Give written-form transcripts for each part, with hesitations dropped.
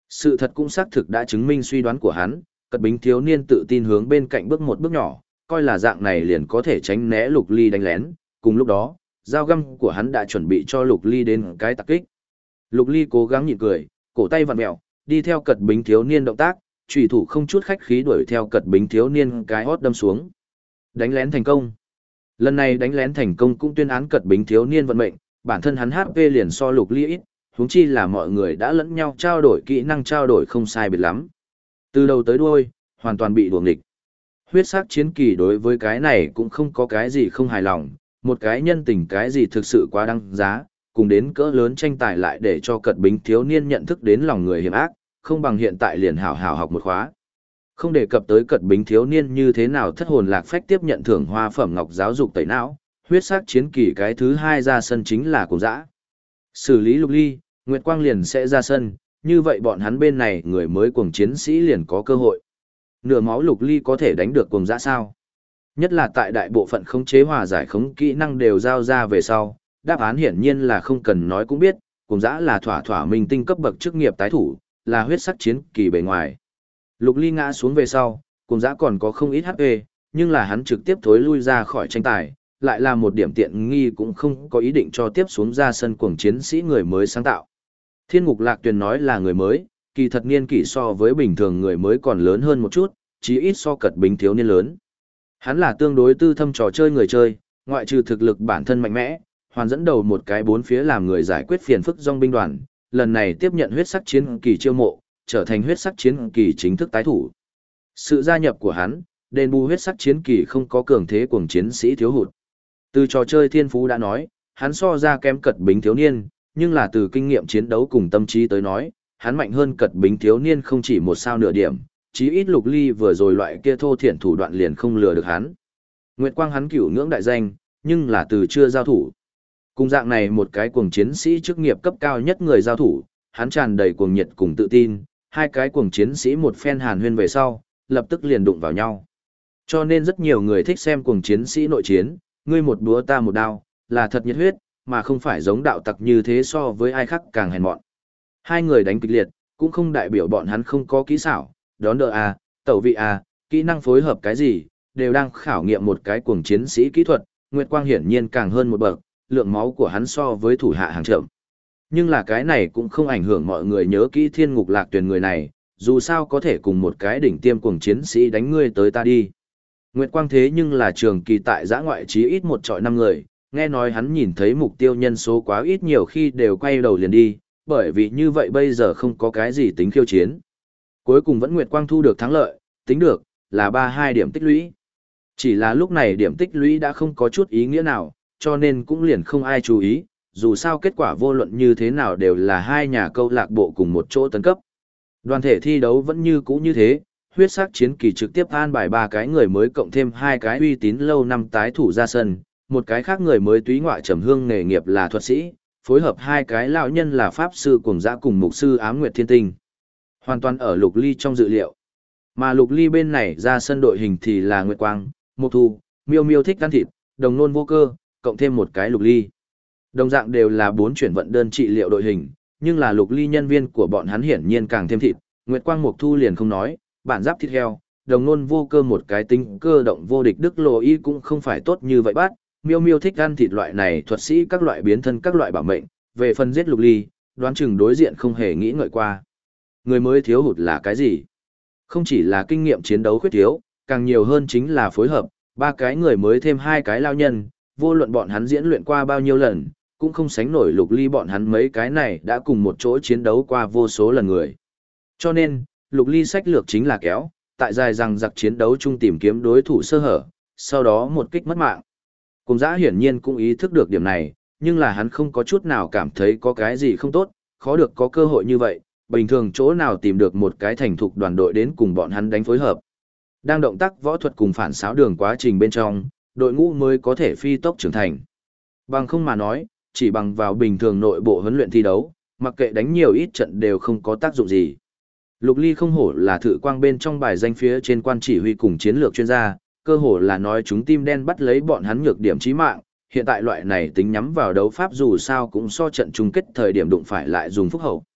Sự thật cũng xác thực đã chứng minh suy đoán của hắn, Cật Bính thiếu niên tự tin hướng bên cạnh bước một bước nhỏ, coi là dạng này liền có thể tránh né Lục Ly đánh lén, cùng lúc đó, dao găm của hắn đã chuẩn bị cho Lục Ly đến cái tặc kích. Lục Ly cố gắng nhịn cười, cổ tay vặn mèo, đi theo Cật Bính thiếu niên động tác, chủy thủ không chút khách khí đuổi theo Cật Bính thiếu niên cái hót đâm xuống. Đánh lén thành công. Lần này đánh lén thành công cũng tuyên án Cật Bính thiếu niên vận mệnh, bản thân hắn HP liền so Lục Ly ít, huống chi là mọi người đã lẫn nhau trao đổi kỹ năng trao đổi không sai biệt lắm. Từ đầu tới đuôi, hoàn toàn bị đuổi nghịch. Huyết sắc chiến kỳ đối với cái này cũng không có cái gì không hài lòng, một cái nhân tình cái gì thực sự quá đăng giá, cùng đến cỡ lớn tranh tài lại để cho Cật Bính thiếu niên nhận thức đến lòng người hiểm ác, không bằng hiện tại liền hảo hảo học một khóa. Không đề cập tới Cật Bính thiếu niên như thế nào thất hồn lạc phách tiếp nhận thưởng hoa phẩm ngọc giáo dục tẩy não, huyết sắc chiến kỳ cái thứ hai ra sân chính là Cuồng Dã. Xử lý Lục Ly, Nguyệt Quang liền sẽ ra sân, như vậy bọn hắn bên này người mới cuồng chiến sĩ liền có cơ hội. Nửa máu Lục Ly có thể đánh được Cuồng Dã sao? Nhất là tại đại bộ phận khống chế hòa giải khống kỹ năng đều giao ra về sau, đáp án hiển nhiên là không cần nói cũng biết, Cuồng Dã là thỏa thỏa minh tinh cấp bậc chức nghiệp tái thủ, là huyết sắc chiến kỳ bề ngoài. Lục Ly ngã xuống về sau, Cuồng Dã còn có không ít HP, nhưng là hắn trực tiếp thối lui ra khỏi tranh tài, lại là một điểm tiện nghi cũng không có ý định cho tiếp xuống ra sân cuồng chiến sĩ người mới sáng tạo. Thiên Ngục Lạc Tuyền nói là người mới, kỳ thật niên kỷ so với bình thường người mới còn lớn hơn một chút, chí ít so Cật Bính thiếu niên lớn. Hắn là tương đối tư thâm trò chơi người chơi, ngoại trừ thực lực bản thân mạnh mẽ, hoàn dẫn đầu một cái bốn phía làm người giải quyết phiền phức dòng binh đoàn, lần này tiếp nhận huyết sắc chiến kỳ chiêu mộ, trở thành huyết sắc chiến kỳ chính thức tái thủ. Sự gia nhập của hắn, đền bù huyết sắc chiến kỳ không có cường thế cuồng chiến sĩ thiếu hụt. Từ trò chơi thiên phú đã nói, hắn so ra kém Cật Bính thiếu niên, nhưng là từ kinh nghiệm chiến đấu cùng tâm trí tới nói, hắn mạnh hơn Cật Bính thiếu niên không chỉ một sao nửa điểm, chí ít Lục Ly vừa rồi loại kia thô thiển thủ đoạn liền không lừa được hắn. Nguyệt Quang hắn cửu ngưỡng đại danh, nhưng là từ chưa giao thủ. Cùng dạng này một cái cuồng chiến sĩ chức nghiệp cấp cao nhất người giao thủ, hắn tràn đầy cuồng nhiệt cùng tự tin, hai cái cuồng chiến sĩ một phen hàn huyên về sau, lập tức liền đụng vào nhau. Cho nên rất nhiều người thích xem cuồng chiến sĩ nội chiến, ngươi một búa ta một đao, là thật nhiệt huyết, mà không phải giống đạo tặc như thế so với ai khác càng hèn mọn. Hai người đánh kịch liệt, cũng không đại biểu bọn hắn không có kỹ xảo, đón đỡ à, tẩu vị à, kỹ năng phối hợp cái gì, đều đang khảo nghiệm một cái cuồng chiến sĩ kỹ thuật, Nguyệt Quang hiển nhiên càng hơn một bậc, lượng máu của hắn so với thủ hạ hàng chậm. Nhưng là cái này cũng không ảnh hưởng mọi người nhớ kỹ Thiên Ngục Lạc Tuyền người này, dù sao có thể cùng một cái đỉnh tiêm cuồng chiến sĩ đánh ngươi tới ta đi. Nguyệt Quang thế nhưng là trường kỳ tại giã ngoại chí ít một trọi 5 người, nghe nói hắn nhìn thấy mục tiêu nhân số quá ít nhiều khi đều quay đầu liền đi, bởi vì như vậy bây giờ không có cái gì tính khiêu chiến. Cuối cùng vẫn Nguyệt Quang thu được thắng lợi, tính được, là 32 điểm tích lũy. Chỉ là lúc này điểm tích lũy đã không có chút ý nghĩa nào, cho nên cũng liền không ai chú ý, dù sao kết quả vô luận như thế nào đều là hai nhà câu lạc bộ cùng một chỗ tấn cấp. Đoàn thể thi đấu vẫn như cũ như thế, huyết sắc chiến kỳ trực tiếp an bài 3 cái người mới cộng thêm 2 cái uy tín lâu năm tái thủ ra sân, một cái khác người mới túy ngọa trầm hương nghề nghiệp là thuật sĩ, phối hợp 2 cái lão nhân là pháp sư Cuồng Dã cùng mục sư Ám Nguyệt Thiên Tinh. Hoàn toàn ở Lục Ly trong dự liệu. Mà Lục Ly bên này ra sân đội hình thì là Nguyệt Quang, Mộc Thu, Miêu Miêu thích ăn thịt, Đồng Nôn Vô Cơ, cộng thêm một cái Lục Ly. Đồng dạng đều là 4 chuyển vận đơn trị liệu đội hình, nhưng là Lục Ly nhân viên của bọn hắn hiển nhiên càng thêm thịt, Nguyệt Quang Mộc Thu liền không nói, bản giáp thịt heo, Đồng Nôn Vô Cơ một cái tính cơ động vô địch đức lộ y cũng không phải tốt như vậy bắt, Miêu Miêu thích ăn thịt loại này thuật sĩ các loại biến thân các loại bảo mệnh, về phần giết Lục Ly, đoán chừng đối diện không hề nghĩ ngợi qua. Người mới thiếu hụt là cái gì? Không chỉ là kinh nghiệm chiến đấu khuyết thiếu, càng nhiều hơn chính là phối hợp, 3 cái người mới thêm 2 cái lao nhân, vô luận bọn hắn diễn luyện qua bao nhiêu lần, cũng không sánh nổi Lục Ly bọn hắn mấy cái này đã cùng một chỗ chiến đấu qua vô số lần người. Cho nên, Lục Ly sách lược chính là kéo, tại dài rằng giặc chiến đấu chung tìm kiếm đối thủ sơ hở, sau đó một kích mất mạng. Cuồng Dã hiển nhiên cũng ý thức được điểm này, nhưng là hắn không có chút nào cảm thấy có cái gì không tốt, khó được có cơ hội như vậy, bình thường chỗ nào tìm được một cái thành thục đoàn đội đến cùng bọn hắn đánh phối hợp. Đang động tác võ thuật cùng phản xáo đường quá trình bên trong, đội ngũ mới có thể phi tốc trưởng thành. Bằng không mà nói, chỉ bằng vào bình thường nội bộ huấn luyện thi đấu, mặc kệ đánh nhiều ít trận đều không có tác dụng gì. Lục Ly không hổ là thử quang bên trong bài danh phía trên quan chỉ huy cùng chiến lược chuyên gia, cơ hồ là nói chúng tim đen bắt lấy bọn hắn nhược điểm chí mạng, hiện tại loại này tính nhắm vào đấu pháp dù sao cũng so trận chung kết thời điểm đụng phải lại dùng phúc hậu.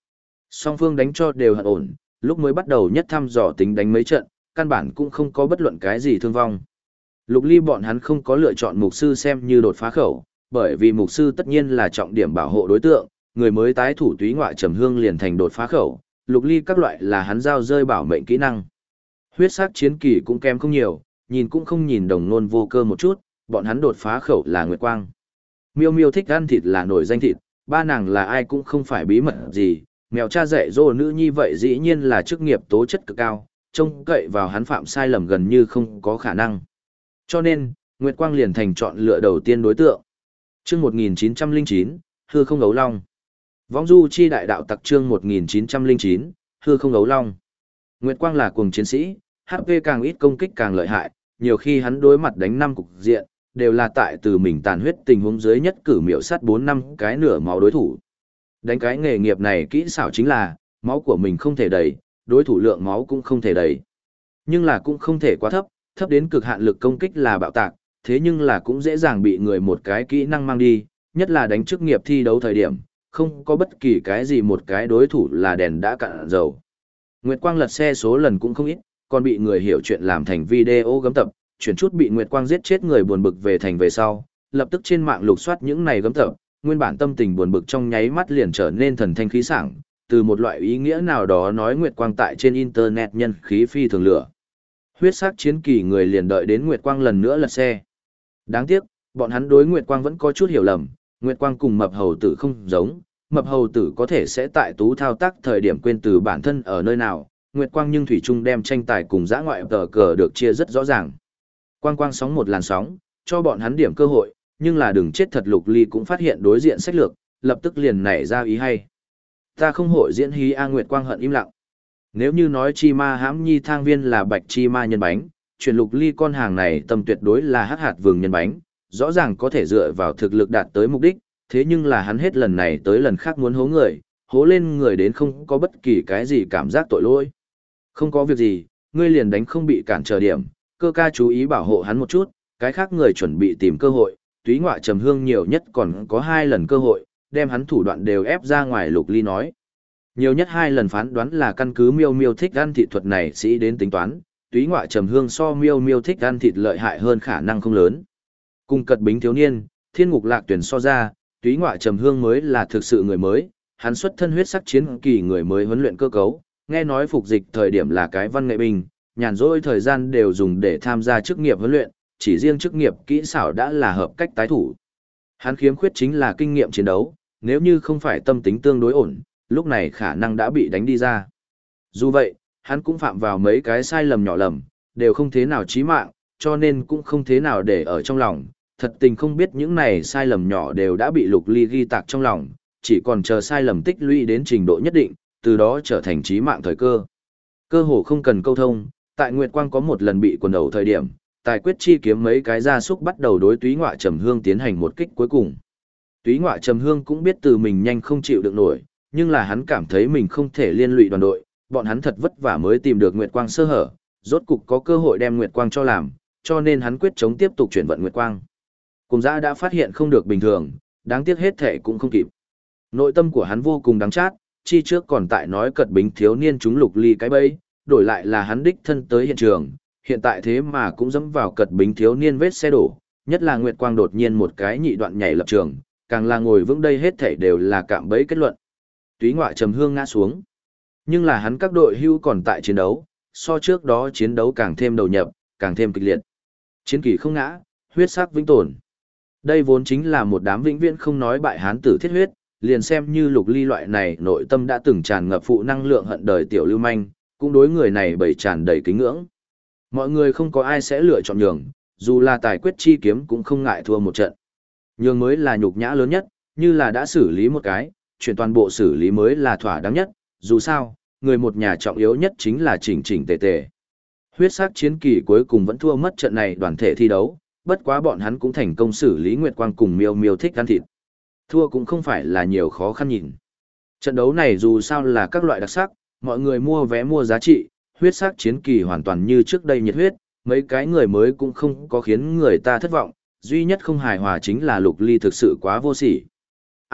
Song phương đánh cho đều hận ổn, lúc mới bắt đầu nhất thăm dò tính đánh mấy trận, căn bản cũng không có bất luận cái gì thương vong. Lục Ly bọn hắn không có lựa chọn mục sư xem như đột phá khẩu, bởi vì mục sư tất nhiên là trọng điểm bảo hộ đối tượng, người mới tái thủ túy ngọa trầm hương liền thành đột phá khẩu, Lục Ly các loại là hắn giao rơi bảo mệnh kỹ năng. Huyết sắc chiến kỳ cũng kém không nhiều, nhìn cũng không nhìn đồng nôn vô cơ một chút, bọn hắn đột phá khẩu là Nguyệt Quang. Miêu Miêu thích ăn thịt là nổi danh thịt, ba nàng là ai cũng không phải bí mật gì, mèo cha dạy dỗ nữ nhi vậy dĩ nhiên là chức nghiệp tố chất cực cao, trông cậy vào hắn phạm sai lầm gần như không có khả năng. Cho nên, Nguyệt Quang liền thành chọn lựa đầu tiên đối tượng. Chương 1909, hư không ấu long. Vong du chi đại đạo tặc chương 1909, hư không ấu long. Nguyệt Quang là cuồng chiến sĩ, HP càng ít công kích càng lợi hại, nhiều khi hắn đối mặt đánh 5 cục diện, đều là tại từ mình tàn huyết tình huống dưới nhất cử miểu sát 4-5 cái nửa máu đối thủ. Đánh cái nghề nghiệp này kỹ xảo chính là, máu của mình không thể đầy, đối thủ lượng máu cũng không thể đầy. Nhưng là cũng không thể quá thấp, thấp đến cực hạn lực công kích là bạo tạc, thế nhưng là cũng dễ dàng bị người một cái kỹ năng mang đi, nhất là đánh chức nghiệp thi đấu thời điểm, không có bất kỳ cái gì một cái đối thủ là đèn đã cạn dầu. Nguyệt Quang lật xe số lần cũng không ít, còn bị người hiểu chuyện làm thành video gấm tập, chuyển chút bị Nguyệt Quang giết chết người buồn bực về thành về sau, lập tức trên mạng lục soát những này gấm tập, nguyên bản tâm tình buồn bực trong nháy mắt liền trở nên thần thanh khí sảng, từ một loại ý nghĩa nào đó nói Nguyệt Quang tại trên internet nhân khí phi thường lửa. Huyết sắc chiến kỳ người liền đợi đến Nguyệt Quang lần nữa lật xe. Đáng tiếc, bọn hắn đối Nguyệt Quang vẫn có chút hiểu lầm, Nguyệt Quang cùng mập hầu tử không giống, mập hầu tử có thể sẽ tại tú thao tác thời điểm quên từ bản thân ở nơi nào, Nguyệt Quang nhưng thủy chung đem tranh tài cùng dã ngoại tờ cờ được chia rất rõ ràng. Quang quang sóng một làn sóng, cho bọn hắn điểm cơ hội, nhưng là đừng chết thật. Lục Ly cũng phát hiện đối diện sách lược, lập tức liền nảy ra ý hay. Ta không hội diễn hí A. Nguyệt Quang hận im lặng. Nếu như nói chi ma hãm nhi thang viên là bạch chi ma nhân bánh, chuyển Lục Ly con hàng này tâm tuyệt đối là hắc hạt vừng nhân bánh, rõ ràng có thể dựa vào thực lực đạt tới mục đích, thế nhưng là hắn hết lần này tới lần khác muốn hố người, hố lên người đến không có bất kỳ cái gì cảm giác tội lỗi. Không có việc gì, ngươi liền đánh không bị cản trở điểm, cơ ca chú ý bảo hộ hắn một chút, cái khác người chuẩn bị tìm cơ hội, túy ngọa trầm hương nhiều nhất còn có 2 lần cơ hội, đem hắn thủ đoạn đều ép ra ngoài. Lục Ly nói. Nhiều nhất 2 lần phán đoán là căn cứ Miêu Miêu thích ăn thịt thuật này sĩ đến tính toán, túy ngọa trầm hương so Miêu Miêu thích ăn thịt lợi hại hơn khả năng không lớn. Cùng cật bính thiếu niên, thiên ngục lạc tuyển so ra, túy ngọa trầm hương mới là thực sự người mới, hắn xuất thân huyết sắc chiến kỳ người mới huấn luyện cơ cấu, nghe nói phục dịch thời điểm là cái văn nghệ binh, nhàn rỗi thời gian đều dùng để tham gia chức nghiệp huấn luyện, chỉ riêng chức nghiệp kỹ xảo đã là hợp cách tái thủ. Hắn khiếm khuyết chính là kinh nghiệm chiến đấu, nếu như không phải tâm tính tương đối ổn, lúc này khả năng đã bị đánh đi ra. Dù vậy, hắn cũng phạm vào mấy cái sai lầm nhỏ lầm, đều không thế nào chí mạng, cho nên cũng không thế nào để ở trong lòng. Thật tình không biết những này sai lầm nhỏ đều đã bị Lục Ly ghi tạc trong lòng, chỉ còn chờ sai lầm tích lũy đến trình độ nhất định, từ đó trở thành chí mạng thời cơ. Cơ hồ không cần câu thông, tại Nguyệt Quang có một lần bị quần đầu thời điểm, tài quyết chi kiếm mấy cái gia súc bắt đầu đối túy ngọa trầm hương tiến hành một kích cuối cùng. Túy ngọa trầm hương cũng biết từ mình nhanh không chịu được nổi, nhưng là hắn cảm thấy mình không thể liên lụy đoàn đội, bọn hắn thật vất vả mới tìm được Nguyệt Quang sơ hở, rốt cục có cơ hội đem Nguyệt Quang cho làm, cho nên hắn quyết chống tiếp tục chuyển vận Nguyệt Quang. Cùng dã đã phát hiện không được bình thường, đáng tiếc hết thể cũng không kịp. Nội tâm của hắn vô cùng đáng chát, chi trước còn tại nói cật bính thiếu niên chúng Lục Ly cái bẫy, đổi lại là hắn đích thân tới hiện trường, hiện tại thế mà cũng dẫm vào cật bính thiếu niên vết xe đổ, nhất là Nguyệt Quang đột nhiên một cái nhị đoạn nhảy lập trường, càng là ngồi vững đây hết thảy đều là cạm bẫy kết luận. Túy ngọa trầm hương ngã xuống. Nhưng là hắn các đội hưu còn tại chiến đấu, so trước đó chiến đấu càng thêm đầu nhập, càng thêm kịch liệt. Chiến kỳ không ngã, huyết sắc vĩnh tồn. Đây vốn chính là một đám vĩnh viễn không nói bại hán tử thiết huyết, liền xem như Lục Ly loại này nội tâm đã từng tràn ngập phụ năng lượng hận đời tiểu lưu manh, cũng đối người này bày tràn đầy kính ngưỡng. Mọi người không có ai sẽ lựa chọn nhường, dù là tài quyết chi kiếm cũng không ngại thua một trận. Nhường mới là nhục nhã lớn nhất, như là đã xử lý một cái, chuyển toàn bộ xử lý mới là thỏa đáng nhất, dù sao, người một nhà trọng yếu nhất chính là chỉnh chỉnh tề tề. Huyết sắc chiến kỳ cuối cùng vẫn thua mất trận này đoàn thể thi đấu, bất quá bọn hắn cũng thành công xử lý Nguyệt Quang cùng Miêu Miêu thích ăn thịt. Thua cũng không phải là nhiều khó khăn nhìn. Trận đấu này dù sao là các loại đặc sắc, mọi người mua vé mua giá trị, huyết sắc chiến kỳ hoàn toàn như trước đây nhiệt huyết, mấy cái người mới cũng không có khiến người ta thất vọng, duy nhất không hài hòa chính là Lục Ly thực sự quá vô sỉ. Ai,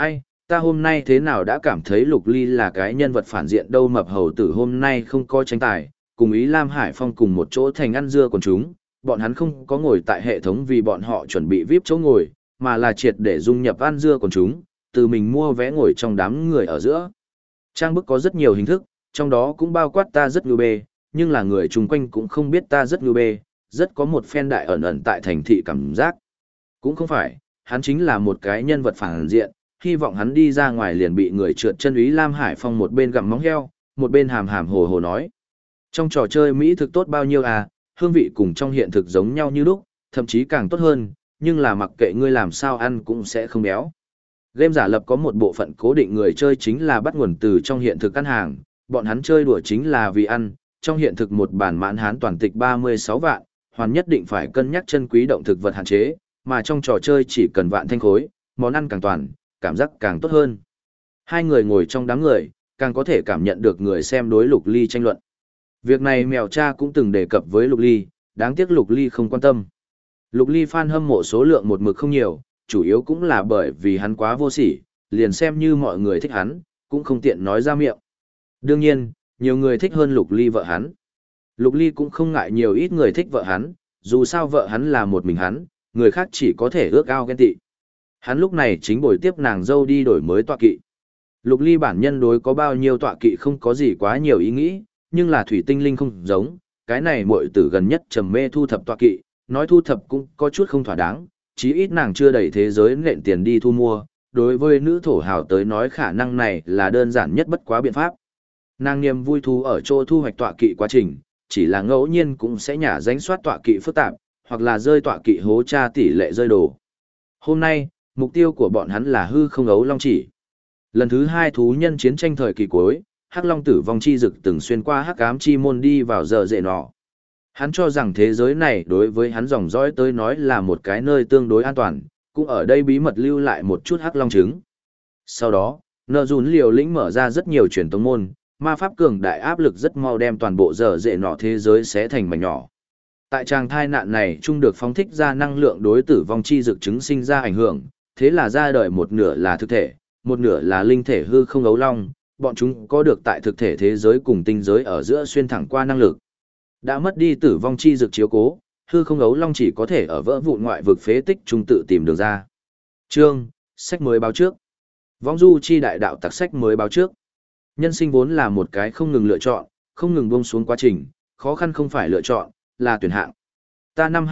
Ta hôm nay thế nào đã cảm thấy Lục Ly là cái nhân vật phản diện đâu. Mập hầu tử hôm nay không có tranh tài, cùng Ý Lam Hải Phong cùng một chỗ thành ăn dưa còn chúng, bọn hắn không có ngồi tại hệ thống vì bọn họ chuẩn bị VIP chỗ ngồi, mà là triệt để dung nhập ăn dưa còn chúng, từ mình mua vé ngồi trong đám người ở giữa. Trang bức có rất nhiều hình thức, trong đó cũng bao quát ta rất ngư bê, nhưng là người chung quanh cũng không biết ta rất ngư bê, rất có một phen đại ẩn ẩn tại thành thị cảm giác. Cũng không phải, hắn chính là một cái nhân vật phản diện, hy vọng hắn đi ra ngoài liền bị người trượt chân. Úy Lam Hải Phong một bên gặm móng heo, một bên hàm hàm hồ hồ nói. Trong trò chơi Mỹ thực tốt bao nhiêu à, hương vị cùng trong hiện thực giống nhau như lúc, thậm chí càng tốt hơn, nhưng là mặc kệ ngươi làm sao ăn cũng sẽ không béo. Game giả lập có một bộ phận cố định người chơi chính là bắt nguồn từ trong hiện thực ăn hàng, bọn hắn chơi đùa chính là vì ăn, trong hiện thực một bản mãn hán toàn tịch 36 vạn, hoàn nhất định phải cân nhắc chân quý động thực vật hạn chế, mà trong trò chơi chỉ cần vạn thanh khối, món ăn càng toàn, cảm giác càng tốt hơn. Hai người ngồi trong đám người, càng có thể cảm nhận được người xem đối Lục Ly tranh luận. Việc này mèo cha cũng từng đề cập với Lục Ly, đáng tiếc Lục Ly không quan tâm. Lục Ly fan hâm mộ số lượng một mực không nhiều, chủ yếu cũng là bởi vì hắn quá vô sỉ, liền xem như mọi người thích hắn, cũng không tiện nói ra miệng. Đương nhiên, nhiều người thích hơn Lục Ly vợ hắn. Lục Ly cũng không ngại nhiều ít người thích vợ hắn, dù sao vợ hắn là một mình hắn, người khác chỉ có thể ước ao ghen tị. Hắn lúc này chính bồi tiếp nàng dâu đi đổi mới tọa kỵ. Lục Ly bản nhân đối có bao nhiêu tọa kỵ không có gì quá nhiều ý nghĩ, nhưng là thủy tinh linh không giống, cái này muội tử gần nhất trầm mê thu thập tọa kỵ, nói thu thập cũng có chút không thỏa đáng, chí ít nàng chưa đẩy thế giới nện tiền đi thu mua, đối với nữ thổ hào tới nói khả năng này là đơn giản nhất bất quá biện pháp. Nàng niềm vui thú ở chỗ thu hoạch tọa kỵ quá trình, chỉ là ngẫu nhiên cũng sẽ nhả danh soát tọa kỵ phức tạp, hoặc là rơi tọa kỵ hố tra tỷ lệ rơi đồ. Hôm nay, mục tiêu của bọn hắn là hư không ấu long chỉ. Lần thứ 2 thú nhân chiến tranh thời kỳ cuối, Hắc Long tử vong chi dực từng xuyên qua Hắc Ám chi môn đi vào giờ dệ nọ. Hắn cho rằng thế giới này đối với hắn dòng dõi tới nói là một cái nơi tương đối an toàn, cũng ở đây bí mật lưu lại một chút Hắc Long trứng. Sau đó, Nợ Dùn liều lĩnh mở ra rất nhiều truyền tống môn, ma pháp cường đại áp lực rất mau đem toàn bộ giờ dệ nọ thế giới xé thành mảnh nhỏ. Tại tràng thai nạn này trung được phóng thích ra năng lượng đối tử vong chi dực trứng sinh ra ảnh hưởng, thế là ra đời một nửa là thực thể, một nửa là linh thể hư không ấu long, bọn chúng có được tại thực thể thế giới cùng tinh giới ở giữa xuyên thẳng qua năng lực. Đã mất đi tử vong chi dực chiếu cố, hư không ấu long chỉ có thể ở vỡ vụn ngoại vực phế tích trung tự tìm được ra. Chương, sách mới báo trước. Vong du chi đại đạo tặc sách mới báo trước. Nhân sinh vốn là một cái không ngừng lựa chọn, không ngừng buông xuống quá trình, khó khăn không phải lựa chọn, là tuyển hạng. Ta năm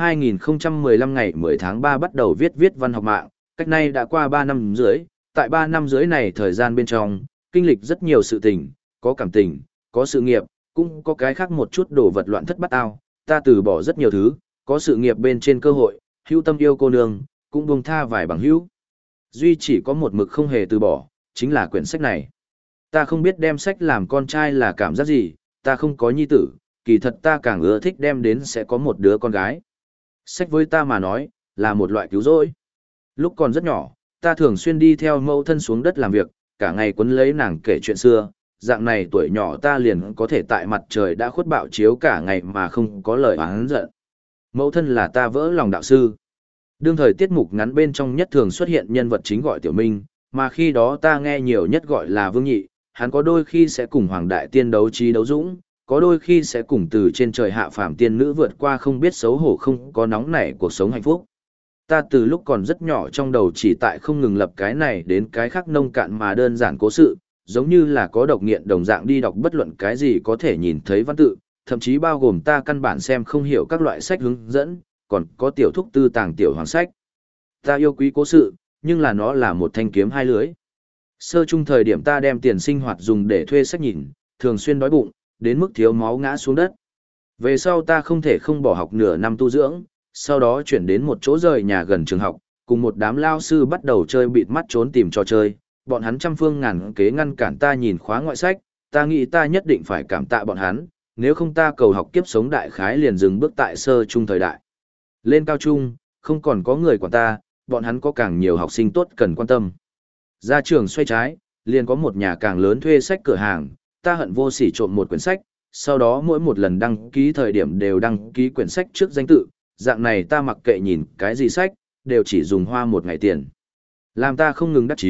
2015 ngày 10 tháng 3 bắt đầu viết văn học mạng, cách nay đã qua 3 năm dưới, tại 3 năm dưới này thời gian bên trong, kinh lịch rất nhiều sự tình, có cảm tình, có sự nghiệp, cũng có cái khác một chút đồ vật loạn thất bát ao, ta từ bỏ rất nhiều thứ, có sự nghiệp bên trên cơ hội, hữu tâm yêu cô nương, cũng buông tha vài bằng hữu. Duy chỉ có một mực không hề từ bỏ, chính là quyển sách này. Ta không biết đem sách làm con trai là cảm giác gì, ta không có nhi tử, kỳ thật ta càng ưa thích đem đến sẽ có một đứa con gái. Sách với ta mà nói, là một loại cứu rỗi. Lúc còn rất nhỏ, ta thường xuyên đi theo mẫu thân xuống đất làm việc, cả ngày quấn lấy nàng kể chuyện xưa, dạng này tuổi nhỏ ta liền có thể tại mặt trời đã khuất bạo chiếu cả ngày mà không có lời oán giận. Mẫu thân là ta vỡ lòng đạo sư. Đương thời tiết mục ngắn bên trong nhất thường xuất hiện nhân vật chính gọi Tiểu Minh, mà khi đó ta nghe nhiều nhất gọi là Vương Nhị, hắn có đôi khi sẽ cùng Hoàng Đại Tiên đấu trí đấu dũng, có đôi khi sẽ cùng từ trên trời hạ phàm tiên nữ vượt qua không biết xấu hổ không có nóng nảy cuộc sống hạnh phúc. Ta từ lúc còn rất nhỏ trong đầu chỉ tại không ngừng lập cái này đến cái khác nông cạn mà đơn giản cố sự, giống như là có độc nghiện đồng dạng đi đọc bất luận cái gì có thể nhìn thấy văn tự, thậm chí bao gồm ta căn bản xem không hiểu các loại sách hướng dẫn, còn có tiểu thúc tư tàng tiểu hoàng sách. Ta yêu quý cố sự, nhưng là nó là một thanh kiếm hai lưới. Sơ chung thời điểm ta đem tiền sinh hoạt dùng để thuê sách nhìn, thường xuyên đói bụng, đến mức thiếu máu ngã xuống đất. Về sau ta không thể không bỏ học nửa năm tu dưỡng, sau đó chuyển đến một chỗ rời nhà gần trường học, cùng một đám lao sư bắt đầu chơi bịt mắt trốn tìm trò chơi. Bọn hắn trăm phương ngàn kế ngăn cản ta nhìn khóa ngoại sách, ta nghĩ ta nhất định phải cảm tạ bọn hắn, nếu không ta cầu học kiếp sống đại khái liền dừng bước tại sơ trung thời đại. Lên cao trung, không còn có người quản ta, bọn hắn có càng nhiều học sinh tốt cần quan tâm. Ra trường xoay trái, liền có một nhà càng lớn thuê sách cửa hàng, ta hận vô sỉ trộm một quyển sách, sau đó mỗi một lần đăng ký thời điểm đều đăng ký quyển sách trước danh tự, dạng này ta mặc kệ nhìn cái gì sách, đều chỉ dùng hoa một ngày tiền. Làm ta không ngừng đắc chí,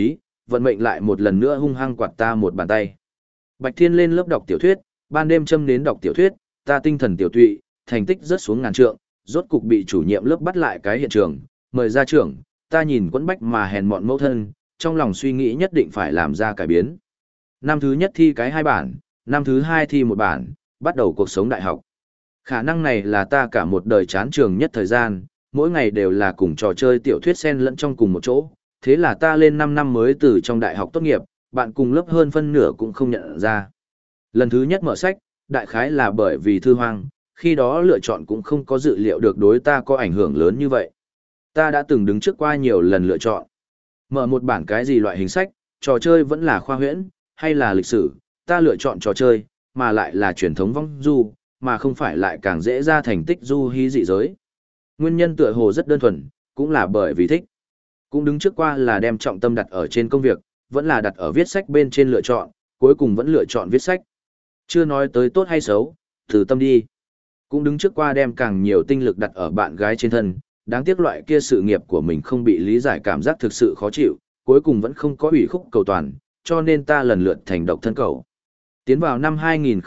vận mệnh lại một lần nữa hung hăng quạt ta một bàn tay. Bạch Thiên lên lớp đọc tiểu thuyết, ban đêm châm nến đọc tiểu thuyết, ta tinh thần tiểu tụy, thành tích rớt xuống ngàn trượng, rốt cục bị chủ nhiệm lớp bắt lại cái hiện trường, mời ra trường, ta nhìn Quẫn Bách mà hèn mọn mẫu thân, trong lòng suy nghĩ nhất định phải làm ra cải biến. Năm thứ nhất thi cái 2 bản, năm thứ 2 thi 1 bản, bắt đầu cuộc sống đại học. Khả năng này là ta cả một đời chán trường nhất thời gian, mỗi ngày đều là cùng trò chơi tiểu thuyết xen lẫn trong cùng một chỗ, thế là ta lên 5 năm mới từ trong đại học tốt nghiệp, bạn cùng lớp hơn phân nửa cũng không nhận ra. Lần thứ nhất mở sách, đại khái là bởi vì thư hoang, khi đó lựa chọn cũng không có dự liệu được đối ta có ảnh hưởng lớn như vậy. Ta đã từng đứng trước qua nhiều lần lựa chọn. Mở một bản cái gì loại hình sách, trò chơi vẫn là khoa huyễn, hay là lịch sử, ta lựa chọn trò chơi, mà lại là truyền thống vong du, mà không phải lại càng dễ ra thành tích du hí dị giới. Nguyên nhân tựa hồ rất đơn thuần, cũng là bởi vì thích. Cũng đứng trước qua là đem trọng tâm đặt ở trên công việc, vẫn là đặt ở viết sách bên trên lựa chọn, cuối cùng vẫn lựa chọn viết sách. Chưa nói tới tốt hay xấu, thử tâm đi. Cũng đứng trước qua đem càng nhiều tinh lực đặt ở bạn gái trên thân, đáng tiếc loại kia sự nghiệp của mình không bị lý giải cảm giác thực sự khó chịu, cuối cùng vẫn không có ủy khúc cầu toàn, cho nên ta lần lượt thành độc thân cầu. Tiến vào năm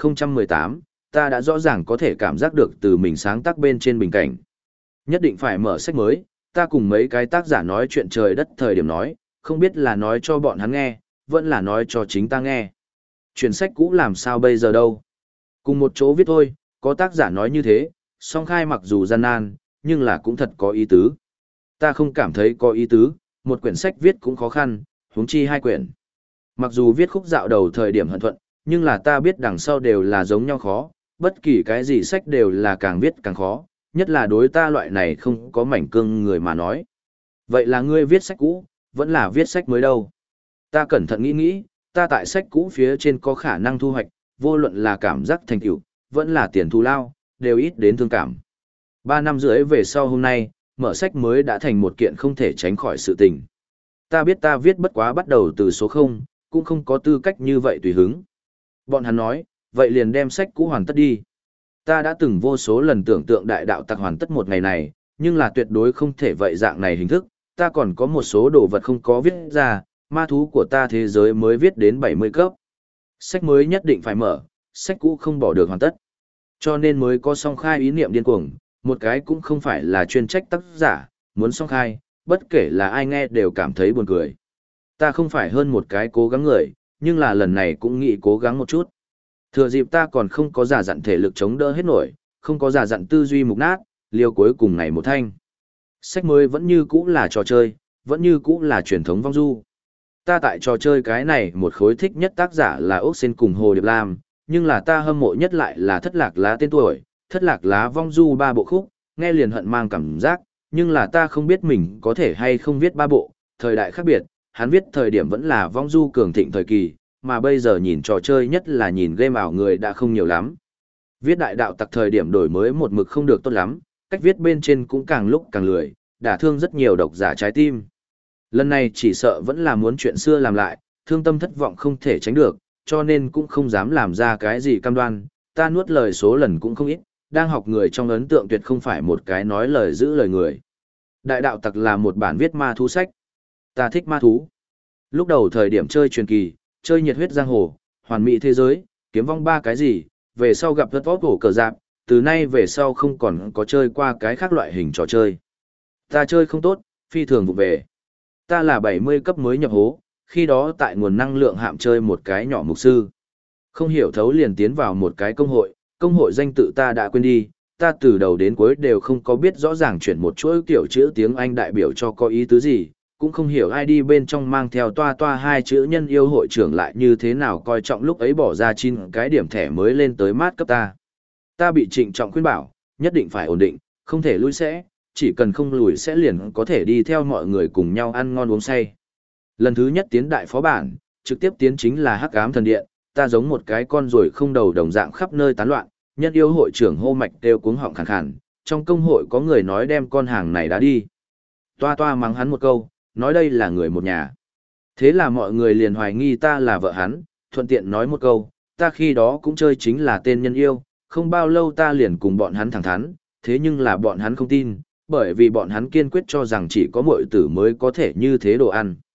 2018, ta đã rõ ràng có thể cảm giác được từ mình sáng tác bên trên bình cảnh. Nhất định phải mở sách mới, ta cùng mấy cái tác giả nói chuyện trời đất thời điểm nói, không biết là nói cho bọn hắn nghe, vẫn là nói cho chính ta nghe. Chuyện sách cũ làm sao bây giờ đâu. Cùng một chỗ viết thôi, có tác giả nói như thế, song khai mặc dù gian nan, nhưng là cũng thật có ý tứ. Ta không cảm thấy có ý tứ, một quyển sách viết cũng khó khăn, huống chi 2 quyển. Mặc dù viết khúc dạo đầu thời điểm hận thuận, nhưng là ta biết đằng sau đều là giống nhau khó, bất kỳ cái gì sách đều là càng viết càng khó, nhất là đối ta loại này không có mảnh cương người mà nói. Vậy là ngươi viết sách cũ, vẫn là viết sách mới đâu. Ta cẩn thận nghĩ, ta tại sách cũ phía trên có khả năng thu hoạch, vô luận là cảm giác thành tựu, vẫn là tiền thù lao, đều ít đến thương cảm. 3 năm rưỡi về sau hôm nay, mở sách mới đã thành một kiện không thể tránh khỏi sự tình. Ta biết ta viết bất quá bắt đầu từ số 0, cũng không có tư cách như vậy tùy hứng. Bọn hắn nói, vậy liền đem sách cũ hoàn tất đi. Ta đã từng vô số lần tưởng tượng đại đạo tặc hoàn tất một ngày này, nhưng là tuyệt đối không thể vậy dạng này hình thức, ta còn có một số đồ vật không có viết ra, ma thú của ta thế giới mới viết đến 70 cấp. Sách mới nhất định phải mở, sách cũ không bỏ được hoàn tất. Cho nên mới có song khai ý niệm điên cuồng, một cái cũng không phải là chuyên trách tác giả, muốn song khai, bất kể là ai nghe đều cảm thấy buồn cười. Ta không phải hơn một cái cố gắng người, nhưng là lần này cũng nghĩ cố gắng một chút. Thừa dịp ta còn không có giả dặn thể lực chống đỡ hết nổi, không có giả dặn tư duy mục nát, liều cuối cùng ngày một thanh. Sách mới vẫn như cũ là trò chơi, vẫn như cũ là truyền thống vong du. Ta tại trò chơi cái này một khối thích nhất tác giả là Ốc Sen cùng Hồ Điệp Lam, nhưng là ta hâm mộ nhất lại là Thất Lạc Lá tên tuổi, Thất Lạc Lá vong du 3 bộ khúc, nghe liền hận mang cảm giác, nhưng là ta không biết mình có thể hay không viết 3 bộ, thời đại khác biệt, hắn viết thời điểm vẫn là vong du cường thịnh thời kỳ, mà bây giờ nhìn trò chơi nhất là nhìn game ảo người đã không nhiều lắm. Viết đại đạo tặc thời điểm đổi mới một mực không được tốt lắm, cách viết bên trên cũng càng lúc càng lười, đả thương rất nhiều độc giả trái tim. Lần này chỉ sợ vẫn là muốn chuyện xưa làm lại, thương tâm thất vọng không thể tránh được, cho nên cũng không dám làm ra cái gì cam đoan, ta nuốt lời số lần cũng không ít, đang học người trong ấn tượng tuyệt không phải một cái nói lời giữ lời người. Đại đạo tặc là một bản viết ma thú sách. Ta thích ma thú. Lúc đầu thời điểm chơi truyền kỳ, chơi nhiệt huyết giang hồ, hoàn mỹ thế giới, kiếm vong 3 cái gì, về sau gặp rất tốt hổ cờ giáp, từ nay về sau không còn có chơi qua cái khác loại hình trò chơi. Ta chơi không tốt, phi thường vụ về. Ta là 70 cấp mới nhập hố, khi đó tại nguồn năng lượng hạm chơi một cái nhỏ mục sư. Không hiểu thấu liền tiến vào một cái công hội danh tự ta đã quên đi, ta từ đầu đến cuối đều không có biết rõ ràng chuyển một chuỗi kiểu chữ tiếng Anh đại biểu cho có ý tứ gì, cũng không hiểu ID bên trong mang theo toa toa 2 chữ nhân yêu hội trưởng lại như thế nào coi trọng lúc ấy bỏ ra 9 cái điểm thẻ mới lên tới mát cấp ta. Ta bị trịnh trọng khuyên bảo, nhất định phải ổn định, không thể lùi sẽ, chỉ cần không lùi sẽ liền có thể đi theo mọi người cùng nhau ăn ngon uống say. Lần thứ nhất tiến đại phó bản, trực tiếp tiến chính là Hắc Ám Thần Điện, ta giống một cái con ruồi không đầu đồng dạng khắp nơi tán loạn, nhân yêu hội trưởng hô mạch kêu cuống họng khàn khàn, trong công hội có người nói đem con hàng này đã đi. Toa toa mắng hắn một câu, nói đây là người một nhà. Thế là mọi người liền hoài nghi ta là vợ hắn, thuận tiện nói một câu, ta khi đó cũng chơi chính là tên nhân yêu, không bao lâu ta liền cùng bọn hắn thẳng thắn, thế nhưng là bọn hắn không tin, bởi vì bọn hắn kiên quyết cho rằng chỉ có muội tử mới có thể như thế đồ ăn.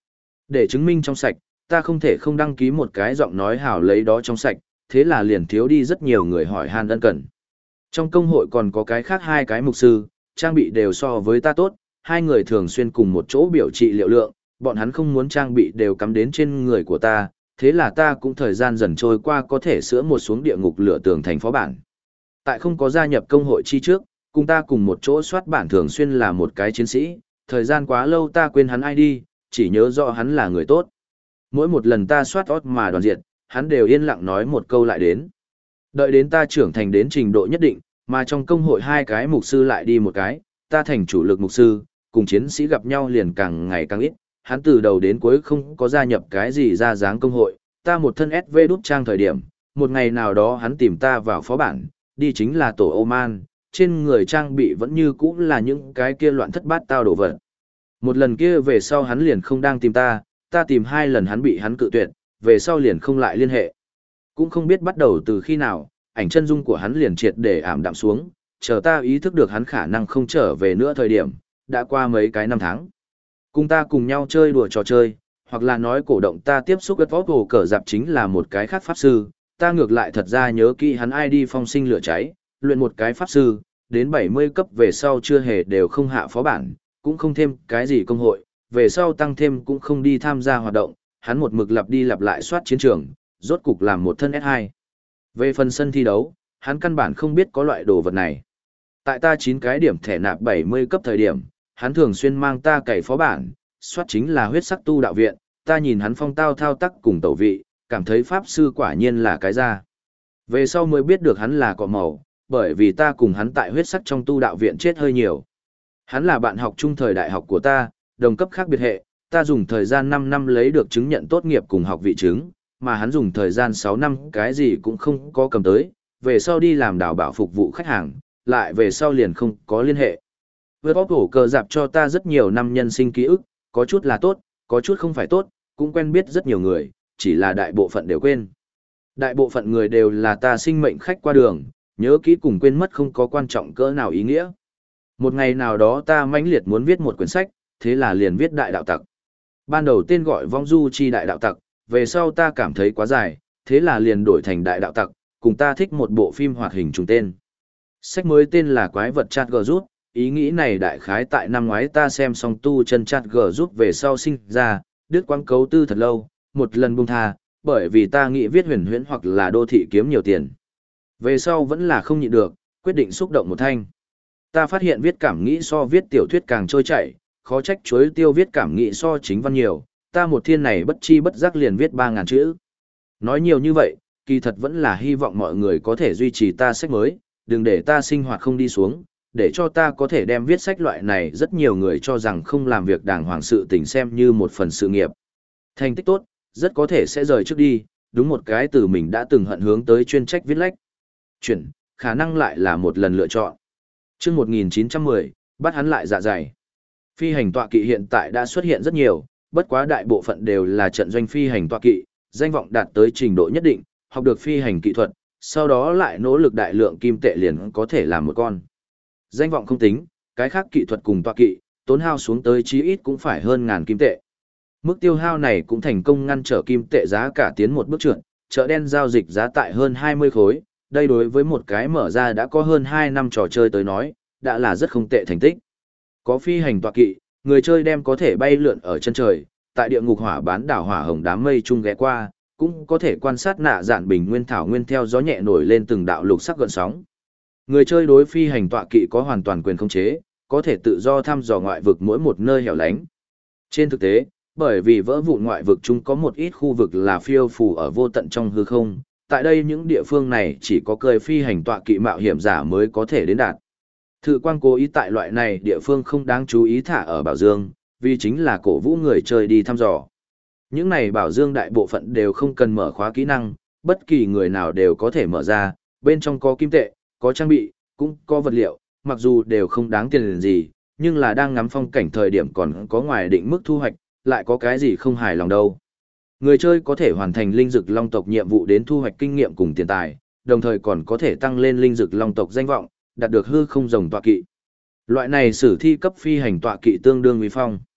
Để chứng minh trong sạch, ta không thể không đăng ký một cái giọng nói hào lấy đó trong sạch, thế là liền thiếu đi rất nhiều người hỏi han ân cần. Trong công hội còn có cái khác hai cái mục sư, trang bị đều so với ta tốt, hai người thường xuyên cùng một chỗ biểu trị liệu lượng, bọn hắn không muốn trang bị đều cắm đến trên người của ta, thế là ta cũng thời gian dần trôi qua có thể sữa một xuống địa ngục lửa tường thành phó bản. Tại không có gia nhập công hội chi trước, cùng ta cùng một chỗ soát bản thường xuyên là một cái chiến sĩ, thời gian quá lâu ta quên hắn ai đi, chỉ nhớ rõ hắn là người tốt. Mỗi một lần ta soát ót mà đoàn diệt, hắn đều yên lặng nói một câu lại đến. Đợi đến ta trưởng thành đến trình độ nhất định, mà trong công hội hai cái mục sư lại đi một cái, ta thành chủ lực mục sư, cùng chiến sĩ gặp nhau liền càng ngày càng ít, hắn từ đầu đến cuối không có gia nhập cái gì ra dáng công hội, ta một thân SV đút trang thời điểm, một ngày nào đó hắn tìm ta vào phó bản, đi chính là tổ Oman, trên người trang bị vẫn như cũ là những cái kia loạn thất bát tao đổ vật. Một lần kia về sau hắn liền không đang tìm ta tìm hai lần hắn bị hắn cự tuyệt, về sau liền không lại liên hệ. Cũng không biết bắt đầu từ khi nào, ảnh chân dung của hắn liền triệt để ảm đạm xuống, chờ ta ý thức được hắn khả năng không trở về nữa thời điểm, đã qua mấy cái năm tháng. Cùng ta cùng nhau chơi đùa trò chơi, hoặc là nói cổ động ta tiếp xúc gất vóc hồ cờ dạp chính là một cái khác pháp sư, ta ngược lại thật ra nhớ kỹ hắn ID phong sinh lửa cháy, luyện một cái pháp sư, đến 70 cấp về sau chưa hề đều không hạ phó bản, cũng không thêm cái gì công hội, về sau tăng thêm cũng không đi tham gia hoạt động, hắn một mực lặp đi lặp lại soát chiến trường, rốt cục làm một thân S2. Về phần sân thi đấu, hắn căn bản không biết có loại đồ vật này. Tại ta 9 cái điểm thẻ nạp 70 cấp thời điểm, hắn thường xuyên mang ta cày phó bản, soát chính là huyết sắc tu đạo viện, ta nhìn hắn phong tao thao tác cùng tẩu vị, cảm thấy pháp sư quả nhiên là cái ra. Về sau mới biết được hắn là cọ màu, bởi vì ta cùng hắn tại huyết sắc trong tu đạo viện chết hơi nhiều. Hắn là bạn học chung thời đại học của ta, đồng cấp khác biệt hệ, ta dùng thời gian 5 năm lấy được chứng nhận tốt nghiệp cùng học vị chứng, mà hắn dùng thời gian 6 năm cái gì cũng không có cầm tới, về sau đi làm đào bảo phục vụ khách hàng, lại về sau liền không có liên hệ. Vượt bóp hổ cờ dạp cho ta rất nhiều năm nhân sinh ký ức, có chút là tốt, có chút không phải tốt, cũng quen biết rất nhiều người, chỉ là đại bộ phận đều quên. Đại bộ phận người đều là ta sinh mệnh khách qua đường, nhớ kỹ cùng quên mất không có quan trọng cỡ nào ý nghĩa. Một ngày nào đó ta mãnh liệt muốn viết một quyển sách, thế là liền viết Đại Đạo Tặc. Ban đầu tên gọi Vong Du Chi Đại Đạo Tặc, về sau ta cảm thấy quá dài, thế là liền đổi thành Đại Đạo Tặc, cùng ta thích một bộ phim hoạt hình trùng tên. Sách mới tên là Quái vật Chat G rút, ý nghĩ này đại khái tại năm ngoái ta xem xong tu chân Chat G rút về sau sinh ra, đứt quãng cấu tư thật lâu, một lần buông tha, bởi vì ta nghĩ viết huyền huyễn hoặc là đô thị kiếm nhiều tiền. Về sau vẫn là không nhịn được, quyết định xúc động một thanh. Ta phát hiện viết cảm nghĩ so viết tiểu thuyết càng trôi chảy, khó trách chuối tiêu viết cảm nghĩ so chính văn nhiều, ta một thiên này bất chi bất giác liền viết 3.000 chữ. Nói nhiều như vậy, kỳ thật vẫn là hy vọng mọi người có thể duy trì ta sách mới, đừng để ta sinh hoạt không đi xuống, để cho ta có thể đem viết sách loại này rất nhiều người cho rằng không làm việc đàng hoàng sự tình xem như một phần sự nghiệp. Thành tích tốt, rất có thể sẽ rời trước đi, đúng một cái từ mình đã từng hận hướng tới chuyên trách viết lách. Chuyển, khả năng lại là một lần lựa chọn. Trước 1910, bắt hắn lại dạ dày. Phi hành tọa kỵ hiện tại đã xuất hiện rất nhiều, bất quá đại bộ phận đều là trận doanh phi hành tọa kỵ, danh vọng đạt tới trình độ nhất định, học được phi hành kỹ thuật, sau đó lại nỗ lực đại lượng kim tệ liền có thể làm một con. Danh vọng không tính, cái khác kỹ thuật cùng tọa kỵ, tốn hao xuống tới chí ít cũng phải hơn 1.000 kim tệ. Mức tiêu hao này cũng thành công ngăn trở kim tệ giá cả tiến một bước trượt, chợ đen giao dịch giá tại hơn 20 khối, đây đối với một cái mở ra đã có hơn 2 năm trò chơi tới nói, đã là rất không tệ thành tích. Có phi hành tọa kỵ, người chơi đem có thể bay lượn ở chân trời, tại địa ngục hỏa bán đảo hỏa hồng đám mây chung ghé qua, cũng có thể quan sát nạ dạn bình nguyên thảo nguyên theo gió nhẹ nổi lên từng đạo lục sắc gợn sóng. Người chơi đối phi hành tọa kỵ có hoàn toàn quyền khống chế, có thể tự do thăm dò ngoại vực mỗi một nơi hẻo lánh. Trên thực tế, bởi vì vỡ vụn ngoại vực chung có một ít khu vực là phiêu phù ở vô tận trong hư không, tại đây những địa phương này chỉ có cười phi hành tọa kỵ mạo hiểm giả mới có thể đến đạt. Thự quang cố ý tại loại này địa phương không đáng chú ý thả ở Bảo Dương, vì chính là cổ vũ người chơi đi thăm dò. Những này Bảo Dương đại bộ phận đều không cần mở khóa kỹ năng, bất kỳ người nào đều có thể mở ra, bên trong có kim tệ, có trang bị, cũng có vật liệu, mặc dù đều không đáng tiền gì, nhưng là đang ngắm phong cảnh thời điểm còn có ngoài định mức thu hoạch, lại có cái gì không hài lòng đâu. Người chơi có thể hoàn thành linh dực long tộc nhiệm vụ đến thu hoạch kinh nghiệm cùng tiền tài, đồng thời còn có thể tăng lên linh dực long tộc danh vọng, đạt được hư không rồng tọa kỵ. Loại này sử thi cấp phi hành tọa kỵ tương đương uy phong.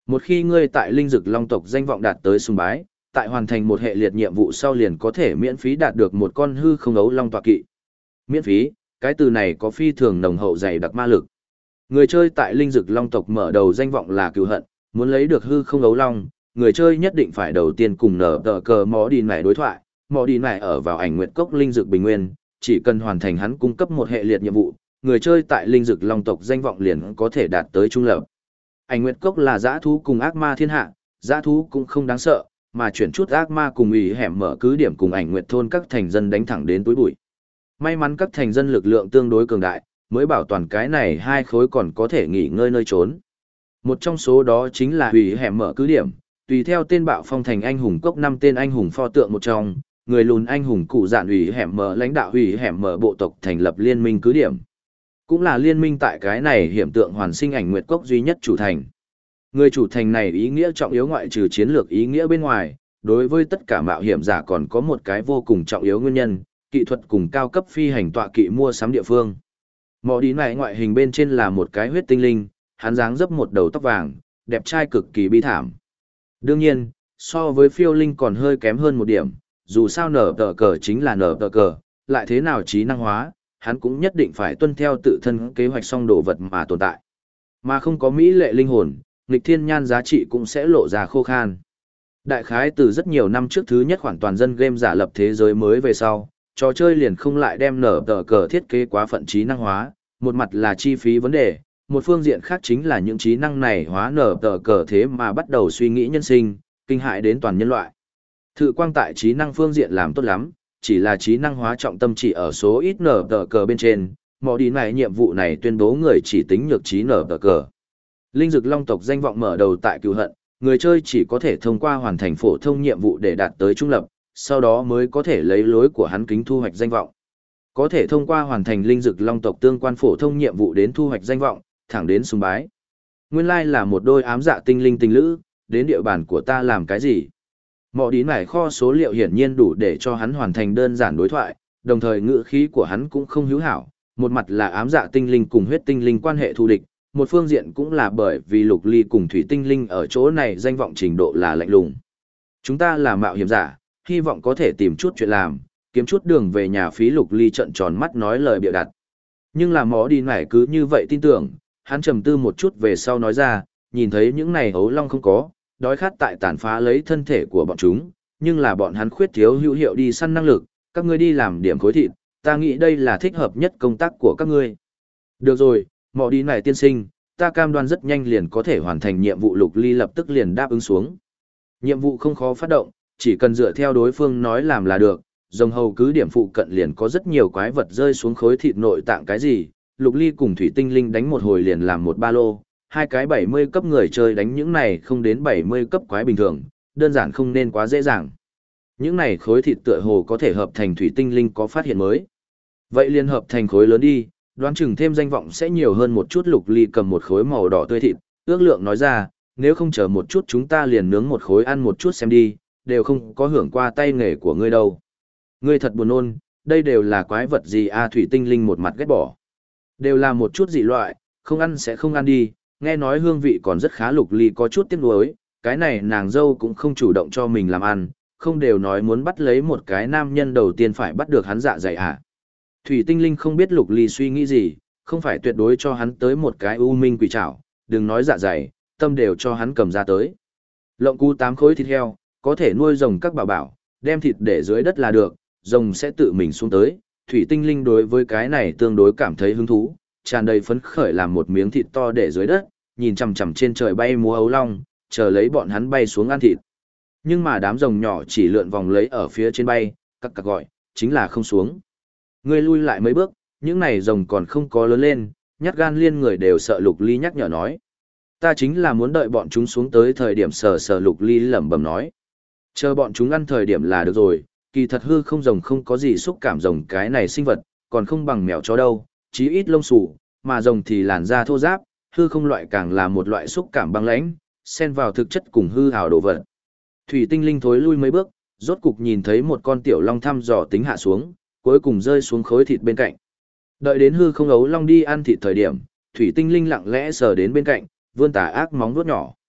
Một khi ngươi tại linh dực long tộc danh vọng đạt tới sùng bái, tại hoàn thành một hệ liệt nhiệm vụ sau liền có thể miễn phí đạt được một con hư không ấu long tọa kỵ. Miễn phí, cái từ này có phi thường nồng hậu dày đặc ma lực. Người chơi tại linh dực long tộc mở đầu danh vọng là cừu hận, muốn lấy được hư không ấu long, người chơi nhất định phải đầu tiên cùng nở tờ cờ mỏ đi nải đối thoại. Mỏ đi nải ở vào ảnh nguyệt cốc linh dực bình nguyên, chỉ cần hoàn thành hắn cung cấp một hệ liệt nhiệm vụ, người chơi tại linh dực long tộc danh vọng liền có thể đạt tới trung lập. Ảnh nguyệt cốc là dã thú cùng ác ma thiên hạ, dã thú cũng không đáng sợ, mà chuyển chút ác ma cùng ủy hẻm mở cứ điểm cùng ảnh nguyệt thôn các thành dân đánh thẳng đến túi bụi. May mắn các thành dân lực lượng tương đối cường đại, mới bảo toàn cái này hai khối còn có thể nghỉ ngơi nơi trốn. Một trong số đó chính là ủy hẻm mở cứ điểm, tùy theo tên bạo phong thành anh hùng cốc 5 tên anh hùng pho tượng một trong, người lùn anh hùng cụ dạn ủy hẻm mở lãnh đạo ủy hẻm mở bộ tộc thành lập liên minh cứ điểm. Cũng là liên minh tại cái này hiểm tượng hoàn sinh ảnh nguyệt cốc duy nhất chủ thành. Người chủ thành này ý nghĩa trọng yếu ngoại trừ chiến lược ý nghĩa bên ngoài, đối với tất cả mạo hiểm giả còn có một cái vô cùng trọng yếu nguyên nhân, kỹ thuật cùng cao cấp phi hành tọa kỵ mua sắm địa phương. Mỏ đi này ngoại hình bên trên là một cái huyết tinh linh, hắn dáng dấp một đầu tóc vàng, đẹp trai cực kỳ bi thảm. Đương nhiên, so với phiêu linh còn hơi kém hơn một điểm, dù sao nở tờ cờ chính là nở tờ cờ, lại thế nào trí năng hóa, hắn cũng nhất định phải tuân theo tự thân kế hoạch song đồ vật mà tồn tại. Mà không có mỹ lệ linh hồn, nghịch thiên nhan giá trị cũng sẽ lộ ra khô khan. Đại khái từ rất nhiều năm trước thứ nhất khoản toàn dân game giả lập thế giới mới về sau, trò chơi liền không lại đem nở tờ cờ thiết kế quá phận trí năng hóa, một mặt là chi phí vấn đề, một phương diện khác chính là những trí năng này hóa nở tờ cờ thế mà bắt đầu suy nghĩ nhân sinh, kinh hại đến toàn nhân loại. Thự quang tại trí năng phương diện làm tốt lắm, chỉ là trí năng hóa trọng tâm chỉ ở số ít nở tờ cờ bên trên, mò đi này nhiệm vụ này tuyên bố người chỉ tính nhược trí nở tờ cờ. Linh dực long tộc danh vọng mở đầu tại cừu hận, người chơi chỉ có thể thông qua hoàn thành phổ thông nhiệm vụ để đạt tới trung lập, sau đó mới có thể lấy lối của hắn kính thu hoạch danh vọng. Có thể thông qua hoàn thành linh dực long tộc tương quan phổ thông nhiệm vụ đến thu hoạch danh vọng, thẳng đến sùng bái. Nguyên lai là một đôi ám dạ tinh linh tình lữ, đến địa bàn của ta làm cái gì? Mọ đi nải kho số liệu hiển nhiên đủ để cho hắn hoàn thành đơn giản đối thoại, đồng thời ngữ khí của hắn cũng không hữu hảo, một mặt là ám dạ tinh linh cùng huyết tinh linh quan hệ thù địch, một phương diện cũng là bởi vì lục ly cùng thủy tinh linh ở chỗ này danh vọng trình độ là lạnh lùng. Chúng ta là mạo hiểm giả, hy vọng có thể tìm chút chuyện làm, kiếm chút đường về nhà phí. Lục ly trợn tròn mắt nói lời bịa đặt. Nhưng là mỏ đi nải cứ như vậy tin tưởng, hắn trầm tư một chút về sau nói ra, nhìn thấy những này ấu long không có, đói khát tại tàn phá lấy thân thể của bọn chúng, nhưng là bọn hắn khuyết thiếu hữu hiệu đi săn năng lực, các ngươi đi làm điểm khối thịt, ta nghĩ đây là thích hợp nhất công tác của các ngươi. Được rồi, mỏ đi nải tiên sinh, ta cam đoan rất nhanh liền có thể hoàn thành nhiệm vụ. Lục ly lập tức liền đáp ứng xuống. Nhiệm vụ không khó phát động, chỉ cần dựa theo đối phương nói làm là được, rồng hầu cứ điểm phụ cận liền có rất nhiều quái vật rơi xuống khối thịt nội tạng cái gì, lục ly cùng thủy tinh linh đánh một hồi liền làm một ba lô, hai cái 70 cấp người chơi đánh những này không đến 70 cấp quái bình thường, đơn giản không nên quá dễ dàng. Những này khối thịt tựa hồ có thể hợp thành thủy tinh linh có phát hiện mới. Vậy liền hợp thành khối lớn đi, đoán chừng thêm danh vọng sẽ nhiều hơn một chút. Lục ly cầm một khối màu đỏ tươi thịt, ước lượng nói ra, nếu không chờ một chút chúng ta liền nướng một khối ăn một chút xem đi, đều không có hưởng qua tay nghề của ngươi đâu. Ngươi thật buồn nôn, đây đều là quái vật gì a? Thủy tinh linh một mặt ghét bỏ. Đều là một chút dị loại, không ăn sẽ không ăn đi, nghe nói hương vị còn rất khá. Lục ly có chút tiếc nuối, cái này nàng dâu cũng không chủ động cho mình làm ăn, không đều nói muốn bắt lấy một cái nam nhân đầu tiên phải bắt được hắn dạ dày à. Thủy tinh linh không biết lục ly suy nghĩ gì, không phải tuyệt đối cho hắn tới một cái u minh quỷ trảo, đừng nói dạ dày, tâm đều cho hắn cầm ra tới. Lộng cú 8 khối thịt heo, có thể nuôi rồng các bảo bảo, đem thịt để dưới đất là được, rồng sẽ tự mình xuống tới. Thủy tinh linh đối với cái này tương đối cảm thấy hứng thú, tràn đầy phấn khởi làm một miếng thịt to để dưới đất, nhìn chằm chằm trên trời bay múa ấu long, chờ lấy bọn hắn bay xuống ăn thịt. Nhưng mà đám rồng nhỏ chỉ lượn vòng lấy ở phía trên bay, cặc cặc gọi, chính là không xuống. Ngươi lui lại mấy bước, những này rồng còn không có lớn lên, nhát gan liên người đều sợ. Lục ly nhắc nhở nói. Ta chính là muốn đợi bọn chúng xuống tới thời điểm sờ sờ. Lục ly lẩm bẩm nói. Chờ bọn chúng ăn thời điểm là được rồi, kỳ thật hư không rồng không có gì xúc cảm, rồng cái này sinh vật, còn không bằng mèo chó đâu, chí ít lông xù, mà rồng thì làn da thô ráp, hư không loại càng là một loại xúc cảm băng lãnh, xen vào thực chất cùng hư ảo đồ vật. Thủy tinh linh thối lui mấy bước, rốt cục nhìn thấy một con tiểu long thăm dò tính hạ xuống, cuối cùng rơi xuống khối thịt bên cạnh. Đợi đến hư không ấu long đi ăn thịt thời điểm, thủy tinh linh lặng lẽ sờ đến bên cạnh, vươn tà ác móng vuốt nhỏ.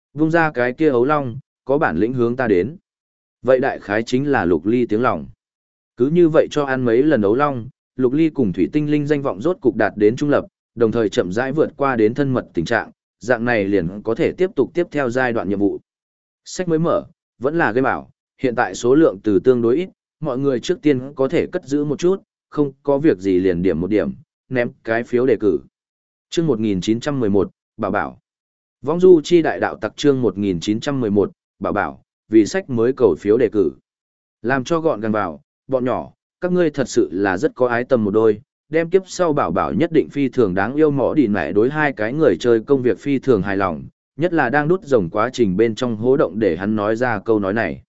Vung ra cái kia ấu long, có bản lĩnh hướng ta đến. Vậy đại khái chính là Lục Ly tiếng lòng. Cứ như vậy cho ăn mấy lần ấu long, Lục Ly cùng Thủy Tinh Linh danh vọng rốt cục đạt đến trung lập, đồng thời chậm rãi vượt qua đến thân mật tình trạng, dạng này liền có thể tiếp theo giai đoạn nhiệm vụ. Sách mới mở, vẫn là game bảo, hiện tại số lượng từ tương đối ít, mọi người trước tiên có thể cất giữ một chút, không có việc gì liền điểm một điểm, ném cái phiếu đề cử. Chương 1911, Bảo Bảo. Vong du chi đại đạo tặc chương 1911, Bảo Bảo, vì sách mới cầu phiếu đề cử. Làm cho gọn gàng vào, bọn nhỏ, các ngươi thật sự là rất có ái tâm một đôi, đem kiếp sau Bảo Bảo nhất định phi thường đáng yêu mỏ đỉ mẹ đối hai cái người chơi công việc phi thường hài lòng, nhất là đang đút rồng quá trình bên trong hố động để hắn nói ra câu nói này.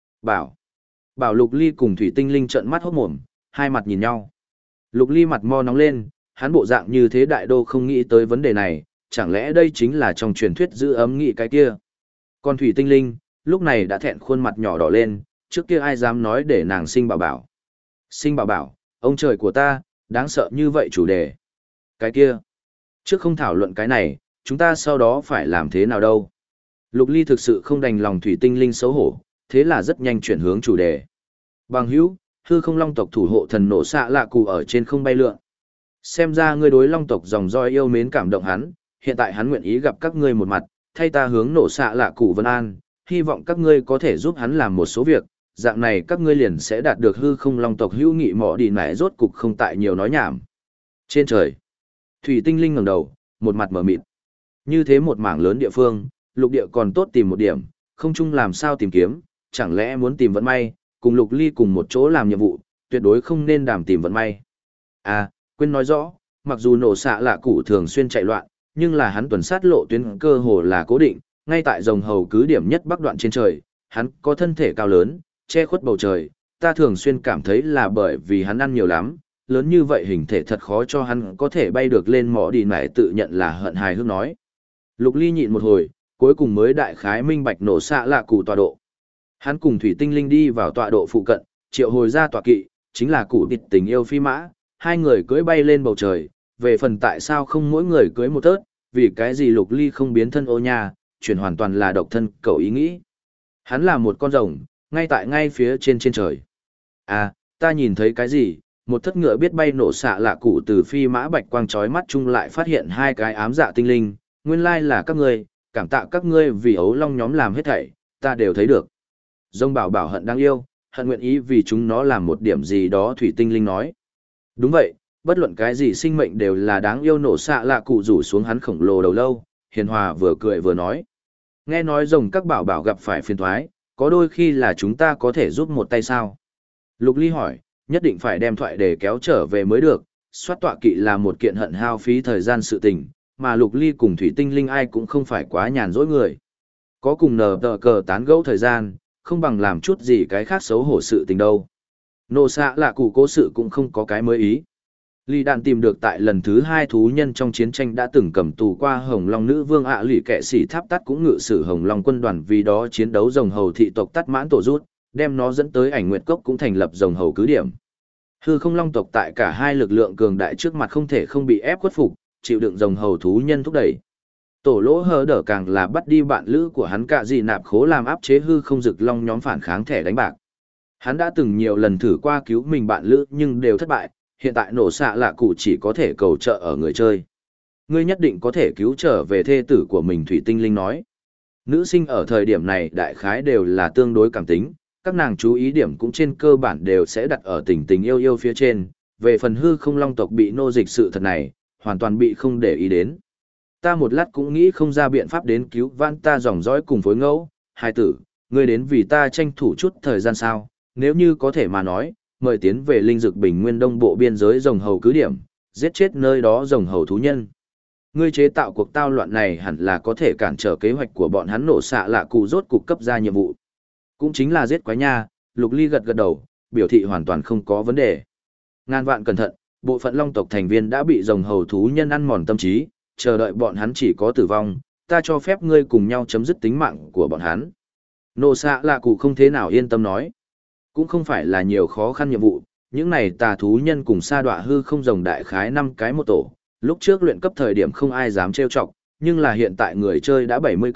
Bảo Lục Ly cùng Thủy Tinh Linh trợn mắt hốt mồm, hai mặt nhìn nhau. Lục Ly mặt mo nóng lên, hắn bộ dạng như thế đại đô không nghĩ tới vấn đề này, chẳng lẽ đây chính là trong truyền thuyết giữ ấm nghị cái kia. Còn Thủy Tinh Linh, lúc này đã thẹn khuôn mặt nhỏ đỏ lên, trước kia ai dám nói để nàng sinh Bảo Bảo. Sinh Bảo Bảo, ông trời của ta, đáng sợ như vậy chủ đề. Cái kia, trước không thảo luận cái này, chúng ta sau đó phải làm thế nào đâu. Lục Ly thực sự không đành lòng Thủy Tinh Linh xấu hổ, thế là rất nhanh chuyển hướng chủ đề. Bằng hữu, hư không long tộc thủ hộ thần nổ xạ lạ cụ ở trên không bay lượn. Xem ra ngươi đối long tộc dòng roi yêu mến cảm động hắn, hiện tại hắn nguyện ý gặp các ngươi một mặt, thay ta hướng nổ xạ lạ cụ vân an, hy vọng các ngươi có thể giúp hắn làm một số việc, dạng này các ngươi liền sẽ đạt được hư không long tộc hữu nghị mỏ đi nải rốt cục không tại nhiều nói nhảm. Trên trời, Thủy Tinh Linh ngẩng đầu, một mặt mở mịt. Như thế một mảng lớn địa phương, lục địa còn tốt tìm một điểm, không chung làm sao tìm kiếm, chẳng lẽ muốn tìm vận may, cùng Lục Ly cùng một chỗ làm nhiệm vụ, tuyệt đối không nên đàm tìm vận may. À, quên nói rõ, mặc dù nổ xạ lạ cụ thường xuyên chạy loạn, nhưng là hắn tuần sát lộ tuyến cơ hồ là cố định, ngay tại rồng hầu cứ điểm nhất bắc đoạn trên trời, hắn có thân thể cao lớn, che khuất bầu trời, ta thường xuyên cảm thấy là bởi vì hắn ăn nhiều lắm, lớn như vậy hình thể thật khó cho hắn có thể bay được lên mỏ đi mẹ tự nhận là hận hài hước nói. Lục Ly nhịn một hồi, cuối cùng mới đại khái minh bạch nổ xạ lạ cụ tọa độ. Hắn cùng Thủy Tinh Linh đi vào tọa độ phụ cận, triệu hồi ra tọa kỵ, chính là cụ địch tình yêu phi mã, hai người cưỡi bay lên bầu trời, về phần tại sao không mỗi người cưỡi một tớt, vì cái gì Lục Ly không biến thân ô nha, chuyển hoàn toàn là độc thân cậu ý nghĩ. Hắn là một con rồng, ngay phía trên trời. À, ta nhìn thấy cái gì, một thất ngựa biết bay nổ xạ lạ cụ từ phi mã bạch quang chói mắt chung lại phát hiện hai cái ám dạ tinh linh, nguyên lai là các ngươi, cảm tạ các ngươi vì ấu long nhóm làm hết thảy, ta đều thấy được. Rồng Bảo Bảo hận đáng yêu, hận nguyện ý vì chúng nó làm một điểm gì đó Thủy Tinh Linh nói. Đúng vậy, bất luận cái gì sinh mệnh đều là đáng yêu nổ xạ lạ cụ rủ xuống hắn khổng lồ đầu lâu, hiền hòa vừa cười vừa nói. Nghe nói rồng các bảo bảo gặp phải phiền thoái, có đôi khi là chúng ta có thể giúp một tay sao? Lục Ly hỏi, nhất định phải đem thoại để kéo trở về mới được, soát tọa kỵ là một kiện hận hao phí thời gian sự tình, mà Lục Ly cùng Thủy Tinh Linh ai cũng không phải quá nhàn rỗi người. Có cùng nờ tờ cờ tán gẫu thời gian, không bằng làm chút gì cái khác xấu hổ sự tình đâu. Nô xạ lạ cụ cố sự cũng không có cái mới ý. Lý Đạn tìm được tại lần thứ 2 thú nhân trong chiến tranh đã từng cầm tù qua Hồng Long nữ vương ạ lụy kệ sĩ tháp tắt cũng ngự sử Hồng Long quân đoàn vì đó chiến đấu rồng hầu thị tộc tắt mãn tổ rút, đem nó dẫn tới ảnh nguyệt cốc cũng thành lập rồng hầu cứ điểm. Hư không long tộc tại cả hai lực lượng cường đại trước mặt không thể không bị ép khuất phục, chịu đựng rồng hầu thú nhân thúc đẩy. Tổ lỗ hờ đỡ càng là bắt đi bạn lữ của hắn cả gì nạp khố làm áp chế hư không rực long nhóm phản kháng thẻ đánh bạc. Hắn đã từng nhiều lần thử qua cứu mình bạn lữ nhưng đều thất bại, hiện tại nổ xạ lạ cụ chỉ có thể cầu trợ ở người chơi. Ngươi nhất định có thể cứu trở về thê tử của mình Thủy Tinh Linh nói. Nữ sinh ở thời điểm này đại khái đều là tương đối cảm tính, các nàng chú ý điểm cũng trên cơ bản đều sẽ đặt ở tình tình yêu yêu phía trên, về phần hư không long tộc bị nô dịch sự thật này, hoàn toàn bị không để ý đến. Ta một lát cũng nghĩ không ra biện pháp đến cứu vãn ta dòng dõi cùng phối ngẫu, hai tử, ngươi đến vì ta tranh thủ chút thời gian sao, nếu như có thể mà nói, mời tiến về linh dực bình nguyên đông bộ biên giới rồng hầu cứ điểm, giết chết nơi đó rồng hầu thú nhân. Ngươi chế tạo cuộc tao loạn này hẳn là có thể cản trở kế hoạch của bọn hắn nổ xạ lạ cụ rốt cục cấp ra nhiệm vụ. Cũng chính là giết quái nha, Lục Ly gật gật đầu, biểu thị hoàn toàn không có vấn đề. Ngàn vạn cẩn thận, bộ phận long tộc thành viên đã bị rồng hầu thú nhân ăn mòn tâm trí, chờ đợi bọn hắn chỉ có tử vong, ta cho phép ngươi cùng nhau chấm dứt tính mạng của bọn hắn. Nổ xạ lạ cụ không thế nào yên tâm nói. Cũng không phải là nhiều khó khăn nhiệm vụ, những này tà thú nhân cùng sa đọa hư không rồng đại khái 5 cái một tổ, lúc trước luyện cấp thời điểm không ai dám trêu chọc, nhưng là hiện tại người chơi đã 70 cấp,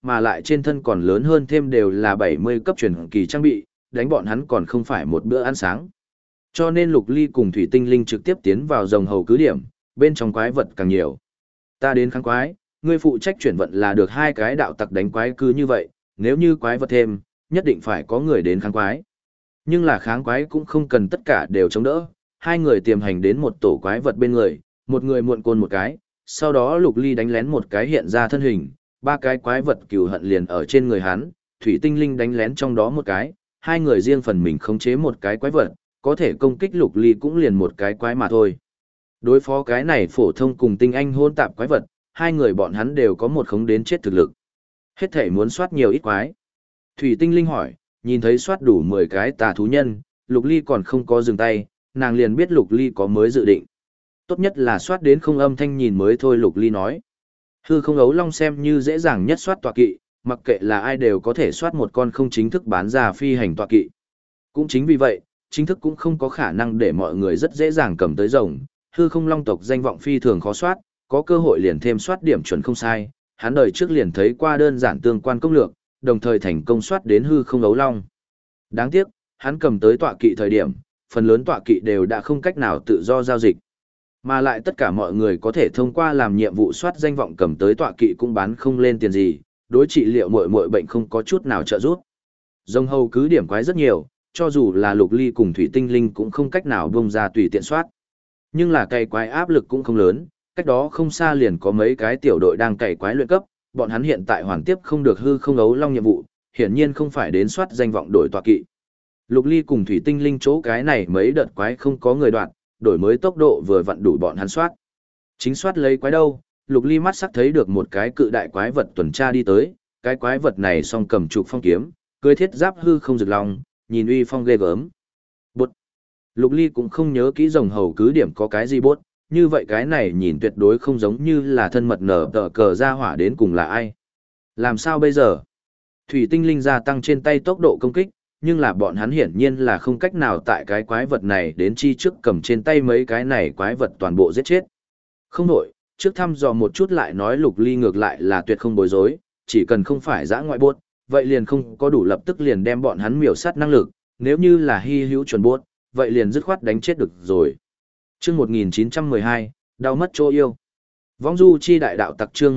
mà lại trên thân còn lớn hơn thêm đều là 70 cấp truyền kỳ trang bị, đánh bọn hắn còn không phải một bữa ăn sáng. Cho nên Lục Ly cùng Thủy Tinh Linh trực tiếp tiến vào rồng hầu cứ điểm, bên trong quái vật càng nhiều. Ta đến kháng quái, ngươi phụ trách chuyển vận là được 2 cái đạo tặc đánh quái cứ như vậy, nếu như quái vật thêm, nhất định phải có người đến kháng quái. Nhưng là kháng quái cũng không cần tất cả đều chống đỡ, 2 người tiềm hành đến một tổ quái vật bên người, một người muộn côn một cái, sau đó Lục Ly đánh lén một cái hiện ra thân hình, 3 cái quái vật cừu hận liền ở trên người hắn, Thủy Tinh Linh đánh lén trong đó một cái, 2 người riêng phần mình khống chế một cái quái vật, có thể công kích Lục Ly cũng liền một cái quái mà thôi. Đối phó cái này phổ thông cùng tinh anh hôn tạp quái vật, 2 người bọn hắn đều có một khống đến chết thực lực. Hết thể muốn soát nhiều ít quái. Thủy Tinh Linh hỏi, nhìn thấy soát đủ 10 cái tà thú nhân, Lục Ly còn không có dừng tay, nàng liền biết Lục Ly có mới dự định. Tốt nhất là soát đến không âm thanh nhìn mới thôi, Lục Ly nói. Hư không ấu long xem như dễ dàng nhất soát tọa kỵ, mặc kệ là ai đều có thể soát một con không chính thức bán ra phi hành tọa kỵ. Cũng chính vì vậy, chính thức cũng không có khả năng để mọi người rất dễ dàng cầm tới rồng. Hư không long tộc danh vọng phi thường khó soát, có cơ hội liền thêm soát điểm chuẩn không sai. Hắn đời trước liền thấy qua đơn giản tương quan công lược, đồng thời thành công soát đến hư không ấu long. Đáng tiếc, hắn cầm tới tọa kỵ thời điểm, phần lớn tọa kỵ đều đã không cách nào tự do giao dịch. Mà lại tất cả mọi người có thể thông qua làm nhiệm vụ soát danh vọng cầm tới tọa kỵ cũng bán không lên tiền gì, đối trị liệu mọi bệnh không có chút nào trợ giúp. Rồng hầu cứ điểm quái rất nhiều, cho dù là Lục Ly cùng Thủy Tinh Linh cũng không cách nào bung ra tùy tiện soát. Nhưng là cày quái áp lực cũng không lớn, cách đó không xa liền có mấy cái tiểu đội đang cày quái luyện cấp, bọn hắn hiện tại hoàn tiếp không được hư không ấu long nhiệm vụ, hiển nhiên không phải đến soát danh vọng đổi tọa kỵ. Lục Ly cùng Thủy Tinh Linh chỗ cái này mấy đợt quái không có người đoạt, đổi mới tốc độ vừa vặn đủ bọn hắn soát. Chính soát lấy quái đâu, Lục Ly mắt sắc thấy được một cái cự đại quái vật tuần tra đi tới, cái quái vật này song cầm trục phong kiếm, cưỡi thiết giáp hư không rực long, nhìn uy phong ghê gớm. Bột. Lục Ly cũng không nhớ kỹ rồng hầu cứ điểm có cái gì bốt, như vậy cái này nhìn tuyệt đối không giống như là thân mật nở tờ cờ ra hỏa đến cùng là ai. Làm sao bây giờ? Thủy Tinh Linh gia tăng trên tay tốc độ công kích, nhưng là bọn hắn hiển nhiên là không cách nào tại cái quái vật này đến chi trước cầm trên tay mấy cái này quái vật toàn bộ giết chết. Không đổi, trước thăm dò một chút lại nói Lục Ly ngược lại là tuyệt không bối rối, chỉ cần không phải giã ngoại bốt, vậy liền không có đủ lập tức liền đem bọn hắn miểu sát năng lực, nếu như là hy hữu chuẩn bốt, vậy liền dứt khoát đánh chết được rồi. Chương 1912, đau mất chỗ yêu. Vong du chi đại đạo tặc chương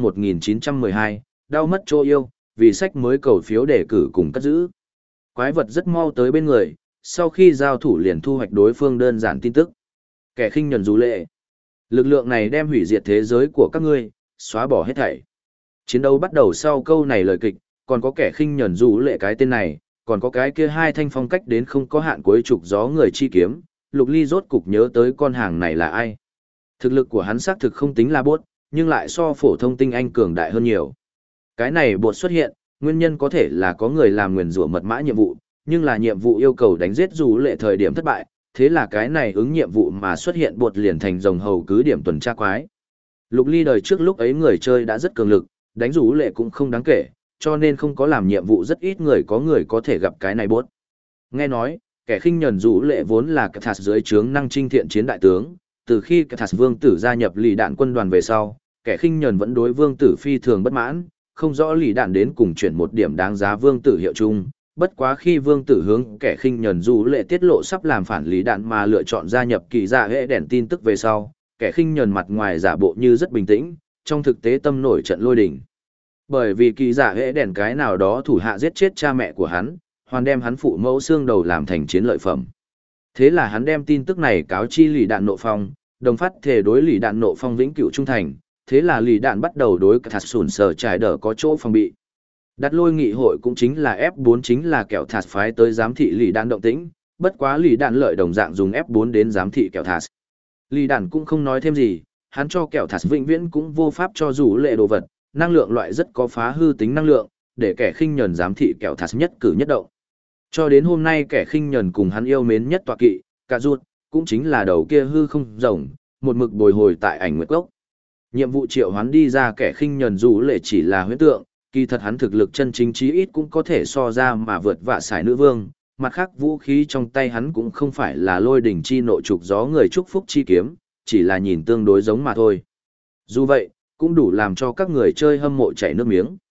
1912, đau mất chỗ yêu, vì sách mới cầu phiếu đề cử cùng cất giữ. Quái vật rất mau tới bên người, sau khi giao thủ liền thu hoạch đối phương đơn giản tin tức. Kẻ khinh nhẫn rú lệ. Lực lượng này đem hủy diệt thế giới của các ngươi, xóa bỏ hết thảy. Chiến đấu bắt đầu sau câu này lời kịch, còn có kẻ khinh nhẫn rú lệ cái tên này, còn có cái kia 2 thanh phong cách đến không có hạn cuối trục gió người chi kiếm, Lục Ly rốt cục nhớ tới con hàng này là ai. Thực lực của hắn xác thực không tính là bốt, nhưng lại so phổ thông tinh anh cường đại hơn nhiều. Cái này bột xuất hiện, nguyên nhân có thể là có người làm nguyền rủa mật mã nhiệm vụ, nhưng là nhiệm vụ yêu cầu đánh giết rú lệ thời điểm thất bại, thế là cái này ứng nhiệm vụ mà xuất hiện bột liền thành rồng hầu cứ điểm tuần tra quái. Lục Ly đời trước lúc ấy người chơi đã rất cường lực, đánh rú lệ cũng không đáng kể, cho nên không có làm nhiệm vụ rất ít người có thể gặp cái này bốt. Nghe nói, kẻ khinh nhẫn rú lệ vốn là Cathas dưới trướng năng trinh thiện chiến đại tướng, từ khi Cathas vương tử gia nhập lì đạn quân đoàn về sau, kẻ khinh nhẫn vẫn đối vương tử phi thường bất mãn, không rõ lì đạn đến cùng chuyển một điểm đáng giá vương tử hiệu chung. Bất quá khi vương tử hướng kẻ khinh nhẫn rú lệ tiết lộ sắp làm phản lý đạn mà lựa chọn gia nhập kỳ dạ hệ đèn tin tức về sau, kẻ khinh nhẫn mặt ngoài giả bộ như rất bình tĩnh, trong thực tế tâm nổi trận lôi đình. Bởi vì kỳ dạ hệ đèn cái nào đó thủ hạ giết chết cha mẹ của hắn, hoàn đem hắn phụ mẫu xương đầu làm thành chiến lợi phẩm. Thế là hắn đem tin tức này cáo chi lì đạn nộ phong, đồng phát thể đối lì đạn nộ phong vĩnh cửu trung thành, thế là lì đạn bắt đầu đối thạt sùn sở trải đỡ có chỗ phòng bị. Đặt lôi nghị hội cũng chính là F4 chính là kẹo thạt phái tới giám thị lì đạn động tĩnh, bất quá lì đạn lợi đồng dạng dùng F4 đến giám thị kẹo thạt. Lì đạn cũng không nói thêm gì, hắn cho kẹo thạt vĩnh viễn cũng vô pháp cho rủ lệ đồ vật, năng lượng loại rất có phá hư tính năng lượng, để kẻ khinh nhẫn giám thị kẹo thạt nhất cử nhất động. Cho đến hôm nay kẻ khinh nhẫn cùng hắn yêu mến nhất tọa kỵ, cả ruột, cũng chính là đầu kia hư không rồng, một mực bồi hồi tại ảnh nguyệt cốc. Nhiệm vụ triệu hoán đi ra kẻ khinh nhẫn rủ lệ chỉ là huyễn tượng, kỳ thật hắn thực lực chân chính chí ít cũng có thể so ra mà vượt vạ sải nữ vương, mặt khác vũ khí trong tay hắn cũng không phải là lôi đỉnh chi nộ trục gió người chúc phúc chi kiếm, chỉ là nhìn tương đối giống mà thôi. Dù vậy, cũng đủ làm cho các người chơi hâm mộ chảy nước miếng.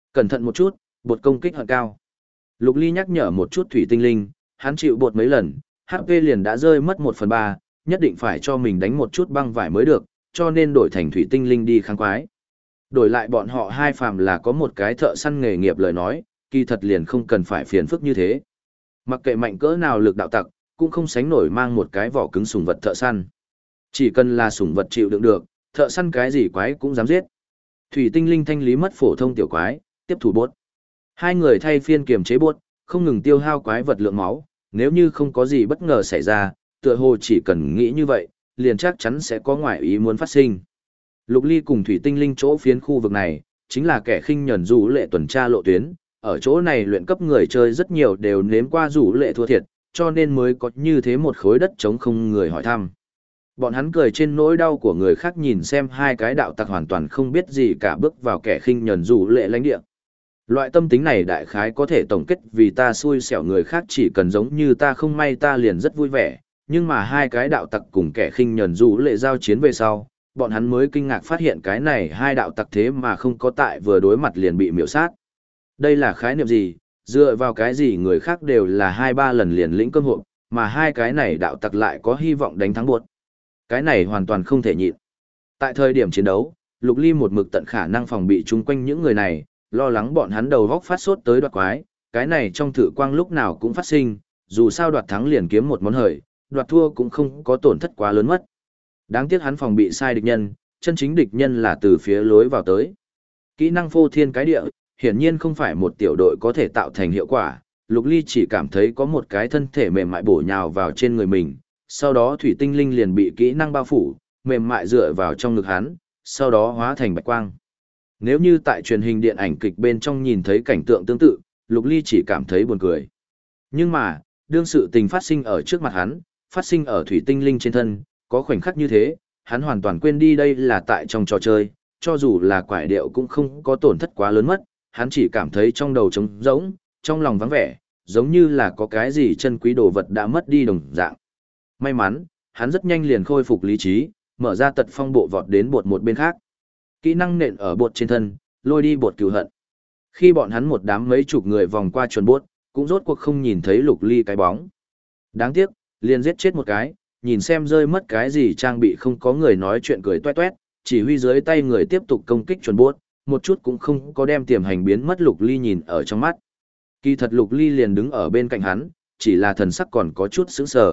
Cẩn thận một chút, bột công kích hận cao. Lục Ly nhắc nhở một chút thủy tinh linh, hắn chịu bột mấy lần, HP liền đã rơi mất 1/3, nhất định phải cho mình đánh một chút băng vải mới được, cho nên đổi thành thủy tinh linh đi kháng quái. Đổi lại bọn họ hai phàm là có một cái thợ săn nghề nghiệp lời nói, kỳ thật liền không cần phải phiền phức như thế. Mặc kệ mạnh cỡ nào lực đạo tặc, cũng không sánh nổi mang một cái vỏ cứng sủng vật thợ săn. Chỉ cần là sủng vật chịu đựng được, thợ săn cái gì quái cũng dám giết. Thủy tinh linh thanh lý mất phổ thông tiểu quái, tiếp thủ bốt. Hai người thay phiên kiềm chế bốt, không ngừng tiêu hao quái vật lượng máu, nếu như không có gì bất ngờ xảy ra, tựa hồ chỉ cần nghĩ như vậy, liền chắc chắn sẽ có ngoại ý muốn phát sinh. Lục Ly cùng thủy tinh linh chỗ phiến khu vực này, chính là kẻ khinh nhẫn rủ lệ tuần tra lộ tuyến, ở chỗ này luyện cấp người chơi rất nhiều đều nếm qua rủ lệ thua thiệt, cho nên mới có như thế một khối đất trống không người hỏi thăm. Bọn hắn cười trên nỗi đau của người khác nhìn xem hai cái đạo tặc hoàn toàn không biết gì cả bước vào kẻ khinh nhẫn rủ lệ lãnh địa. Loại tâm tính này đại khái có thể tổng kết vì ta xui xẻo người khác chỉ cần giống như ta không may ta liền rất vui vẻ, nhưng mà hai cái đạo tặc cùng kẻ khinh nhẫn rủ lệ giao chiến về sau, bọn hắn mới kinh ngạc phát hiện cái này hai đạo tặc thế mà không có tại vừa đối mặt liền bị miểu sát. Đây là khái niệm gì, dựa vào cái gì người khác đều là 2-3 lần liền lĩnh cơm hộp, mà hai cái này đạo tặc lại có hy vọng đánh thắng buột. Cái này hoàn toàn không thể nhịn. Tại thời điểm chiến đấu, Lục Ly một mực tận khả năng phòng bị chung quanh những người này, lo lắng bọn hắn đầu góc phát sốt tới đoạt quái, cái này trong thử quang lúc nào cũng phát sinh, dù sao đoạt thắng liền kiếm một món hời, đoạt thua cũng không có tổn thất quá lớn mất. Đáng tiếc hắn phòng bị sai địch nhân, chân chính địch nhân là từ phía lối vào tới. Kỹ năng phô thiên cái địa, hiển nhiên không phải một tiểu đội có thể tạo thành hiệu quả, Lục Ly chỉ cảm thấy có một cái thân thể mềm mại bổ nhào vào trên người mình, sau đó thủy tinh linh liền bị kỹ năng bao phủ, mềm mại dựa vào trong ngực hắn, sau đó hóa thành bạch quang. Nếu như tại truyền hình điện ảnh kịch bên trong nhìn thấy cảnh tượng tương tự, Lục Ly chỉ cảm thấy buồn cười. Nhưng mà, đương sự tình phát sinh ở trước mặt hắn, phát sinh ở thủy tinh linh trên thân, có khoảnh khắc như thế, hắn hoàn toàn quên đi đây là tại trong trò chơi, cho dù là quải điệu cũng không có tổn thất quá lớn mất, hắn chỉ cảm thấy trong đầu trống rỗng, trong lòng vắng vẻ, giống như là có cái gì chân quý đồ vật đã mất đi đồng dạng. May mắn, hắn rất nhanh liền khôi phục lý trí, mở ra tật phong bộ vọt đến bột một bên khác. Kỹ năng nện ở bột trên thân, lôi đi bột cừu hận. Khi bọn hắn một đám mấy chục người vòng qua chuẩn bốt, cũng rốt cuộc không nhìn thấy Lục Ly cái bóng. Đáng tiếc, liền giết chết một cái, nhìn xem rơi mất cái gì trang bị không có người nói chuyện cười toét toét, chỉ huy dưới tay người tiếp tục công kích chuẩn bốt, một chút cũng không có đem tiềm hành biến mất Lục Ly nhìn ở trong mắt. Kỳ thật Lục Ly liền đứng ở bên cạnh hắn, chỉ là thần sắc còn có chút sững sờ.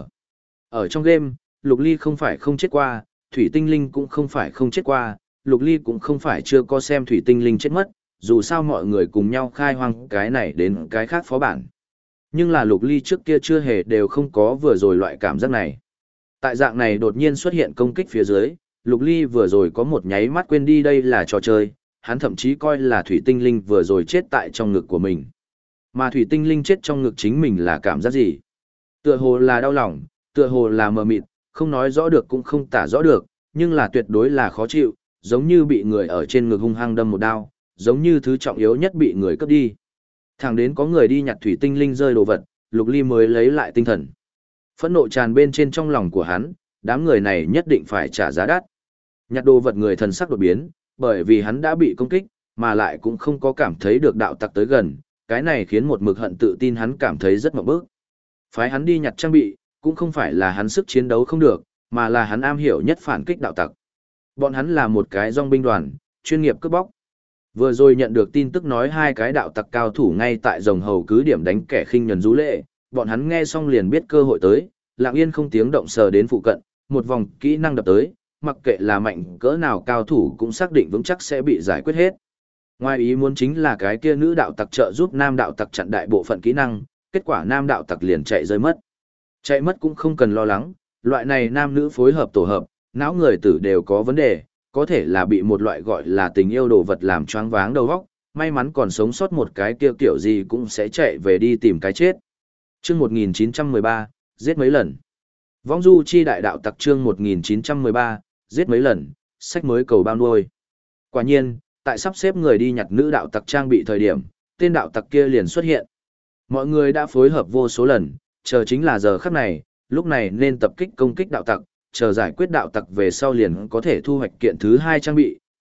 Ở trong game, Lục Ly không phải không chết qua, Thủy Tinh Linh cũng không phải không chết qua, Lục Ly cũng không phải chưa có xem Thủy Tinh Linh chết mất, dù sao mọi người cùng nhau khai hoang cái này đến cái khác phó bản. Nhưng là Lục Ly trước kia chưa hề đều không có vừa rồi loại cảm giác này. Tại dạng này đột nhiên xuất hiện công kích phía dưới, Lục Ly vừa rồi có một nháy mắt quên đi đây là trò chơi, hắn thậm chí coi là Thủy Tinh Linh vừa rồi chết tại trong ngực của mình. Mà Thủy Tinh Linh chết trong ngực chính mình là cảm giác gì? Tựa hồ là đau lòng, tựa hồ là mờ mịt, không nói rõ được cũng không tả rõ được, nhưng là tuyệt đối là khó chịu, giống như bị người ở trên ngực hung hăng đâm một đao, giống như thứ trọng yếu nhất bị người cướp đi. Thẳng đến có người đi nhặt Thủy Tinh Linh rơi đồ vật, Lục Ly mới lấy lại tinh thần. Phẫn nộ tràn bên trên trong lòng của hắn, đám người này nhất định phải trả giá đắt. Nhặt đồ vật người thần sắc đột biến, bởi vì hắn đã bị công kích, mà lại cũng không có cảm thấy được đạo tặc tới gần, cái này khiến một mực hận tự tin hắn cảm thấy rất ngộp bức. Phái hắn đi nhặt trang bị, cũng không phải là hắn sức chiến đấu không được, mà là hắn am hiểu nhất phản kích đạo tặc. Bọn hắn là một cái dòng binh đoàn, chuyên nghiệp cướp bóc. Vừa rồi nhận được tin tức nói hai cái đạo tặc cao thủ ngay tại rồng hầu cứ điểm đánh kẻ khinh nhẫn rú lệ, bọn hắn nghe xong liền biết cơ hội tới, lặng yên không tiếng động sờ đến phụ cận, một vòng kỹ năng đập tới, mặc kệ là mạnh cỡ nào cao thủ cũng xác định vững chắc sẽ bị giải quyết hết. Ngoài ý muốn chính là cái kia nữ đạo tặc trợ giúp nam đạo tặc chặn đại bộ phận kỹ năng, kết quả nam đạo tặc liền chạy rơi mất. Chạy mất cũng không cần lo lắng, loại này nam nữ phối hợp tổ hợp, não người tử đều có vấn đề, có thể là bị một loại gọi là tình yêu đồ vật làm choáng váng đầu óc, may mắn còn sống sót một cái kia kiểu gì cũng sẽ chạy về đi tìm cái chết. Chương 1913, giết mấy lần. Vong du chi đại đạo tặc chương 1913, giết mấy lần, sách mới cầu bao nuôi. Quả nhiên, tại sắp xếp người đi nhặt nữ đạo tặc trang bị thời điểm, tên đạo tặc kia liền xuất hiện. Mọi người đã phối hợp vô số lần, chờ chính là giờ khắc này, lúc này nên tập kích công kích đạo tặc, chờ giải quyết đạo tặc về sau liền có thể thu hoạch kiện thứ 2 trang bị,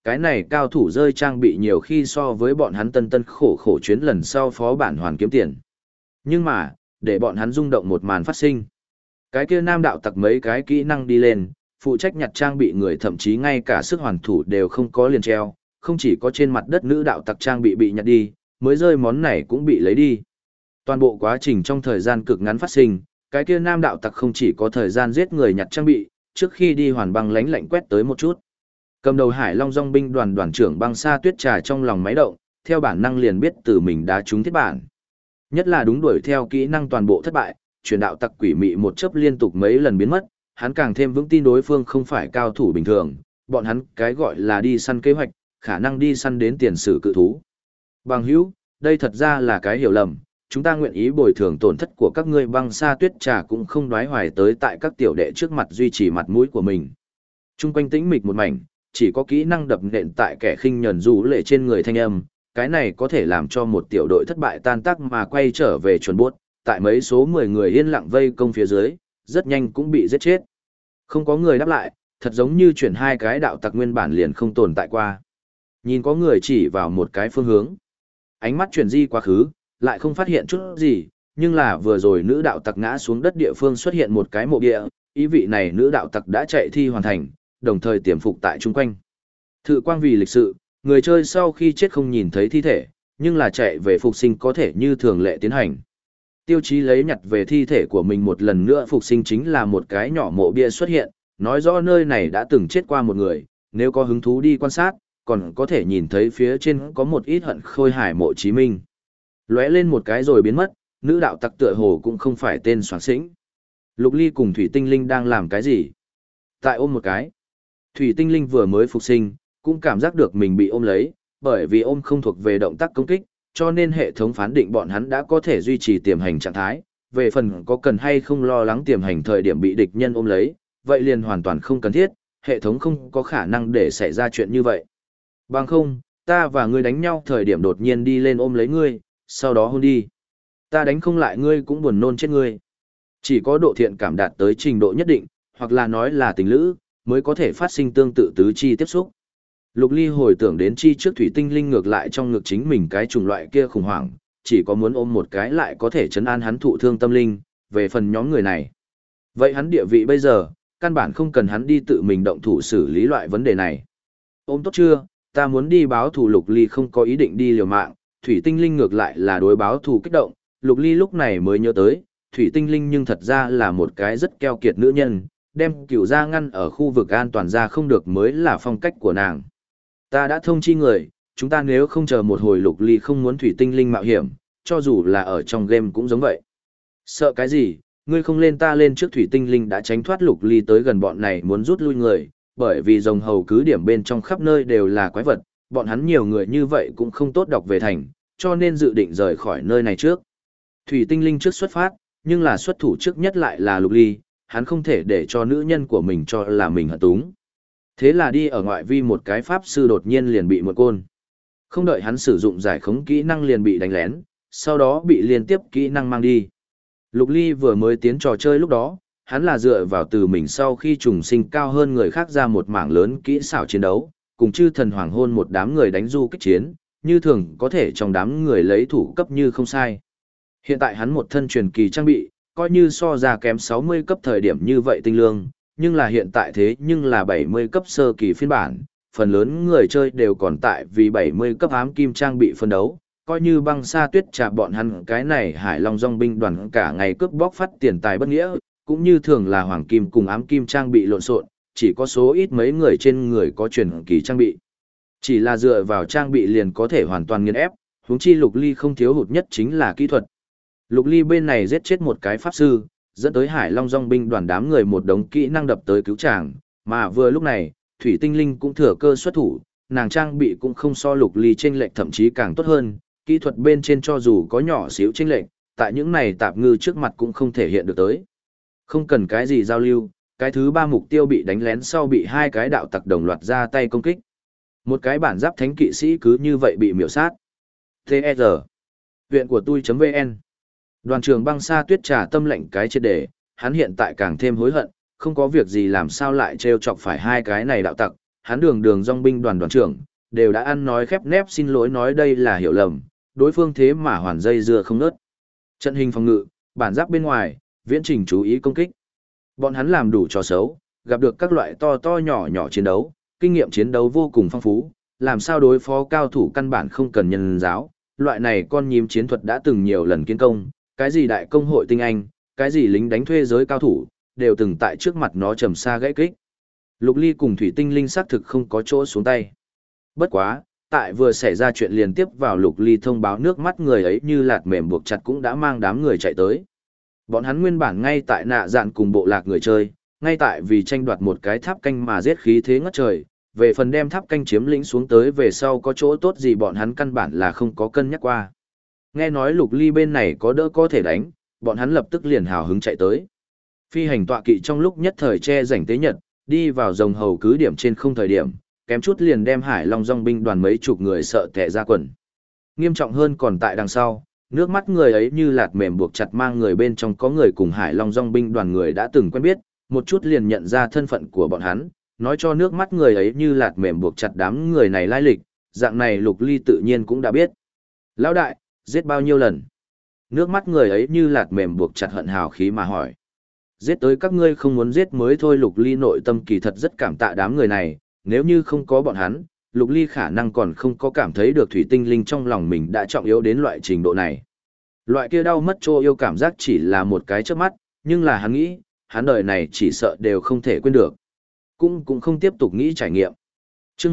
Cái này cao thủ rơi trang bị nhiều khi so với bọn hắn tân tân khổ khổ chuyến lần sau phó bản hoàn kiếm tiền. Nhưng mà, để bọn hắn rung động một màn phát sinh. Cái kia nam đạo tặc mấy cái kỹ năng đi lên, phụ trách nhặt trang bị người thậm chí ngay cả sức hoàn thủ đều không có liền treo, không chỉ có trên mặt đất nữ đạo tặc trang bị nhặt đi, mới rơi món này cũng bị lấy đi. Toàn bộ quá trình trong thời gian cực ngắn phát sinh, cái kia nam đạo tặc không chỉ có thời gian giết người nhặt trang bị, trước khi đi hoàn băng lánh lạnh quét tới một chút. Cầm đầu Hải Long Dòng binh đoàn đoàn trưởng Băng Sa Tuyết Trà trong lòng máy động, theo bản năng liền biết từ mình đã trúng thiết bản. Nhất là đúng đuổi theo kỹ năng toàn bộ thất bại, chuyển đạo tặc quỷ mị một chớp liên tục mấy lần biến mất, hắn càng thêm vững tin đối phương không phải cao thủ bình thường, bọn hắn cái gọi là đi săn kế hoạch, khả năng đi săn đến tiền sử cự thú. Bằng hữu, đây thật ra là cái hiểu lầm, chúng ta nguyện ý bồi thường tổn thất của các ngươi. Băng Sa Tuyết Trà cũng không đoái hoài tới tại các tiểu đệ trước mặt duy trì mặt mũi của mình. Trung quanh tĩnh mịch một mảnh, chỉ có kỹ năng đập nện tại kẻ khinh nhẫn rủ lệ trên người thanh âm, cái này có thể làm cho một tiểu đội thất bại tan tác mà quay trở về chuẩn buốt, tại mấy số 10 người yên lặng vây công phía dưới, rất nhanh cũng bị giết chết. Không có người đáp lại, thật giống như chuyển hai cái đạo tặc nguyên bản liền không tồn tại qua. Nhìn có người chỉ vào một cái phương hướng. Ánh mắt chuyển di quá khứ, lại không phát hiện chút gì, nhưng là vừa rồi nữ đạo tặc ngã xuống đất địa phương xuất hiện một cái mộ địa, ý vị này nữ đạo tặc đã chạy thi hoàn thành, đồng thời tiềm phục tại chung quanh. Thự quang vì lịch sự, người chơi sau khi chết không nhìn thấy thi thể, nhưng là chạy về phục sinh có thể như thường lệ tiến hành. Tiêu chí lấy nhặt về thi thể của mình một lần nữa phục sinh chính là một cái nhỏ mộ bia xuất hiện, nói rõ nơi này đã từng chết qua một người, nếu có hứng thú đi quan sát, còn có thể nhìn thấy phía trên có một ít hận khôi hải mộ Chí Minh. Lóe lên một cái rồi biến mất, nữ đạo tặc tựa hồ cũng không phải tên soáng xĩnh. Lục Ly cùng Thủy Tinh Linh đang làm cái gì? Tại ôm một cái. Thủy Tinh Linh vừa mới phục sinh, cũng cảm giác được mình bị ôm lấy, bởi vì ôm không thuộc về động tác công kích, cho nên hệ thống phán định bọn hắn đã có thể duy trì tiềm hành trạng thái. Về phần có cần hay không lo lắng tiềm hành thời điểm bị địch nhân ôm lấy, vậy liền hoàn toàn không cần thiết, hệ thống không có khả năng để xảy ra chuyện như vậy. Bằng không, ta và ngươi đánh nhau thời điểm đột nhiên đi lên ôm lấy ngươi, sau đó hôn đi. Ta đánh không lại ngươi cũng buồn nôn chết ngươi. Chỉ có độ thiện cảm đạt tới trình độ nhất định, hoặc là nói là tình lữ, mới có thể phát sinh tương tự tứ chi tiếp xúc. Lục Ly hồi tưởng đến chi trước Thủy Tinh Linh ngược lại trong ngực chính mình cái chủng loại kia khủng hoảng, chỉ có muốn ôm một cái lại có thể trấn an hắn thụ thương tâm linh, về phần nhóm người này. Vậy hắn địa vị bây giờ, căn bản không cần hắn đi tự mình động thủ xử lý loại vấn đề này. Ôm tốt chưa, ta muốn đi báo thù. Lục Ly không có ý định đi liều mạng, Thủy Tinh Linh ngược lại là đối báo thù kích động, Lục Ly lúc này mới nhớ tới, Thủy Tinh Linh nhưng thật ra là một cái rất keo kiệt nữ nhân, đem cửu gia ngăn ở khu vực an toàn ra không được mới là phong cách của nàng. Ta đã thông chi người, chúng ta nếu không chờ một hồi. Lục Ly không muốn Thủy Tinh Linh mạo hiểm, cho dù là ở trong game cũng giống vậy. Sợ cái gì, ngươi không lên ta lên trước. Thủy Tinh Linh đã tránh thoát Lục Ly tới gần bọn này muốn rút lui người, bởi vì rồng hầu cứ điểm bên trong khắp nơi đều là quái vật, bọn hắn nhiều người như vậy cũng không tốt đọc về thành, cho nên dự định rời khỏi nơi này trước. Thủy Tinh Linh trước xuất phát, nhưng là xuất thủ trước nhất lại là Lục Ly, hắn không thể để cho nữ nhân của mình cho là mình hận túng. Thế là đi ở ngoại vi một cái pháp sư đột nhiên liền bị một côn. Không đợi hắn sử dụng giải khống kỹ năng liền bị đánh lén, sau đó bị liên tiếp kỹ năng mang đi. Lục Ly vừa mới tiến trò chơi lúc đó, hắn là dựa vào từ mình sau khi trùng sinh cao hơn người khác ra một mảng lớn kỹ xảo chiến đấu, cùng chư thần hoàng hôn một đám người đánh du kích chiến, như thường có thể trong đám người lấy thủ cấp như không sai. Hiện tại hắn một thân truyền kỳ trang bị, coi như so ra kém 60 cấp thời điểm như vậy tinh lương, nhưng là hiện tại thế nhưng là 70 cấp sơ kỳ phiên bản, phần lớn người chơi đều còn tại vì 70 cấp ám kim trang bị phân đấu, coi như Băng Sa Tuyết Trà bọn hắn cái này Hải Long Dòng binh đoàn cả ngày cướp bóc phát tiền tài bất nghĩa, cũng như thường là hoàng kim cùng ám kim trang bị lộn xộn, chỉ có số ít mấy người trên người có truyền kỳ trang bị. Chỉ là dựa vào trang bị liền có thể hoàn toàn nghiền ép, huống chi Lục Ly không thiếu hụt nhất chính là kỹ thuật. Lục Ly bên này giết chết một cái pháp sư, dẫn tới Hải Long Dòng binh đoàn đám người một đống kỹ năng đập tới cứu chàng, mà vừa lúc này, Thủy Tinh Linh cũng thừa cơ xuất thủ, nàng trang bị cũng không so Lục Ly chênh lệch, thậm chí càng tốt hơn, kỹ thuật bên trên cho dù có nhỏ xíu chênh lệch, tại những này tạp ngư trước mặt cũng không thể hiện được tới. Không cần cái gì giao lưu, cái thứ ba mục tiêu bị đánh lén sau bị hai cái đạo tặc đồng loạt ra tay công kích. Một cái bản giáp thánh kỵ sĩ cứ như vậy bị miểu sát. TR. Viện của tôi.vn. Đoàn trưởng Băng Sa Tuyết Trà tâm lệnh cái triệt đề, hắn hiện tại càng thêm hối hận, không có việc gì làm sao lại trêu chọc phải hai cái này đạo tặc, hắn đường đường dòng binh đoàn đoàn trưởng, đều đã ăn nói khép nép xin lỗi nói đây là hiểu lầm, đối phương thế mà hoàn dây dưa không ngớt. Trận hình phòng ngự, bản giáp bên ngoài, viễn trình chú ý công kích. Bọn hắn làm đủ trò xấu, gặp được các loại to to nhỏ nhỏ chiến đấu, kinh nghiệm chiến đấu vô cùng phong phú, làm sao đối phó cao thủ căn bản không cần nhân giáo, loại này con nhím chiến thuật đã từng nhiều lần kiến công, cái gì đại công hội tinh anh, cái gì lính đánh thuê giới cao thủ, đều từng tại trước mặt nó trầm xa gãy kích. Lục Ly cùng Thủy Tinh Linh xác thực không có chỗ xuống tay. Bất quá, tại vừa xảy ra chuyện liên tiếp vào Lục Ly thông báo nước mắt người ấy như lạt mềm buộc chặt cũng đã mang đám người chạy tới. Bọn hắn nguyên bản ngay tại nạ dạn cùng bộ lạc người chơi, ngay tại vì tranh đoạt một cái tháp canh mà giết khí thế ngất trời, về phần đem tháp canh chiếm lĩnh xuống tới về sau có chỗ tốt gì bọn hắn căn bản là không có cân nhắc qua. Nghe nói Lục Ly bên này có đỡ có thể đánh, bọn hắn lập tức liền hào hứng chạy tới. Phi hành tọa kỵ trong lúc nhất thời che rảnh tế nhật, đi vào rồng hầu cứ điểm trên không thời điểm, kém chút liền đem Hải Long dòng binh đoàn mấy chục người sợ tè ra quần. Nghiêm trọng hơn còn tại đằng sau, nước mắt người ấy như lạt mềm buộc chặt mang người bên trong có người cùng Hải Long dòng binh đoàn người đã từng quen biết, một chút liền nhận ra thân phận của bọn hắn, nói cho nước mắt người ấy như lạt mềm buộc chặt đám người này lai lịch, dạng này Lục Ly tự nhiên cũng đã biết. Lão đại, giết bao nhiêu lần? Nước mắt người ấy như lạt mềm buộc chặt hận hào khí mà hỏi. Giết tới các ngươi không muốn giết mới thôi. Lục Ly nội tâm kỳ thật rất cảm tạ đám người này, nếu như không có bọn hắn, Lục Ly khả năng còn không có cảm thấy được thủy tinh linh trong lòng mình đã trọng yếu đến loại trình độ này. Loại kia đau mất chỗ yêu cảm giác chỉ là một cái chớp mắt, nhưng là hắn nghĩ, hắn đời này chỉ sợ đều không thể quên được. Cũng không tiếp tục nghĩ trải nghiệm. Chương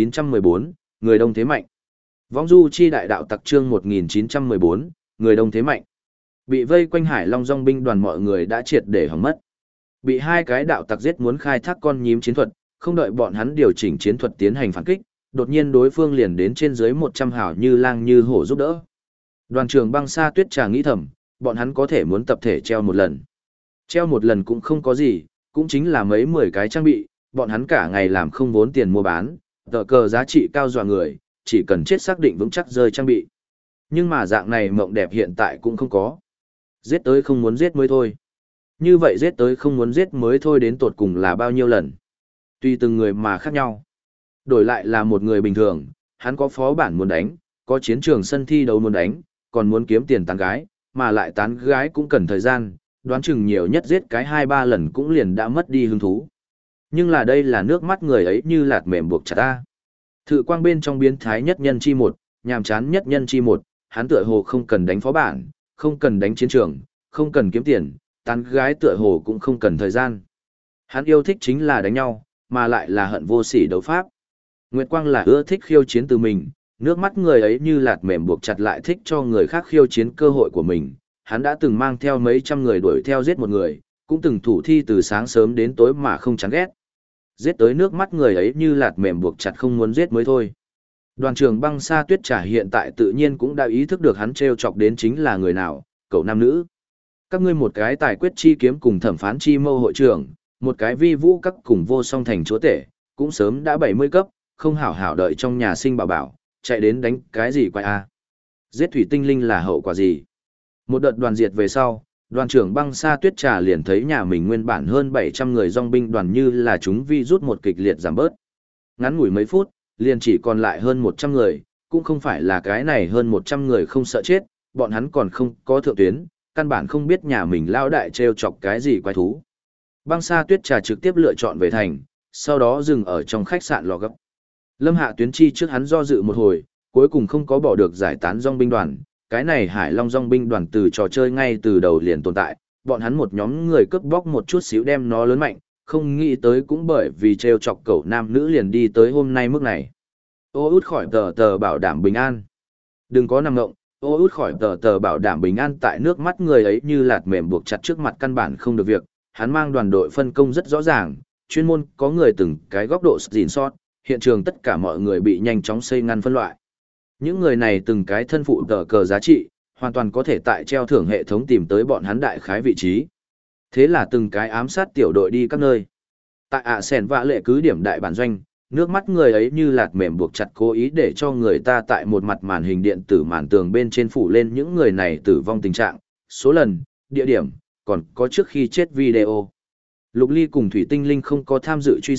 1914, người đông thế mạnh. Vong du chi đại đạo tặc chương 1914, người đông thế mạnh. Bị vây quanh Hải Long dòng binh đoàn mọi người đã triệt để hỏng mất. Bị hai cái đạo tặc giết muốn khai thác con nhím chiến thuật, không đợi bọn hắn điều chỉnh chiến thuật tiến hành phản kích, đột nhiên đối phương liền đến trên dưới 100 hào như lang như hổ giúp đỡ. Đoàn trưởng Băng Sa Tuyết Trà nghĩ thầm, bọn hắn có thể muốn tập thể treo một lần. Treo một lần cũng không có gì, cũng chính là mấy 10 cái trang bị, bọn hắn cả ngày làm không vốn tiền mua bán, tờ cờ giá trị cao dọa người, chỉ cần chết xác định vững chắc rơi trang bị. Nhưng mà dạng này mộng đẹp hiện tại cũng không có. Giết tới không muốn giết mới thôi. Như vậy giết tới không muốn giết mới thôi đến tột cùng là bao nhiêu lần. Tùy từng người mà khác nhau. Đổi lại là một người bình thường, hắn có phó bản muốn đánh, có chiến trường sân thi đấu muốn đánh, còn muốn kiếm tiền tán gái, mà lại tán gái cũng cần thời gian, đoán chừng nhiều nhất giết cái 2-3 lần cũng liền đã mất đi hứng thú. Nhưng là đây là nước mắt người ấy như lạt mềm buộc chặt ta. Thự quang bên trong biến thái nhất nhân chi một, nhàm chán nhất nhân chi một, hắn tựa hồ không cần đánh phó bản, không cần đánh chiến trường, không cần kiếm tiền, tán gái tựa hồ cũng không cần thời gian. Hắn yêu thích chính là đánh nhau, mà lại là hận vô sỉ đấu pháp. Nguyệt Quang là ưa thích khiêu chiến từ mình, nước mắt người ấy như lạt mềm buộc chặt lại thích cho người khác khiêu chiến cơ hội của mình. Hắn đã từng mang theo mấy trăm người đuổi theo giết một người, cũng từng thủ thi từ sáng sớm đến tối mà không chán ghét. Giết tới nước mắt người ấy như lạt mềm buộc chặt không muốn giết mới thôi. Đoàn trưởng Băng Sa Tuyết Trà hiện tại tự nhiên cũng đã ý thức được hắn trêu chọc đến chính là người nào, cậu nam nữ. Các ngươi một cái tài quyết chi kiếm cùng thẩm phán chi mâu hội trưởng, một cái vi vũ các cùng vô song thành chúa tể, cũng sớm đã 70 cấp, không hảo hảo đợi trong nhà sinh bảo bảo, chạy đến đánh cái gì quay a? Giết thủy tinh linh là hậu quả gì? Một đợt đoàn diệt về sau, đoàn trưởng Băng Sa Tuyết Trà liền thấy nhà mình nguyên bản hơn 700 người dòng binh đoàn như là chúng vi rút một kịch liệt giảm bớt. Ngắn ngủi mấy phút, liền chỉ còn lại hơn 100 người, cũng không phải là cái này hơn 100 người không sợ chết, bọn hắn còn không có thượng tuyến, căn bản không biết nhà mình lao đại trêu chọc cái gì quái thú. Băng Sa Tuyết Trà trực tiếp lựa chọn về thành, sau đó dừng ở trong khách sạn lò gấp. Lâm Hạ Tuyến Chi trước hắn do dự một hồi, cuối cùng không có bỏ được giải tán dòng binh đoàn. Cái này Hải Long dòng binh đoàn từ trò chơi ngay từ đầu liền tồn tại, bọn hắn một nhóm người cướp bóc một chút xíu đem nó lớn mạnh, không nghĩ tới cũng bởi vì trêu chọc cậu nam nữ liền đi tới hôm nay mức này. Ô út khỏi tờ bảo đảm bình an. Đừng có nằm ngộng, ô út khỏi tờ bảo đảm bình an tại nước mắt người ấy như lạt mềm buộc chặt trước mặt căn bản không được việc, hắn mang đoàn đội phân công rất rõ ràng, chuyên môn có người từng cái góc độ gìn sót, hiện trường tất cả mọi người bị nhanh chóng xây ngăn phân loại. Những người này từng cái thân phụ tờ cờ giá trị, hoàn toàn có thể tại treo thưởng hệ thống tìm tới bọn hắn đại khái vị trí. Thế là từng cái ám sát tiểu đội đi các nơi. Tại ạ sèn vạ lệ cứ điểm đại bản doanh, nước mắt người ấy như lạt mềm buộc chặt cố ý để cho người ta tại một mặt màn hình điện tử màn tường bên trên phủ lên những người này tử vong tình trạng, số lần, địa điểm, còn có trước khi chết video. Lục Ly cùng Thủy Tinh Linh không có tham dự truy sát,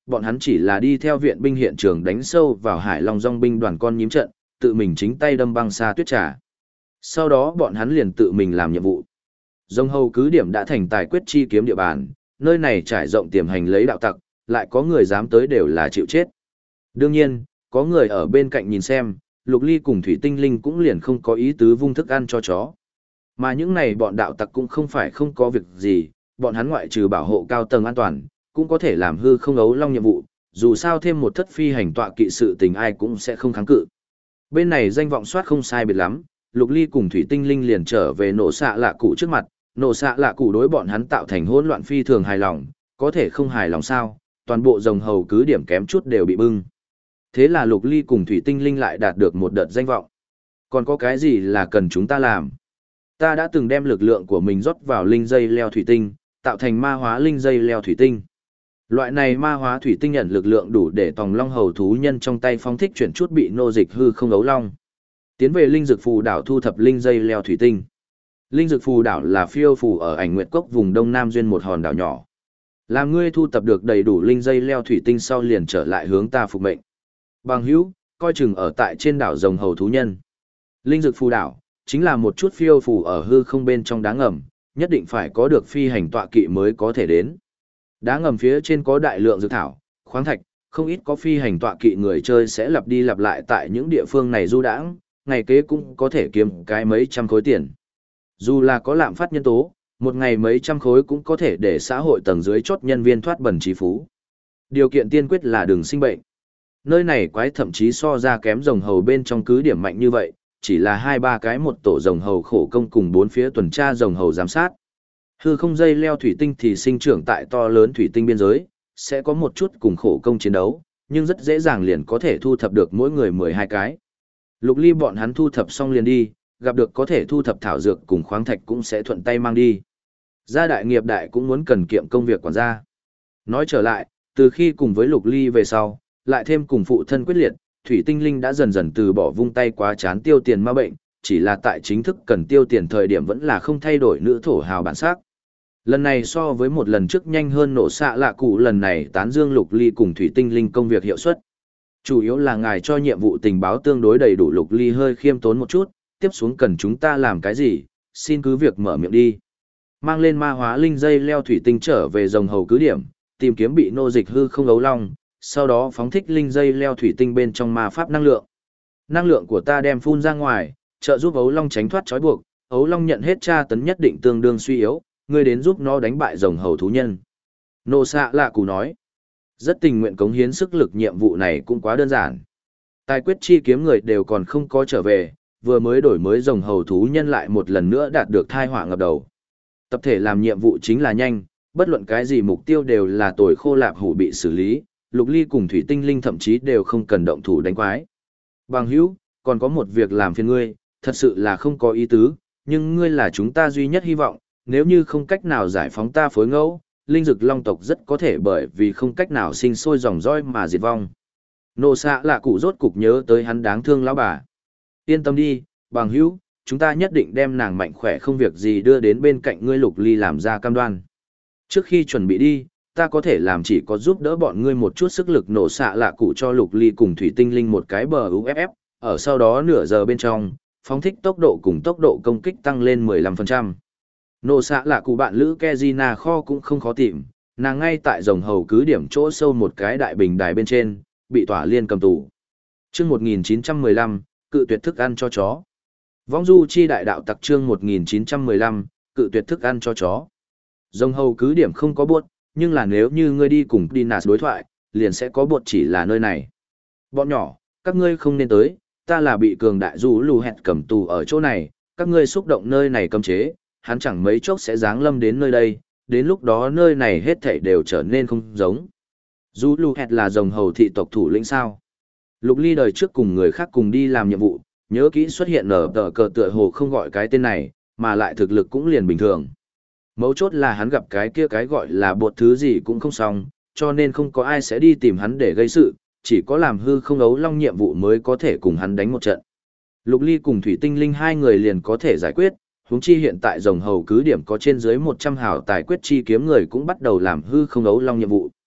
bọn hắn chỉ là đi theo viện binh hiện trường đánh sâu vào Hải Long dòng binh đoàn con nhím trận, tự mình chính tay đâm băng xa tuyết trà. Sau đó bọn hắn liền tự mình làm nhiệm vụ. Dông hầu cứ điểm đã thành tài quyết chi kiếm địa bàn, nơi này trải rộng tiềm hành lấy đạo tặc, lại có người dám tới đều là chịu chết. Đương nhiên, có người ở bên cạnh nhìn xem, Lục Ly cùng Thủy Tinh Linh cũng liền không có ý tứ vung thức ăn cho chó. Mà những này bọn đạo tặc cũng không phải không có việc gì, bọn hắn ngoại trừ bảo hộ cao tầng an toàn, cũng có thể làm hư không ấu long nhiệm vụ, dù sao thêm một thất phi hành tọa kỵ sự tình ai cũng sẽ không kháng cự. Bên này danh vọng soát không sai biệt lắm, Lục Ly cùng Thủy Tinh Linh liền trở về nổ xạ lạ cụ trước mặt, nổ xạ lạ cụ đối bọn hắn tạo thành hỗn loạn phi thường hài lòng, có thể không hài lòng sao, toàn bộ rồng hầu cứ điểm kém chút đều bị bưng. Thế là Lục Ly cùng Thủy Tinh Linh lại đạt được một đợt danh vọng. Còn có cái gì là cần chúng ta làm? Ta đã từng đem lực lượng của mình rót vào linh dây leo thủy tinh, tạo thành ma hóa linh dây leo thủy tinh. Loại này ma hóa thủy tinh nhận lực lượng đủ để tòng long hầu thú nhân trong tay phóng thích chuyển chút bị nô dịch hư không ấu long. Tiến về linh dược phù đảo thu thập linh dây leo thủy tinh. Linh dược phù đảo là phiêu phù ở Ảnh Nguyệt Cốc vùng đông nam duyên một hòn đảo nhỏ. Làm ngươi thu thập được đầy đủ linh dây leo thủy tinh sau liền trở lại hướng ta phục mệnh. Bằng hữu, coi chừng ở tại trên đảo rồng hầu thú nhân. Linh dược phù đảo chính là một chút phiêu phù ở hư không bên trong đá ngầm, nhất định phải có được phi hành tọa kỵ mới có thể đến. Đá ngầm phía trên có đại lượng dược thảo, khoáng thạch, không ít có phi hành tọa kỵ người chơi sẽ lặp đi lặp lại tại những địa phương này du đãng, ngày kế cũng có thể kiếm cái mấy trăm khối tiền. Dù là có lạm phát nhân tố, một ngày mấy trăm khối cũng có thể để xã hội tầng dưới chốt nhân viên thoát bần trí phú. Điều kiện tiên quyết là đừng sinh bệnh. Nơi này quái thậm chí so ra kém rồng hầu bên trong cứ điểm mạnh như vậy, chỉ là 2-3 cái một tổ rồng hầu khổ công cùng 4 phía tuần tra rồng hầu giám sát. Hư không dây leo thủy tinh thì sinh trưởng tại to lớn thủy tinh biên giới, sẽ có một chút cùng khổ công chiến đấu, nhưng rất dễ dàng liền có thể thu thập được mỗi người 12 cái. Lục Ly bọn hắn thu thập xong liền đi, gặp được có thể thu thập thảo dược cùng khoáng thạch cũng sẽ thuận tay mang đi. Gia đại nghiệp đại cũng muốn cần kiệm công việc quản gia. Nói trở lại, từ khi cùng với Lục Ly về sau, lại thêm cùng phụ thân quyết liệt, Thủy Tinh Linh đã dần dần từ bỏ vung tay quá chán tiêu tiền ma bệnh, chỉ là tại chính thức cần tiêu tiền thời điểm vẫn là không thay đổi nữ thổ hào bản sắc. Lần này so với một lần trước nhanh hơn nổ xạ lạ cụ, lần này tán dương Lục Ly cùng Thủy Tinh Linh công việc hiệu suất. Chủ yếu là ngài cho nhiệm vụ tình báo tương đối đầy đủ. Lục Ly hơi khiêm tốn một chút, tiếp xuống cần chúng ta làm cái gì, xin cứ việc mở miệng đi. Mang lên ma hóa linh dây leo thủy tinh trở về rồng hầu cứ điểm, tìm kiếm bị nô dịch hư không ấu long, sau đó phóng thích linh dây leo thủy tinh bên trong ma pháp năng lượng. Năng lượng của ta đem phun ra ngoài, trợ giúp ấu long tránh thoát trói buộc, ấu long nhận hết tra tấn nhất định tương đương suy yếu, ngươi đến giúp nó đánh bại rồng hầu thú nhân. Nô xạ lạ cù nói, rất tình nguyện cống hiến sức lực, nhiệm vụ này cũng quá đơn giản. Tài quyết chi kiếm người đều còn không có trở về, vừa mới đổi mới rồng hầu thú nhân lại một lần nữa đạt được thai họa ngập đầu. Tập thể làm nhiệm vụ chính là nhanh, bất luận cái gì mục tiêu đều là tồi khô lạp hủ bị xử lý, Lục Ly cùng Thủy Tinh Linh thậm chí đều không cần động thủ đánh quái. Bằng hữu, còn có một việc làm phiền ngươi, thật sự là không có ý tứ, nhưng ngươi là chúng ta duy nhất hy vọng, nếu như không cách nào giải phóng ta phối ngẫu, linh dực long tộc rất có thể bởi vì không cách nào sinh sôi dòng dõi mà diệt vong. Nô xạ lạ cụ rốt cục nhớ tới hắn đáng thương lão bà. Yên tâm đi, bằng hữu, chúng ta nhất định đem nàng mạnh khỏe không việc gì đưa đến bên cạnh ngươi. Lục Ly làm ra cam đoan. Trước khi chuẩn bị đi, ta có thể làm chỉ có giúp đỡ bọn ngươi một chút sức lực. Nổ xạ lạ cụ cho Lục Ly cùng Thủy Tinh Linh một cái bờ UFF, ở sau đó nửa giờ bên trong, phóng thích tốc độ cùng tốc độ công kích tăng lên 15%. Nổ xạ lạ cụ bạn lữ Kezina kho cũng không khó tìm, nàng ngay tại rồng hầu cứ điểm chỗ sâu một cái đại bình đài bên trên, bị tỏa liên cầm tù. Chương 1915, cự tuyệt thức ăn cho chó. Vong du chi đại đạo tặc chương 1915, cự tuyệt thức ăn cho chó. Rồng hầu cứ điểm không có buốt, nhưng là nếu như ngươi đi cùng Dinas đối thoại, liền sẽ có buốt, chỉ là nơi này. Bọn nhỏ, các ngươi không nên tới, ta là bị cường đại du lù hẹt cầm tù ở chỗ này, các ngươi xúc động nơi này cấm chế, hắn chẳng mấy chốc sẽ giáng lâm đến nơi đây, đến lúc đó nơi này hết thảy đều trở nên không giống. Du lù hẹt là rồng hầu thị tộc thủ lĩnh sao? Lục Ly đời trước cùng người khác cùng đi làm nhiệm vụ, nhớ kỹ xuất hiện ở tờ cờ tựa hồ không gọi cái tên này, mà lại thực lực cũng liền bình thường. Mấu chốt là hắn gặp cái kia cái gọi là bột thứ gì cũng không xong, cho nên không có ai sẽ đi tìm hắn để gây sự, chỉ có làm hư không ấu long nhiệm vụ mới có thể cùng hắn đánh một trận. Lục Ly cùng Thủy Tinh Linh hai người liền có thể giải quyết, huống chi hiện tại rồng hầu cứ điểm có trên dưới 100 hảo tài quyết chi kiếm người cũng bắt đầu làm hư không ấu long nhiệm vụ.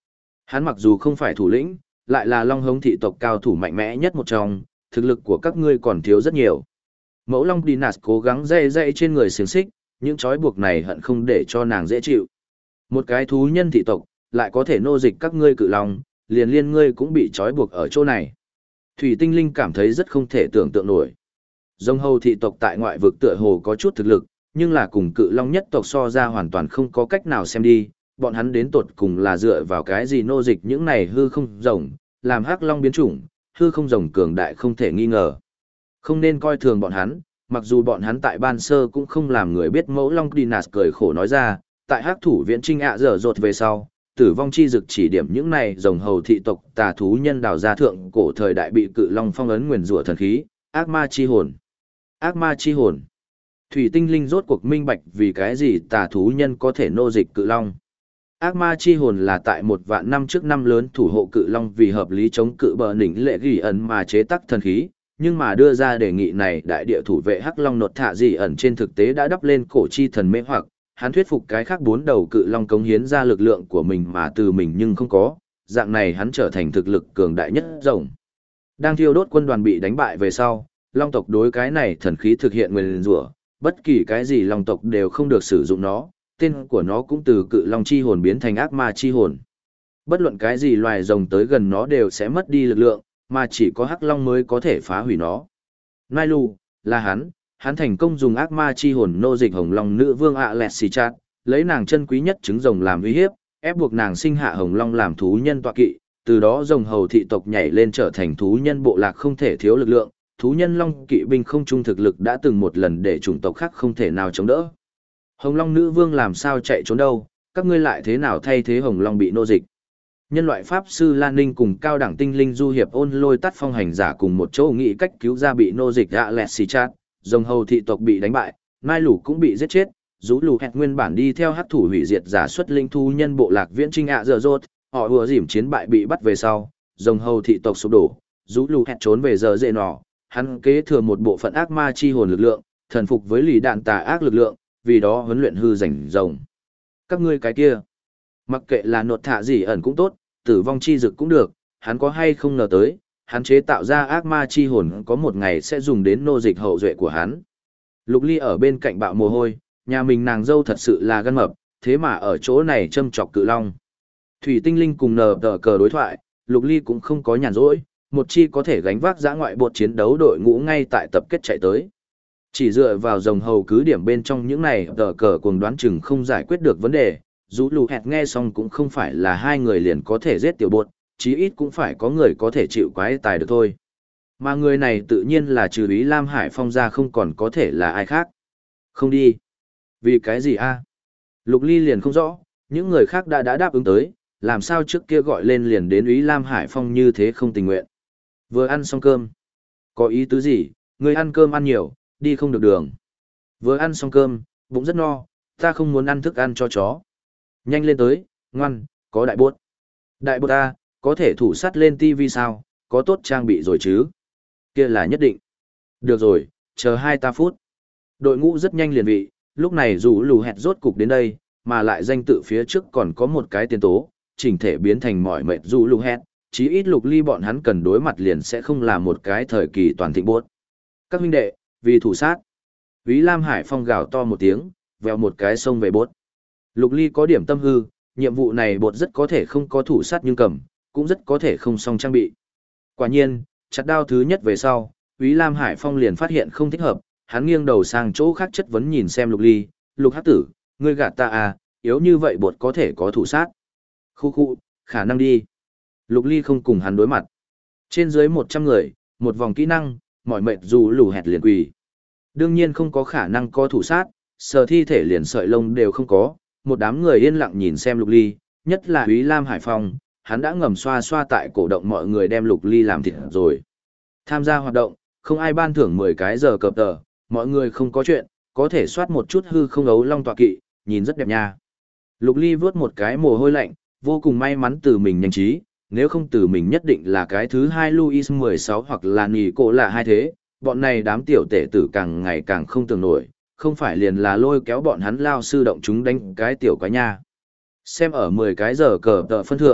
Hắn mặc dù không phải thủ lĩnh, lại là Long Hống thị tộc cao thủ mạnh mẽ nhất một trong, thực lực của các ngươi còn thiếu rất nhiều. Mẫu Long Dinas cố gắng dây dây trên người xiềng xích, những trói buộc này hận không để cho nàng dễ chịu. Một cái thú nhân thị tộc, lại có thể nô dịch các ngươi cự long, liền liên ngươi cũng bị trói buộc ở chỗ này. Thủy Tinh Linh cảm thấy rất không thể tưởng tượng nổi. Rồng hầu thị tộc tại ngoại vực tựa hồ có chút thực lực, nhưng là cùng cự long nhất tộc so ra hoàn toàn không có cách nào xem đi, bọn hắn đến tột cùng là dựa vào cái gì nô dịch những này hư không rồng, làm hắc long biến chủng, hư không rồng cường đại không thể nghi ngờ. Không nên coi thường bọn hắn, mặc dù bọn hắn tại ban sơ cũng không làm người biết mẫu long Dinas cười khổ nói ra, tại hắc thủ viễn trinh ạ dở dột về sau, tử vong chi dực chỉ điểm những này rồng hầu thị tộc tà thú nhân đào ra thượng cổ thời đại bị cự long phong ấn nguyền rủa thần khí, ác ma chi hồn. Ác ma chi hồn. Thủy Tinh Linh rốt cuộc minh bạch vì cái gì tà thú nhân có thể nô dịch cự long. Ác ma chi hồn là tại 1.000 năm trước năm lớn thủ hộ cự long vì hợp lý chống cự bờ đỉnh lệ ghi ẩn mà chế tác thần khí, nhưng mà đưa ra đề nghị này đại địa thủ vệ hắc long nột thạ gì ẩn trên thực tế đã đắp lên cổ chi thần mê hoặc, hắn thuyết phục cái khác 4 đầu cự long cống hiến ra lực lượng của mình mà từ mình nhưng không có, dạng này hắn trở thành thực lực cường đại nhất rồng. Đang thiêu đốt quân đoàn bị đánh bại về sau, long tộc đối cái này thần khí thực hiện nguyền rủa, bất kỳ cái gì long tộc đều không được sử dụng nó, tên của nó cũng từ cự long chi hồn biến thành ác ma chi hồn. Bất luận cái gì loài rồng tới gần nó đều sẽ mất đi lực lượng, mà chỉ có hắc long mới có thể phá hủy nó. Nailu, là hắn thành công dùng ác ma chi hồn nô dịch hồng long nữ vương Alexichat, lấy nàng chân quý nhất trứng rồng làm uy hiếp, ép buộc nàng sinh hạ hồng long làm thú nhân tọa kỵ, từ đó rồng hầu thị tộc nhảy lên trở thành thú nhân bộ lạc không thể thiếu lực lượng, thú nhân long kỵ binh không trung thực lực đã từng một lần để chủng tộc khác không thể nào chống đỡ. Hồng long nữ vương làm sao chạy trốn đâu, các ngươi lại thế nào thay thế hồng long bị nô dịch? Nhân loại pháp sư Lan Ninh cùng cao đẳng tinh linh du hiệp ôn lôi tắt phong hành giả cùng một chỗ nghĩ cách cứu ra bị nô dịch Alexichat, rồng hầu thị tộc bị đánh bại, Nai Lũ cũng bị giết chết, Dũ Lù Hẹt nguyên bản đi theo hắc thủ hủy diệt giả xuất linh thú nhân bộ lạc viễn trinh ạ dở dốt, họ vừa dìm chiến bại bị bắt về sau, rồng hầu thị tộc sụp đổ, Dũ Lù Hẹt trốn về giờ dễ nọ, hắn kế thừa một bộ phận ác ma chi hồn lực lượng, thần phục với lì đạn tà ác lực lượng, vì đó huấn luyện hư rảnh rồng. Các ngươi cái kia, mặc kệ là nột thạ gì ẩn cũng tốt, tử vong chi dực cũng được, hắn có hay không ngờ tới, hắn chế tạo ra ác ma chi hồn có một ngày sẽ dùng đến nô dịch hậu duệ của hắn. Lục Ly ở bên cạnh bạo mồ hôi, nhà mình nàng dâu thật sự là gan mập, thế mà ở chỗ này châm chọc cự long. Thủy Tinh Linh cùng nờ tờ cờ đối thoại, Lục Ly cũng không có nhàn rỗi, một chi có thể gánh vác dã ngoại bột chiến đấu đội ngũ ngay tại tập kết chạy tới. Chỉ dựa vào rồng hầu cứ điểm bên trong những này tờ cờ cùng đoán chừng không giải quyết được vấn đề, dù lù hẹt nghe xong cũng không phải là hai người liền có thể giết tiểu bột, chí ít cũng phải có người có thể chịu quái tài được thôi. Mà người này tự nhiên là trừ Ý Lam Hải Phong ra không còn có thể là ai khác. Không đi. Vì cái gì a? Lục Ly liền không rõ, những người khác đã đáp ứng tới, làm sao trước kia gọi lên liền đến Ý Lam Hải Phong như thế không tình nguyện. Vừa ăn xong cơm. Có ý tứ gì, người ăn cơm ăn nhiều, đi không được đường. Vừa ăn xong cơm, bụng rất no, ta không muốn ăn thức ăn cho chó. Nhanh lên tới, ngoan, có đại bốt. Đại bốt ta, có thể thủ sắt lên tivi sao, có tốt trang bị rồi chứ? Kia là nhất định. Được rồi, chờ 2 phút. Đội ngũ rất nhanh liền vị, lúc này dù lù hẹt rốt cục đến đây, mà lại danh tự phía trước còn có một cái tiền tố, chỉnh thể biến thành mỏi mệt dù lù hẹt, chí ít Lục Ly bọn hắn cần đối mặt liền sẽ không là một cái thời kỳ toàn thịnh bốt. Các huynh đệ, vì thủ sát. Úy Lam Hải Phong gào to một tiếng, vèo một cái sông về bốt. Lục Ly có điểm tâm hư, nhiệm vụ này bột rất có thể không có thủ sát nhưng cầm, cũng rất có thể không song trang bị. Quả nhiên, chặt đao thứ nhất về sau, Úy Lam Hải Phong liền phát hiện không thích hợp, hắn nghiêng đầu sang chỗ khác chất vấn nhìn xem Lục Ly, Lục Hắc Tử, ngươi gạt ta à, yếu như vậy bột có thể có thủ sát. Khu khu, khả năng đi. Lục Ly không cùng hắn đối mặt. Trên dưới 100 người, một vòng kỹ năng, mọi mệt dù lù hẹt liền quỳ. Đương nhiên không có khả năng có thủ sát, sờ thi thể liền sợi lông đều không có, một đám người yên lặng nhìn xem Lục Ly, nhất là Úy Lam Hải Phong, hắn đã ngầm xoa xoa tại cổ động mọi người đem Lục Ly làm thịt rồi. Tham gia hoạt động, không ai ban thưởng 10 cái giờ cập tờ, mọi người không có chuyện, có thể soát một chút hư không ấu long tọa kỵ, nhìn rất đẹp nha. Lục Ly vớt một cái mồ hôi lạnh, vô cùng may mắn từ mình nhanh trí, nếu không từ mình nhất định là cái thứ 2 Louis 16 hoặc là nì cổ là hai thế, bọn này đám tiểu tể tử càng ngày càng không tưởng nổi, không phải liền là lôi kéo bọn hắn lao sư động chúng đánh cái tiểu quái nha. Xem ở 10 cái giờ cờ tờ phân thượng,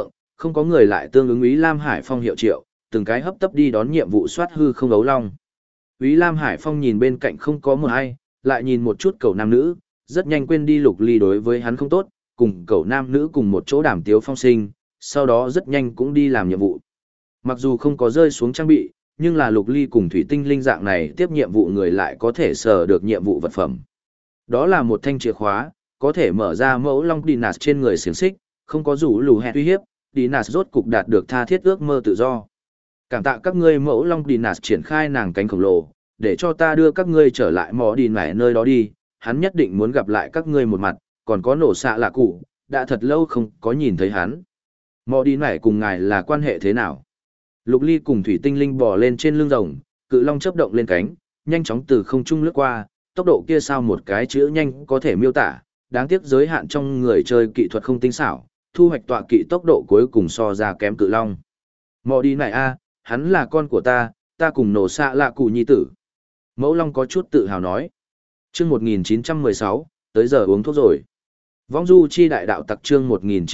không có người lại tương ứng Úy Lam Hải Phong hiệu triệu, từng cái hấp tấp đi đón nhiệm vụ soát hư không ấu long. Úy Lam Hải Phong nhìn bên cạnh không có một ai, lại nhìn một chút cậu nam nữ, rất nhanh quên đi Lục Ly đối với hắn không tốt, cùng cậu nam nữ cùng một chỗ đàm tiếu phong sinh, sau đó rất nhanh cũng đi làm nhiệm vụ. Mặc dù không có rơi xuống trang bị, nhưng là Lục Ly cùng Thủy Tinh Linh dạng này tiếp nhiệm vụ người lại có thể sờ được nhiệm vụ vật phẩm. Đó là một thanh chìa khóa, có thể mở ra mẫu long Dinas trên người xiềng xích, không có rủ lù hẹn uy hiếp, Dinas rốt cục đạt được tha thiết ước mơ tự do. Cảm tạ các ngươi mẫu long Dinas triển khai nàng cánh khổng lồ, để cho ta đưa các ngươi trở lại mỏ đi nải nơi đó đi, hắn nhất định muốn gặp lại các ngươi một mặt, còn có nổ xạ lạ cụ, đã thật lâu không có nhìn thấy hắn. Mỏ đi nải cùng ngài là quan hệ thế nào? Lục Ly cùng Thủy Tinh Linh bò lên trên lưng rồng, cự long chớp động lên cánh, nhanh chóng từ không trung lướt qua, tốc độ kia sao một cái chữ nhanh có thể miêu tả, đáng tiếc giới hạn trong người chơi kỹ thuật không tinh xảo, thu hoạch tọa kỵ tốc độ cuối cùng so ra kém cự long. Mò đi này a, hắn là con của ta cùng nổ xạ lạ cụ nhi tử. Mẫu long có chút tự hào nói. Chương 1916, tới giờ uống thuốc rồi. Vong du chi đại đạo tặc chương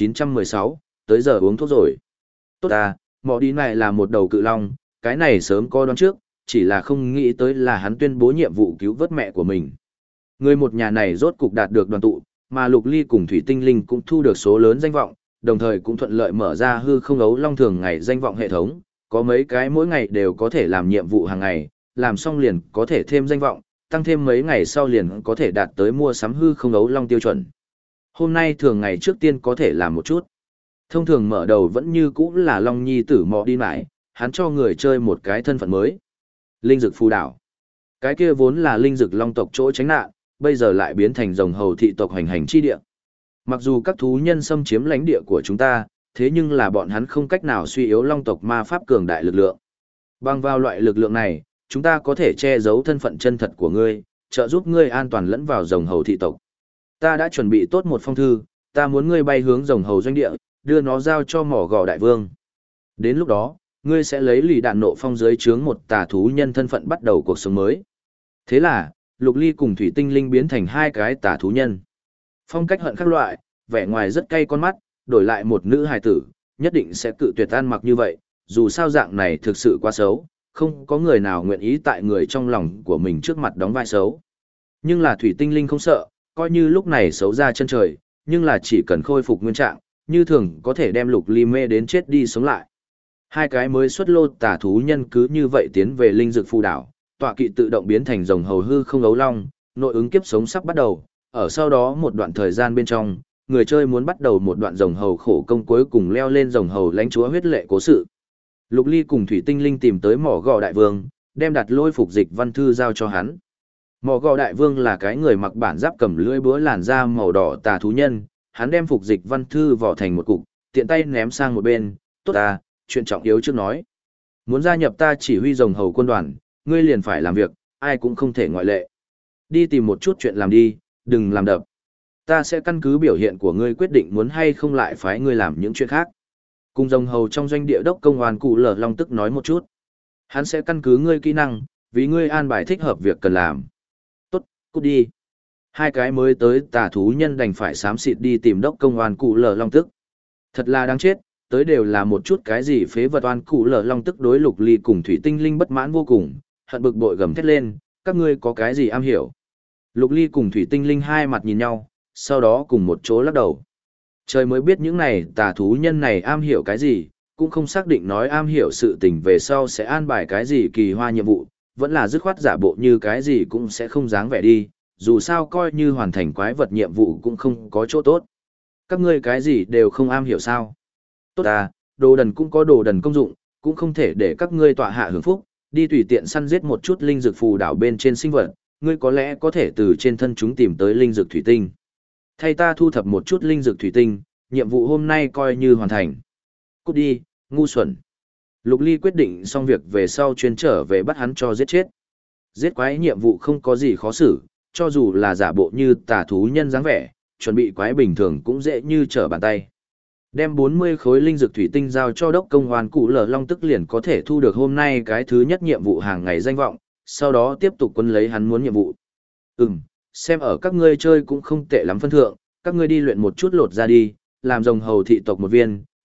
1916, tới giờ uống thuốc rồi. Tốt ta, mò đi này là một đầu cự long, cái này sớm có đoán trước, chỉ là không nghĩ tới là hắn tuyên bố nhiệm vụ cứu vớt mẹ của mình. Người một nhà này rốt cục đạt được đoàn tụ, mà Lục Ly cùng Thủy Tinh Linh cũng thu được số lớn danh vọng, đồng thời cũng thuận lợi mở ra hư không ấu long thường ngày danh vọng hệ thống, có mấy cái mỗi ngày đều có thể làm nhiệm vụ hàng ngày, làm xong liền có thể thêm danh vọng, tăng thêm mấy ngày sau liền có thể đạt tới mua sắm hư không ấu long tiêu chuẩn. Hôm nay thường ngày trước tiên có thể làm một chút. Thông thường mở đầu vẫn như cũ là Long Nhi tử mò đi mãi, hắn cho người chơi một cái thân phận mới. Linh dực phù đảo. Cái kia vốn là linh dực long tộc chỗ tránh nạn, bây giờ lại biến thành rồng hầu thị tộc hoành hành chi địa. Mặc dù các thú nhân xâm chiếm lãnh địa của chúng ta, thế nhưng là bọn hắn không cách nào suy yếu long tộc ma pháp cường đại lực lượng. Bằng vào loại lực lượng này, chúng ta có thể che giấu thân phận chân thật của ngươi, trợ giúp ngươi an toàn lẫn vào rồng hầu thị tộc. Ta đã chuẩn bị tốt một phong thư, ta muốn ngươi bay hướng rồng hầu doanh địa, đưa nó giao cho mỏ gò đại vương. Đến lúc đó, ngươi sẽ lấy lì đạn nộ phong dưới trướng một tà thú nhân thân phận bắt đầu cuộc sống mới. Thế là, Lục Ly cùng Thủy Tinh Linh biến thành hai cái tà thú nhân. Phong cách hận các loại, vẻ ngoài rất cay con mắt, đổi lại một nữ hài tử, nhất định sẽ cự tuyệt ăn mặc như vậy, dù sao dạng này thực sự quá xấu, không có người nào nguyện ý tại người trong lòng của mình trước mặt đóng vai xấu. Nhưng là Thủy Tinh Linh không sợ, coi như lúc này xấu ra chân trời, nhưng là chỉ cần khôi phục nguyên trạng, như thường có thể đem Lục Ly mê đến chết đi sống lại. Hai cái mới xuất lô tà thú nhân cứ như vậy tiến về linh dược phù đảo, tọa kỵ tự động biến thành rồng hầu hư không ấu long, nội ứng kiếp sống sắp bắt đầu, ở sau đó một đoạn thời gian bên trong, người chơi muốn bắt đầu một đoạn rồng hầu khổ công cuối cùng leo lên rồng hầu lãnh chúa huyết lệ cố sự. Lục Ly cùng Thủy Tinh Linh tìm tới mỏ gò đại vương, đem đặt lôi phục dịch văn thư giao cho hắn. Mỏ gò đại vương là cái người mặc bản giáp cầm lưỡi búa làn da màu đỏ tà thú nhân, hắn đem phục dịch văn thư vỏ thành một cục, tiện tay ném sang một bên, tốt ta, chuyện trọng yếu trước nói. Muốn gia nhập ta chỉ huy rồng hầu quân đoàn, ngươi liền phải làm việc, ai cũng không thể ngoại lệ. Đi tìm một chút chuyện làm đi, đừng làm đập. Ta sẽ căn cứ biểu hiện của ngươi quyết định muốn hay không lại phái ngươi làm những chuyện khác. Cùng rồng hầu trong doanh địa đốc công an cụ lở long tức nói một chút. Hắn sẽ căn cứ ngươi kỹ năng, vì ngươi an bài thích hợp việc cần làm. Tốt, cút đi. Hai cái mới tới tà thú nhân đành phải xám xịt đi tìm đốc công an cụ lở long tức. Thật là đáng chết, tới đều là một chút cái gì phế vật oan cụ lở long tức đối Lục Ly cùng Thủy Tinh Linh bất mãn vô cùng, hận bực bội gầm thét lên, các ngươi có cái gì am hiểu. Lục Ly cùng Thủy Tinh Linh hai mặt nhìn nhau, sau đó cùng một chỗ lắc đầu. Trời mới biết những này tà thú nhân này am hiểu cái gì, cũng không xác định nói am hiểu sự tình về sau sẽ an bài cái gì kỳ hoa nhiệm vụ, vẫn là dứt khoát giả bộ như cái gì cũng sẽ không dáng vẻ đi, dù sao coi như hoàn thành quái vật nhiệm vụ cũng không có chỗ tốt. Các ngươi cái gì đều không am hiểu sao? Tốt à, đồ đần cũng có đồ đần công dụng, cũng không thể để các ngươi tọa hạ hưởng phúc, đi tùy tiện săn giết một chút linh dược phù đảo bên trên sinh vật, ngươi có lẽ có thể từ trên thân chúng tìm tới linh dược thủy tinh. Thay ta thu thập một chút linh dược thủy tinh, nhiệm vụ hôm nay coi như hoàn thành. Cút đi, ngu xuẩn. Lục Ly quyết định xong việc về sau chuyên trở về bắt hắn cho giết chết. Giết quái nhiệm vụ không có gì khó xử, cho dù là giả bộ như tà thú nhân dáng vẻ, chuẩn bị quái bình thường cũng dễ như trở bàn tay. Đem 40 khối linh dược thủy tinh giao cho đốc công hoàn cụ lở long tức liền có thể thu được hôm nay cái thứ nhất nhiệm vụ hàng ngày danh vọng, sau đó tiếp tục quân lấy hắn muốn nhiệm vụ. Xem ở các ngươi chơi cũng không tệ lắm phân thượng, các ngươi đi luyện một chút lột ra đi, làm rồng hầu thị tộc một viên,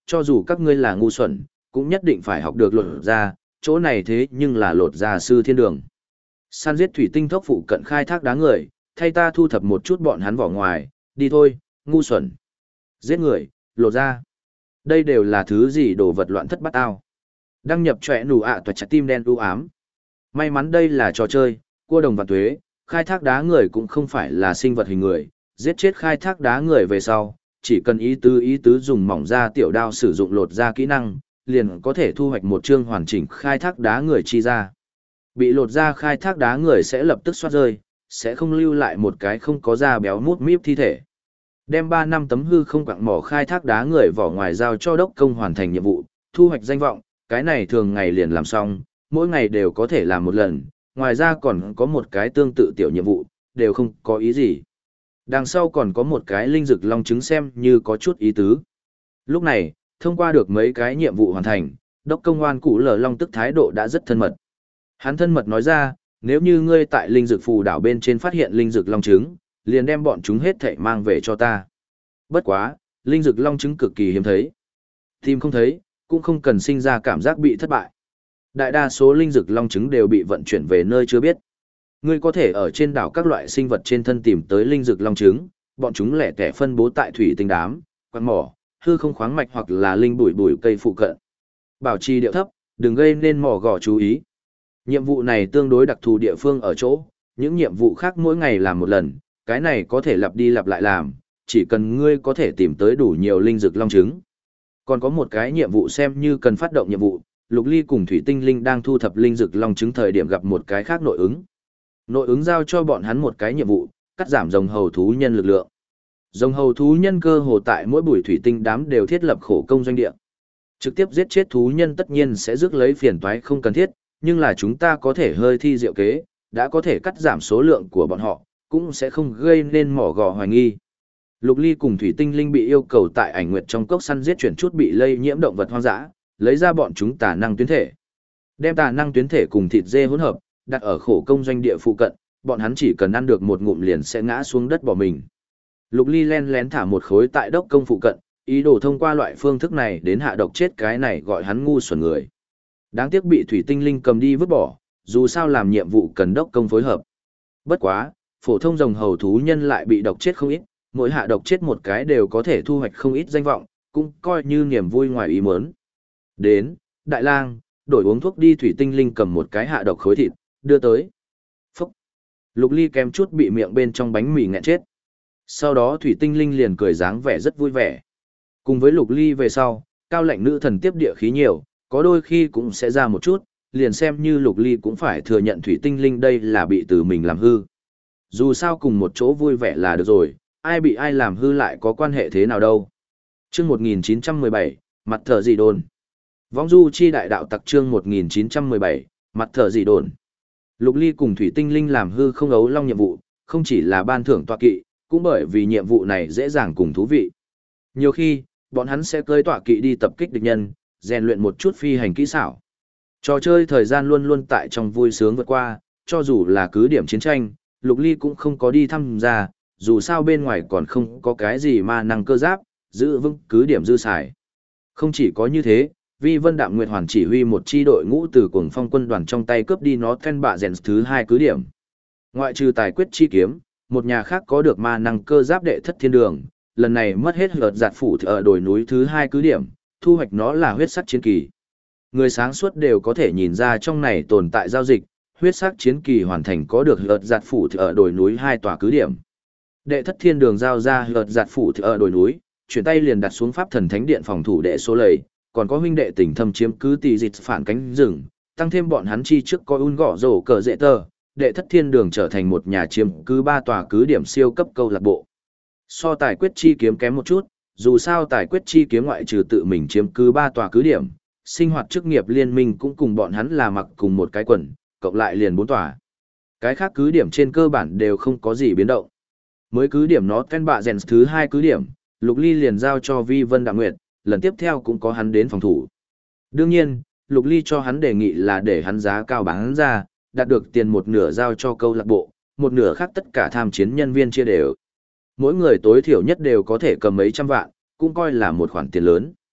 cho dù các ngươi là ngu xuẩn, cũng nhất định phải học được lột ra, chỗ này thế nhưng là lột ra sư thiên đường. Săn giết thủy tinh thốc phụ cận khai thác đá người, thay ta thu thập một chút bọn hắn vỏ ngoài, đi thôi, ngu xuẩn. Giết người, lột ra. Đây đều là thứ gì đồ vật loạn thất bát ao. Đăng nhập chọe nụ ạ toa trái tim đen u ám. May mắn đây là trò chơi, cua đồng và tuế, khai thác đá người cũng không phải là sinh vật hình người, giết chết khai thác đá người về sau, chỉ cần ý tứ dùng mỏng da tiểu đao sử dụng lột ra kỹ năng, liền có thể thu hoạch một chương hoàn chỉnh khai thác đá người chi ra. Bị lột ra khai thác đá người sẽ lập tức xoát rơi, sẽ không lưu lại một cái không có da béo mút míp thi thể. Đem 3 năm tấm hư không quặng mỏ khai thác đá người vỏ ngoài giao cho đốc công hoàn thành nhiệm vụ, thu hoạch danh vọng, cái này thường ngày liền làm xong, mỗi ngày đều có thể làm một lần, ngoài ra còn có một cái tương tự tiểu nhiệm vụ, đều không có ý gì. Đằng sau còn có một cái linh dực long trứng xem như có chút ý tứ. Lúc này, thông qua được mấy cái nhiệm vụ hoàn thành, đốc công oan cụ lở long tức thái độ đã rất thân mật. Hắn thân mật nói ra, nếu như ngươi tại linh dực phù đảo bên trên phát hiện linh dực long trứng, liền đem bọn chúng hết thảy mang về cho ta. Bất quá, linh dực long trứng cực kỳ hiếm thấy. Tìm không thấy, cũng không cần sinh ra cảm giác bị thất bại. Đại đa số linh dực long trứng đều bị vận chuyển về nơi chưa biết. Ngươi có thể ở trên đảo các loại sinh vật trên thân tìm tới linh dực long trứng, bọn chúng lẻ tẻ phân bố tại thủy tinh đám, quặng mỏ, hư không khoáng mạch hoặc là linh bụi bụi cây phụ cận. Bảo trì điệu thấp, đừng gây nên mỏ gỏ chú ý. Nhiệm vụ này tương đối đặc thù địa phương ở chỗ, những nhiệm vụ khác mỗi ngày làm một lần, cái này có thể lặp đi lặp lại làm, chỉ cần ngươi có thể tìm tới đủ nhiều linh dực long trứng. Còn có một cái nhiệm vụ xem như cần phát động nhiệm vụ, Lục Ly cùng Thủy Tinh Linh đang thu thập linh dực long trứng thời điểm gặp một cái khác nội ứng. Nội ứng giao cho bọn hắn một cái nhiệm vụ, cắt giảm rồng hầu thú nhân lực lượng. Rồng hầu thú nhân cơ hồ tại mỗi buổi thủy tinh đám đều thiết lập khổ công doanh địa. Trực tiếp giết chết thú nhân tất nhiên sẽ rước lấy phiền toái không cần thiết, nhưng là chúng ta có thể hơi thi diệu kế, đã có thể cắt giảm số lượng của bọn họ, cũng sẽ không gây nên mỏ gò hoài nghi. Lục Ly cùng Thủy Tinh Linh bị yêu cầu tại ảnh nguyệt trong cốc săn giết chuyển chút bị lây nhiễm động vật hoang dã, lấy ra bọn chúng tà năng tuyến thể. Đem tà năng tuyến thể cùng thịt dê hỗn hợp, đặt ở khổ công doanh địa phụ cận, bọn hắn chỉ cần ăn được một ngụm liền sẽ ngã xuống đất bỏ mình. Lục Ly len lén thả một khối tại đốc công phụ cận, ý đồ thông qua loại phương thức này đến hạ độc chết cái này gọi hắn ngu xuẩn người. Đáng tiếc bị Thủy Tinh Linh cầm đi vứt bỏ, dù sao làm nhiệm vụ cần đốc công phối hợp. Bất quá, phổ thông rồng hầu thú nhân lại bị độc chết không ít, mỗi hạ độc chết một cái đều có thể thu hoạch không ít danh vọng, cũng coi như niềm vui ngoài ý muốn. Đến, Đại Lang, đổi uống thuốc đi. Thủy Tinh Linh cầm một cái hạ độc khối thịt, đưa tới. Phúc! Lục Ly kém chút bị miệng bên trong bánh mì nghẹn chết. Sau đó Thủy Tinh Linh liền cười dáng vẻ rất vui vẻ. Cùng với Lục Ly về sau, cao lệnh nữ thần tiếp địa khí nhiều, có đôi khi cũng sẽ ra một chút, liền xem như Lục Ly cũng phải thừa nhận Thủy Tinh Linh đây là bị từ mình làm hư. Dù sao cùng một chỗ vui vẻ là được rồi, ai bị ai làm hư lại có quan hệ thế nào đâu. Chương 1917, mặt thở dị đồn. Vong du chi đại đạo tặc chương 1917, mặt thở dị đồn. Lục Ly cùng Thủy Tinh Linh làm hư không ấu long nhiệm vụ, không chỉ là ban thưởng tọa kỵ, cũng bởi vì nhiệm vụ này dễ dàng cùng thú vị. Nhiều khi, bọn hắn sẽ cưỡi tọa kỵ đi tập kích địch nhân, rèn luyện một chút phi hành kỹ xảo. Trò chơi thời gian luôn luôn tại trong vui sướng vượt qua, cho dù là cứ điểm chiến tranh, Lục Ly cũng không có đi thăm ra, dù sao bên ngoài còn không có cái gì ma năng cơ giáp, giữ vững cứ điểm dư xài. Không chỉ có như thế, Vi Vân Đạm Nguyệt Hoàn chỉ huy một chi đội ngũ từ Cuồng Phong quân đoàn trong tay cướp đi nó Ken Bạ Rèn thứ 2 cứ điểm. Ngoại trừ tài quyết chi kiếm, một nhà khác có được ma năng cơ giáp đệ thất thiên đường, lần này mất hết lượt giạt phủ ở đồi núi thứ 2 cứ điểm, thu hoạch nó là huyết sắc chiến kỳ. Người sáng suốt đều có thể nhìn ra trong này tồn tại giao dịch, huyết sắc chiến kỳ hoàn thành có được lượt giạt phủ ở đồi núi 2 tòa cứ điểm. Đệ thất thiên đường giao ra lượt giạt phủ ở đồi núi, chuyển tay liền đặt xuống pháp thần thánh điện phòng thủ đệ số lầy, còn có huynh đệ tình thâm chiếm cứ tỷ dịch phản cánh rừng, tăng thêm bọn hắn chi trước có un gõ rổ cờ dễ tờ, đệ thất thiên đường trở thành một nhà chiếm cứ 3 tòa cứ điểm siêu cấp câu lạc bộ. So tài quyết chi kiếm kém một chút, dù sao tài quyết chi kiếm ngoại trừ tự mình chiếm cứ 3 tòa cứ điểm, sinh hoạt chức nghiệp liên minh cũng cùng bọn hắn là mặc cùng một cái quần, cộng lại liền 4 tòa. Cái khác cứ điểm trên cơ bản đều không có gì biến động. Mới cứ điểm nó Ken Bạ Rèn thứ 2 cứ điểm, Lục Ly liền giao cho Vi Vân Đạm Nguyệt, lần tiếp theo cũng có hắn đến phòng thủ. Đương nhiên, Lục Ly cho hắn đề nghị là để hắn giá cao bán ra, đạt được tiền một nửa giao cho câu lạc bộ, một nửa khác tất cả tham chiến nhân viên chia đều. Mỗi người tối thiểu nhất đều có thể cầm mấy trăm vạn, cũng coi là một khoản tiền lớn.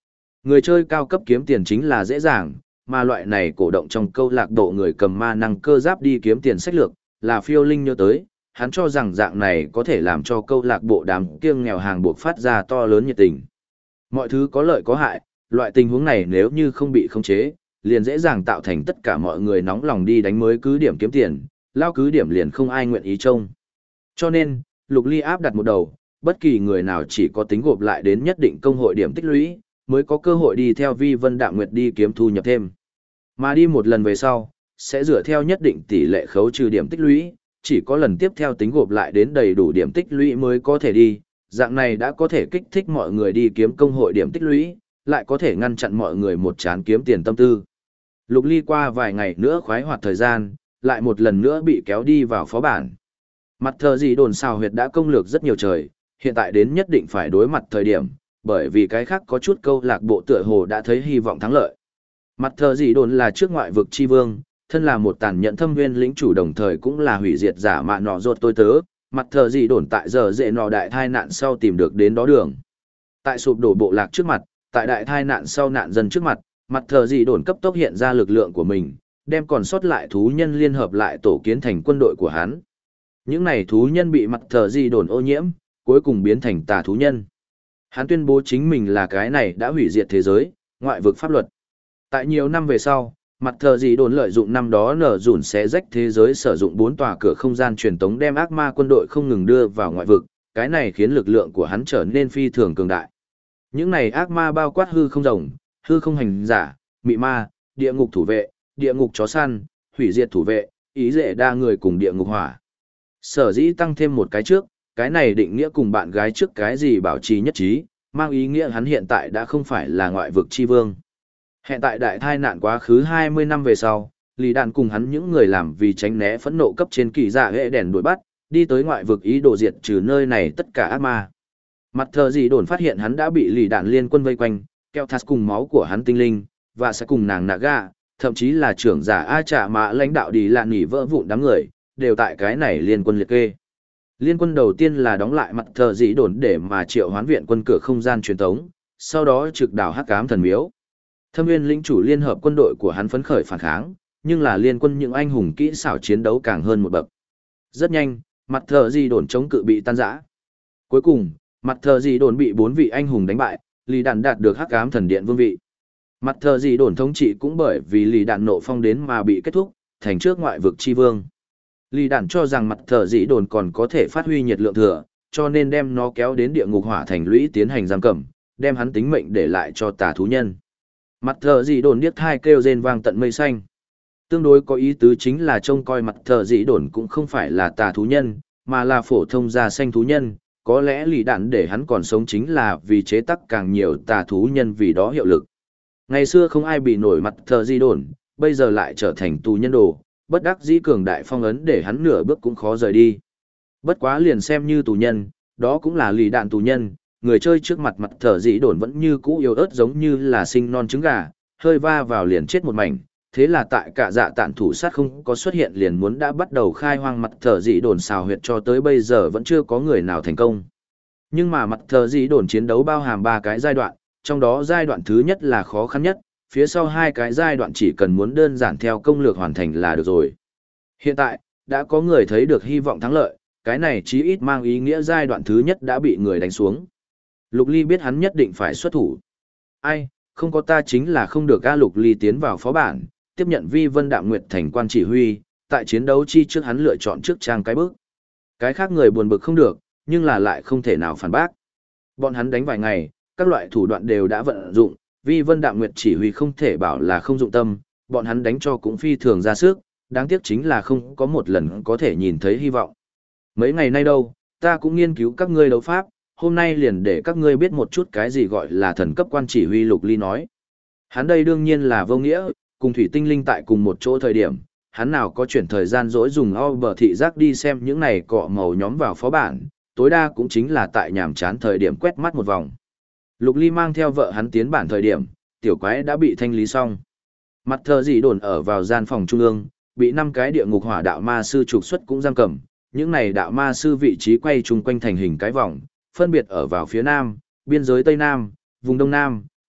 Người chơi cao cấp kiếm tiền chính là dễ dàng, mà loại này cổ động trong câu lạc bộ người cầm ma năng cơ giáp đi kiếm tiền sách lược, là Phiêu Linh nhớ tới, hắn cho rằng dạng này có thể làm cho câu lạc bộ đám kiêng nghèo hàng buộc phát ra to lớn nhiệt tình. Mọi thứ có lợi có hại, loại tình huống này nếu như không bị khống chế, liền dễ dàng tạo thành tất cả mọi người nóng lòng đi đánh mới cứ điểm kiếm tiền, lao cứ điểm liền không ai nguyện ý trông. Cho nên, Lục Ly áp đặt một đầu, bất kỳ người nào chỉ có tính gộp lại đến nhất định công hội điểm tích lũy, mới có cơ hội đi theo Vi Vân Đạm Nguyệt đi kiếm thu nhập thêm. Mà đi một lần về sau, sẽ dựa theo nhất định tỷ lệ khấu trừ điểm tích lũy, chỉ có lần tiếp theo tính gộp lại đến đầy đủ điểm tích lũy mới có thể đi, dạng này đã có thể kích thích mọi người đi kiếm công hội điểm tích lũy, lại có thể ngăn chặn mọi người một chán kiếm tiền tâm tư. Lục Ly qua vài ngày nữa khoái hoạt thời gian, lại một lần nữa bị kéo đi vào phó bản. Mặt thờ gì đồn xào huyệt đã công lược rất nhiều trời, hiện tại đến nhất định phải đối mặt thời điểm, bởi vì cái khác có chút câu lạc bộ tựa hồ đã thấy hy vọng thắng lợi. Mặt thờ gì đồn là trước ngoại vực chi vương, thân là một tàn nhẫn thâm viên lĩnh chủ đồng thời cũng là hủy diệt giả mạ nọ ruột tôi tớ, mặt thờ gì đồn tại giờ dễ nọ đại thai nạn sau tìm được đến đó đường. Tại sụp đổ bộ lạc trước mặt, tại đại thai nạn sau nạn dân trước mặt, mặt thờ gì đồn cấp tốc hiện ra lực lượng của mình, đem còn sót lại thú nhân liên hợp lại tổ kiến thành quân đội của hắn. Những này thú nhân bị mặt thờ gì đồn ô nhiễm, cuối cùng biến thành tà thú nhân. Hắn tuyên bố chính mình là cái này đã hủy diệt thế giới, ngoại vực pháp luật. Tại nhiều năm về sau, mặt thờ gì đồn lợi dụng năm đó nở dùn xé rách thế giới sử dụng 4 tòa cửa không gian truyền tống đem ác ma quân đội không ngừng đưa vào ngoại vực, cái này khiến lực lượng của hắn trở nên phi thường cường đại. Những này ác ma bao quát hư không rồng, hư không hành giả, mị ma, địa ngục thủ vệ, địa ngục chó săn, hủy diệt thủ vệ, ý dễ đa người cùng địa ngục hỏa. Sở dĩ tăng thêm một cái trước, cái này định nghĩa cùng bạn gái trước cái gì bảo trì nhất trí, mang ý nghĩa hắn hiện tại đã không phải là ngoại vực chi vương. Hiện tại đại thai nạn quá khứ 20 năm về sau, Lý Đàn cùng hắn những người làm vì tránh né phẫn nộ cấp trên kỳ dạ hệ đèn đuổi bắt, đi tới ngoại vực ý đồ diệt trừ nơi này tất cả ác ma. Mặt thờ gì đồn phát hiện hắn đã bị Lý Đàn liên quân vây quanh, keo thắt cùng máu của hắn tinh linh, và sẽ cùng nàng Naga, thậm chí là trưởng giả A Trả Mã lãnh đạo đi lạn nghỉ vỡ vụn đám người, đều tại cái này liên quân liệt kê. Liên quân đầu tiên là đóng lại mặt thờ dĩ đồn để mà triệu hoán viện quân cửa không gian truyền tống, sau đó trực đảo hắc ám thần miếu. Thâm viên lĩnh chủ liên hợp quân đội của hắn phấn khởi phản kháng, nhưng là liên quân những anh hùng kỹ xảo chiến đấu càng hơn một bậc. Rất nhanh, mặt thờ dĩ đồn chống cự bị tan rã. Cuối cùng, mặt thờ dĩ đồn bị 4 vị anh hùng đánh bại, Lý Đạn đạt được hắc ám thần điện vương vị. Mặt thờ dĩ đồn thống trị cũng bởi vì Lý Đạn nộ phong đến mà bị kết thúc, thành trước ngoại vực chi vương. Lý Đản cho rằng mặt thờ dĩ đồn còn có thể phát huy nhiệt lượng thừa, cho nên đem nó kéo đến địa ngục hỏa thành lũy tiến hành giam cầm, đem hắn tính mệnh để lại cho tà thú nhân. Mặt thờ dĩ đồn điếc thai kêu rên vang tận mây xanh. Tương đối có ý tứ chính là trông coi mặt thờ dĩ đồn cũng không phải là tà thú nhân, mà là phổ thông da xanh thú nhân. Có lẽ Lý Đản để hắn còn sống chính là vì chế tác càng nhiều tà thú nhân vì đó hiệu lực. Ngày xưa không ai bị nổi mặt thờ dĩ đồn, bây giờ lại trở thành tù nhân đồ. Bất đắc dĩ cường đại phong ấn để hắn nửa bước cũng khó rời đi. Bất quá liền xem như tù nhân, đó cũng là Lý Đạn tù nhân, người chơi trước mặt mặt thờ dĩ đồn vẫn như cũ yếu ớt giống như là sinh non trứng gà, hơi va vào liền chết một mảnh. Thế là tại cả dạ tản thủ sát không có xuất hiện liền muốn đã bắt đầu khai hoang mặt thờ dĩ đồn xào huyệt cho tới bây giờ vẫn chưa có người nào thành công. Nhưng mà mặt thờ dĩ đồn chiến đấu bao hàm 3 cái giai đoạn, trong đó giai đoạn thứ nhất là khó khăn nhất, phía sau 2 cái giai đoạn chỉ cần muốn đơn giản theo công lược hoàn thành là được rồi. Hiện tại, đã có người thấy được hy vọng thắng lợi, cái này chí ít mang ý nghĩa giai đoạn thứ nhất đã bị người đánh xuống. Lục Ly biết hắn nhất định phải xuất thủ. Ai, không có ta chính là không được. Lục Ly tiến vào phó bản, tiếp nhận Vi Vân Đạm Nguyệt thành quan chỉ huy, tại chiến đấu chi trước hắn lựa chọn trước trang cái bước. Cái khác người buồn bực không được, nhưng là lại không thể nào phản bác. Bọn hắn đánh vài ngày, các loại thủ đoạn đều đã vận dụng, Vi Vân Đạm Nguyệt chỉ huy không thể bảo là không dụng tâm, bọn hắn đánh cho cũng phi thường ra sức, đáng tiếc chính là không có một lần có thể nhìn thấy hy vọng. Mấy ngày nay đâu, ta cũng nghiên cứu các ngươi đấu pháp, hôm nay liền để các ngươi biết một chút cái gì gọi là thần cấp quan chỉ huy. Lục Ly nói. Hắn đây đương nhiên là vô nghĩa, cùng thủy tinh linh tại cùng một chỗ thời điểm, hắn nào có chuyển thời gian dỗi dùng bờ thị giác đi xem những này cọ màu nhóm vào phó bản, tối đa cũng chính là tại nhàm chán thời điểm quét mắt một vòng. Lục Ly mang theo vợ hắn tiến bản thời điểm, tiểu quái đã bị thanh lý xong. Mặt thờ dĩ đồn ở vào gian phòng trung ương, bị 5 cái địa ngục hỏa đạo ma sư trục xuất cũng giam cầm. Những này đạo ma sư vị trí quay chung quanh thành hình cái vòng, phân biệt ở vào phía nam, biên giới tây nam, vùng đông nam,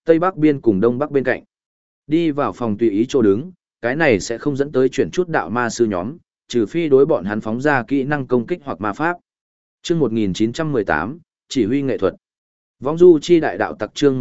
tây bắc biên cùng đông bắc bên cạnh. Đi vào phòng tùy ý chỗ đứng, cái này sẽ không dẫn tới chuyển chút đạo ma sư nhóm, trừ phi đối bọn hắn phóng ra kỹ năng công kích hoặc ma pháp. Chương 1918, chỉ huy nghệ thuật. Vong du chi đại đạo tặc chương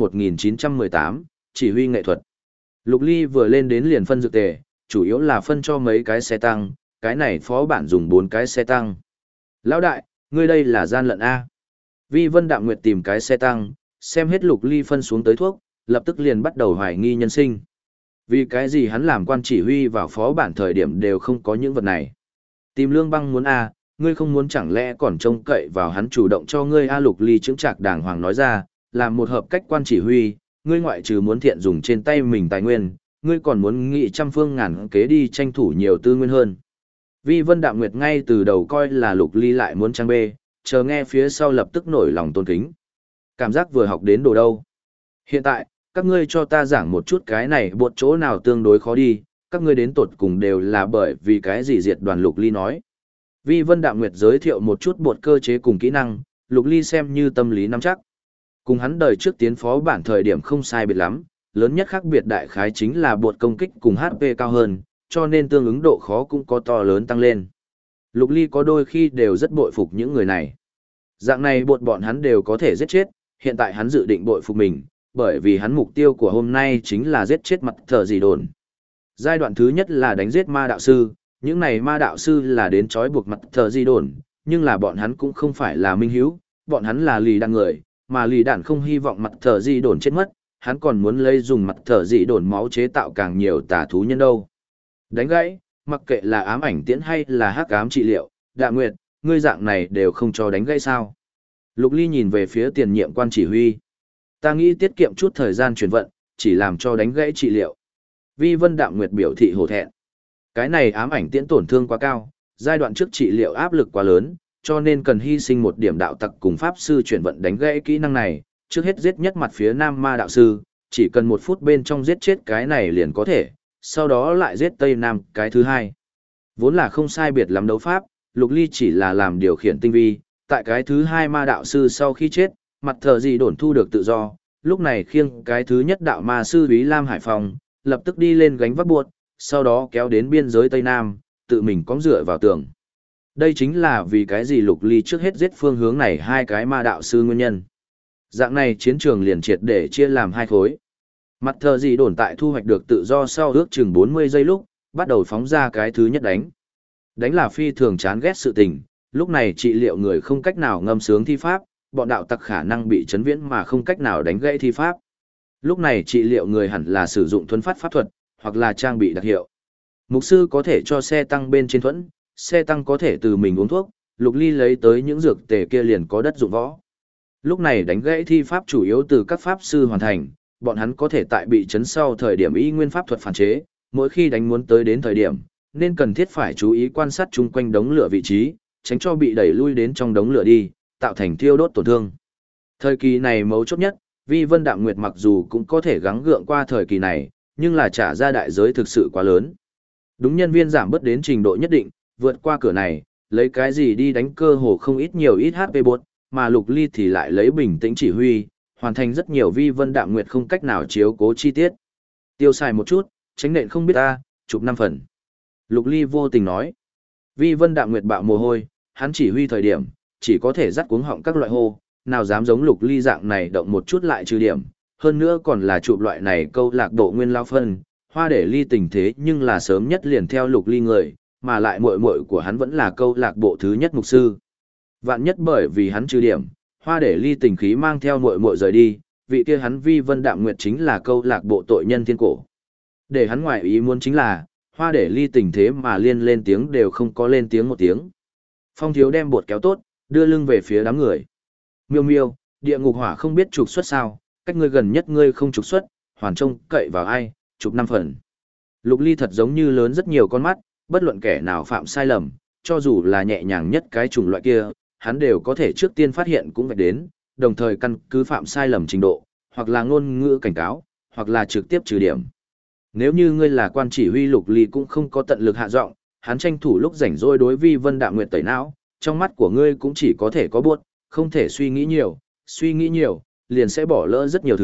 1918, chỉ huy nghệ thuật. Lục Ly vừa lên đến liền phân dược tề, chủ yếu là phân cho mấy cái xe tăng, cái này phó bản dùng 4 cái xe tăng. Lão đại, ngươi đây là gian lận A. Vi Vân Đạm Nguyệt tìm cái xe tăng, xem hết Lục Ly phân xuống tới thuốc, lập tức liền bắt đầu hoài nghi nhân sinh. Vì cái gì hắn làm quan chỉ huy vào phó bản thời điểm đều không có những vật này. Tìm Lương Băng muốn A, ngươi không muốn chẳng lẽ còn trông cậy vào hắn chủ động cho ngươi A. Lục Ly chứng trạc đàng hoàng nói ra, làm một hợp cách quan chỉ huy, ngươi ngoại trừ muốn thiện dùng trên tay mình tài nguyên, ngươi còn muốn nghị trăm phương ngàn kế đi tranh thủ nhiều tư nguyên hơn. Vi Vân Đạm Nguyệt ngay từ đầu coi là Lục Ly lại muốn trang bê, chờ nghe phía sau lập tức nổi lòng tôn kính. Cảm giác vừa học đến đồ đâu. Hiện tại, các ngươi cho ta giảng một chút cái này bột chỗ nào tương đối khó đi, các ngươi đến tột cùng đều là bởi vì cái gì diệt đoàn. Lục Ly nói. Vi Vân Đạm Nguyệt giới thiệu một chút bột cơ chế cùng kỹ năng, Lục Ly xem như tâm lý nắm chắc. Cùng hắn đời trước tiến phó bản thời điểm không sai biệt lắm, lớn nhất khác biệt đại khái chính là bột công kích cùng HP cao hơn, cho nên tương ứng độ khó cũng có to lớn tăng lên. Lục Ly có đôi khi đều rất bội phục những người này. Dạng này bột bọn hắn đều có thể giết chết, hiện tại hắn dự định bội phục mình, bởi vì hắn mục tiêu của hôm nay chính là giết chết mặt thờ gì đồn. Giai đoạn thứ nhất là đánh giết ma đạo sư, những này ma đạo sư là đến trói buộc mặt thờ di đồn, nhưng là bọn hắn cũng không phải là minh hiếu, bọn hắn là lì đạn người, mà lì đạn không hy vọng mặt thờ di đồn chết mất, hắn còn muốn lấy dùng mặt thờ di đồn máu chế tạo càng nhiều tà thú nhân đâu. Đánh gãy, mặc kệ là ám ảnh tiễn hay là hắc ám trị liệu, Đạm Nguyệt, ngươi dạng này đều không cho đánh gãy sao. Lục Ly nhìn về phía tiền nhiệm quan chỉ huy. Ta nghĩ tiết kiệm chút thời gian chuyển vận, chỉ làm cho đánh gãy trị liệu. Vi Vân Đạm Nguyệt biểu thị hổ thẹn. Cái này ám ảnh tiễn tổn thương quá cao, giai đoạn trước trị liệu áp lực quá lớn, cho nên cần hy sinh một điểm đạo tặc cùng pháp sư chuyển vận đánh gãy kỹ năng này, trước hết giết nhất mặt phía nam ma đạo sư, chỉ cần 1 phút bên trong giết chết cái này liền có thể, sau đó lại giết tây nam cái thứ hai. Vốn là không sai biệt lắm đấu pháp, Lục Ly chỉ là làm điều khiển tinh vi, tại cái thứ hai ma đạo sư sau khi chết, mặt thờ gì đồn thu được tự do, lúc này khiêng cái thứ nhất đạo ma sư Úy Lam Hải Phòng, lập tức đi lên gánh vác buộc, sau đó kéo đến biên giới Tây Nam, tự mình cóng dựa vào tường. Đây chính là vì cái gì Lục Ly trước hết giết phương hướng này 2 cái ma đạo sư nguyên nhân. Dạng này chiến trường liền triệt để chia làm 2 khối. Mặt thờ gì đồn tại thu hoạch được tự do sau ước chừng 40 giây lúc, bắt đầu phóng ra cái thứ nhất đánh. Đánh là phi thường chán ghét sự tình, lúc này trị liệu người không cách nào ngâm sướng thi pháp, bọn đạo tặc khả năng bị chấn viễn mà không cách nào đánh gãy thi pháp. Lúc này trị liệu người hẳn là sử dụng thuấn phát pháp thuật, hoặc là trang bị đặc hiệu. Mục sư có thể cho xe tăng bên trên thuẫn, xe tăng có thể từ mình uống thuốc, Lục Ly lấy tới những dược tề kia liền có đất dụng võ. Lúc này đánh gãy thi pháp chủ yếu từ các pháp sư hoàn thành, bọn hắn có thể tại bị chấn sau thời điểm y nguyên pháp thuật phản chế, mỗi khi đánh muốn tới đến thời điểm, nên cần thiết phải chú ý quan sát chung quanh đống lửa vị trí, tránh cho bị đẩy lui đến trong đống lửa đi, tạo thành thiêu đốt tổn thương. Thời kỳ này mấu chốt nhất, Vi Vân Đạm Nguyệt mặc dù cũng có thể gắng gượng qua thời kỳ này, nhưng là trả ra đại giới thực sự quá lớn. Đúng nhân viên giảm bớt đến trình độ nhất định, vượt qua cửa này, lấy cái gì đi đánh cơ hồ không ít nhiều ít HP bột, mà Lục Ly thì lại lấy bình tĩnh chỉ huy, hoàn thành rất nhiều Vi Vân Đạm Nguyệt không cách nào chiếu cố chi tiết. Tiêu xài một chút, tránh nện không biết ta, chụp 5 phần. Lục Ly vô tình nói. Vi Vân Đạm Nguyệt bạo mồ hôi, hắn chỉ huy thời điểm, chỉ có thể dắt cuống họng các loại hô, nào dám giống Lục Ly dạng này động một chút lại trừ điểm, hơn nữa còn là chụp loại này câu lạc bộ nguyên lao phân, Hoa Để Ly tình thế nhưng là sớm nhất liền theo Lục Ly người, mà lại muội muội của hắn vẫn là câu lạc bộ thứ nhất mục sư. Vạn nhất bởi vì hắn trừ điểm, Hoa Để Ly tình khí mang theo muội muội rời đi, vị kia hắn Vi Vân Đạm Nguyệt chính là câu lạc bộ tội nhân thiên cổ. Để hắn ngoại ý muốn chính là, Hoa Để Ly tình thế mà liên lên tiếng đều không có lên tiếng một tiếng. Phong Thiếu đem bột kéo tốt, đưa lưng về phía đám người. Miêu miêu, địa ngục hỏa không biết trục xuất sao, cách ngươi gần nhất ngươi không trục xuất, hoàn trông cậy vào ai, chụp 5 phần. Lục Ly thật giống như lớn rất nhiều con mắt, bất luận kẻ nào phạm sai lầm, cho dù là nhẹ nhàng nhất cái chủng loại kia, hắn đều có thể trước tiên phát hiện cũng vạch đến, đồng thời căn cứ phạm sai lầm trình độ, hoặc là ngôn ngữ cảnh cáo, hoặc là trực tiếp trừ điểm. Nếu như ngươi là quan chỉ huy, Lục Ly cũng không có tận lực hạ giọng, hắn tranh thủ lúc rảnh rỗi đối Vi Vân Đạm Nguyệt tẩy não, trong mắt của ngươi cũng chỉ có thể có buốt, không thể suy nghĩ nhiều liền sẽ bỏ lỡ rất nhiều thứ,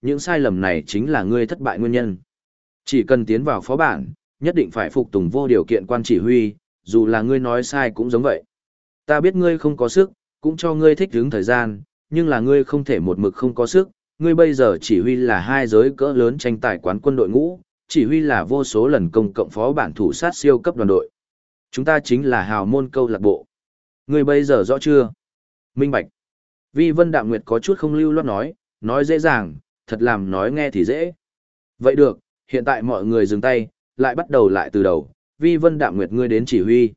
những sai lầm này chính là ngươi thất bại nguyên nhân. Chỉ cần tiến vào phó bản, nhất định phải phục tùng vô điều kiện quan chỉ huy, dù là ngươi nói sai cũng giống vậy. Ta biết ngươi không có sức, cũng cho ngươi thích ứng thời gian, nhưng là ngươi không thể một mực không có sức, ngươi bây giờ chỉ huy là hai giới cỡ lớn tranh tài quán quân đội ngũ, chỉ huy là vô số lần công cộng phó bản thủ sát siêu cấp đoàn đội. Chúng ta chính là hào môn câu lạc bộ. Ngươi bây giờ rõ chưa? Minh bạch. Vi Vân Đạm Nguyệt có chút không lưu loát nói dễ dàng, thật làm nói nghe thì dễ. Vậy được, hiện tại mọi người dừng tay, lại bắt đầu lại từ đầu, Vi Vân Đạm Nguyệt ngươi đến chỉ huy.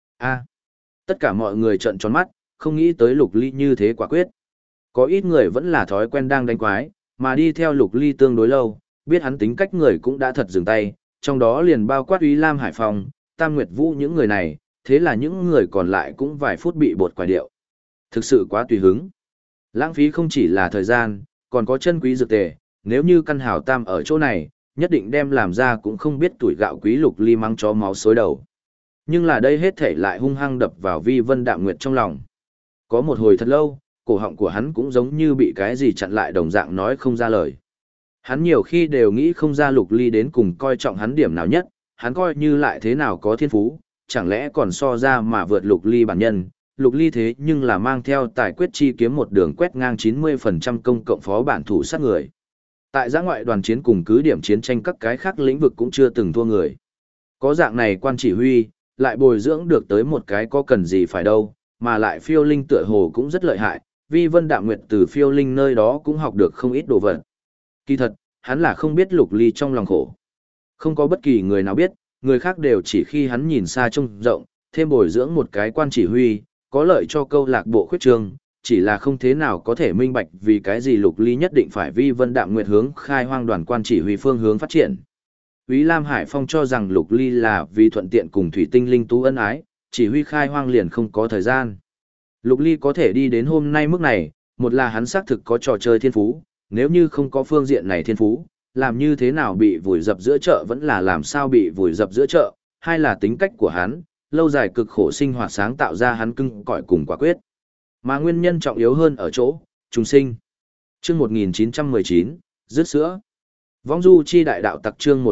Tất cả mọi người trợn tròn mắt, không nghĩ tới Lục Ly như thế quả quyết. Có ít người vẫn là thói quen đang đánh quái, mà đi theo Lục Ly tương đối lâu, biết hắn tính cách người cũng đã thật dừng tay, trong đó liền bao quát Úy Lam Hải Phòng, Tam Nguyệt Vũ những người này, thế là những người còn lại cũng vài phút bị bột quả điệu. Thực sự quá tùy hứng. Lãng phí không chỉ là thời gian, còn có chân quý dược tề, nếu như căn hào Tam ở chỗ này, nhất định đem làm ra cũng không biết tuổi gạo quý Lục Ly mắng chó máu xối đầu. Nhưng là đây hết thể lại hung hăng đập vào Vi Vân Đạm Nguyệt trong lòng. Có một hồi thật lâu, cổ họng của hắn cũng giống như bị cái gì chặn lại đồng dạng nói không ra lời. Hắn nhiều khi đều nghĩ không ra Lục Ly đến cùng coi trọng hắn điểm nào nhất, hắn coi như lại thế nào có thiên phú, chẳng lẽ còn so ra mà vượt Lục Ly bản nhân. Lục Ly thế nhưng là mang theo tài quyết chi kiếm một đường quét ngang 90% công cộng phó bản thủ sát người. Tại giã ngoại đoàn chiến cùng cứ điểm chiến tranh các cái khác lĩnh vực cũng chưa từng thua người. Có dạng này quan chỉ huy, lại bồi dưỡng được tới một cái có cần gì phải đâu, mà lại phiêu linh tựa hồ cũng rất lợi hại, Vi Vân Đạm Nguyệt từ phiêu linh nơi đó cũng học được không ít đồ vật. Kỳ thật, hắn là không biết Lục Ly trong lòng khổ. Không có bất kỳ người nào biết, người khác đều chỉ khi hắn nhìn xa trông rộng, thêm bồi dưỡng một cái quan chỉ huy, có lợi cho câu lạc bộ khuyết trương, chỉ là không thế nào có thể minh bạch vì cái gì Lục Ly nhất định phải Vi Vân Đạm Nguyệt hướng khai hoang đoàn quan chỉ huy phương hướng phát triển. Úy Lam Hải Phong cho rằng Lục Ly là vì thuận tiện cùng Thủy Tinh Linh Tú ân ái, chỉ huy khai hoang liền không có thời gian. Lục Ly có thể đi đến hôm nay mức này, một là hắn xác thực có trò chơi thiên phú, nếu như không có phương diện này thiên phú, làm như thế nào bị vùi dập giữa chợ vẫn là làm sao bị vùi dập giữa chợ, hai là tính cách của hắn, lâu dài cực khổ sinh hoạt sáng tạo ra hắn cưng cõi cùng quả quyết. Mà nguyên nhân trọng yếu hơn ở chỗ, trùng sinh. Chương 1919, rứt sữa. Vong du chi đại đạo tặc chương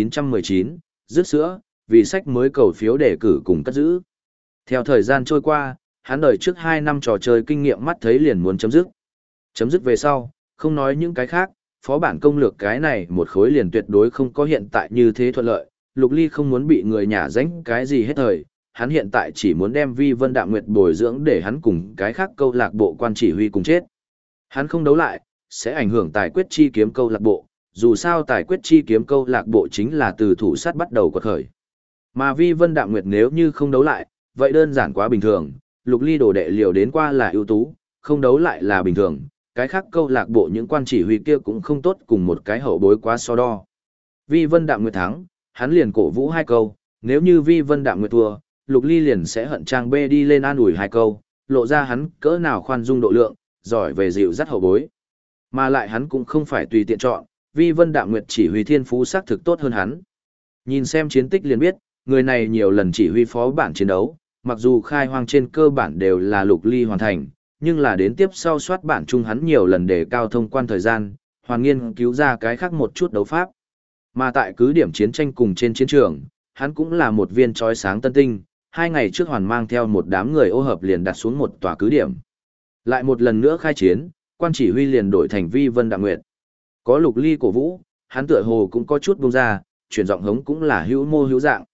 1919, rứt sữa, vì sách mới cầu phiếu đề cử cùng cất giữ. Theo thời gian trôi qua, hắn đời trước 2 năm trò chơi kinh nghiệm mắt thấy liền muốn chấm dứt. Chấm dứt về sau, không nói những cái khác, phó bản công lược cái này một khối liền tuyệt đối không có hiện tại như thế thuận lợi. Lục Ly không muốn bị người nhà ránh cái gì hết thời, hắn hiện tại chỉ muốn đem Vi Vân Đạm Nguyệt bồi dưỡng để hắn cùng cái khác câu lạc bộ quan chỉ huy cùng chết. Hắn không đấu lại, sẽ ảnh hưởng tài quyết chi kiếm câu lạc bộ, dù sao tài quyết chi kiếm câu lạc bộ chính là từ thủ sát bắt đầu quật khởi. Mà Vi Vân Đạm Nguyệt nếu như không đấu lại, vậy đơn giản quá bình thường, Lục Ly đồ đệ liều đến qua là ưu tú, không đấu lại là bình thường, cái khác câu lạc bộ những quan chỉ huy kia cũng không tốt cùng một cái hậu bối quá so đo. Vi Vân Đạm Nguyệt thắng, hắn liền cổ vũ 2 câu, nếu như Vi Vân Đạm Nguyệt thua, Lục Ly liền sẽ hận trang B đi lên an ủi 2 câu, lộ ra hắn cỡ nào khoan dung độ lượng, giỏi về dịu dắt hậu bối. Mà lại hắn cũng không phải tùy tiện chọn, Vi Vân Đạm Nguyệt chỉ huy thiên phú xác thực tốt hơn hắn. Nhìn xem chiến tích liền biết, người này nhiều lần chỉ huy phó bản chiến đấu, mặc dù khai hoang trên cơ bản đều là Lục Ly hoàn thành, nhưng là đến tiếp sau soát bản chung hắn nhiều lần đề cao thông quan thời gian, hoàn nghiên cứu ra cái khác một chút đấu pháp. Mà tại cứ điểm chiến tranh cùng trên chiến trường, hắn cũng là một viên chói sáng tân tinh, 2 ngày trước hoàn mang theo một đám người ô hợp liền đặt xuống một tòa cứ điểm. Lại một lần nữa khai chiến, quan chỉ huy liền đổi thành Vi Vân Đạm Nguyệt. Có Lục Ly cổ vũ, hắn tựa hồ cũng có chút buông ra, chuyển giọng hống cũng là hữu mô hữu dạng.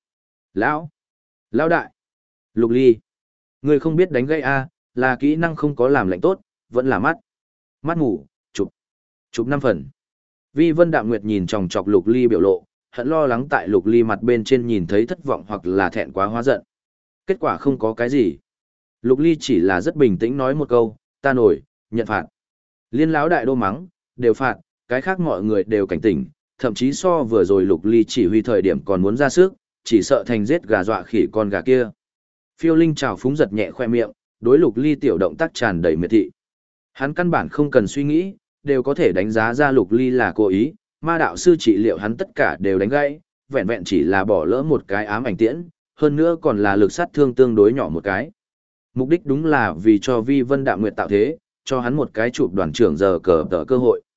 Lão đại, Lục Ly, người không biết đánh gây a, là kỹ năng không có làm lệnh tốt, vẫn là mắt ngủ, chụp 5 phần. Vi Vân Đạm Nguyệt nhìn chòng chọc Lục Ly biểu lộ, hận lo lắng tại Lục Ly mặt bên trên nhìn thấy thất vọng hoặc là thẹn quá hóa giận. Kết quả không có cái gì. Lục Ly chỉ là rất bình tĩnh nói một câu, ta nổi, nhận phạt. Liên lão đại đô mắng, đều phạt, cái khác mọi người đều cảnh tỉnh, thậm chí so vừa rồi Lục Ly chỉ huy thời điểm còn muốn ra sức, chỉ sợ thành giết gà dọa khỉ con gà kia. Phiêu Linh trào phúng giật nhẹ khoe miệng, đối Lục Ly tiểu động tác tràn đầy miệt thị. Hắn căn bản không cần suy nghĩ, đều có thể đánh giá ra Lục Ly là cố ý, ma đạo sư trị liệu hắn tất cả đều đánh gãy, vẹn vẹn chỉ là bỏ lỡ một cái ám ảnh tiễn, hơn nữa còn là lực sát thương tương đối nhỏ một cái. Mục đích đúng là vì cho Vi Vân Đạm Nguyệt tạo thế, cho hắn một cái chụp đoàn trưởng giờ cờ tờ cơ hội.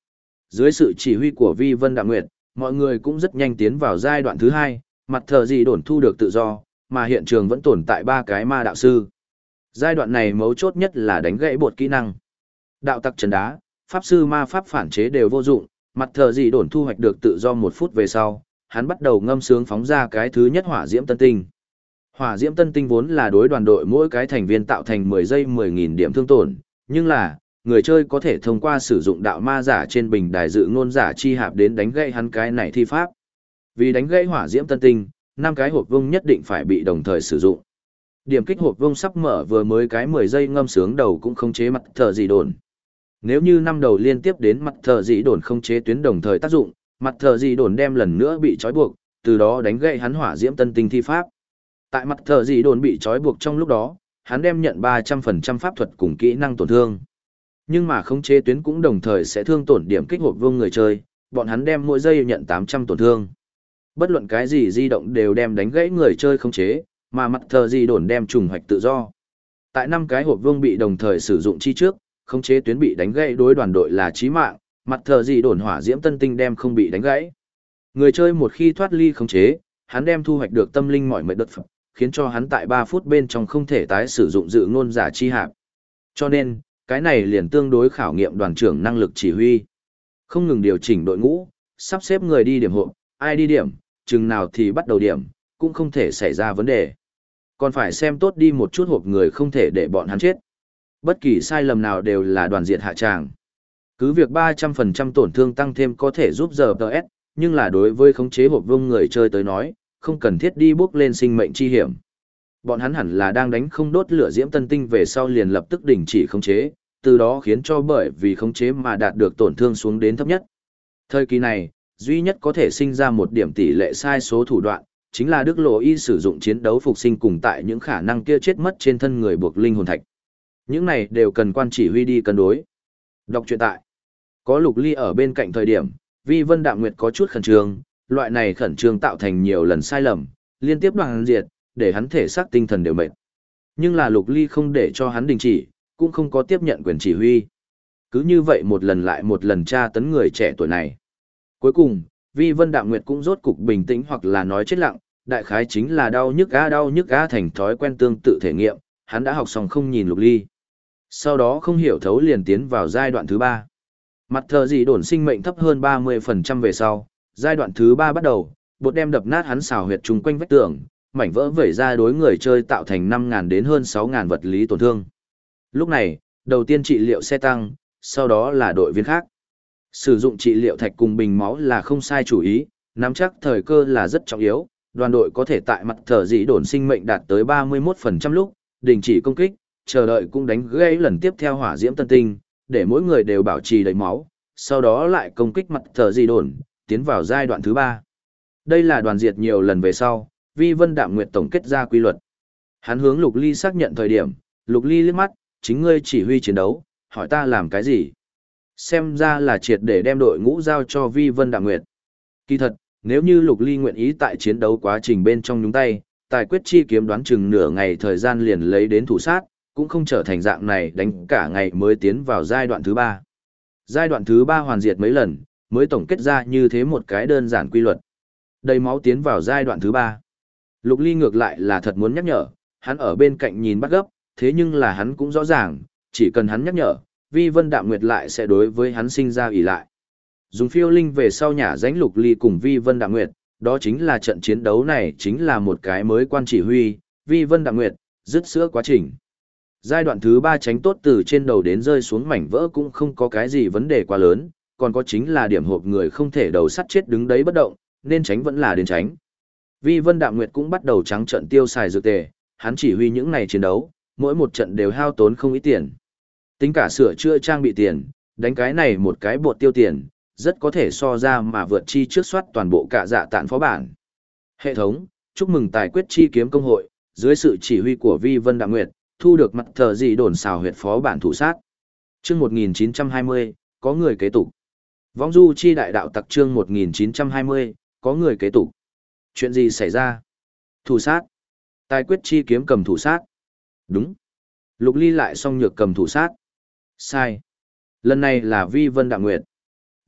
Dưới sự chỉ huy của Vi Vân Đạm Nguyệt, mọi người cũng rất nhanh tiến vào giai đoạn thứ hai, mặt thờ dị đồn thu được tự do, mà hiện trường vẫn tồn tại 3 cái ma đạo sư. Giai đoạn này mấu chốt nhất là đánh gãy bột kỹ năng. Đạo tặc trấn đá, pháp sư ma pháp phản chế đều vô dụng, mặt thờ dị đồn thu hoạch được tự do 1 phút về sau, hắn bắt đầu ngâm sướng phóng ra cái thứ nhất hỏa diễm tân tinh. Hỏa diễm tân tinh vốn là đối đoàn đội mỗi cái thành viên tạo thành 10 giây 10.000 điểm thương tổn, nhưng là, người chơi có thể thông qua sử dụng đạo ma giả trên bình đài dự ngôn giả chi hạp đến đánh gãy hắn cái này thi pháp. Vì đánh gãy hỏa diễm tân tinh, 5 cái hộp vông nhất định phải bị đồng thời sử dụng. Điểm kích hộp vông sắp mở vừa mới cái 10 giây ngâm sướng đầu cũng không chế mặt thờ dị đồn. Nếu như 5 đầu liên tiếp đến mặt thờ dị đồn không chế tuyến đồng thời tác dụng, mặt thờ dị đồn đem lần nữa bị trói buộc, từ đó đánh gãy hắn hỏa diễm tân tinh thi pháp. Tại mặt thờ dị đồn bị trói buộc trong lúc đó, hắn đem nhận 300% pháp thuật cùng kỹ năng tổn thương. Nhưng mà không chế tuyến cũng đồng thời sẽ thương tổn điểm kích hộp vương người chơi, bọn hắn đem mỗi giây nhận 800 tổn thương. Bất luận cái gì di động đều đem đánh gãy người chơi không chế, mà mặt thờ dị đồn đem trùng hoạch tự do. Tại 5 cái hộp vương bị đồng thời sử dụng chi trước, không chế tuyến bị đánh gãy đối đoàn đội là chí mạng, mặt thờ dị đồn hỏa diễm tân tinh đem không bị đánh gãy. Người chơi một khi thoát ly không chế, hắn đem thu hoạch được tâm linh mọi mệt đất phẩm, khiến cho hắn tại 3 phút bên trong không thể tái sử dụng dự ngôn giả chi hạp. Cho nên, cái này liền tương đối khảo nghiệm đoàn trưởng năng lực chỉ huy. Không ngừng điều chỉnh đội ngũ, sắp xếp người đi điểm hộp, ai đi điểm, chừng nào thì bắt đầu điểm, cũng không thể xảy ra vấn đề. Còn phải xem tốt đi một chút hộp người không thể để bọn hắn chết. Bất kỳ sai lầm nào đều là đoàn diệt hạ tràng. Cứ việc 300% tổn thương tăng thêm có thể giúp giờ DS, nhưng là đối với khống chế hộp vương người chơi tới nói, không cần thiết đi bước lên sinh mệnh chi hiểm. Bọn hắn hẳn là đang đánh không đốt lửa diễm tân tinh về sau liền lập tức đình chỉ khống chế, từ đó khiến cho bởi vì khống chế mà đạt được tổn thương xuống đến thấp nhất. Thời kỳ này, duy nhất có thể sinh ra một điểm tỷ lệ sai số thủ đoạn, chính là Đức Lộ Y sử dụng chiến đấu phục sinh cùng tại những khả năng kia chết mất trên thân người buộc linh hồn thạch. Những này đều cần quan chỉ huy đi cân đối. Đọc truyện tại. Có Lục Ly ở bên cạnh thời điểm, Vi Vân Đạm Nguyệt có chút khẩn trương, loại này khẩn trương tạo thành nhiều lần sai lầm, liên tiếp đoàn diệt, để hắn thể xác tinh thần đều mệt. Nhưng là Lục Ly không để cho hắn đình chỉ, cũng không có tiếp nhận quyền chỉ huy. Cứ như vậy một lần lại một lần tra tấn người trẻ tuổi này. Cuối cùng, Vi Vân Đạm Nguyệt cũng rốt cục bình tĩnh hoặc là nói chết lặng, đại khái chính là đau nhức ga thành thói quen tương tự thể nghiệm, hắn đã học xong không nhìn Lục Ly. Sau đó không hiểu thấu liền tiến vào giai đoạn thứ 3. Mặt thờ dị đồn sinh mệnh thấp hơn 30% về sau, giai đoạn thứ 3 bắt đầu, bột đem đập nát hắn xào huyệt chung quanh vách tường, mảnh vỡ vẩy ra đối người chơi tạo thành 5.000 đến hơn 6.000 vật lý tổn thương. Lúc này, đầu tiên trị liệu xe tăng, sau đó là đội viên khác. Sử dụng trị liệu thạch cùng bình máu là không sai chủ ý, nắm chắc thời cơ là rất trọng yếu, đoàn đội có thể tại mặt thờ dị đồn sinh mệnh đạt tới 31% lúc, đình chỉ công kích, chờ đợi cũng đánh gây lần tiếp theo hỏa diễm tân tinh, để mỗi người đều bảo trì đầy máu, sau đó lại công kích mặt thờ dị đồn, tiến vào giai đoạn thứ 3. Đây là đoàn diệt nhiều lần về sau, Vi Vân Đạm Nguyệt tổng kết ra quy luật. Hắn hướng Lục Ly xác nhận thời điểm, Lục Ly liếc mắt, chính ngươi chỉ huy chiến đấu, hỏi ta làm cái gì? Xem ra là triệt để đem đội ngũ giao cho Vi Vân Đạm Nguyệt. Kỳ thật, nếu như Lục Ly nguyện ý tại chiến đấu quá trình bên trong nhúng tay, tài quyết chi kiếm đoán chừng nửa ngày thời gian liền lấy đến thủ sát, cũng không trở thành dạng này đánh cả ngày mới tiến vào giai đoạn thứ 3. Giai đoạn thứ 3 hoàn diệt mấy lần, mới tổng kết ra như thế một cái đơn giản quy luật. Đầy máu tiến vào giai đoạn thứ 3. Lục Ly ngược lại là thật muốn nhắc nhở, hắn ở bên cạnh nhìn bắt gấp, thế nhưng là hắn cũng rõ ràng, chỉ cần hắn nhắc nhở, Vi Vân Đạm Nguyệt lại sẽ đối với hắn sinh ra ỷ lại. Dùng phiêu linh về sau nhả dánh Lục Ly cùng Vi Vân Đạm Nguyệt, đó chính là trận chiến đấu này chính là một cái mới quan chỉ huy, Vi Vân Đạm Nguyệt, dứt sữa quá trình. Giai đoạn thứ 3 tránh tốt từ trên đầu đến rơi xuống mảnh vỡ cũng không có cái gì vấn đề quá lớn, còn có chính là điểm hộp người không thể đầu sắt chết đứng đấy bất động, nên tránh vẫn là đến tránh. Vi Vân Đạm Nguyệt cũng bắt đầu trắng trận tiêu xài dược tề, hắn chỉ huy những này chiến đấu, mỗi một trận đều hao tốn không ít tiền. Tính cả sửa chữa trang bị tiền, đánh cái này một cái bột tiêu tiền, rất có thể so ra mà vượt chi trước soát toàn bộ cả dạ tạn phó bản. Hệ thống, chúc mừng tài quyết chi kiếm công hội, dưới sự chỉ huy của Vi Vân Đạm Nguyệt, thu được mặt thờ dị đồn xào huyệt phó bản thủ sát. Chương 1920, có người kế tục. Vong du chi đại đạo tặc chương 1920, có người kế tục. Chuyện gì xảy ra? Thủ sát. Tài quyết chi kiếm cầm thủ sát. Đúng. Lục Ly lại song nhược cầm thủ sát. Sai. Lần này là Vi Vân Đạm Nguyệt.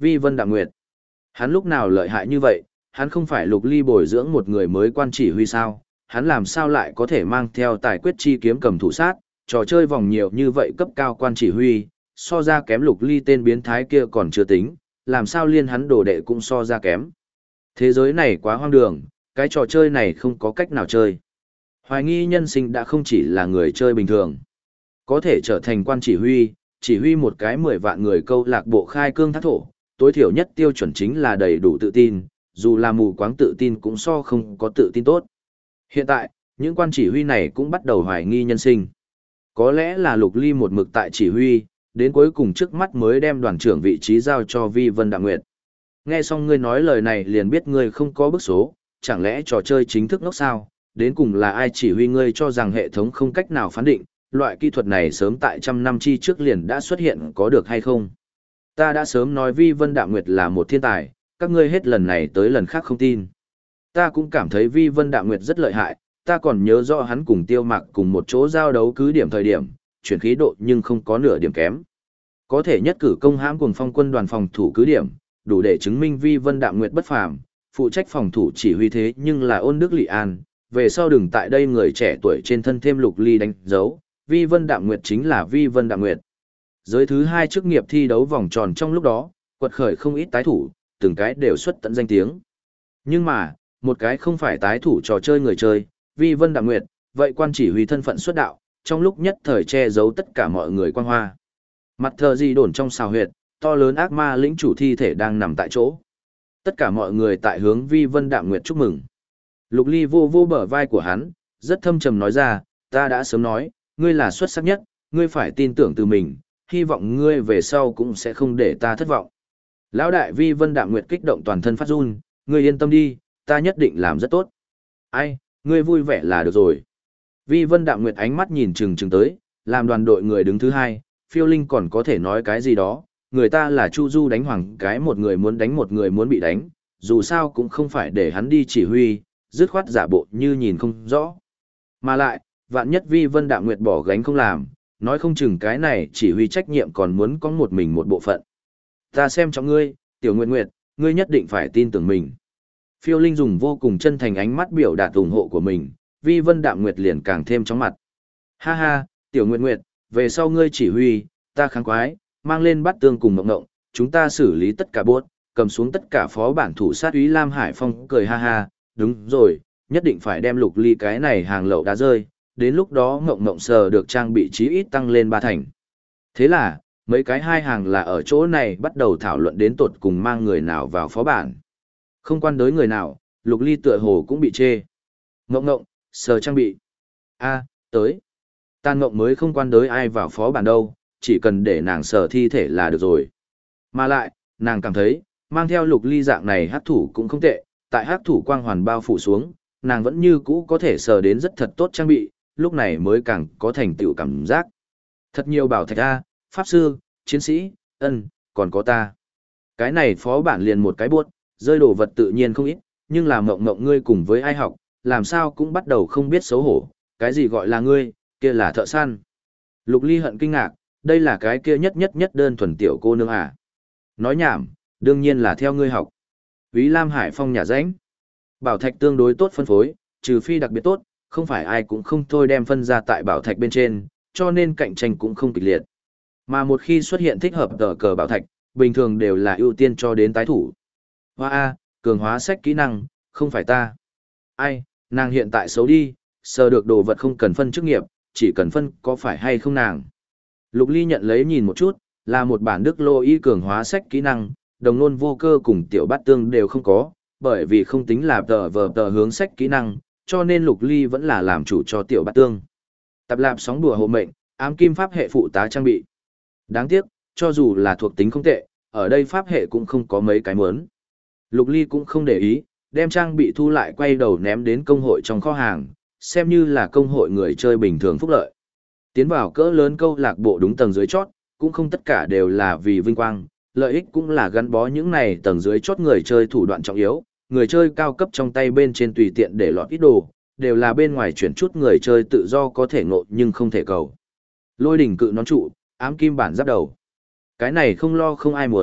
Vi Vân Đạm Nguyệt. Hắn lúc nào lợi hại như vậy, hắn không phải Lục Ly bồi dưỡng một người mới quan chỉ huy sao, hắn làm sao lại có thể mang theo tài quyết chi kiếm cầm thủ sát, trò chơi vòng nhiều như vậy cấp cao quan chỉ huy, so ra kém Lục Ly tên biến thái kia còn chưa tính, làm sao liên hắn đồ đệ cũng so ra kém. Thế giới này quá hoang đường, cái trò chơi này không có cách nào chơi. Hoài nghi nhân sinh đã không chỉ là người chơi bình thường. Có thể trở thành quan chỉ huy một cái 10 vạn người câu lạc bộ khai cương thác thổ, tối thiểu nhất tiêu chuẩn chính là đầy đủ tự tin, dù là mù quáng tự tin cũng so không có tự tin tốt. Hiện tại, những quan chỉ huy này cũng bắt đầu hoài nghi nhân sinh. Có lẽ là Lục Ly một mực tại chỉ huy, đến cuối cùng trước mắt mới đem đoàn trưởng vị trí giao cho Vi Vân Đạm Nguyệt. Nghe xong ngươi nói lời này liền biết ngươi không có bức số, chẳng lẽ trò chơi chính thức ngốc sao, đến cùng là ai chỉ huy ngươi cho rằng hệ thống không cách nào phán định, loại kỹ thuật này sớm tại trăm năm chi trước liền đã xuất hiện có được hay không? Ta đã sớm nói Vi Vân Đạm Nguyệt là một thiên tài, các ngươi hết lần này tới lần khác không tin. Ta cũng cảm thấy Vi Vân Đạm Nguyệt rất lợi hại, ta còn nhớ rõ hắn cùng Tiêu Mạc cùng một chỗ giao đấu cứ điểm thời điểm, chuyển khí độ nhưng không có nửa điểm kém. Có thể nhất cử công hãm cùng phong quân đoàn phòng thủ cứ điểm, đủ để chứng minh Vi Vân Đạm Nguyệt bất phàm, phụ trách phòng thủ chỉ huy thế nhưng là Ôn Đức Lị An, về sau đừng tại đây người trẻ tuổi trên thân thêm Lục Ly đánh dấu, Vi Vân Đạm Nguyệt chính là Vi Vân Đạm Nguyệt. Giới thứ 2 chức nghiệp thi đấu vòng tròn trong lúc đó, quật khởi không ít tái thủ, từng cái đều xuất tận danh tiếng. Nhưng mà, một cái không phải tái thủ trò chơi người chơi, Vi Vân Đạm Nguyệt, vậy quan chỉ huy thân phận xuất đạo, trong lúc nhất thời che giấu tất cả mọi người quan hoa. Mặt thờ gì đồn trong xào huyệt, to lớn ác ma lĩnh chủ thi thể đang nằm tại chỗ. Tất cả mọi người tại hướng Vi Vân Đạm Nguyệt chúc mừng. Lục Ly vô vô bờ vai của hắn, rất thâm trầm nói ra, ta đã sớm nói, ngươi là xuất sắc nhất, ngươi phải tin tưởng từ mình, hy vọng ngươi về sau cũng sẽ không để ta thất vọng. Lão đại Vi Vân Đạm Nguyệt kích động toàn thân phát run, ngươi yên tâm đi, ta nhất định làm rất tốt. Ai, ngươi vui vẻ là được rồi. Vi Vân Đạm Nguyệt ánh mắt nhìn chừng tới, làm đoàn đội người đứng thứ 2, Phiêu Linh còn có thể nói cái gì đó, người ta là Chu Du đánh hoàng cái một người muốn đánh một người muốn bị đánh, dù sao cũng không phải để hắn đi chỉ huy, dứt khoát giả bộ như nhìn không rõ. Mà lại, vạn nhất Vi Vân Đạm Nguyệt bỏ gánh không làm, nói không chừng cái này chỉ huy trách nhiệm còn muốn có một mình một bộ phận. Ta xem trọng ngươi, Tiểu Nguyệt Nguyệt, ngươi nhất định phải tin tưởng mình. Phiêu Linh dùng vô cùng chân thành ánh mắt biểu đạt ủng hộ của mình, Vi Vân Đạm Nguyệt liền càng thêm chóng mặt. Ha ha, Tiểu Nguyệt Nguyệt, về sau ngươi chỉ huy, ta kháng quái, mang lên bát tương cùng mộng ngộng, chúng ta xử lý tất cả bốt, cầm xuống tất cả phó bản thủ sát úy Lam Hải Phong cười ha ha, đúng rồi, nhất định phải đem Lục Ly cái này hàng lậu đá rơi, đến lúc đó mộng mộng sờ được trang bị chí ít tăng lên 3 thành. Thế là, mấy cái hai hàng là ở chỗ này bắt đầu thảo luận đến tột cùng mang người nào vào phó bản. Không quan đối người nào, Lục Ly tựa hồ cũng bị chê. Mộng mộng, sờ trang bị. A, tới. Tàn mộng mới không quan đối ai vào phó bản đâu, chỉ cần để nàng sờ thi thể là được rồi. Mà lại, nàng cảm thấy, mang theo Lục Ly dạng này hắc thủ cũng không tệ, tại hắc thủ quang hoàn bao phủ xuống, nàng vẫn như cũ có thể sờ đến rất thật tốt trang bị, lúc này mới càng có thành tựu cảm giác. Thật nhiều bảo thạch A, pháp sư, chiến sĩ, còn có ta. Cái này phó bản liền một cái buốt, rơi đồ vật tự nhiên không ít, nhưng là mộng mộng ngươi cùng với ai học, làm sao cũng bắt đầu không biết xấu hổ, cái gì gọi là ngươi, kia là thợ săn. Lục Ly hận kinh ngạc, đây là cái kia nhất đơn thuần tiểu cô nương à. Nói nhảm, đương nhiên là theo ngươi học. Úy Lam Hải Phong nhà rãnh. Bảo thạch tương đối tốt phân phối, trừ phi đặc biệt tốt, không phải ai cũng không thôi đem phân ra tại bảo thạch bên trên, cho nên cạnh tranh cũng không kịch liệt. Mà một khi xuất hiện thích hợp tờ cờ bảo thạch, bình thường đều là ưu tiên cho đến tái thủ. Hoa A, cường hóa sách kỹ năng, không phải ta. Ai, nàng hiện tại xấu đi, sờ được đồ vật không cần phân chức nghiệp, chỉ cần phân có phải hay không nàng. Lục Ly nhận lấy nhìn một chút, là một bản Đức Lô Y cường hóa sách kỹ năng, đồng nôn vô cơ cùng tiểu bát tương đều không có, bởi vì không tính là tờ hướng sách kỹ năng, cho nên Lục Ly vẫn là làm chủ cho tiểu bát tương. Tập lạp sóng đùa hộ mệnh, ám kim pháp hệ phụ tá trang bị. Đáng tiếc, cho dù là thuộc tính không tệ, ở đây pháp hệ cũng không có mấy cái muốn. Lục Ly cũng không để ý, đem trang bị thu lại quay đầu ném đến công hội trong kho hàng, xem như là công hội người chơi bình thường phúc lợi. Tiến vào cỡ lớn câu lạc bộ đúng tầng dưới chót, cũng không tất cả đều là vì vinh quang, lợi ích cũng là gắn bó những này tầng dưới chót người chơi thủ đoạn trọng yếu, người chơi cao cấp trong tay bên trên tùy tiện để lọt ít đồ, đều là bên ngoài chuyển chút người chơi tự do có thể ngộ nhưng không thể cầu. Lôi đỉnh cự nón trụ, ám kim bản giáp đầu. Cái này không lo không ai muốn,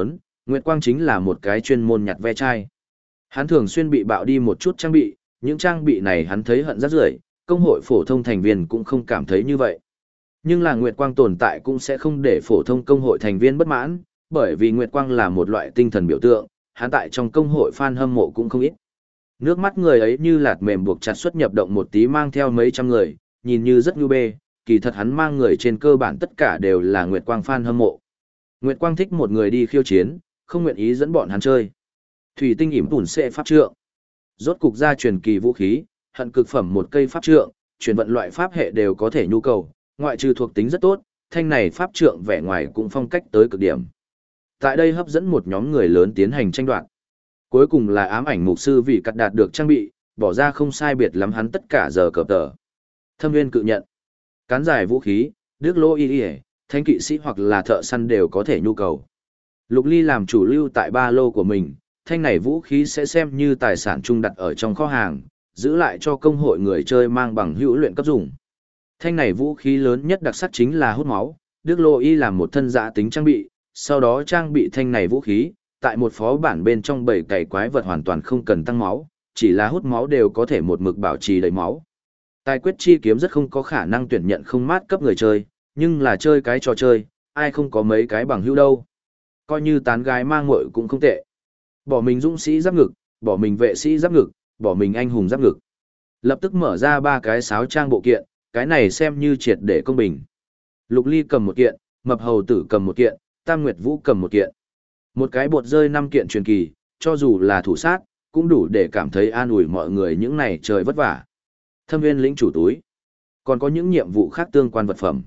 Nguyệt Quang chính là một cái chuyên môn nhặt ve chai. Hắn thường xuyên bị bạo đi một chút trang bị, những trang bị này hắn thấy hận rất rưởi, công hội phổ thông thành viên cũng không cảm thấy như vậy. Nhưng là Nguyệt Quang tồn tại cũng sẽ không để phổ thông công hội thành viên bất mãn, bởi vì Nguyệt Quang là một loại tinh thần biểu tượng, hắn tại trong công hội fan hâm mộ cũng không ít. Nước mắt người ấy như lạt mềm buộc chặt xuất nhập động một tí mang theo mấy trăm người, nhìn như rất nhu bê, kỳ thật hắn mang người trên cơ bản tất cả đều là Nguyệt Quang fan hâm mộ. Nguyệt Quang thích một người đi khiêu chiến, không nguyện ý dẫn bọn hắn chơi. Thủy tinh ỉm tủn xệ pháp trượng. Rốt cục ra truyền kỳ vũ khí, hận cực phẩm một cây pháp trượng, chuyển vận loại pháp hệ đều có thể nhu cầu, ngoại trừ thuộc tính rất tốt, thanh này pháp trượng vẻ ngoài cũng phong cách tới cực điểm. Tại đây hấp dẫn một nhóm người lớn tiến hành tranh đoạt. Cuối cùng là ám ảnh mục sư vì cắt đạt được trang bị, bỏ ra không sai biệt lắm hắn tất cả giờ cờ tờ. Thâm viên cự nhận. Cán dài vũ khí, đức lô y y, thanh kỵ sĩ hoặc là thợ săn đều có thể nhu cầu. Lục Ly làm chủ lưu tại ba lô của mình, thanh này vũ khí sẽ xem như tài sản chung đặt ở trong kho hàng, giữ lại cho công hội người chơi mang bằng hữu luyện cấp dùng. Thanh này vũ khí lớn nhất đặc sắc chính là hút máu, Đức Lô Y làm một thân giã tính trang bị, sau đó trang bị thanh này vũ khí, tại một phó bản bên trong bầy cày quái vật hoàn toàn không cần tăng máu, chỉ là hút máu đều có thể một mực bảo trì đầy máu. Tài quyết chi kiếm rất không có khả năng tuyển nhận không mát cấp người chơi, nhưng là chơi cái trò chơi, ai không có mấy cái bằng hữu đâu. Coi như tán gái mang muội cũng không tệ. Bỏ mình dũng sĩ giáp ngực, bỏ mình vệ sĩ giáp ngực, bỏ mình anh hùng giáp ngực. Lập tức mở ra 3 cái sáo trang bộ kiện, cái này xem như triệt để công bình. Lục Ly cầm một kiện, Mập Hầu Tử cầm một kiện, Tam Nguyệt Vũ cầm một kiện. Một cái bột rơi 5 kiện truyền kỳ, cho dù là thủ sát, cũng đủ để cảm thấy an ủi mọi người những này trời vất vả. Thâm viên lĩnh chủ túi. Còn có những nhiệm vụ khác tương quan vật phẩm.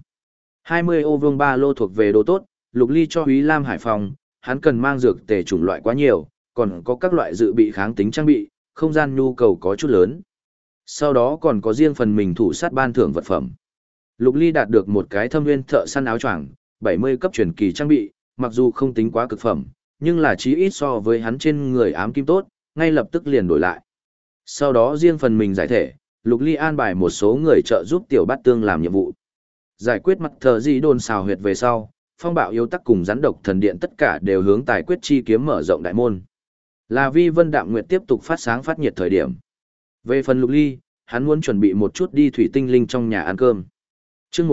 20 ô vương ba lô thuộc về đồ tốt, Lục Ly cho Úy Lam Hải Phòng, hắn cần mang dược tề chủng loại quá nhiều, còn có các loại dự bị kháng tính trang bị, không gian nhu cầu có chút lớn. Sau đó còn có riêng phần mình thủ sát ban thưởng vật phẩm. Lục Ly đạt được một cái thâm viên thợ săn áo choàng, 70 cấp truyền kỳ trang bị, mặc dù không tính quá cực phẩm, nhưng là chí ít so với hắn trên người ám kim tốt, ngay lập tức liền đổi lại. Sau đó riêng phần mình giải thể, Lục Ly an bài một số người trợ giúp tiểu bát tương làm nhiệm vụ. Giải quyết mặt thờ di đồn xào huyệt về sau, phong bạo yếu tắc cùng rắn độc thần điện tất cả đều hướng tài quyết chi kiếm mở rộng đại môn. Là Vi Vân Đạm Nguyệt tiếp tục phát sáng phát nhiệt thời điểm. Về phần Lục Ly, hắn muốn chuẩn bị một chút đi thủy tinh linh trong nhà ăn cơm. Chương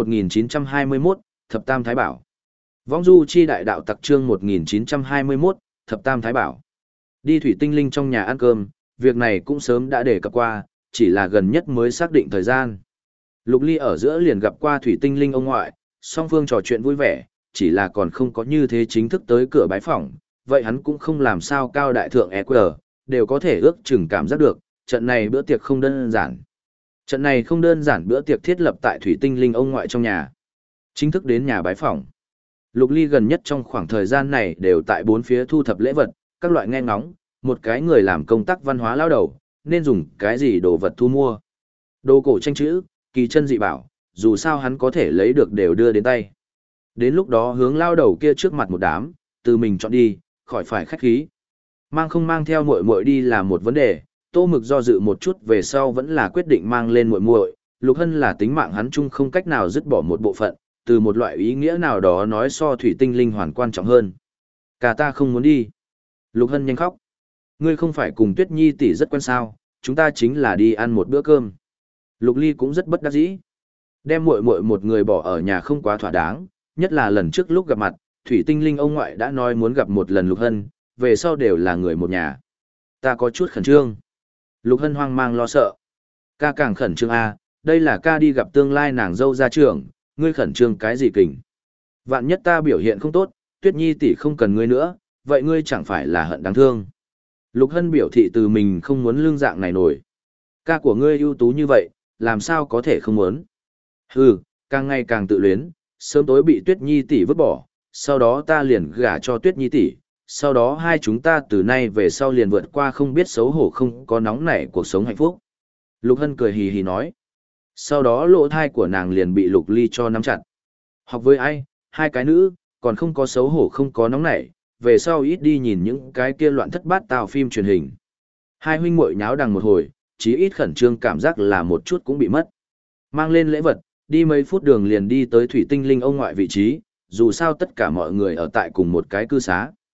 1921, Thập Tam Thái Bảo. Vong du chi đại đạo tặc chương 1921, Thập Tam Thái Bảo. Đi thủy tinh linh trong nhà ăn cơm, việc này cũng sớm đã đề cập qua, chỉ là gần nhất mới xác định thời gian. Lục Ly ở giữa liền gặp qua thủy tinh linh ông ngoại, song phương trò chuyện vui vẻ, chỉ là còn không có như thế chính thức tới cửa bái phỏng, vậy hắn cũng không làm sao cao đại thượng EQ, đều có thể ước chừng cảm giác được, trận này bữa tiệc không đơn giản. Trận này không đơn giản bữa tiệc thiết lập tại thủy tinh linh ông ngoại trong nhà. Chính thức đến nhà bái phỏng. Lục Ly gần nhất trong khoảng thời gian này đều tại bốn phía thu thập lễ vật, các loại nghe ngóng, một cái người làm công tác văn hóa lao đầu, nên dùng cái gì đồ vật thu mua. Đồ cổ tranh chữ, kỳ chân dị bảo, dù sao hắn có thể lấy được đều đưa đến tay. Đến lúc đó hướng lao đầu kia trước mặt một đám, từ mình chọn đi, khỏi phải khách khí. Mang không mang theo muội muội đi là một vấn đề, Tô Mực do dự một chút về sau vẫn là quyết định mang lên muội muội. Lục Hân là tính mạng hắn chung không cách nào dứt bỏ một bộ phận, từ một loại ý nghĩa nào đó nói so thủy tinh linh hoàn quan trọng hơn. Cả ta không muốn đi. Lục Hân nhanh khóc. Ngươi không phải cùng Tuyết Nhi tỷ rất quen sao, chúng ta chính là đi ăn một bữa cơm. Lục Ly cũng rất bất đắc dĩ. Đem muội muội một người bỏ ở nhà không quá thỏa đáng, nhất là lần trước lúc gặp mặt, thủy tinh linh ông ngoại đã nói muốn gặp một lần Lục Hân, về sau đều là người một nhà. Ta có chút khẩn trương. Lục Hân hoang mang lo sợ. Ca càng khẩn trương à, đây là ca đi gặp tương lai nàng dâu ra trường, ngươi khẩn trương cái gì kình. Vạn nhất ta biểu hiện không tốt, Tuyết Nhi tỷ không cần ngươi nữa, vậy ngươi chẳng phải là hận đáng thương. Lục Hân biểu thị từ mình không muốn lương dạng này nổi. Ca của ngươi ưu tú như vậy, làm sao có thể không muốn. Hừ, càng ngày càng tự luyến, sớm tối bị Tuyết Nhi tỷ vứt bỏ, sau đó ta liền gả cho Tuyết Nhi tỷ, sau đó hai chúng ta từ nay về sau liền vượt qua không biết xấu hổ không có nóng nảy cuộc sống hạnh phúc. Lục Hân cười hì hì nói. Sau đó lỗ thai của nàng liền bị Lục Ly cho nắm chặt. Học với ai, hai cái nữ, còn không có xấu hổ không có nóng nảy, về sau ít đi nhìn những cái kia loạn thất bát tào phim truyền hình. Hai huynh muội nháo đằng một hồi, chí ít khẩn trương cảm giác là một chút cũng bị mất. Mang lên lễ vật, đi mấy phút đường liền đi tới thủy tinh linh ông ngoại vị trí, dù sao tất cả mọi người ở tại cùng một cái cư xá.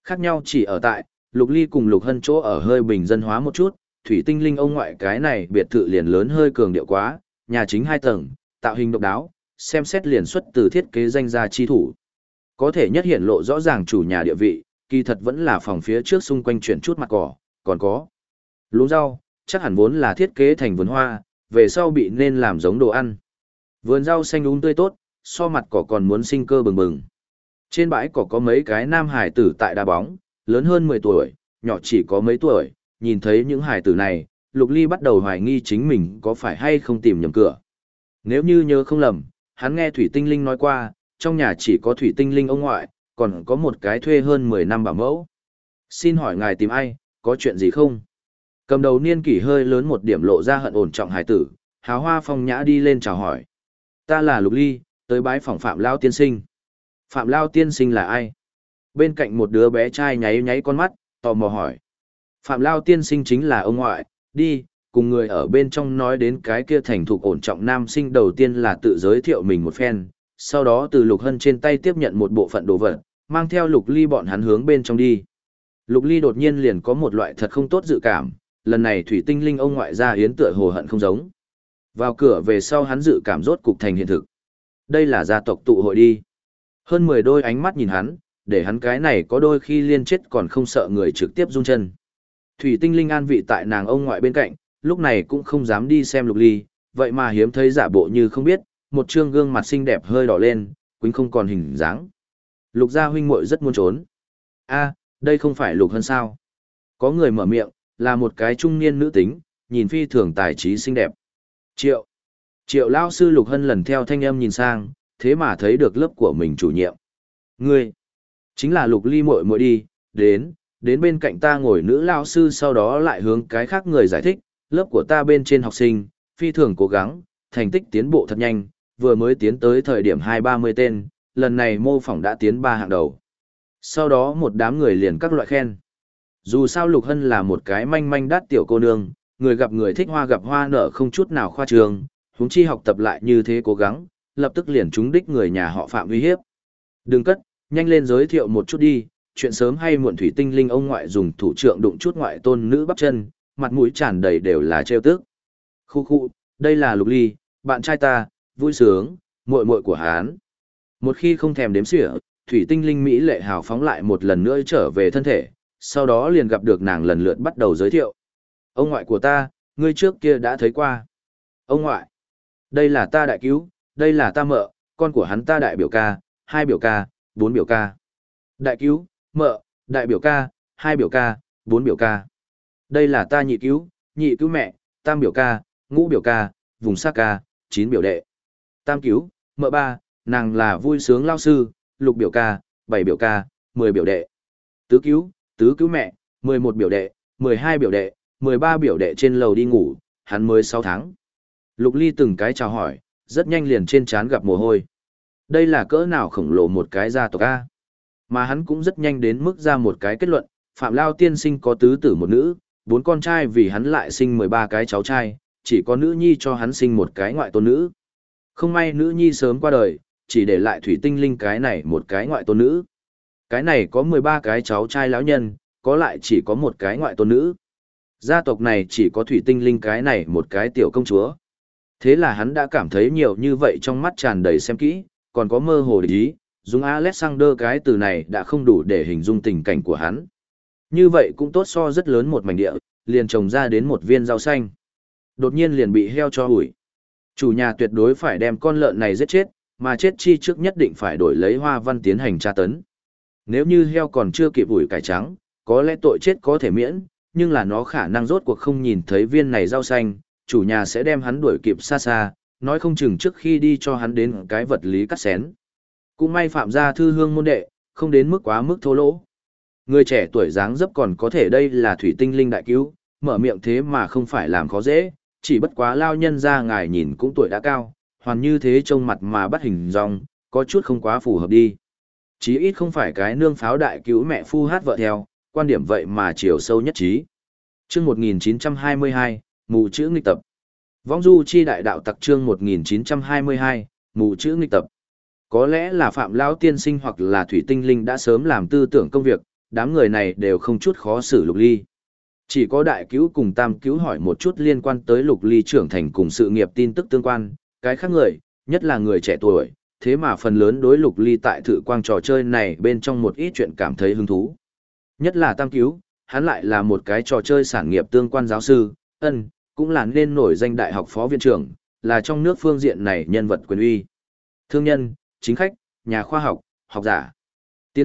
Khác nhau chỉ ở tại, Lục Ly cùng Lục Hân chỗ ở hơi bình dân hóa một chút, thủy tinh linh ông ngoại cái này biệt thự liền lớn hơi cường điệu quá, nhà chính 2 tầng, tạo hình độc đáo, xem xét liền xuất từ thiết kế danh gia chi thủ. Có thể nhất hiện lộ rõ ràng chủ nhà địa vị, kỳ thật vẫn là phòng phía trước xung quanh chuyển chút mặt cỏ, còn có luống rau, chắc hẳn vốn là thiết kế thành vườn hoa, về sau bị nên làm giống đồ ăn. Vườn rau xanh tươi tốt, so mặt cỏ còn muốn sinh cơ bừng bừng. Trên bãi cỏ có mấy cái nam hải tử tại đá bóng, lớn hơn 10 tuổi, nhỏ chỉ có mấy tuổi, nhìn thấy những hải tử này, Lục Ly bắt đầu hoài nghi chính mình có phải hay không tìm nhầm cửa. Nếu như nhớ không lầm, hắn nghe Thủy Tinh Linh nói qua, trong nhà chỉ có Thủy Tinh Linh ông ngoại, còn có một cái thuê hơn 10 năm bảo mẫu. Xin hỏi ngài tìm ai, có chuyện gì không? Cầm đầu niên kỷ hơi lớn một điểm lộ ra hận ổn trọng hải tử, háo hoa phong nhã đi lên chào hỏi. Ta là Lục Ly, tới bái phỏng Phạm Lao tiên sinh. Phạm Lao tiên sinh là ai? Bên cạnh một đứa bé trai nháy nháy con mắt, tò mò hỏi. Phạm Lao tiên sinh chính là ông ngoại, đi, cùng người ở bên trong nói đến cái kia thành thục ổn trọng nam sinh đầu tiên là tự giới thiệu mình một phen, sau đó từ Lục Hân trên tay tiếp nhận một bộ phận đồ vật, mang theo Lục Ly bọn hắn hướng bên trong đi. Lục Ly đột nhiên liền có một loại thật không tốt dự cảm, lần này Thủy Tinh Linh ông ngoại ra hiến tựa hồ hận không giống. Vào cửa về sau hắn dự cảm rốt cục thành hiện thực. Đây là gia tộc tụ hội đi. Hơn 10 đôi ánh mắt nhìn hắn, để hắn cái này có đôi khi liên chết còn không sợ người trực tiếp run chân. Thủy Tinh Linh an vị tại nàng ông ngoại bên cạnh, lúc này cũng không dám đi xem Lục Ly, vậy mà hiếm thấy giả bộ như không biết, một trương gương mặt xinh đẹp hơi đỏ lên, quýnh không còn hình dáng. Lục gia huynh muội rất muốn trốn. A, đây không phải Lục Hân sao? Có người mở miệng, là một cái trung niên nữ tính, nhìn phi thường tài trí xinh đẹp. Triệu lao sư Lục Hân lần theo thanh âm nhìn sang, thế mà thấy được lớp của mình chủ nhiệm. Ngươi, chính là Lục Ly muội muội đi, đến bên cạnh ta ngồi nữ lao sư sau đó lại hướng cái khác người giải thích, lớp của ta bên trên học sinh, phi thường cố gắng, thành tích tiến bộ thật nhanh, vừa mới tiến tới thời điểm 2-30 tên, lần này mô phỏng đã tiến 3 hạng đầu. Sau đó một đám người liền các loại khen. Dù sao Lục Hân là một cái manh manh đắt tiểu cô nương, người gặp người thích hoa gặp hoa nở không chút nào khoa trương, huống chi học tập lại như thế cố gắng, lập tức liền trúng đích người nhà họ Phạm uy hiếp. Đừng cất, nhanh lên giới thiệu một chút đi, chuyện sớm hay muộn Thủy Tinh Linh ông ngoại dùng thủ trượng đụng chút ngoại tôn nữ bắp chân, mặt mũi tràn đầy đều là trêu tức. Khu, đây là Lục Ly, bạn trai ta, vui sướng, muội muội của hắn. Một khi không thèm đếm xỉa, Thủy Tinh Linh Mỹ lệ hào phóng lại một lần nữa trở về thân thể, sau đó liền gặp được nàng lần lượt bắt đầu giới thiệu. Ông ngoại của ta, ngươi trước kia đã thấy qua. Ông ngoại, đây là ta đại cứu, đây là ta mợ, con của hắn ta đại biểu ca, 2 biểu ca, 4 biểu ca. Đại cứu, mợ, đại biểu ca, 2 biểu ca, 4 biểu ca. Đây là ta nhị cứu mẹ, tam biểu ca, ngũ biểu ca, vùng xa ca, 9 biểu đệ. Tam cứu, mợ ba, nàng là vui sướng lao sư, lục biểu ca, 7 biểu ca, 10 biểu đệ. Tứ cứu mẹ, 11 biểu đệ, 12 biểu đệ, 13 biểu đệ trên lầu đi ngủ, hắn mới 6 tháng. Lục Ly từng cái chào hỏi, rất nhanh liền trên trán gặp mồ hôi. Đây là cỡ nào khổng lồ một cái gia tộc A. Mà hắn cũng rất nhanh đến mức ra một cái kết luận, Phạm Lao tiên sinh có tứ tử một nữ, 4 con trai vì hắn lại sinh 13 cái cháu trai, chỉ có nữ nhi cho hắn sinh một cái ngoại tôn nữ. Không may nữ nhi sớm qua đời, chỉ để lại Thủy Tinh Linh cái này một cái ngoại tôn nữ. Cái này có 13 cái cháu trai lão nhân, có lại chỉ có một cái ngoại tôn nữ. Gia tộc này chỉ có Thủy Tinh Linh cái này một cái tiểu công chúa. Thế là hắn đã cảm thấy nhiều như vậy trong mắt tràn đầy xem kỹ, còn có mơ hồ địch ý, dùng Alexander cái từ này đã không đủ để hình dung tình cảnh của hắn. Như vậy cũng tốt so rất lớn một mảnh địa, liền trồng ra đến một viên rau xanh. Đột nhiên liền bị heo cho hủi. Chủ nhà tuyệt đối phải đem con lợn này giết chết, mà chết chi trước nhất định phải đổi lấy hoa văn tiến hành tra tấn. Nếu như heo còn chưa kịp ủi cải trắng, có lẽ tội chết có thể miễn, nhưng là nó khả năng rốt cuộc không nhìn thấy viên này rau xanh, chủ nhà sẽ đem hắn đuổi kịp xa xa, nói không chừng trước khi đi cho hắn đến cái vật lý cắt xén. Cũng may Phạm gia thư hương môn đệ, không đến mức quá mức thô lỗ. Người trẻ tuổi dáng dấp còn có thể đây là Thủy Tinh Linh đại cứu, mở miệng thế mà không phải làm khó dễ, chỉ bất quá lao nhân ra ngài nhìn cũng tuổi đã cao, hoàn như thế trông mặt mà bắt hình dong, có chút không quá phù hợp đi. Chí ít không phải cái nương pháo đại cứu mẹ phu hát vợ theo, quan điểm vậy mà chiều sâu nhất trí. Chương 1922, mù chữ nghịch tập. Vong du chi đại đạo tặc chương 1922, mù chữ nghịch tập. Có lẽ là Phạm Lão tiên sinh hoặc là Thủy Tinh Linh đã sớm làm tư tưởng công việc, đám người này đều không chút khó xử Lục Ly. Chỉ có đại cứu cùng tam cứu hỏi một chút liên quan tới Lục Ly trưởng thành cùng sự nghiệp tin tức tương quan, cái khác người, nhất là người trẻ tuổi, thế mà phần lớn đối Lục Ly tại thử quang trò chơi này bên trong một ít chuyện cảm thấy hứng thú. Nhất là tam cứu, hắn lại là một cái trò chơi sản nghiệp tương quan giáo sư, cũng là nên nổi danh đại học phó viện trưởng, là trong nước phương diện này nhân vật quyền uy. Thương nhân, chính khách, nhà khoa học, học giả, tiến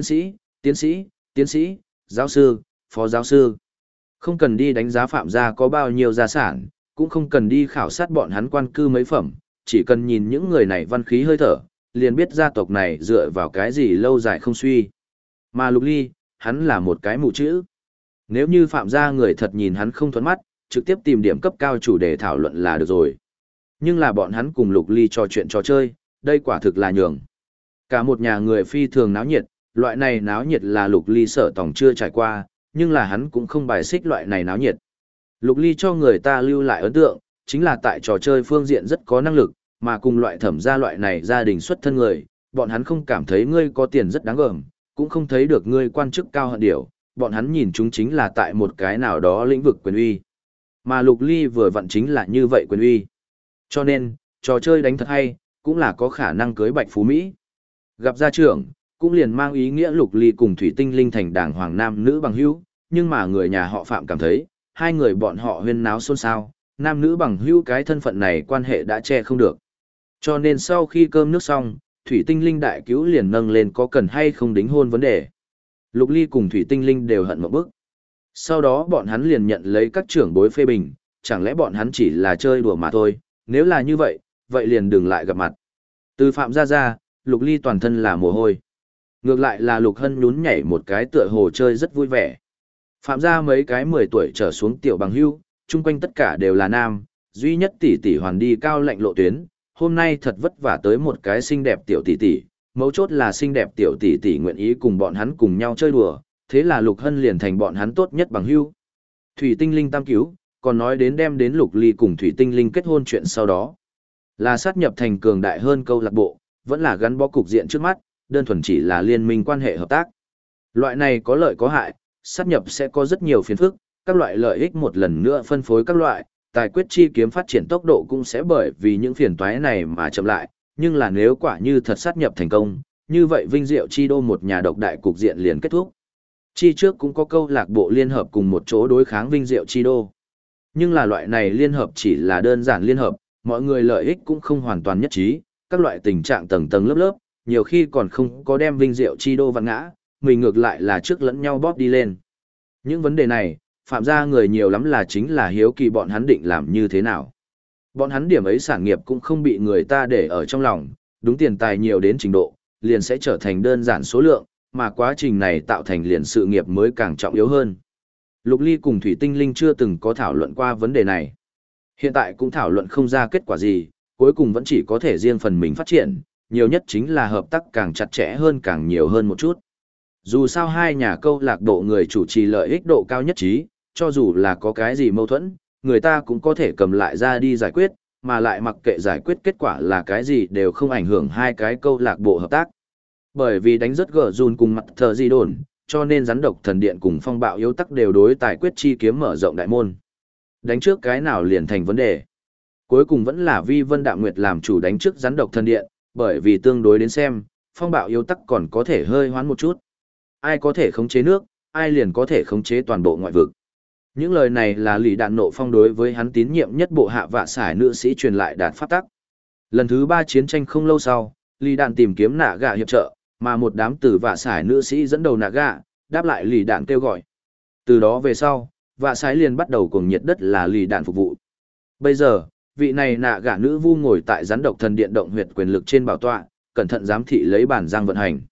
sĩ, giáo sư, phó giáo sư. Không cần đi đánh giá Phạm gia có bao nhiêu gia sản, cũng không cần đi khảo sát bọn hắn quan cư mấy phẩm, chỉ cần nhìn những người này văn khí hơi thở, liền biết gia tộc này dựa vào cái gì lâu dài không suy. Mà Lục Ly, hắn là một cái mù chữ. Nếu như Phạm gia người thật nhìn hắn không thuận mắt, trực tiếp tìm điểm cấp cao chủ đề thảo luận là được rồi. Nhưng là bọn hắn cùng Lục Ly trò chuyện trò chơi, đây quả thực là nhường. Cả một nhà người phi thường náo nhiệt, loại này náo nhiệt là Lục Ly sở tòng chưa trải qua, nhưng là hắn cũng không bài xích loại này náo nhiệt. Lục Ly cho người ta lưu lại ấn tượng, chính là tại trò chơi phương diện rất có năng lực, mà cùng loại Thẩm gia loại này gia đình xuất thân người, bọn hắn không cảm thấy ngươi có tiền rất đáng gờm, cũng không thấy được ngươi quan chức cao hận điều, bọn hắn nhìn chúng chính là tại một cái nào đó lĩnh vực quyền uy. Mà Lục Ly vừa vặn chính là như vậy quyền uy. Cho nên, trò chơi đánh thật hay, cũng là có khả năng cưới Bạch Phú Mỹ. Gặp gia trưởng, cũng liền mang ý nghĩa Lục Ly cùng Thủy Tinh Linh thành đảng hoàng nam nữ bằng hữu, nhưng mà người nhà họ Phạm cảm thấy, hai người bọn họ huyên náo xôn xao, nam nữ bằng hữu cái thân phận này quan hệ đã che không được. Cho nên sau khi cơm nước xong, Thủy Tinh Linh đại cứu liền nâng lên có cần hay không đính hôn vấn đề. Lục Ly cùng Thủy Tinh Linh đều hận một bức. Sau đó bọn hắn liền nhận lấy các trưởng bối phê bình, chẳng lẽ bọn hắn chỉ là chơi đùa mà thôi, nếu là như vậy, vậy liền đừng lại gặp mặt. Từ Phạm gia ra, Lục Ly toàn thân là mồ hôi. Ngược lại là Lục Hân nhún nhảy một cái tựa hồ chơi rất vui vẻ. Phạm gia mấy cái 10 tuổi trở xuống tiểu bằng hưu, chung quanh tất cả đều là nam, duy nhất tỷ tỷ hoàn đi cao lạnh lộ tuyến, hôm nay thật vất vả tới một cái xinh đẹp tiểu tỷ tỷ, mấu chốt là xinh đẹp tiểu tỷ tỷ nguyện ý cùng bọn hắn cùng nhau chơi đùa, thế là Lục Hân liền thành bọn hắn tốt nhất bằng hưu. Thủy Tinh Linh tam cứu, còn nói đến đem đến Lục Ly cùng Thủy Tinh Linh kết hôn chuyện sau đó. Là sát nhập thành cường đại hơn câu lạc bộ, vẫn là gắn bó cục diện trước mắt, đơn thuần chỉ là liên minh quan hệ hợp tác. Loại này có lợi có hại, sát nhập sẽ có rất nhiều phiền phức, các loại lợi ích một lần nữa phân phối các loại, tài quyết chi kiếm phát triển tốc độ cũng sẽ bởi vì những phiền toái này mà chậm lại, nhưng là nếu quả như thật sát nhập thành công, như vậy Vinh Diệu Chi Đô một nhà độc đại cục diện liền kết thúc. Chi trước cũng có câu lạc bộ liên hợp cùng một chỗ đối kháng Vinh Diệu Chi Đô. Nhưng là loại này liên hợp chỉ là đơn giản liên hợp, mọi người lợi ích cũng không hoàn toàn nhất trí, các loại tình trạng tầng tầng lớp lớp, nhiều khi còn không có đem Vinh Diệu Chi Đô vặn ngã, mình ngược lại là trước lẫn nhau bóp đi lên. Những vấn đề này, Phạm gia người nhiều lắm là chính là hiếu kỳ bọn hắn định làm như thế nào. Bọn hắn điểm ấy sản nghiệp cũng không bị người ta để ở trong lòng, đúng tiền tài nhiều đến trình độ, liền sẽ trở thành đơn giản số lượng, mà quá trình này tạo thành liền sự nghiệp mới càng trọng yếu hơn. Lục Ly cùng Thủy Tinh Linh chưa từng có thảo luận qua vấn đề này. Hiện tại cũng thảo luận không ra kết quả gì, cuối cùng vẫn chỉ có thể riêng phần mình phát triển, nhiều nhất chính là hợp tác càng chặt chẽ hơn càng nhiều hơn một chút. Dù sao hai nhà câu lạc bộ người chủ trì lợi ích độ cao nhất trí, cho dù là có cái gì mâu thuẫn, người ta cũng có thể cầm lại ra đi giải quyết, mà lại mặc kệ giải quyết kết quả là cái gì đều không ảnh hưởng hai cái câu lạc bộ hợp tác. Bởi vì đánh rất gở dùn cùng mặt thờ di đồn, cho nên rắn độc thần điện cùng phong bạo yếu tắc đều đối tài quyết chi kiếm mở rộng đại môn. Đánh trước cái nào liền thành vấn đề. Cuối cùng vẫn là Vi Vân Đạm Nguyệt làm chủ đánh trước rắn độc thần điện, bởi vì tương đối đến xem, phong bạo yếu tắc còn có thể hơi hoán một chút. Ai có thể khống chế nước, ai liền có thể khống chế toàn bộ ngoại vực. Những lời này là Lý Đạn Nộ Phong đối với hắn tín nhiệm nhất bộ hạ vạ sải nữ sĩ truyền lại đạt pháp tắc. Lần thứ 3 chiến tranh không lâu sau, Lý Đạn tìm kiếm nạ gạ hiệp trợ, mà một đám tử vạ sải nữ sĩ dẫn đầu nạ gạ, đáp lại Lý Đạn kêu gọi. Từ đó về sau, vạ sải liền bắt đầu cuồng nhiệt đất là Lý Đạn phục vụ. Bây giờ, vị này nạ gạ nữ vu ngồi tại rắn độc thần điện động huyệt quyền lực trên bảo tọa, cẩn thận giám thị lấy bản giang vận hành.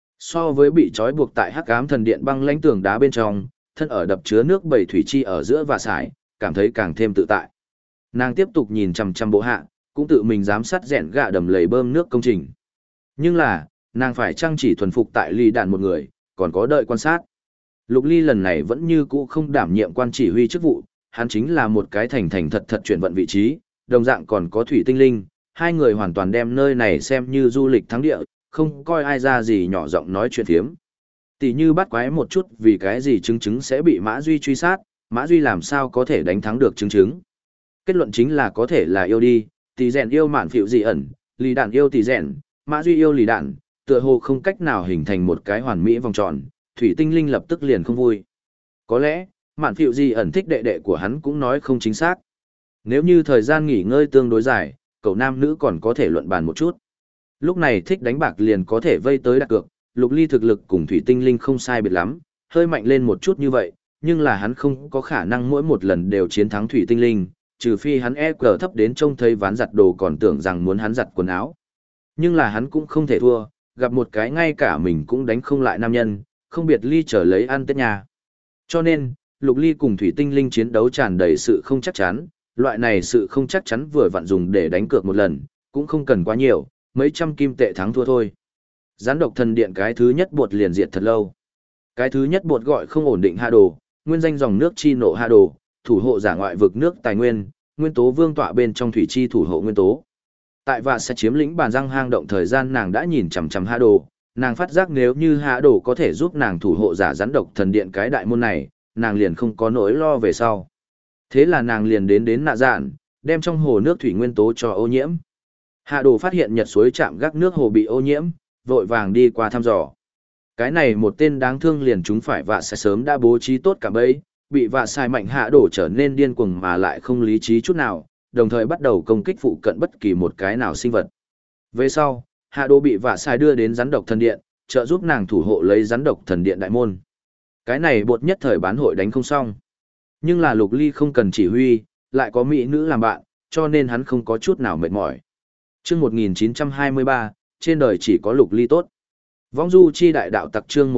So với bị trói buộc tại hắc ám thần điện băng lãnh tường đá bên trong, thân ở đập chứa nước bảy thủy chi ở giữa và sải, cảm thấy càng thêm tự tại. Nàng tiếp tục nhìn chằm chằm bộ hạ, cũng tự mình giám sát rèn gạ đầm lầy bơm nước công trình. Nhưng là, nàng phải chăng chỉ thuần phục tại Lý Đạn một người, còn có đợi quan sát. Lục Ly lần này vẫn như cũ không đảm nhiệm quan chỉ huy chức vụ, hắn chính là một cái thành thành thật thật chuyển vận vị trí, đồng dạng còn có Thủy Tinh Linh, hai người hoàn toàn đem nơi này xem như du lịch thắng địa, không coi ai ra gì nhỏ giọng nói chuyện phiếm. Tỷ như bắt quái một chút vì cái gì chứng chứng sẽ bị Mã Duy truy sát, Mã Duy làm sao có thể đánh thắng được chứng chứng. Kết luận chính là có thể là yêu đi, tỷ rèn yêu mạn phịu dị ẩn, lì đạn yêu tỷ rèn, Mã Duy yêu lì đạn, tựa hồ không cách nào hình thành một cái hoàn mỹ vòng tròn, thủy tinh linh lập tức liền không vui. Có lẽ, mạn phịu dị ẩn thích đệ đệ của hắn cũng nói không chính xác. Nếu như thời gian nghỉ ngơi tương đối dài, cậu nam nữ còn có thể luận bàn một chút. Lúc này thích đánh bạc liền có thể vây tới đặt cược, Lục Ly thực lực cùng thủy tinh linh không sai biệt lắm, hơi mạnh lên một chút như vậy, nhưng là hắn không có khả năng mỗi một lần đều chiến thắng thủy tinh linh, trừ phi hắn EQ thấp đến trông thấy ván giặt đồ còn tưởng rằng muốn hắn giặt quần áo. Nhưng là hắn cũng không thể thua, gặp một cái ngay cả mình cũng đánh không lại nam nhân, không biệt ly trở lấy ăn tết nhà. Cho nên, Lục Ly cùng thủy tinh linh chiến đấu tràn đầy sự không chắc chắn, loại này sự không chắc chắn vừa vặn dùng để đánh cược một lần, cũng không cần quá nhiều, mấy trăm kim tệ thắng thua thôi. Gián độc thần điện cái thứ nhất bột liền diệt thật lâu. Cái thứ nhất bột gọi không ổn định hạ đồ, nguyên danh dòng nước chi nộ hạ đồ, thủ hộ giả ngoại vực nước tài nguyên, nguyên tố vương tọa bên trong thủy chi thủ hộ nguyên tố. Tại và sẽ chiếm lĩnh bàn răng hang động thời gian nàng đã nhìn chằm chằm hạ đồ, nàng phát giác nếu như hạ đồ có thể giúp nàng thủ hộ giả gián độc thần điện cái đại môn này, nàng liền không có nỗi lo về sau. Thế là nàng liền đến nạ dạn, đem trong hồ nước thủy nguyên tố cho ô nhiễm. Hạ đồ phát hiện nhật suối chạm gác nước hồ bị ô nhiễm, vội vàng đi qua thăm dò. Cái này một tên đáng thương liền chúng phải vạ sai sớm đã bố trí tốt cả bấy, bị vạ sai mạnh hạ đổ trở nên điên cuồng mà lại không lý trí chút nào, đồng thời bắt đầu công kích phụ cận bất kỳ một cái nào sinh vật. Về sau, hạ đổ bị vạ sai đưa đến rắn độc thần điện, trợ giúp nàng thủ hộ lấy rắn độc thần điện đại môn. Cái này bột nhất thời bán hội đánh không xong. Nhưng là Lục Ly không cần chỉ huy, lại có mỹ nữ làm bạn, cho nên hắn không có chút nào mệt mỏi. Chương 1923, trên đời chỉ có Lục Ly tốt. Vong du chi đại đạo tặc chương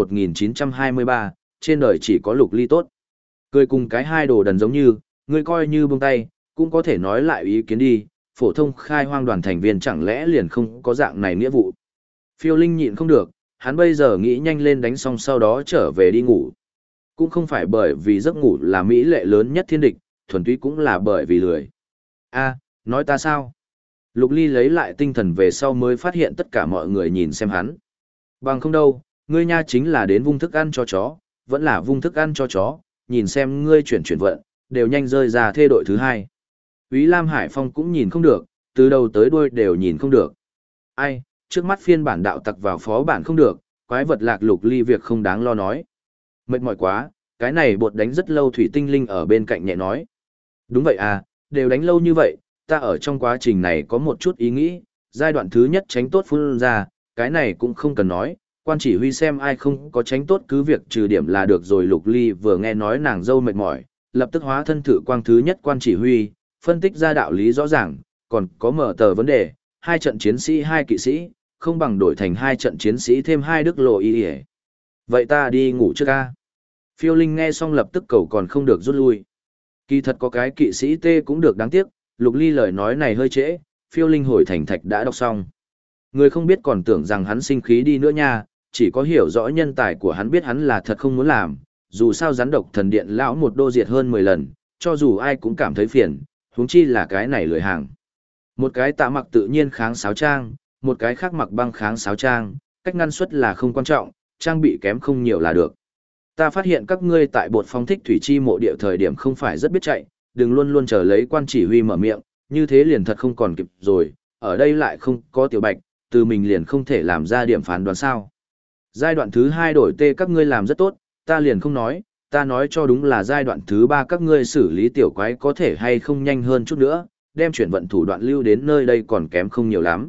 1923, trên đời chỉ có Lục Ly tốt. Cười cùng cái hai đồ đần giống như, ngươi coi như buông tay, cũng có thể nói lại ý kiến đi, phổ thông khai hoang đoàn thành viên chẳng lẽ liền không có dạng này nghĩa vụ. Phiêu Linh nhịn không được, hắn bây giờ nghĩ nhanh lên đánh xong sau đó trở về đi ngủ. Cũng không phải bởi vì giấc ngủ là mỹ lệ lớn nhất thiên địch, thuần túy cũng là bởi vì lười. A, nói ta sao? Lục Ly lấy lại tinh thần về sau mới phát hiện tất cả mọi người nhìn xem hắn. Bằng không đâu, ngươi nha chính là đến vung thức ăn cho chó, vẫn là vung thức ăn cho chó, nhìn xem ngươi chuyển vận, đều nhanh rơi ra thê đội thứ hai. Úy Lam Hải Phong cũng nhìn không được, từ đầu tới đuôi đều nhìn không được. Ai, trước mắt phiên bản đạo tặc vào phó bản không được, quái vật lạc Lục Ly việc không đáng lo nói. Mệt mỏi quá, cái này bột đánh rất lâu thủy tinh linh ở bên cạnh nhẹ nói. Đúng vậy à, đều đánh lâu như vậy, ta ở trong quá trình này có một chút ý nghĩ, giai đoạn thứ nhất tránh tốt phun ra, cái này cũng không cần nói, quan chỉ huy xem ai không có tránh tốt cứ việc trừ điểm là được rồi. Lục Ly vừa nghe nói nàng dâu mệt mỏi, lập tức hóa thân thử quang thứ nhất quan chỉ huy, phân tích ra đạo lý rõ ràng, còn có mở tờ vấn đề, 2 trận chiến sĩ 2 kỵ sĩ, không bằng đổi thành 2 trận chiến sĩ thêm 2 đức lộ y. Vậy ta đi ngủ trước ca. Phiêu Linh nghe xong lập tức cầu còn không được rút lui. Kỳ thật có cái kỵ sĩ tê cũng được đáng tiếc, Lục Ly lời nói này hơi trễ, Phiêu Linh hồi thành thạch đã đọc xong. Người không biết còn tưởng rằng hắn sinh khí đi nữa nha, chỉ có hiểu rõ nhân tài của hắn biết hắn là thật không muốn làm, dù sao rắn độc thần điện lão một đô diệt hơn 10 lần, cho dù ai cũng cảm thấy phiền, huống chi là cái này lười hàng. Một cái tạ mặc tự nhiên kháng sáo trang, một cái khác mặc băng kháng sáo trang, cách ngăn suất là không quan trọng, trang bị kém không nhiều là được. Ta phát hiện các ngươi tại bột phong thích thủy chi mộ địa thời điểm không phải rất biết chạy, đừng luôn luôn chờ lấy quan chỉ huy mở miệng, như thế liền thật không còn kịp rồi, ở đây lại không có tiểu bạch, từ mình liền không thể làm ra điểm phán đoán sao. Giai đoạn thứ 2 đổi tê các ngươi làm rất tốt, ta liền không nói, ta nói cho đúng là giai đoạn thứ 3 các ngươi xử lý tiểu quái có thể hay không nhanh hơn chút nữa, đem chuyển vận thủ đoạn lưu đến nơi đây còn kém không nhiều lắm.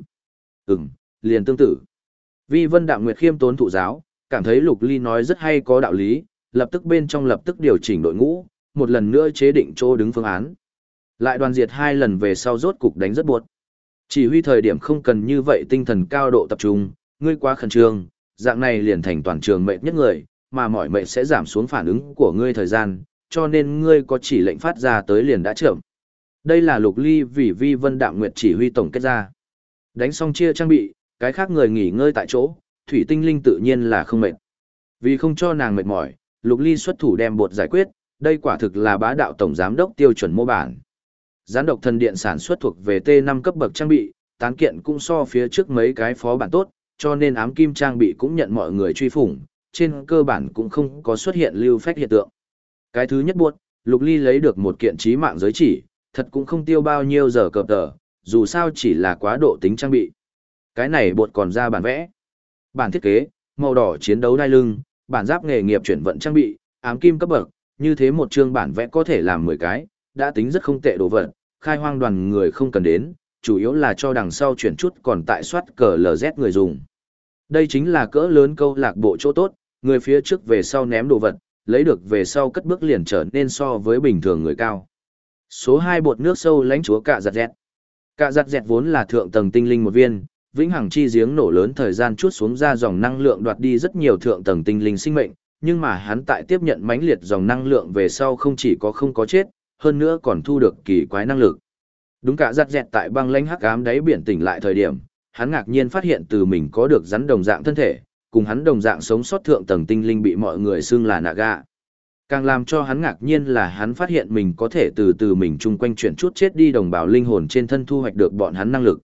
Liền tương tự. Vi Vân Đạm Nguyệt khiêm tốn thụ giáo, cảm thấy Lục Ly nói rất hay có đạo lý, lập tức bên trong lập tức điều chỉnh đội ngũ, một lần nữa chế định chỗ đứng phương án. Lại đoàn diệt 2 lần về sau rốt cục đánh rất buột. Chỉ huy thời điểm không cần như vậy tinh thần cao độ tập trung, ngươi quá khẩn trương, dạng này liền thành toàn trường mệt nhất người, mà mọi mệt sẽ giảm xuống phản ứng của ngươi thời gian, cho nên ngươi có chỉ lệnh phát ra tới liền đã chậm. Đây là Lục Ly vì Vi Vân Đạm Nguyệt chỉ huy tổng kết ra. Đánh xong chia trang bị, cái khác người nghỉ ngơi tại chỗ, thủy tinh linh tự nhiên là không mệt. Vì không cho nàng mệt mỏi, Lục Ly xuất thủ đem bột giải quyết, đây quả thực là bá đạo tổng giám đốc tiêu chuẩn mô bản. Gián độc thần điện sản xuất thuộc về T5 cấp bậc trang bị, tán kiện cũng so phía trước mấy cái phó bản tốt, cho nên ám kim trang bị cũng nhận mọi người truy phủng, trên cơ bản cũng không có xuất hiện lưu phách hiện tượng. Cái thứ nhất buộc, Lục Ly lấy được một kiện chí mạng giới chỉ, thật cũng không tiêu bao nhiêu giờ cờ tờ, dù sao chỉ là quá độ tính trang bị. Cái này bột còn ra bản vẽ. Bản thiết kế, màu đỏ chiến đấu đai lưng, bản giáp nghề nghiệp chuyển vận trang bị, ám kim cấp bậc, như thế một chương bản vẽ có thể làm 10 cái, đã tính rất không tệ đồ vật, khai hoang đoàn người không cần đến, chủ yếu là cho đằng sau chuyển chút còn tại soát cờ LZ người dùng. Đây chính là cỡ lớn câu lạc bộ chỗ tốt, người phía trước về sau ném đồ vật, lấy được về sau cất bước liền trở nên so với bình thường người cao. Số 2 bột nước sâu lãnh chúa cạ giặt dẹt. Cạ giặt dẹt vốn là thượng tầng tinh linh một viên, vĩnh hằng chi giếng nổ lớn thời gian chuốt xuống ra dòng năng lượng đoạt đi rất nhiều thượng tầng tinh linh sinh mệnh, nhưng mà hắn tại tiếp nhận mãnh liệt dòng năng lượng về sau không chỉ có không có chết, hơn nữa còn thu được kỳ quái năng lực. Đúng cạ giặt dẹt tại băng lãnh hắc ám đáy biển tỉnh lại thời điểm, hắn ngạc nhiên phát hiện từ mình có được rắn đồng dạng thân thể, cùng hắn đồng dạng sống sót thượng tầng tinh linh bị mọi người xưng là Naga. Càng làm cho hắn ngạc nhiên là hắn phát hiện mình có thể từ từ mình chung quanh chuyển chút chết đi đồng bào linh hồn trên thân thu hoạch được bọn hắn năng lực.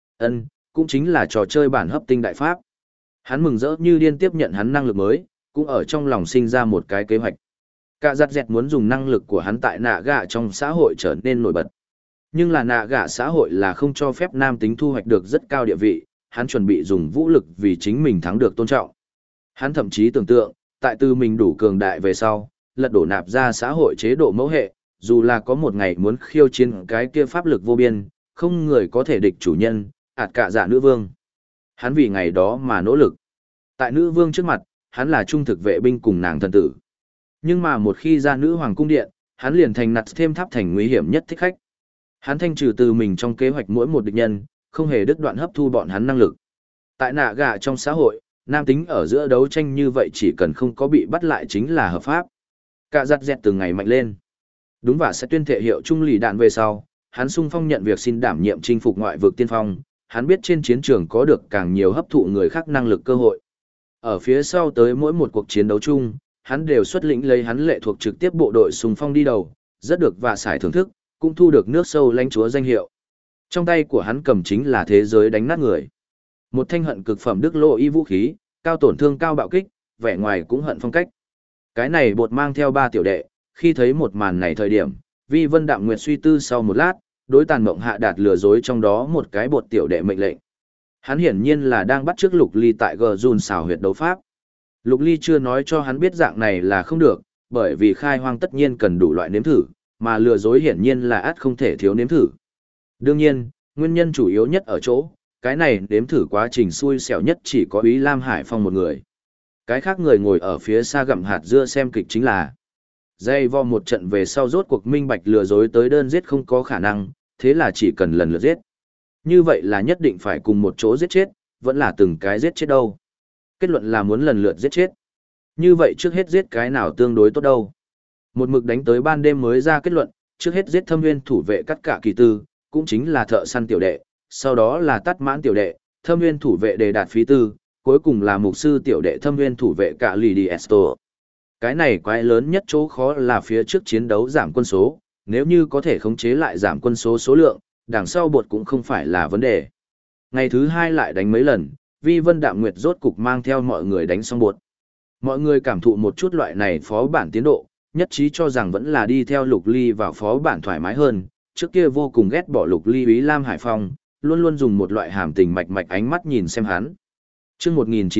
Cũng chính là trò chơi bản hấp tinh đại pháp. Hắn mừng rỡ như điên tiếp nhận hắn năng lực mới, cũng ở trong lòng sinh ra một cái kế hoạch. Cạ giặt dẹt muốn dùng năng lực của hắn tại Naga trong xã hội trở nên nổi bật. Nhưng là Naga xã hội là không cho phép nam tính thu hoạch được rất cao địa vị, hắn chuẩn bị dùng vũ lực vì chính mình thắng được tôn trọng. Hắn thậm chí tưởng tượng, tại tư mình đủ cường đại về sau, lật đổ nạp ra xã hội chế độ mẫu hệ, dù là có một ngày muốn khiêu chiến cái kia pháp lực vô biên, không người có thể địch chủ nhân, ạt cả giả nữ vương. Hắn vì ngày đó mà nỗ lực. Tại nữ vương trước mặt, hắn là trung thực vệ binh cùng nàng thần tử. Nhưng mà một khi ra nữ hoàng cung điện, hắn liền thành nặt thêm tháp thành nguy hiểm nhất thích khách. Hắn thanh trừ từ mình trong kế hoạch mỗi một địch nhân, không hề đứt đoạn hấp thu bọn hắn năng lực. Tại nạ gà trong xã hội, nam tính ở giữa đấu tranh như vậy chỉ cần không có bị bắt lại chính là hợp pháp. Cạ giặt dẹt từng ngày mạnh lên. Đúng và sẽ tuyên thệ hiệu trung lì đạn về sau, hắn sung phong nhận việc xin đảm nhiệm chinh phục ngoại vực tiên phong, hắn biết trên chiến trường có được càng nhiều hấp thụ người khác năng lực cơ hội. Ở phía sau tới mỗi một cuộc chiến đấu chung, hắn đều xuất lĩnh lấy hắn lệ thuộc trực tiếp bộ đội sung phong đi đầu, rất được và sải thưởng thức, cũng thu được nước sâu lãnh chúa danh hiệu. Trong tay của hắn cầm chính là thế giới đánh nát người. Một thanh hận cực phẩm đức lộ y vũ khí, cao tổn thương cao bạo kích, vẻ ngoài cũng hận phong cách. Cái này bột mang theo 3 tiểu đệ, khi thấy một màn này thời điểm, Vi Vân Đạm Nguyệt suy tư sau một lát, đối Tàn Mộng Hạ đạt lừa dối trong đó một cái bột tiểu đệ mệnh lệnh. Hắn hiển nhiên là đang bắt chước Lục Ly tại Gjun xào huyệt đấu pháp. Lục Ly chưa nói cho hắn biết dạng này là không được, bởi vì khai hoang tất nhiên cần đủ loại nếm thử, mà lừa dối hiển nhiên là ắt không thể thiếu nếm thử. Đương nhiên, nguyên nhân chủ yếu nhất ở chỗ, cái này nếm thử quá trình xui xẻo nhất chỉ có Úy Lam Hải Phong một người. Cái khác người ngồi ở phía xa gặm hạt dưa xem kịch chính là dây vo một trận về sau rốt cuộc minh bạch lừa dối tới đơn giết không có khả năng, thế là chỉ cần lần lượt giết. Như vậy là nhất định phải cùng một chỗ giết chết, vẫn là từng cái giết chết đâu. Kết luận là muốn lần lượt giết chết. Như vậy trước hết giết cái nào tương đối tốt đâu. Một mực đánh tới ban đêm mới ra kết luận, trước hết giết Thâm Nguyên thủ vệ cắt cả kỳ tư, cũng chính là thợ săn tiểu đệ, sau đó là tắt mãn tiểu đệ, Thâm Nguyên thủ vệ đề đạt phí tư, cuối cùng là mục sư tiểu đệ Thâm Nguyên thủ vệ cả lì đi esto. Cái này quái lớn nhất chỗ khó là phía trước chiến đấu giảm quân số, nếu như có thể khống chế lại giảm quân số số lượng, đằng sau bột cũng không phải là vấn đề. Ngày thứ 2 lại đánh mấy lần, Vi Vân Đạm Nguyệt rốt cục mang theo mọi người đánh xong bột. Mọi người cảm thụ một chút loại này phó bản tiến độ, nhất trí cho rằng vẫn là đi theo Lục Ly vào phó bản thoải mái hơn, trước kia vô cùng ghét bỏ Lục Ly Úy Lam Hải Phong, luôn luôn dùng một loại hàm tình mạch mạch ánh mắt nhìn xem hắn. Chương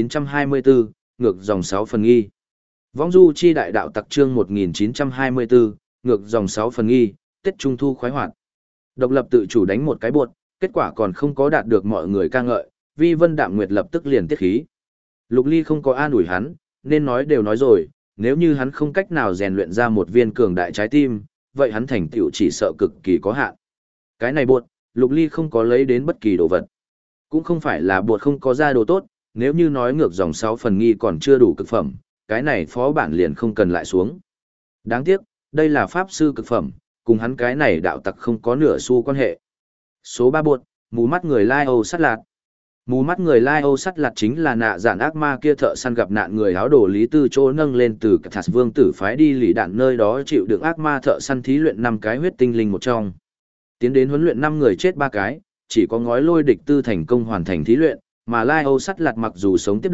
1924, ngược dòng 6 phần nghi. Vong du chi đại đạo tặc chương 1924, ngược dòng 6 phần nghi, Tết Trung thu khoái hoạt. Độc lập tự chủ đánh một cái bột, kết quả còn không có đạt được mọi người ca ngợi, Vi Vân Đạm Nguyệt lập tức liền tiết khí. Lục Ly không có an ủi hắn, nên nói đều nói rồi, nếu như hắn không cách nào rèn luyện ra một viên cường đại trái tim, vậy hắn thành tựu chỉ sợ cực kỳ có hạn. Cái này bột, Lục Ly không có lấy đến bất kỳ đồ vật. Cũng không phải là bột không có ra đồ tốt, nếu như nói ngược dòng 6 phần nghi còn chưa đủ cực phẩm, cái này phó bản liền không cần lại xuống. Đáng tiếc, đây là pháp sư cực phẩm, cùng hắn cái này đạo tặc không có nửa xu quan hệ. Số 3 bột, mù mắt người Lai Âu sắt lạt. Mù mắt người Lai Âu sắt lạt chính là nạ giản ác ma kia thợ săn gặp nạn người áo đồ Lý Tư chỗ nâng lên từ Thạt Vương tử phái đi lì đạn nơi đó chịu đựng ác ma thợ săn thí luyện 5 cái huyết tinh linh một trong. Tiến đến huấn luyện 5 người chết 3 cái, chỉ có ngói lôi địch tư thành công hoàn thành thí luyện, mà Lai Âu sắt lạt mặc dù sống tiếp được,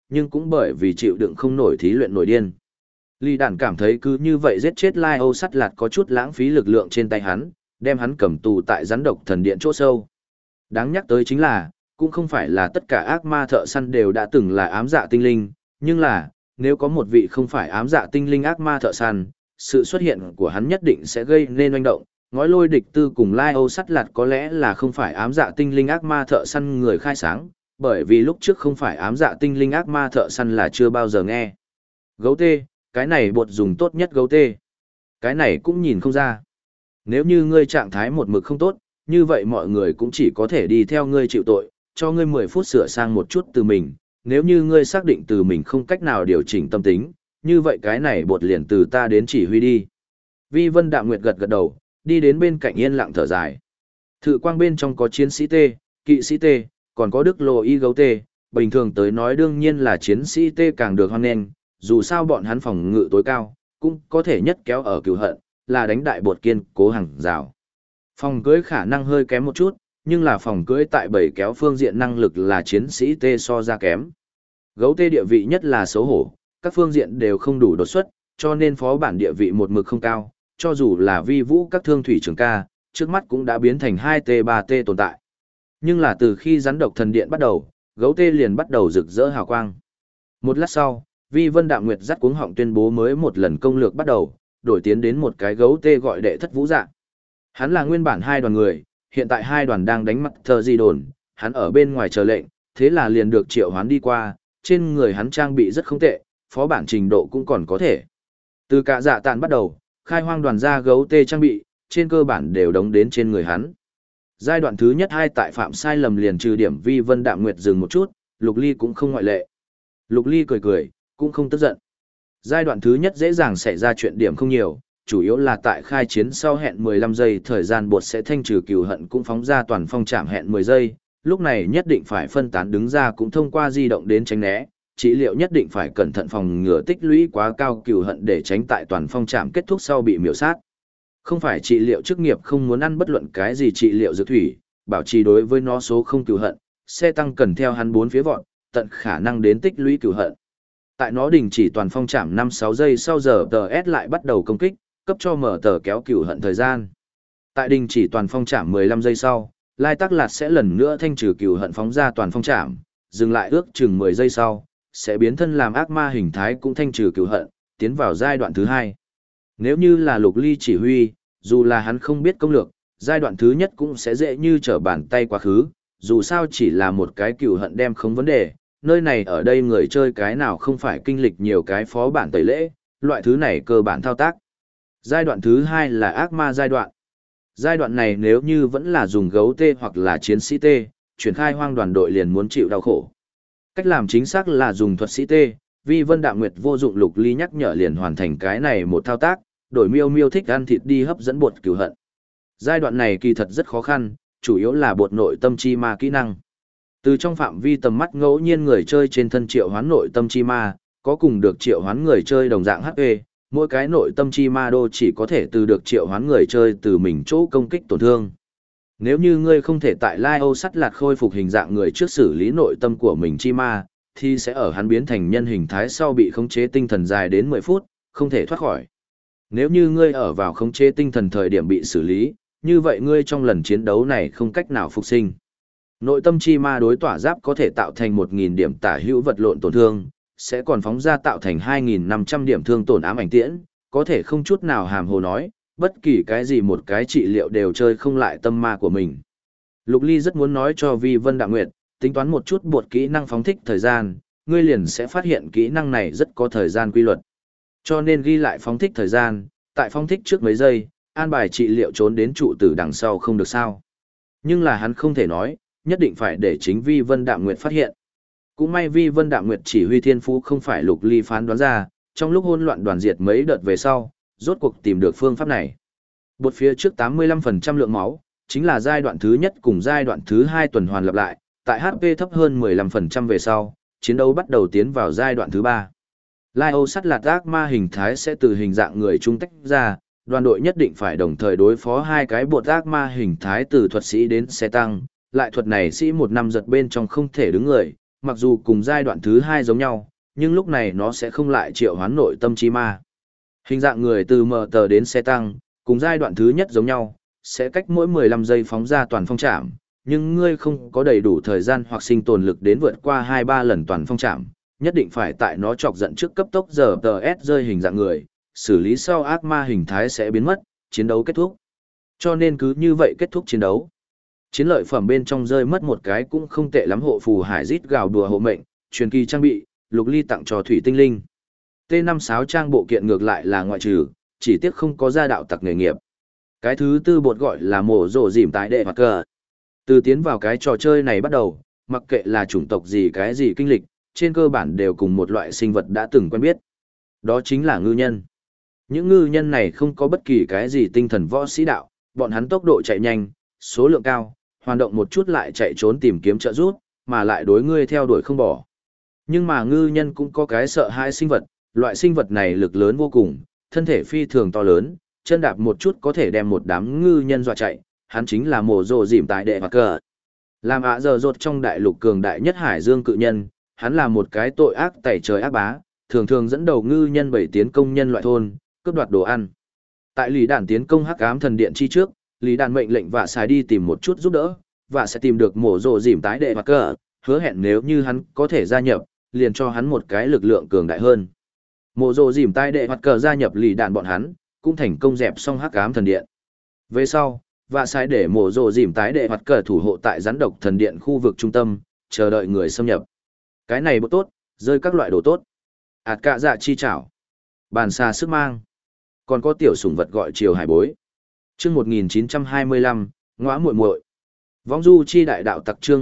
nhưng cũng bởi vì chịu đựng không nổi thí luyện nổi điên. Lý Đản cảm thấy cứ như vậy giết chết Lai Âu Sắt Lạt có chút lãng phí lực lượng trên tay hắn, đem hắn cầm tù tại rắn độc thần điện chỗ sâu. Đáng nhắc tới chính là, cũng không phải là tất cả ác ma thợ săn đều đã từng là ám dạ tinh linh, nhưng là, nếu có một vị không phải ám dạ tinh linh ác ma thợ săn, sự xuất hiện của hắn nhất định sẽ gây nên oanh động. Ngói lôi địch tư cùng Lai Âu Sắt Lạt có lẽ là không phải ám dạ tinh linh ác ma thợ săn người khai sáng, bởi vì lúc trước không phải ám dạ tinh linh ác ma thợ săn là chưa bao giờ nghe. Gấu tê, cái này bột dùng tốt nhất gấu tê. Cái này cũng nhìn không ra. Nếu như ngươi trạng thái một mực không tốt, như vậy mọi người cũng chỉ có thể đi theo ngươi chịu tội, cho ngươi 10 phút sửa sang một chút từ mình. Nếu như ngươi xác định từ mình không cách nào điều chỉnh tâm tính, như vậy cái này bột liền từ ta đến chỉ huy đi. Vi Vân Đạm Nguyệt gật gật đầu, đi đến bên cạnh yên lặng thở dài. Thự quang bên trong có chiến sĩ T, kỵ sĩ T, còn có Đức Lô Y gấu T, bình thường tới nói đương nhiên là chiến sĩ T càng được hoan nghênh, dù sao bọn hắn phòng ngự tối cao, cũng có thể nhất kéo ở cửu hận, là đánh đại bột kiên cố hàng rào. Phòng cưới khả năng hơi kém một chút, nhưng là phòng cưới tại bảy kéo phương diện năng lực là chiến sĩ T so ra kém. Gấu T địa vị nhất là xấu hổ, các phương diện đều không đủ đột xuất, cho nên phó bản địa vị một mực không cao, cho dù là vi vũ các thương thủy trường ca, trước mắt cũng đã biến thành 2T3T tồn tại. Nhưng là từ khi rắn độc thần điện bắt đầu, gấu T liền bắt đầu rực rỡ hào quang. Một lát sau, Vi Vân Đạm Nguyệt dắt cuống họng tuyên bố mới một lần công lược bắt đầu, đổi tiến đến một cái gấu T gọi đệ thất vũ dạ. Hắn là nguyên bản hai đoàn người, hiện tại hai đoàn đang đánh mặt thờ di đồn, hắn ở bên ngoài chờ lệnh, thế là liền được triệu hoán đi qua, trên người hắn trang bị rất không tệ, phó bản trình độ cũng còn có thể. Từ cả dạ tàn bắt đầu, khai hoang đoàn ra gấu T trang bị, trên cơ bản đều đóng đến trên người hắn. Giai đoạn thứ nhất hai tại phạm sai lầm liền trừ điểm Vi Vân Đạm Nguyệt dừng một chút, Lục Ly cũng không ngoại lệ. Lục Ly cười cười, cũng không tức giận. Giai đoạn thứ nhất dễ dàng xảy ra chuyện điểm không nhiều, chủ yếu là tại khai chiến sau hẹn 15 giây thời gian bột sẽ thanh trừ cừu hận cũng phóng ra toàn phong trảm hẹn 10 giây, lúc này nhất định phải phân tán đứng ra cũng thông qua di động đến tránh né, trị liệu nhất định phải cẩn thận phòng ngừa tích lũy quá cao cừu hận để tránh tại toàn phong trảm kết thúc sau bị miểu sát. Không phải trị liệu chức nghiệp không muốn ăn bất luận cái gì trị liệu dược thủy, bảo trì đối với nó số không cừu hận, xe tăng cần theo hắn bốn phía vọt, tận khả năng đến tích lũy cừu hận. Tại nó đình chỉ toàn phong trảm 5-6 giây sau giờ TS lại bắt đầu công kích, cấp cho mở tờ kéo cừu hận thời gian. Tại đình chỉ toàn phong trảm 15 giây sau, Lai Tắc Lạt sẽ lần nữa thanh trừ cừu hận phóng ra toàn phong trảm, dừng lại ước chừng 10 giây sau, sẽ biến thân làm ác ma hình thái cũng thanh trừ cừu hận, tiến vào giai đoạn thứ 2. Nếu như là Lục Ly chỉ huy, dù là hắn không biết công lược, giai đoạn thứ nhất cũng sẽ dễ như trở bàn tay quá khứ, dù sao chỉ là một cái cừu hận đem không vấn đề, nơi này ở đây người chơi cái nào không phải kinh lịch nhiều cái phó bản tẩy lễ, loại thứ này cơ bản thao tác. Giai đoạn thứ 2 là ác ma giai đoạn. Giai đoạn này nếu như vẫn là dùng gấu T hoặc là chiến sĩ T, chuyển khai hoang đoàn đội liền muốn chịu đau khổ. Cách làm chính xác là dùng thuật sĩ T, Vi Vân Đạm Nguyệt vô dụng Lục Ly nhắc nhở liền hoàn thành cái này một thao tác, đổi miêu miêu thích ăn thịt đi hấp dẫn bột cửu hận. Giai đoạn này kỳ thật rất khó khăn, chủ yếu là bột nội tâm chi ma kỹ năng. Từ trong phạm vi tầm mắt ngẫu nhiên người chơi trên thân triệu hoán nội tâm chi ma, có cùng được triệu hoán người chơi đồng dạng HP, mỗi cái nội tâm chi ma đô chỉ có thể từ được triệu hoán người chơi từ mình chỗ công kích tổn thương. Nếu như ngươi không thể tại Lai Âu Sắt Lạt khôi phục hình dạng người trước xử lý nội tâm của mình chi ma, thì sẽ ở hắn biến thành nhân hình thái sau bị khống chế tinh thần dài đến 10 phút, không thể thoát khỏi. Nếu như ngươi ở vào khống chế tinh thần thời điểm bị xử lý, như vậy ngươi trong lần chiến đấu này không cách nào phục sinh. Nội tâm chi ma đối tỏa giáp có thể tạo thành 1.000 điểm tả hữu vật lộn tổn thương, sẽ còn phóng ra tạo thành 2.500 điểm thương tổn ám ảnh tiễn, có thể không chút nào hàm hồ nói, bất kỳ cái gì một cái trị liệu đều chơi không lại tâm ma của mình. Lục Ly rất muốn nói cho Vi Vân Đạm Nguyệt, tính toán một chút bột kỹ năng phóng thích thời gian, ngươi liền sẽ phát hiện kỹ năng này rất có thời gian quy luật. Cho nên ghi lại phóng thích thời gian, tại phóng thích trước mấy giây, an bài trị liệu trốn đến trụ tử đằng sau không được sao. Nhưng là hắn không thể nói, nhất định phải để chính Vi Vân Đạm Nguyệt phát hiện. Cũng may Vi Vân Đạm Nguyệt chỉ huy thiên phú không phải Lục Ly phán đoán ra, trong lúc hỗn loạn đoàn diệt mấy đợt về sau, rốt cuộc tìm được phương pháp này. Bột phía trước 85% lượng máu, chính là giai đoạn thứ nhất cùng giai đoạn thứ 2 tuần hoàn lặp lại, tại HP thấp hơn 15% về sau, chiến đấu bắt đầu tiến vào giai đoạn thứ 3. Lai Âu Sắt Lạt ác ma hình thái sẽ từ hình dạng người trung tách ra, đoàn đội nhất định phải đồng thời đối phó hai cái bột ác ma hình thái từ thuật sĩ đến xe tăng, lại thuật này sĩ một năm giật bên trong không thể đứng người, mặc dù cùng giai đoạn thứ 2 giống nhau, nhưng lúc này nó sẽ không lại triệu hoán nội tâm chi ma. Hình dạng người từ mờ tờ đến xe tăng, cùng giai đoạn thứ nhất giống nhau, sẽ cách mỗi 15 giây phóng ra toàn phong trảm, nhưng ngươi không có đầy đủ thời gian hoặc sinh tồn lực đến vượt qua 2-3 lần toàn phong trảm, nhất định phải tại nó chọc giận trước cấp tốc giờ TS rơi hình dạng người, xử lý sau ác ma hình thái sẽ biến mất, chiến đấu kết thúc. Cho nên cứ như vậy kết thúc chiến đấu. Chiến lợi phẩm bên trong rơi mất một cái cũng không tệ lắm, hộ phù hải rít gào đùa hộ mệnh, truyền kỳ trang bị, Lục Ly tặng cho thủy tinh linh. T5 sáo trang bộ kiện ngược lại là ngoại trừ, chỉ tiếc không có gia đạo tặc nghề nghiệp. Cái thứ tư bột gọi là mổ rổ dìm tái đệ hoặc cờ. Từ tiến vào cái trò chơi này bắt đầu, mặc kệ là chủng tộc gì cái gì kinh lịch, trên cơ bản đều cùng một loại sinh vật đã từng quen biết. Đó chính là ngư nhân. Những ngư nhân này không có bất kỳ cái gì tinh thần võ sĩ đạo, bọn hắn tốc độ chạy nhanh, số lượng cao, hoạt động một chút lại chạy trốn tìm kiếm trợ giúp, mà lại đối ngươi theo đuổi không bỏ. Nhưng mà ngư nhân cũng có cái sợ hãi sinh vật, loại sinh vật này lực lớn vô cùng, thân thể phi thường to lớn, chân đạp một chút có thể đem một đám ngư nhân dọa chạy, hắn chính là mổ rồ dìm tại đệ hoặc cờ. Làm ạ giờ rột trong đại lục cường đại nhất hải dương cự nhân, hắn là một cái tội ác tẩy trời ác bá, thường thường dẫn đầu ngư nhân bảy tiến công nhân loại thôn, cướp đoạt đồ ăn. Tại Lý Đản tiến công Hắc Ám Thần Điện chi trước, Lý Đản mệnh lệnh Vạ Sái đi tìm một chút giúp đỡ, và sẽ tìm được mổ rồ dìm tái đệ hoặc cờ, hứa hẹn nếu như hắn có thể gia nhập, liền cho hắn một cái lực lượng cường đại hơn. Mổ rồ dìm tái đệ hoặc cờ gia nhập Lý Đản bọn hắn, cũng thành công dẹp xong Hắc Ám Thần Điện. Về sau, Vạ Sái để mổ rồ dìm tái đệ hoặc cờ thủ hộ tại rắn độc thần điện khu vực trung tâm, chờ đợi người xâm nhập. Cái này bộ tốt, rơi các loại đồ tốt. Ảt cạ dạ chi chảo, bàn xà sức mang, còn có tiểu sủng vật gọi chiều hải bối. Chương 1925, ngõa muội muội. Vong du chi đại đạo tặc chương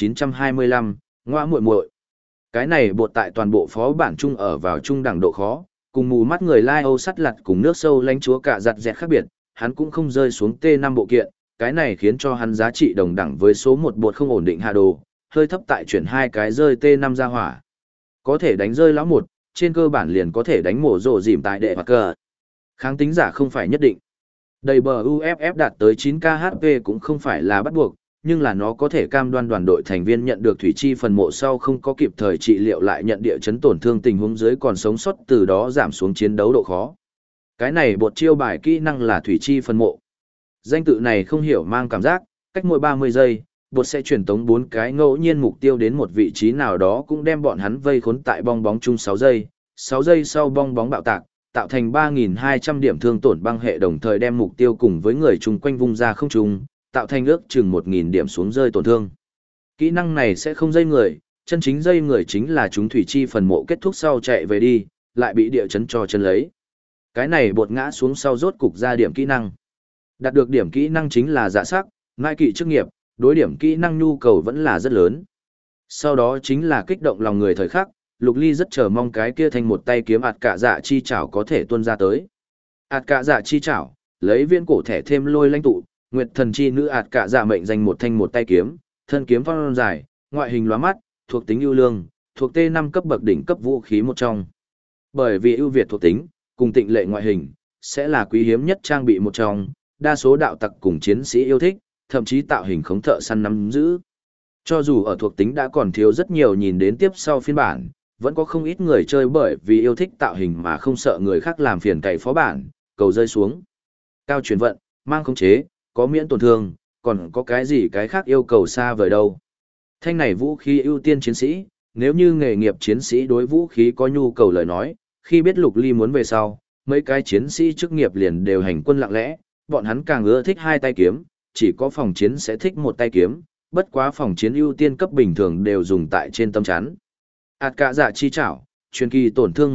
1925, ngõa muội muội. Cái này bột tại toàn bộ phó bản chung ở vào trung đẳng độ khó, cùng mù mắt người lai Âu sắt lặt cùng nước sâu lánh chúa cả giặt dẹt khác biệt, hắn cũng không rơi xuống T5 bộ kiện, cái này khiến cho hắn giá trị đồng đẳng với số 1 bột không ổn định hạ đồ, hơi thấp tại chuyển hai cái rơi T5 ra hỏa. Có thể đánh rơi lão một, trên cơ bản liền có thể đánh mổ rổ dìm tại đệ hoặc cờ. Kháng tính giả không phải nhất định. Đầy bờ UFF đạt tới 9k HP cũng không phải là bắt buộc, nhưng là nó có thể cam đoan đoàn đội thành viên nhận được thủy chi phần mộ sau không có kịp thời trị liệu lại nhận địa chấn tổn thương tình huống dưới còn sống sót, từ đó giảm xuống chiến đấu độ khó. Cái này bột chiêu bài kỹ năng là thủy chi phần mộ. Danh tự này không hiểu mang cảm giác, cách mỗi 30 giây, bột sẽ truyền tống 4 cái ngẫu nhiên mục tiêu đến một vị trí nào đó, cũng đem bọn hắn vây khốn tại bong bóng chung 6 giây. 6 giây sau bong bóng bạo tạc, tạo thành 3.200 điểm thương tổn băng hệ, đồng thời đem mục tiêu cùng với người chung quanh vung ra không trung, tạo thành ước chừng 1.000 điểm xuống rơi tổn thương. Kỹ năng này sẽ không dây người, chân chính dây người chính là chúng thủy chi phần mộ kết thúc sau chạy về đi, lại bị địa chấn cho chân lấy. Cái này bột ngã xuống sau rốt cục ra điểm kỹ năng. Đạt được điểm kỹ năng chính là dạ sắc, ngai kỵ chức nghiệp, đối điểm kỹ năng nhu cầu vẫn là rất lớn. Sau đó chính là kích động lòng người thời khắc, Lục Ly rất chờ mong cái kia thành một tay kiếm ạt cạ dạ chi chảo có thể tuôn ra tới. Ạt cạ dạ chi chảo, lấy viên cổ thẻ thêm lôi lãnh tụ, nguyệt thần chi nữ ạt cạ dạ mệnh danh một thanh một tay kiếm, thân kiếm phong dài, ngoại hình lóa mắt, thuộc tính ưu lương, thuộc T5 cấp bậc đỉnh cấp vũ khí một trong. Bởi vì ưu việt thuộc tính, cùng tịnh lệ ngoại hình, sẽ là quý hiếm nhất trang bị một trong, đa số đạo tặc cùng chiến sĩ yêu thích, thậm chí tạo hình khống thợ săn nắm giữ. Cho dù ở thuộc tính đã còn thiếu rất nhiều, nhìn đến tiếp sau phiên bản, vẫn có không ít người chơi bởi vì yêu thích tạo hình mà không sợ người khác làm phiền cày phó bản, cầu rơi xuống. Cao chuyển vận, mang khống chế, có miễn tổn thương, còn có cái gì cái khác yêu cầu xa vời đâu. Thanh này vũ khí ưu tiên chiến sĩ, nếu như nghề nghiệp chiến sĩ đối vũ khí có nhu cầu lời nói, khi biết Lục Ly muốn về sau, mấy cái chiến sĩ chức nghiệp liền đều hành quân lặng lẽ, bọn hắn càng ưa thích hai tay kiếm, chỉ có phòng chiến sẽ thích một tay kiếm, bất quá phòng chiến ưu tiên cấp bình thường đều dùng tại trên tâm chắn. Ảt cạ dạ chi chảo, truyền kỳ tổn thương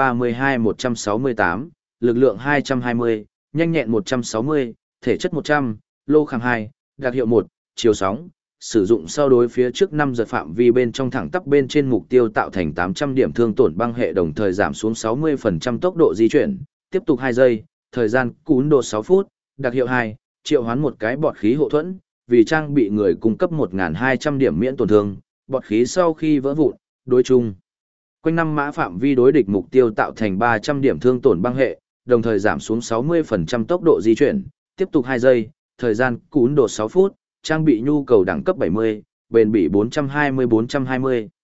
132-168, lực lượng 220, nhanh nhẹn 160, thể chất 100, lô kháng 2, đặc hiệu 1, chiều sóng, sử dụng sau đối phía trước 5 giật phạm vi bên trong thẳng tắp bên trên mục tiêu tạo thành 800 điểm thương tổn băng hệ, đồng thời giảm xuống 60% tốc độ di chuyển, tiếp tục 2 giây, thời gian cún độ 6 phút, đặc hiệu 2, triệu hoán một cái bọt khí hộ thuẫn, vì trang bị người cung cấp 1.200 điểm miễn tổn thương, bọt khí sau khi vỡ vụn, đối chung. Quanh 5 mã phạm vi đối địch mục tiêu tạo thành 300 điểm thương tổn băng hệ, đồng thời giảm xuống 60% tốc độ di chuyển, tiếp tục 2 giây, thời gian cún độ 6 phút, trang bị nhu cầu đẳng cấp 70, bền bỉ 420-420.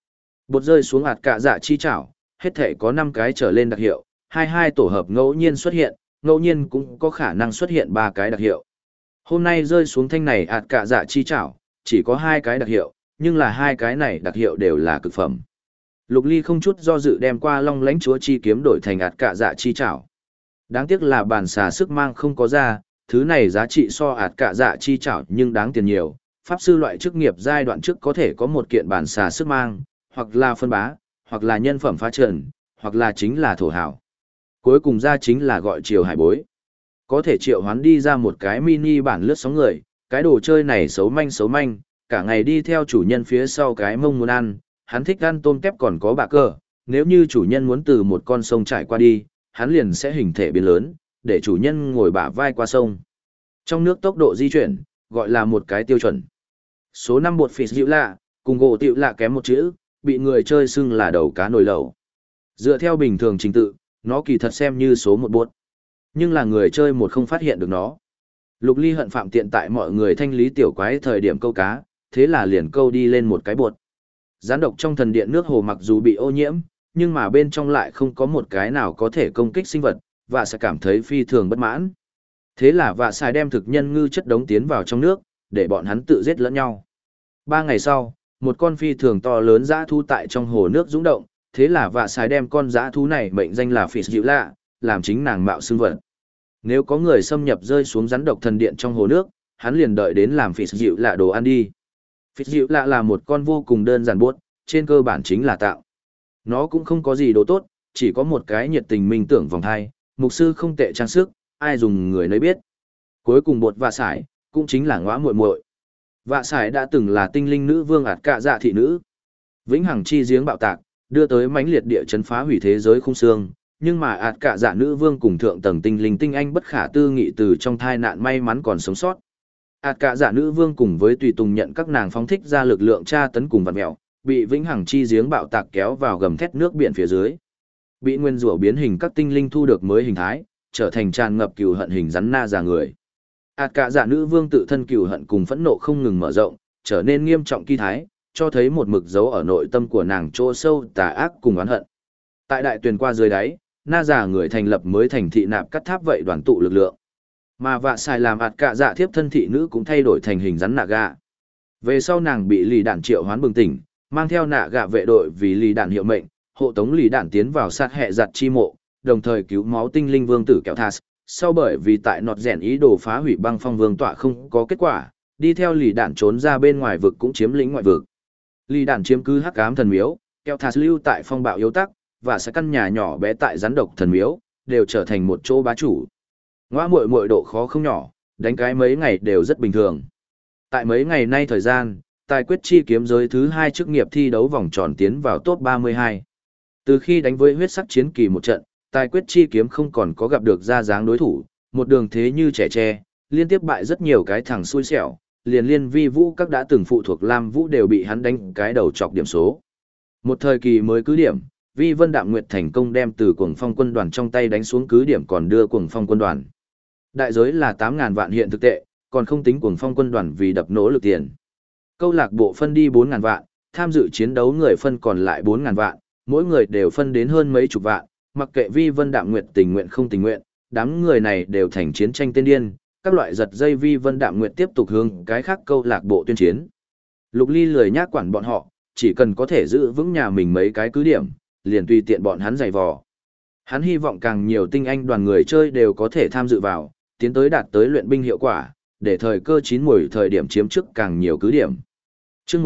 Bột rơi xuống ạt cả dạ chi chảo, hết thể có 5 cái trở lên đặc hiệu, 22 tổ hợp ngẫu nhiên xuất hiện, ngẫu nhiên cũng có khả năng xuất hiện 3 cái đặc hiệu. Hôm nay rơi xuống thanh này ạt cả dạ chi chảo, chỉ có 2 cái đặc hiệu, nhưng là 2 cái này đặc hiệu đều là cực phẩm. Lục Ly không chút do dự đem qua Long Lãnh Chúa chi kiếm đổi thành ạt cả dạ chi chảo. Đáng tiếc là bản xà sức mang không có ra, thứ này giá trị so ạt cả dạ chi chảo nhưng đáng tiền nhiều. Pháp sư loại chức nghiệp giai đoạn trước có thể có một kiện bản xà sức mang, hoặc là phân bá, hoặc là nhân phẩm phá trần, hoặc là chính là thổ hảo. Cuối cùng ra chính là gọi triều hải bối. Có thể triệu hoán đi ra một cái mini bản lướt sóng người, cái đồ chơi này xấu manh, cả ngày đi theo chủ nhân phía sau cái mông muốn ăn, hắn thích ăn tôm tép còn có bạ cơ, nếu như chủ nhân muốn từ một con sông trải qua đi, hắn liền sẽ hình thể biến lớn, để chủ nhân ngồi bả vai qua sông. Trong nước tốc độ di chuyển, gọi là một cái tiêu chuẩn. Số 5 bột phịt dịu lạ, cùng gỗ tiệu lạ kém một chữ, bị người chơi xưng là đầu cá nồi lẩu. Dựa theo bình thường trình tự, nó kỳ thật xem như số 1 bột. Nhưng là người chơi một không phát hiện được nó. Lục Ly hận phạm tiện tại mọi người thanh lý tiểu quái thời điểm câu cá, thế là liền câu đi lên một cái bột. Gián độc trong thần điện nước hồ mặc dù bị ô nhiễm, nhưng mà bên trong lại không có một cái nào có thể công kích sinh vật, và sẽ cảm thấy phi thường bất mãn. Thế là vạ xài đem thực nhân ngư chất đống tiến vào trong nước, để bọn hắn tự giết lẫn nhau. 3 ngày sau, một con phi thường to lớn dã thú tại trong hồ nước dũng động, thế là vạ xài đem con dã thú này mệnh danh là phỉ dịu lạ, làm chính nàng mạo xưng vật. Nếu có người xâm nhập rơi xuống rắn độc thần điện trong hồ nước, hắn liền đợi đến làm phỉ dịu lạ đồ ăn đi. Phỉ dịu lạ là một con vô cùng đơn giản buốt, trên cơ bản chính là tạo. Nó cũng không có gì đồ tốt, chỉ có một cái nhiệt tình minh tưởng vòng thai, mục sư không tệ trang sức, ai dùng người nấy biết. Cuối cùng bột vạ sải, cũng chính là ngõa muội muội. Vạ sải đã từng là tinh linh nữ vương ạt cạ dạ thị nữ. Vĩnh hằng chi giếng bạo tạc, đưa tới mãnh liệt địa chấn phá hủy thế giới khung xương, nhưng mà ạt cạ dạ nữ vương cùng thượng tầng tinh linh tinh anh bất khả tư nghị từ trong thai nạn may mắn còn sống sót. ạt cạ dạ nữ vương cùng với tùy tùng nhận các nàng phóng thích ra lực lượng tra tấn cùng vặn mèo, bị vĩnh hằng chi giếng bạo tạc kéo vào gầm thét nước biển phía dưới. Bị nguyên rủa biến hình các tinh linh thu được mới hình thái, trở thành tràn ngập cừu hận hình rắn na già người. ạt cạ dạ nữ vương tự thân cừu hận cùng phẫn nộ không ngừng mở rộng, trở nên nghiêm trọng kỳ thái, cho thấy một mực dấu ở nội tâm của nàng chỗ sâu tà ác cùng oán hận. Tại đại tuyền qua dưới đáy, na già người thành lập mới thành thị nạp cắt tháp vậy đoàn tụ lực lượng. Mà vạ xài làm ạt cạ dạ thiếp thân thị nữ cũng thay đổi thành hình rắn nạ gạ. Về sau nàng bị lì đạn triệu hoán bừng tỉnh, mang theo nạ gạ vệ đội vì lì đạn hiệu mệnh, hộ tống lì đạn tiến vào sát hệ giặt chi mộ, đồng thời cứu máu tinh linh vương tử kẹo thas. Sau bởi vì tại nọt rèn ý đồ phá hủy băng phong vương tọa không có kết quả, đi theo lì đạn trốn ra bên ngoài vực cũng chiếm lĩnh ngoại vực. Lì đạn chiếm cứ hắc ám thần miếu, kẹo thas lưu tại phong bạo yếu tắc, và sẽ căn nhà nhỏ bé tại rắn độc thần miếu, đều trở thành một chỗ bá chủ. Ngoa muội muội độ khó không nhỏ, đánh cái mấy ngày đều rất bình thường. Tại mấy ngày nay thời gian, tài quyết chi kiếm giới thứ 2 chức nghiệp thi đấu vòng tròn tiến vào top 32. Từ khi đánh với huyết sắc chiến kỳ một trận, tài quyết chi kiếm không còn có gặp được ra dáng đối thủ, một đường thế như trẻ tre, liên tiếp bại rất nhiều cái thằng xui xẻo, liền liên vi vũ các đã từng phụ thuộc Lam Vũ đều bị hắn đánh cái đầu chọc điểm số. Một thời kỳ mới cứ điểm, Vi Vân Đạm Nguyệt thành công đem từ Cuồng Phong quân đoàn trong tay đánh xuống cứ điểm còn đưa Cuồng Phong quân đoàn. Đại giới là 8.000 vạn hiện thực tệ, còn không tính Cuồng Phong quân đoàn vì đập nỗ lực tiền. Câu lạc bộ phân đi 4.000 vạn, tham dự chiến đấu người phân còn lại 4.000 vạn, mỗi người đều phân đến hơn mấy chục vạn, mặc kệ Vi Vân Đạm Nguyệt tình nguyện không tình nguyện, đám người này đều thành chiến tranh tên điên, các loại giật dây Vi Vân Đạm Nguyệt tiếp tục hướng cái khác câu lạc bộ tuyên chiến. Lục Ly lười nhác quản bọn họ, chỉ cần có thể giữ vững nhà mình mấy cái cứ điểm, liền tùy tiện bọn hắn giày vò. Hắn hy vọng càng nhiều tinh anh đoàn người chơi đều có thể tham dự vào, tiến tới đạt tới luyện binh hiệu quả, để thời cơ chín muồi thời điểm chiếm trước càng nhiều cứ điểm. Chương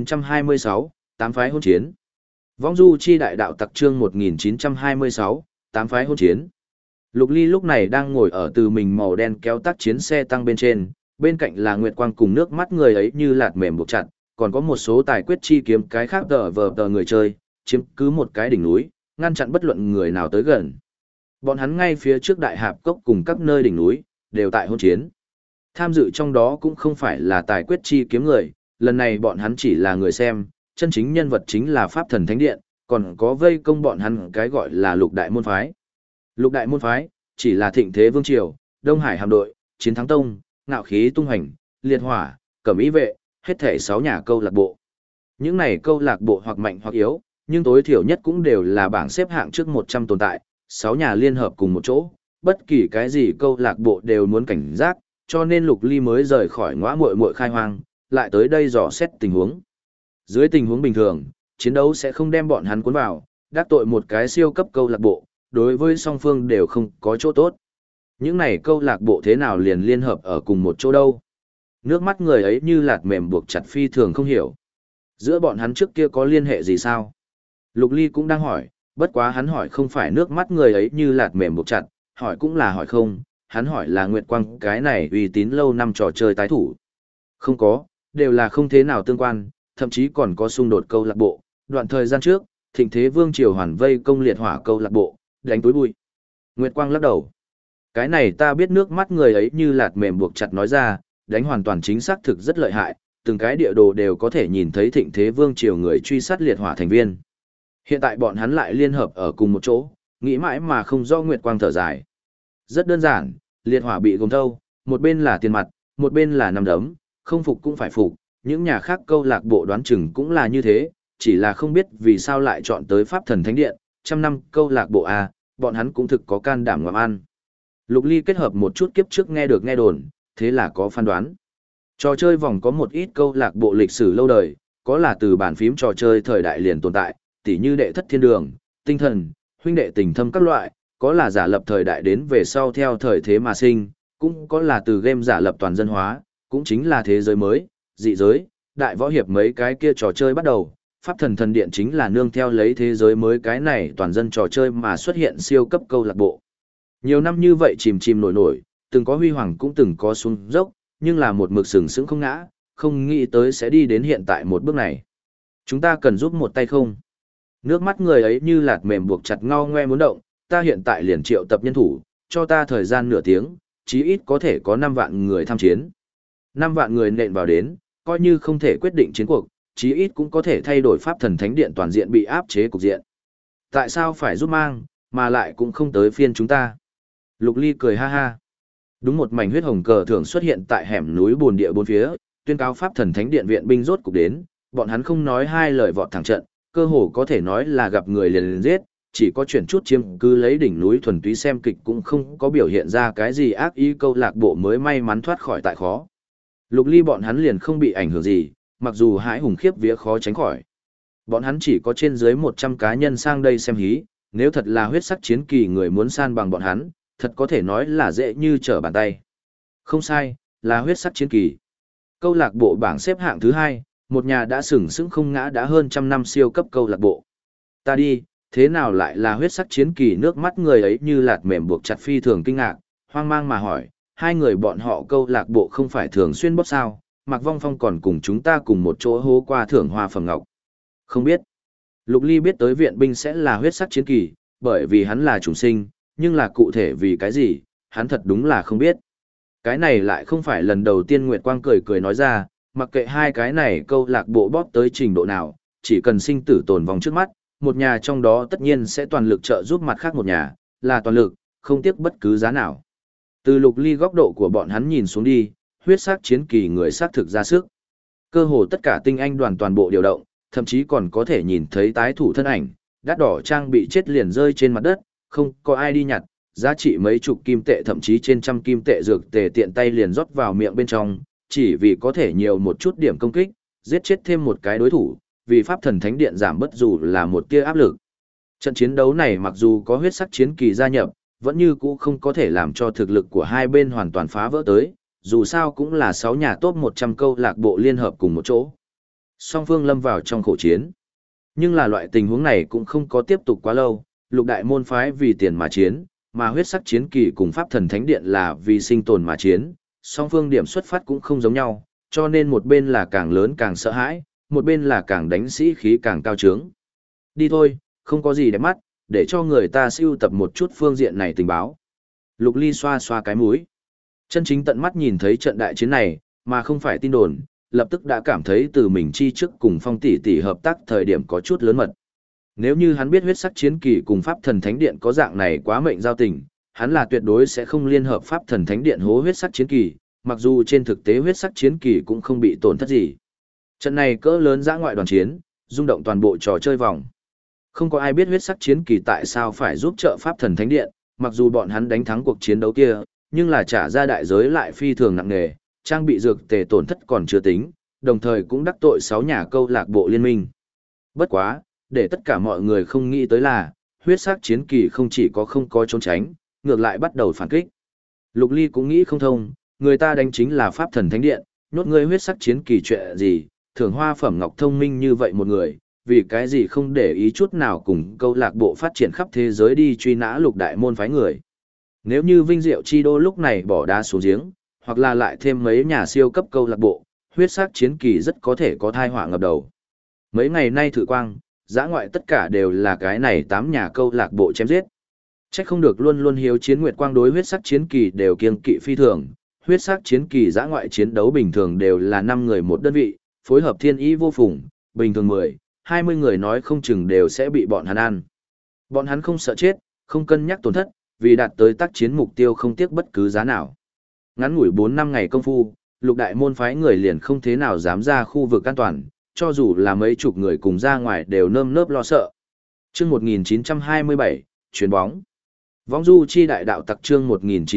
1926, 8 phái hôn chiến. Vong du chi đại đạo tặc chương 1926, 8 phái hôn chiến. Lục Ly lúc này đang ngồi ở từ mình màu đen kéo tác chiến xe tăng bên cạnh là Nguyệt Quang cùng nước mắt người ấy như lạt mềm buộc chặt, còn có một số tài quyết chi kiếm cái khác tờ người chơi, chiếm cứ một cái đỉnh núi, ngăn chặn bất luận người nào tới gần. Bọn hắn ngay phía trước đại hạp cốc cùng các nơi đỉnh núi, đều tại hôn chiến. Tham dự trong đó cũng không phải là tài quyết chi kiếm người, lần này bọn hắn chỉ là người xem, chân chính nhân vật chính là Pháp Thần Thánh Điện, còn có vây công bọn hắn cái gọi là Lục Đại Môn Phái. Lục Đại Môn Phái, chỉ là Thịnh Thế Vương Triều, Đông Hải Hạm Đội, Chiến Thắng Tông, Ngạo Khí Tung Hành, Liệt Hỏa, Cẩm Ý Vệ, hết thể 6 nhà câu lạc bộ. Những này câu lạc bộ hoặc mạnh hoặc yếu, nhưng tối thiểu nhất cũng đều là bảng xếp hạng trước 100 tồn tại, 6 nhà liên hợp cùng một chỗ, bất kỳ cái gì câu lạc bộ đều muốn cảnh giác, cho nên Lục Ly mới rời khỏi ngõ muội muội khai hoang, lại tới đây dò xét tình huống. Dưới tình huống bình thường, chiến đấu sẽ không đem bọn hắn cuốn vào, đắc tội một cái siêu cấp câu lạc bộ, đối với song phương đều không có chỗ tốt. Những này câu lạc bộ thế nào liền liên hợp ở cùng một chỗ đâu? Nước mắt người ấy như lạt mềm buộc chặt phi thường không hiểu. Giữa bọn hắn trước kia có liên hệ gì sao? Lục Ly cũng đang hỏi, bất quá hắn hỏi không phải nước mắt người ấy như lạt mềm buộc chặt, hỏi cũng là hỏi không, hắn hỏi là Nguyệt Quang cái này uy tín lâu năm trò chơi tái thủ. Không có, đều là không thế nào tương quan, thậm chí còn có xung đột câu lạc bộ. Đoạn thời gian trước, Thịnh Thế Vương Triều hoàn vây công liệt hỏa câu lạc bộ, đánh túi bụi. Nguyệt Quang lắc đầu. Cái này ta biết, nước mắt người ấy như lạt mềm buộc chặt nói ra, đánh hoàn toàn chính xác thực rất lợi hại, từng cái địa đồ đều có thể nhìn thấy Thịnh Thế Vương Triều người truy sát liệt hỏa thành viên. Hiện tại bọn hắn lại liên hợp ở cùng một chỗ, nghĩ mãi mà không do Nguyệt Quang thở dài. Rất đơn giản, liệt hỏa bị gồm thâu, một bên là tiền mặt, một bên là nằm đấm, không phục cũng phải phục, những nhà khác câu lạc bộ đoán chừng cũng là như thế, chỉ là không biết vì sao lại chọn tới Pháp Thần Thánh Điện, trăm năm câu lạc bộ A, bọn hắn cũng thực có can đảm ngậm ăn. Lục Ly kết hợp một chút kiếp trước nghe được nghe đồn, thế là có phán đoán. Trò chơi vòng có một ít câu lạc bộ lịch sử lâu đời, có là từ bàn phím trò chơi thời đại liền tồn tại, tỉ như đệ thất thiên đường, tinh thần, huynh đệ tình thâm các loại, có là giả lập thời đại đến về sau theo thời thế mà sinh, cũng có là từ game giả lập toàn dân hóa, cũng chính là thế giới mới, dị giới, đại võ hiệp mấy cái kia trò chơi bắt đầu. Pháp Thần Thần Điện chính là nương theo lấy thế giới mới cái này toàn dân trò chơi mà xuất hiện siêu cấp câu lạc bộ. Nhiều năm như vậy chìm chìm nổi nổi, từng có huy hoàng cũng từng có xuống dốc, nhưng là một mực sừng sững không ngã, không nghĩ tới sẽ đi đến hiện tại một bước này. Chúng ta cần giúp một tay không? Nước mắt người ấy như lạt mềm buộc chặt ngao ngoe muốn động, ta hiện tại liền triệu tập nhân thủ, cho ta thời gian nửa tiếng, chí ít có thể có 5 vạn người tham chiến. 5 vạn người nện vào đến, coi như không thể quyết định chiến cuộc, chí ít cũng có thể thay đổi Pháp Thần Thánh Điện toàn diện bị áp chế cục diện. Tại sao phải giúp mang, mà lại cũng không tới phiên chúng ta? Lục Ly cười ha ha. Đúng, một mảnh huyết hồng cờ thường xuất hiện tại hẻm núi bồn địa bốn phía, tuyên cáo Pháp Thần Thánh Điện viện binh rốt cục đến, bọn hắn không nói hai lời vọt thẳng trận, cơ hồ có thể nói là gặp người liền giết, chỉ có chuyển chút chiêm cứ lấy đỉnh núi thuần túy xem kịch cũng không có biểu hiện ra cái gì ác ý, câu lạc bộ mới may mắn thoát khỏi tại khó. Lục Ly bọn hắn liền không bị ảnh hưởng gì, mặc dù hãi hùng khiếp vía khó tránh khỏi. Bọn hắn chỉ có trên dưới 100 cá nhân sang đây xem hí, nếu thật là huyết sắc chiến kỳ người muốn san bằng bọn hắn, thật có thể nói là dễ như trở bàn tay. Không sai, là huyết sắc chiến kỳ. Câu lạc bộ bảng xếp hạng thứ 2, một nhà đã sừng sững không ngã đã hơn trăm năm siêu cấp câu lạc bộ. Ta đi, thế nào lại là huyết sắc chiến kỳ? Nước mắt người ấy như lạt mềm buộc chặt phi thường kinh ngạc, hoang mang mà hỏi, hai người bọn họ câu lạc bộ không phải thường xuyên bóp sao, Mạc Vong Phong còn cùng chúng ta cùng một chỗ hô qua thưởng hoa phẩm ngọc. Không biết. Lục Ly biết tới viện binh sẽ là huyết sắc chiến kỳ, bởi vì hắn là chủng sinh, nhưng là cụ thể vì cái gì, hắn thật đúng là không biết. Cái này lại không phải lần đầu tiên Nguyệt Quang cười cười nói ra, mặc kệ hai cái này câu lạc bộ bóp tới trình độ nào, chỉ cần sinh tử tồn vong trước mắt, một nhà trong đó tất nhiên sẽ toàn lực trợ giúp mặt khác một nhà, là toàn lực, không tiếc bất cứ giá nào. Từ Lục Ly góc độ của bọn hắn nhìn xuống đi, huyết sắc chiến kỳ người xác thực ra sức. Cơ hồ tất cả tinh anh đoàn toàn bộ điều động, thậm chí còn có thể nhìn thấy tái thủ thân ảnh, đắt đỏ trang bị chết liền rơi trên mặt đất, không có ai đi nhặt, giá trị mấy chục kim tệ thậm chí trên trăm kim tệ dược tề tiện tay liền rót vào miệng bên trong, chỉ vì có thể nhiều một chút điểm công kích, giết chết thêm một cái đối thủ, vì Pháp Thần Thánh Điện giảm bất dù là một tia áp lực. Trận chiến đấu này mặc dù có huyết sắc chiến kỳ gia nhập, vẫn như cũ không có thể làm cho thực lực của hai bên hoàn toàn phá vỡ tới, dù sao cũng là 6 nhà top 100 câu lạc bộ liên hợp cùng một chỗ. Song phương lâm vào trong khổ chiến. Nhưng là loại tình huống này cũng không có tiếp tục quá lâu, lục đại môn phái vì tiền mà chiến, mà huyết sắc chiến kỳ cùng Pháp Thần Thánh Điện là vì sinh tồn mà chiến, song phương điểm xuất phát cũng không giống nhau, cho nên một bên là càng lớn càng sợ hãi, một bên là càng đánh sĩ khí càng cao trướng. Đi thôi, không có gì để mắt, để cho người ta sưu tập một chút phương diện này tình báo. Lục Ly xoa xoa cái mũi. Chân chính tận mắt nhìn thấy trận đại chiến này, mà không phải tin đồn, lập tức đã cảm thấy từ mình chi trước cùng Phong tỷ tỷ hợp tác thời điểm có chút lớn mật. Nếu như hắn biết huyết sắc chiến kỳ cùng Pháp Thần Thánh Điện có dạng này quá mệnh giao tình, hắn là tuyệt đối sẽ không liên hợp Pháp Thần Thánh Điện hố huyết sắc chiến kỳ, mặc dù trên thực tế huyết sắc chiến kỳ cũng không bị tổn thất gì. Trận này cỡ lớn dã ngoại đoàn chiến, rung động toàn bộ trò chơi vòng. Không có ai biết huyết sắc chiến kỳ tại sao phải giúp trợ Pháp Thần Thánh Điện, mặc dù bọn hắn đánh thắng cuộc chiến đấu kia, nhưng là trả ra đại giới lại phi thường nặng nề, trang bị dược tề tổn thất còn chưa tính, đồng thời cũng đắc tội 6 nhà câu lạc bộ liên minh. Bất quá, để tất cả mọi người không nghĩ tới là, huyết sắc chiến kỳ không chỉ không có trốn tránh, ngược lại bắt đầu phản kích. Lục Ly cũng nghĩ không thông, người ta đánh chính là Pháp Thần Thánh Điện, nhốt ngươi huyết sắc chiến kỳ chuyện gì, thưởng hoa phẩm ngọc thông minh như vậy một người, vì cái gì không để ý chút nào cùng câu lạc bộ phát triển khắp thế giới đi truy nã lục đại môn phái người. Nếu như Vinh Diệu Chi Đô lúc này bỏ đá xuống giếng, hoặc là lại thêm mấy nhà siêu cấp câu lạc bộ, huyết sắc chiến kỳ rất có thể có thai họa ngập đầu. Mấy ngày nay thử quang, giã ngoại tất cả đều là cái này 8 nhà câu lạc bộ chém giết. Chắc không được luôn luôn hiếu chiến nguyệt quang đối huyết sắc chiến kỳ đều kiêng kỵ phi thường, huyết sắc chiến kỳ giã ngoại chiến đấu bình thường đều là 5 người một đơn vị, phối hợp thiên ý vô phùng, bình thường 10, 20 người nói không chừng đều sẽ bị bọn hắn ăn. Bọn hắn không sợ chết, không cân nhắc tổn thất, vì đạt tới tác chiến mục tiêu không tiếc bất cứ giá nào. Ngắn ngủi 4 năm ngày công phu, lục đại môn phái người liền không thế nào dám ra khu vực an toàn, cho dù là mấy chục người cùng ra ngoài đều nơm nớp lo sợ. Chương 1927, chuyền bóng. Võng du chi đại đạo tặc chương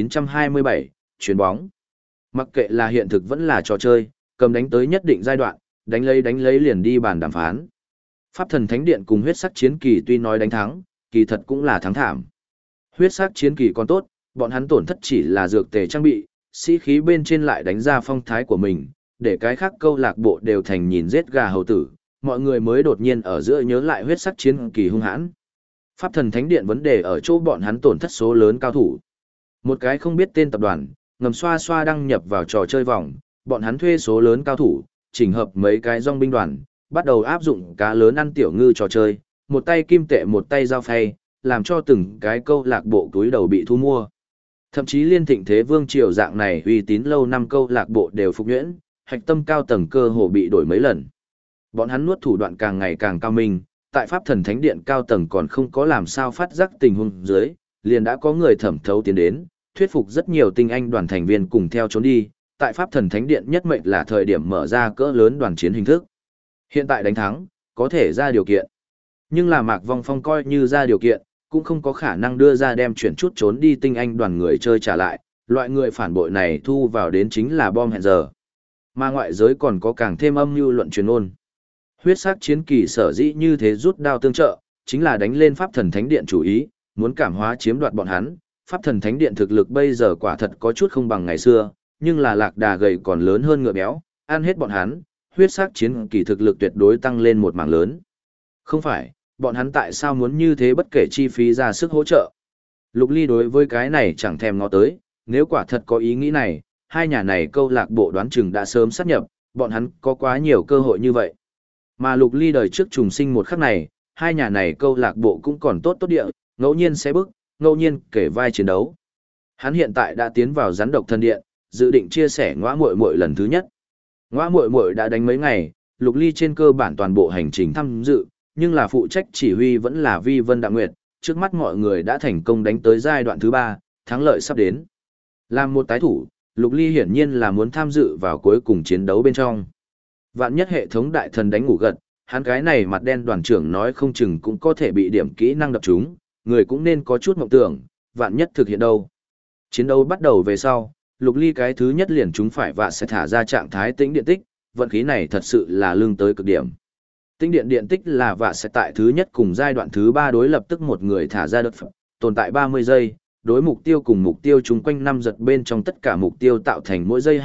1927, chuyền bóng. Mặc kệ là hiện thực vẫn là trò chơi, cầm đánh tới nhất định giai đoạn, đánh lấy liền đi bàn đàm phán. Pháp Thần Thánh Điện cùng huyết sắc chiến kỳ tuy nói đánh thắng, kỳ thật cũng là thắng thảm. Huyết sắc chiến kỳ còn tốt, bọn hắn tổn thất chỉ là dược tề trang bị, sĩ khí bên trên lại đánh ra phong thái của mình, để cái khác câu lạc bộ đều thành nhìn giết gà hầu tử, mọi người mới đột nhiên ở giữa nhớ lại huyết sắc chiến kỳ hung hãn. Pháp Thần Thánh Điện vấn đề ở chỗ bọn hắn tổn thất số lớn cao thủ. Một cái không biết tên tập đoàn, ngầm xoa xoa đăng nhập vào trò chơi vòng, bọn hắn thuê số lớn cao thủ, chỉnh hợp mấy cái dòng binh đoàn, bắt đầu áp dụng cá lớn ăn tiểu ngư trò chơi, một tay kim tệ một tay dao phay, làm cho từng cái câu lạc bộ túi đầu bị thu mua. Thậm chí Liên Thịnh Thế Vương triều dạng này uy tín lâu năm câu lạc bộ đều phục nhuyễn, hạch tâm cao tầng cơ hồ bị đổi mấy lần. Bọn hắn nuốt thủ đoạn càng ngày càng cao minh, tại Pháp Thần Thánh Điện cao tầng còn không có làm sao phát giác tình huống dưới, liền đã có người thẩm thấu tiến đến, thuyết phục rất nhiều tinh anh đoàn thành viên cùng theo trốn đi, tại Pháp Thần Thánh Điện nhất mệnh là thời điểm mở ra cỡ lớn đoàn chiến hình thức. Hiện tại đánh thắng, có thể ra điều kiện. Nhưng là Mạc Vong Phong coi như ra điều kiện, cũng không có khả năng đưa ra đem chuyển chút trốn đi tinh anh đoàn người chơi trả lại, loại người phản bội này thu vào đến chính là bom hẹn giờ. Mà ngoại giới còn có càng thêm âm mưu luận truyền ôn. Huyết sắc chiến kỳ sở dĩ như thế rút đao tương trợ, chính là đánh lên Pháp Thần Thánh Điện chủ ý, muốn cảm hóa chiếm đoạt bọn hắn. Pháp Thần Thánh Điện thực lực bây giờ quả thật có chút không bằng ngày xưa, nhưng là lạc đà gầy còn lớn hơn ngựa béo, ăn hết bọn hắn, huyết sắc chiến kỳ thực lực tuyệt đối tăng lên một mảng lớn. Không phải, bọn hắn tại sao muốn như thế bất kể chi phí ra sức hỗ trợ. Lục Ly đối với cái này chẳng thèm ngó tới, nếu quả thật có ý nghĩ này, hai nhà này câu lạc bộ đoán chừng đã sớm sát nhập, bọn hắn có quá nhiều cơ hội như vậy. Mà Lục Ly đời trước trùng sinh một khắc này, hai nhà này câu lạc bộ cũng còn tốt địa, ngẫu nhiên sẽ bước, ngẫu nhiên kể vai chiến đấu. Hắn hiện tại đã tiến vào rắn độc thân điện, dự định chia sẻ ngõa muội muội lần thứ nhất. Ngõa muội muội đã đánh mấy ngày, Lục Ly trên cơ bản toàn bộ hành trình tham dự, nhưng là phụ trách chỉ huy vẫn là Vi Vân Đạm Nguyệt, trước mắt mọi người đã thành công đánh tới giai đoạn thứ 3, thắng lợi sắp đến. Làm một tái thủ, Lục Ly hiển nhiên là muốn tham dự vào cuối cùng chiến đấu bên trong. Vạn nhất hệ thống đại thần đánh ngủ gật, hắn cái này mặt đen đoàn trưởng nói không chừng cũng có thể bị điểm kỹ năng đập trúng, người cũng nên có chút mộng tưởng, vạn nhất thực hiện đâu. Chiến đấu bắt đầu về sau, Lục Ly cái thứ nhất liền chúng phải và sẽ thả ra trạng thái tĩnh điện tích, vận khí này thật sự là lương tới cực điểm. Tĩnh điện điện tích là và sẽ tại thứ nhất cùng giai đoạn thứ 3 đối lập tức một người thả ra đợt tồn tại 30 giây, đối mục tiêu cùng mục tiêu chung quanh 5 giật bên trong tất cả mục tiêu tạo thành mỗi giây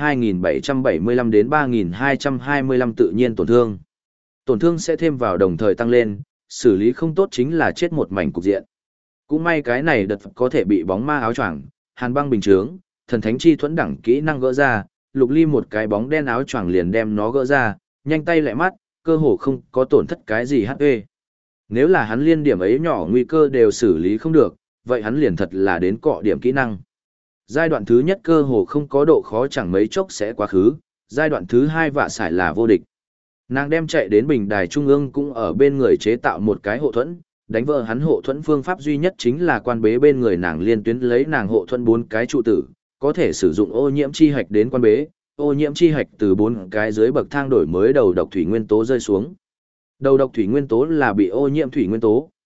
2775 đến 3225 tự nhiên tổn thương. Tổn thương sẽ thêm vào đồng thời tăng lên, xử lý không tốt chính là chết một mảnh cục diện. Cũng may cái này đợt có thể bị bóng ma áo choàng, hàn băng bình chướng, thần thánh chi thuẫn đẳng kỹ năng gỡ ra, Lục Ly một cái bóng đen áo choàng liền đem nó gỡ ra, nhanh tay lẹ mắt, cơ hồ không có tổn thất cái gì HP. Nếu là hắn liên điểm ấy nhỏ nguy cơ đều xử lý không được, vậy hắn liền thật là đến cọ điểm kỹ năng. Giai đoạn thứ nhất cơ hồ không có độ khó chẳng mấy chốc sẽ quá khứ, giai đoạn thứ 2 vạ sải là vô địch. Nàng đem chạy đến bình đài trung ương cũng ở bên người chế tạo một cái hộ thuẫn, đánh vỡ hắn hộ thuẫn phương pháp duy nhất chính là quan bế bên người nàng liên tuyến lấy nàng hộ thuẫn 4 cái trụ tử, có thể sử dụng ô nhiễm chi hạch đến quan bế, ô nhiễm chi hạch từ 4 cái dưới bậc thang đổi mới đầu độc thủy nguyên tố rơi xuống. Đầu độc thủy nguyên tố là bị ô nhiễm thủy nguyên tố,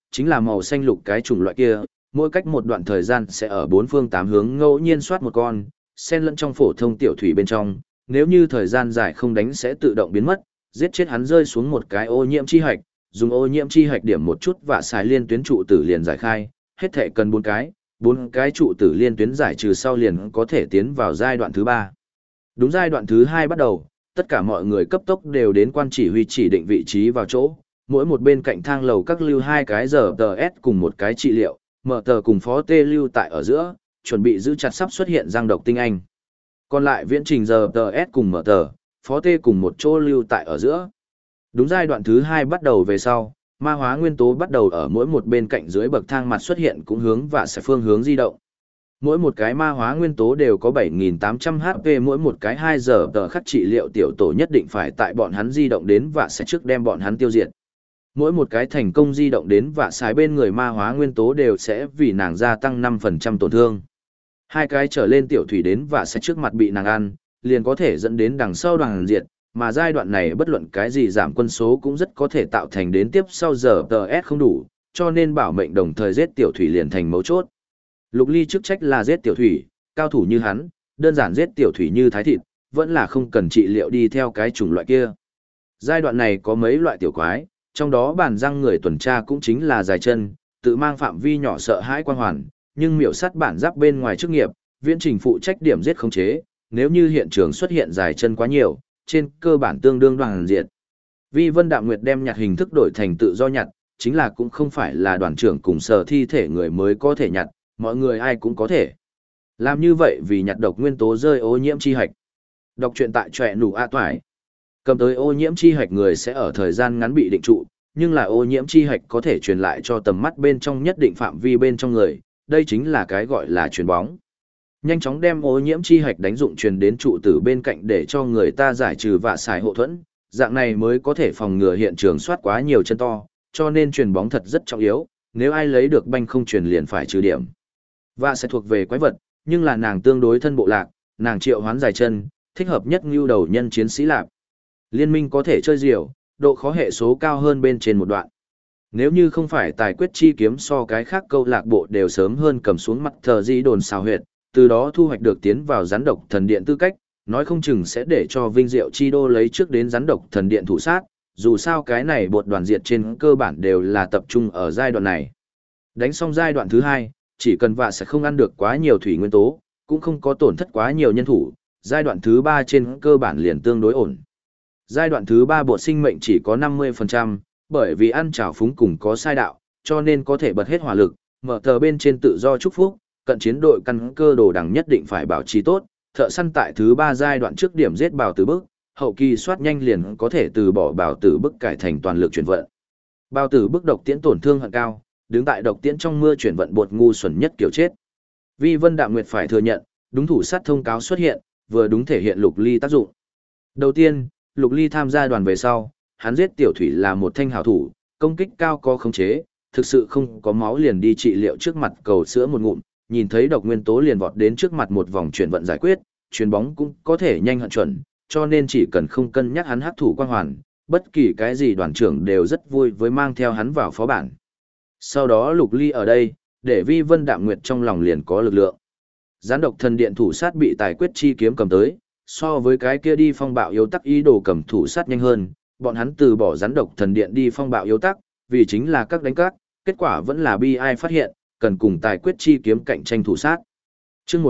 chính là màu xanh lục cái chủng loại kia, mỗi cách một đoạn thời gian sẽ ở bốn phương tám hướng ngẫu nhiên soát một con, xen lẫn trong phổ thông tiểu thủy bên trong, nếu như thời gian dài không đánh sẽ tự động biến mất, giết chết hắn rơi xuống một cái ô nhiễm chi hạch, dùng ô nhiễm chi hạch điểm một chút và xài liên tuyến trụ tử liền giải khai, hết thể cần bốn cái trụ tử liên tuyến giải trừ sau liền có thể tiến vào giai đoạn thứ 3. Đúng giai đoạn thứ 2 bắt đầu, tất cả mọi người cấp tốc đều đến quan chỉ huy chỉ định vị trí vào chỗ, mỗi một bên cạnh thang lầu các lưu 2 cái giờ TS cùng một cái trị liệu, mở tờ cùng phó tê lưu tại ở giữa, chuẩn bị giữ chặt sắp xuất hiện giang độc tinh anh. Còn lại viễn trình giờ TS cùng mở tờ, phó tê cùng một chỗ lưu tại ở giữa. Đúng giai đoạn thứ 2 bắt đầu về sau, ma hóa nguyên tố bắt đầu ở mỗi một bên cạnh dưới bậc thang mặt xuất hiện cũng hướng và sẽ phương hướng di động. Mỗi một cái ma hóa nguyên tố đều có 7.800 HP, mỗi một cái 2 giờ tờ khắc trị liệu tiểu tổ nhất định phải tại bọn hắn di động đến và sẽ trước đem bọn hắn tiêu diệt. Mỗi một cái thành công di động đến và xài bên người ma hóa nguyên tố đều sẽ vì nàng gia tăng 5% tổn thương. 2 cái trở lên tiểu thủy đến và sẽ trước mặt bị nàng ăn, liền có thể dẫn đến đằng sau đoàn diệt, mà giai đoạn này bất luận cái gì giảm quân số cũng rất có thể tạo thành đến tiếp sau giờ TS không đủ, cho nên bảo mệnh đồng thời giết tiểu thủy liền thành mấu chốt. Lục Ly chức trách là giết tiểu thủy, cao thủ như hắn, đơn giản giết tiểu thủy như thái thịt, vẫn là không cần trị liệu đi theo cái chủng loại kia. Giai đoạn này có mấy loại tiểu quái, trong đó bản răng người tuần tra cũng chính là dài chân, tự mang phạm vi nhỏ sợ hãi quan hoàn, nhưng miểu sát bản giáp bên ngoài chức nghiệp, viễn trình phụ trách điểm giết khống chế, nếu như hiện trường xuất hiện dài chân quá nhiều, trên cơ bản tương đương đoàn diệt. Vi Vân Đạm Nguyệt đem nhặt hình thức đổi thành tự do nhặt, chính là cũng không phải là đoàn trưởng cùng sở thi thể người mới có thể nhặt, mọi người ai cũng có thể. Làm như vậy vì nhặt độc nguyên tố rơi ô nhiễm chi hạch. Đọc truyện tại Trọe Nủ A Toải. Cầm tới ô nhiễm chi hạch người sẽ ở thời gian ngắn bị định trụ, nhưng là ô nhiễm chi hạch có thể truyền lại cho tầm mắt bên trong nhất định phạm vi bên trong người, đây chính là cái gọi là truyền bóng. Nhanh chóng đem ô nhiễm chi hạch đánh dụng truyền đến trụ tử bên cạnh để cho người ta giải trừ và xài hộ thuẫn, dạng này mới có thể phòng ngừa hiện trường soát quá nhiều chân to, cho nên truyền bóng thật rất trọng yếu, nếu ai lấy được banh không truyền liền phải trừ điểm. Và sẽ thuộc về quái vật, nhưng là nàng tương đối thân bộ lạc, nàng triệu hoán dài chân, thích hợp nhất ngưu đầu nhân chiến sĩ lạc. Liên minh có thể chơi diều, độ khó hệ số cao hơn bên trên một đoạn. Nếu như không phải tài quyết chi kiếm so cái khác câu lạc bộ đều sớm hơn cầm xuống mặt thờ di đồn xào huyệt, từ đó thu hoạch được tiến vào rắn độc thần điện tư cách, nói không chừng sẽ để cho Vinh Diệu Chi Đô lấy trước đến rắn độc thần điện thủ sát, dù sao cái này bột đoàn diệt trên cơ bản đều là tập trung ở giai đoạn này. Đánh xong giai đoạn thứ 2, chỉ cần vạ sẽ không ăn được quá nhiều thủy nguyên tố, cũng không có tổn thất quá nhiều nhân thủ, giai đoạn thứ 3 trên cơ bản liền tương đối ổn. Giai đoạn thứ 3 bột sinh mệnh chỉ có 50%, bởi vì ăn trào phúng cùng có sai đạo, cho nên có thể bật hết hỏa lực, mở tờ bên trên tự do chúc phúc, cận chiến đội căn cơ đồ đẳng nhất định phải bảo trì tốt, thợ săn tại thứ 3 giai đoạn trước điểm giết bào tử bức, hậu kỳ soát nhanh liền có thể từ bỏ bào tử bức cải thành toàn lực chuyển vận. Bào tử bức độc tiễn tổn thương hận cao, đứng tại độc tiễn trong mưa chuyển vận bột ngu xuẩn nhất kiểu chết. Vi Vân Đạm Nguyệt phải thừa nhận, đúng thủ sát thông cáo xuất hiện, vừa đúng thể hiện Lục Ly tác dụng. Đầu tiên, Lục Ly tham gia đoàn về sau, hắn giết tiểu thủy là một thanh hảo thủ, công kích cao có khống chế, thực sự không có máu liền đi trị liệu trước mặt cầu sữa một ngụm, nhìn thấy độc nguyên tố liền vọt đến trước mặt một vòng chuyển vận giải quyết, chuyền bóng cũng có thể nhanh hận chuẩn, cho nên chỉ cần không cân nhắc hắn hắc thủ quang hoàn, bất kỳ cái gì đoàn trưởng đều rất vui với mang theo hắn vào phó bản. Sau đó Lục Ly ở đây, để Vi Vân Đạm Nguyệt trong lòng liền có lực lượng. Gián độc thần điện thủ sát bị tài quyết chi kiếm cầm tới, so với cái kia đi phong bạo yếu tắc ý đồ cầm thủ sát nhanh hơn, bọn hắn từ bỏ gián độc thần điện đi phong bạo yếu tắc, vì chính là các đánh các, kết quả vẫn là bi ai phát hiện, cần cùng tài quyết chi kiếm cạnh tranh thủ sát. Chương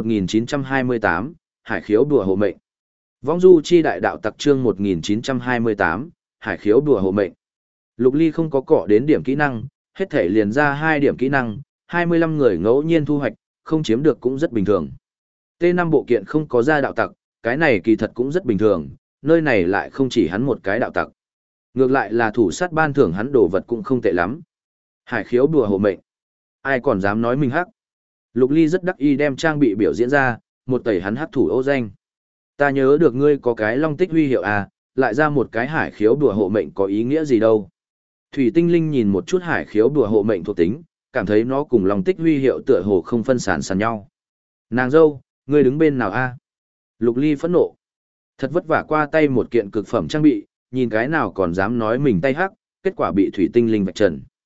1928, Hải khiếu đùa hộ mệnh. Vong du chi đại đạo tặc chương 1928, Hải khiếu đùa hộ mệnh. Lục Ly không có cọ đến điểm kỹ năng, hết thể liền ra 2 điểm kỹ năng, 25 người ngẫu nhiên thu hoạch, không chiếm được cũng rất bình thường. T5 bộ kiện không có ra đạo tặc, cái này kỳ thật cũng rất bình thường, nơi này lại không chỉ hắn một cái đạo tặc. Ngược lại là thủ sát ban thưởng hắn đồ vật cũng không tệ lắm. Hải khiếu đùa hộ mệnh. Ai còn dám nói mình hắc. Lục Ly rất đắc ý đem trang bị biểu diễn ra, một tẩy hắn hắc thủ ô danh. Ta nhớ được ngươi có cái long tích huy hiệu à, lại ra một cái hải khiếu đùa hộ mệnh có ý nghĩa gì đâu. Thủy Tinh Linh nhìn một chút hải khiếu đùa hộ mệnh thuộc tính, cảm thấy nó cùng long tích huy hiệu tựa hồ không phân sản sàn nhau. Nàng dâu, ngươi đứng bên nào a? Lục Ly phẫn nộ. Thật vất vả qua tay một kiện cực phẩm trang bị, nhìn cái nào còn dám nói mình tay hắc, kết quả bị Thủy Tinh Linh vạch trần.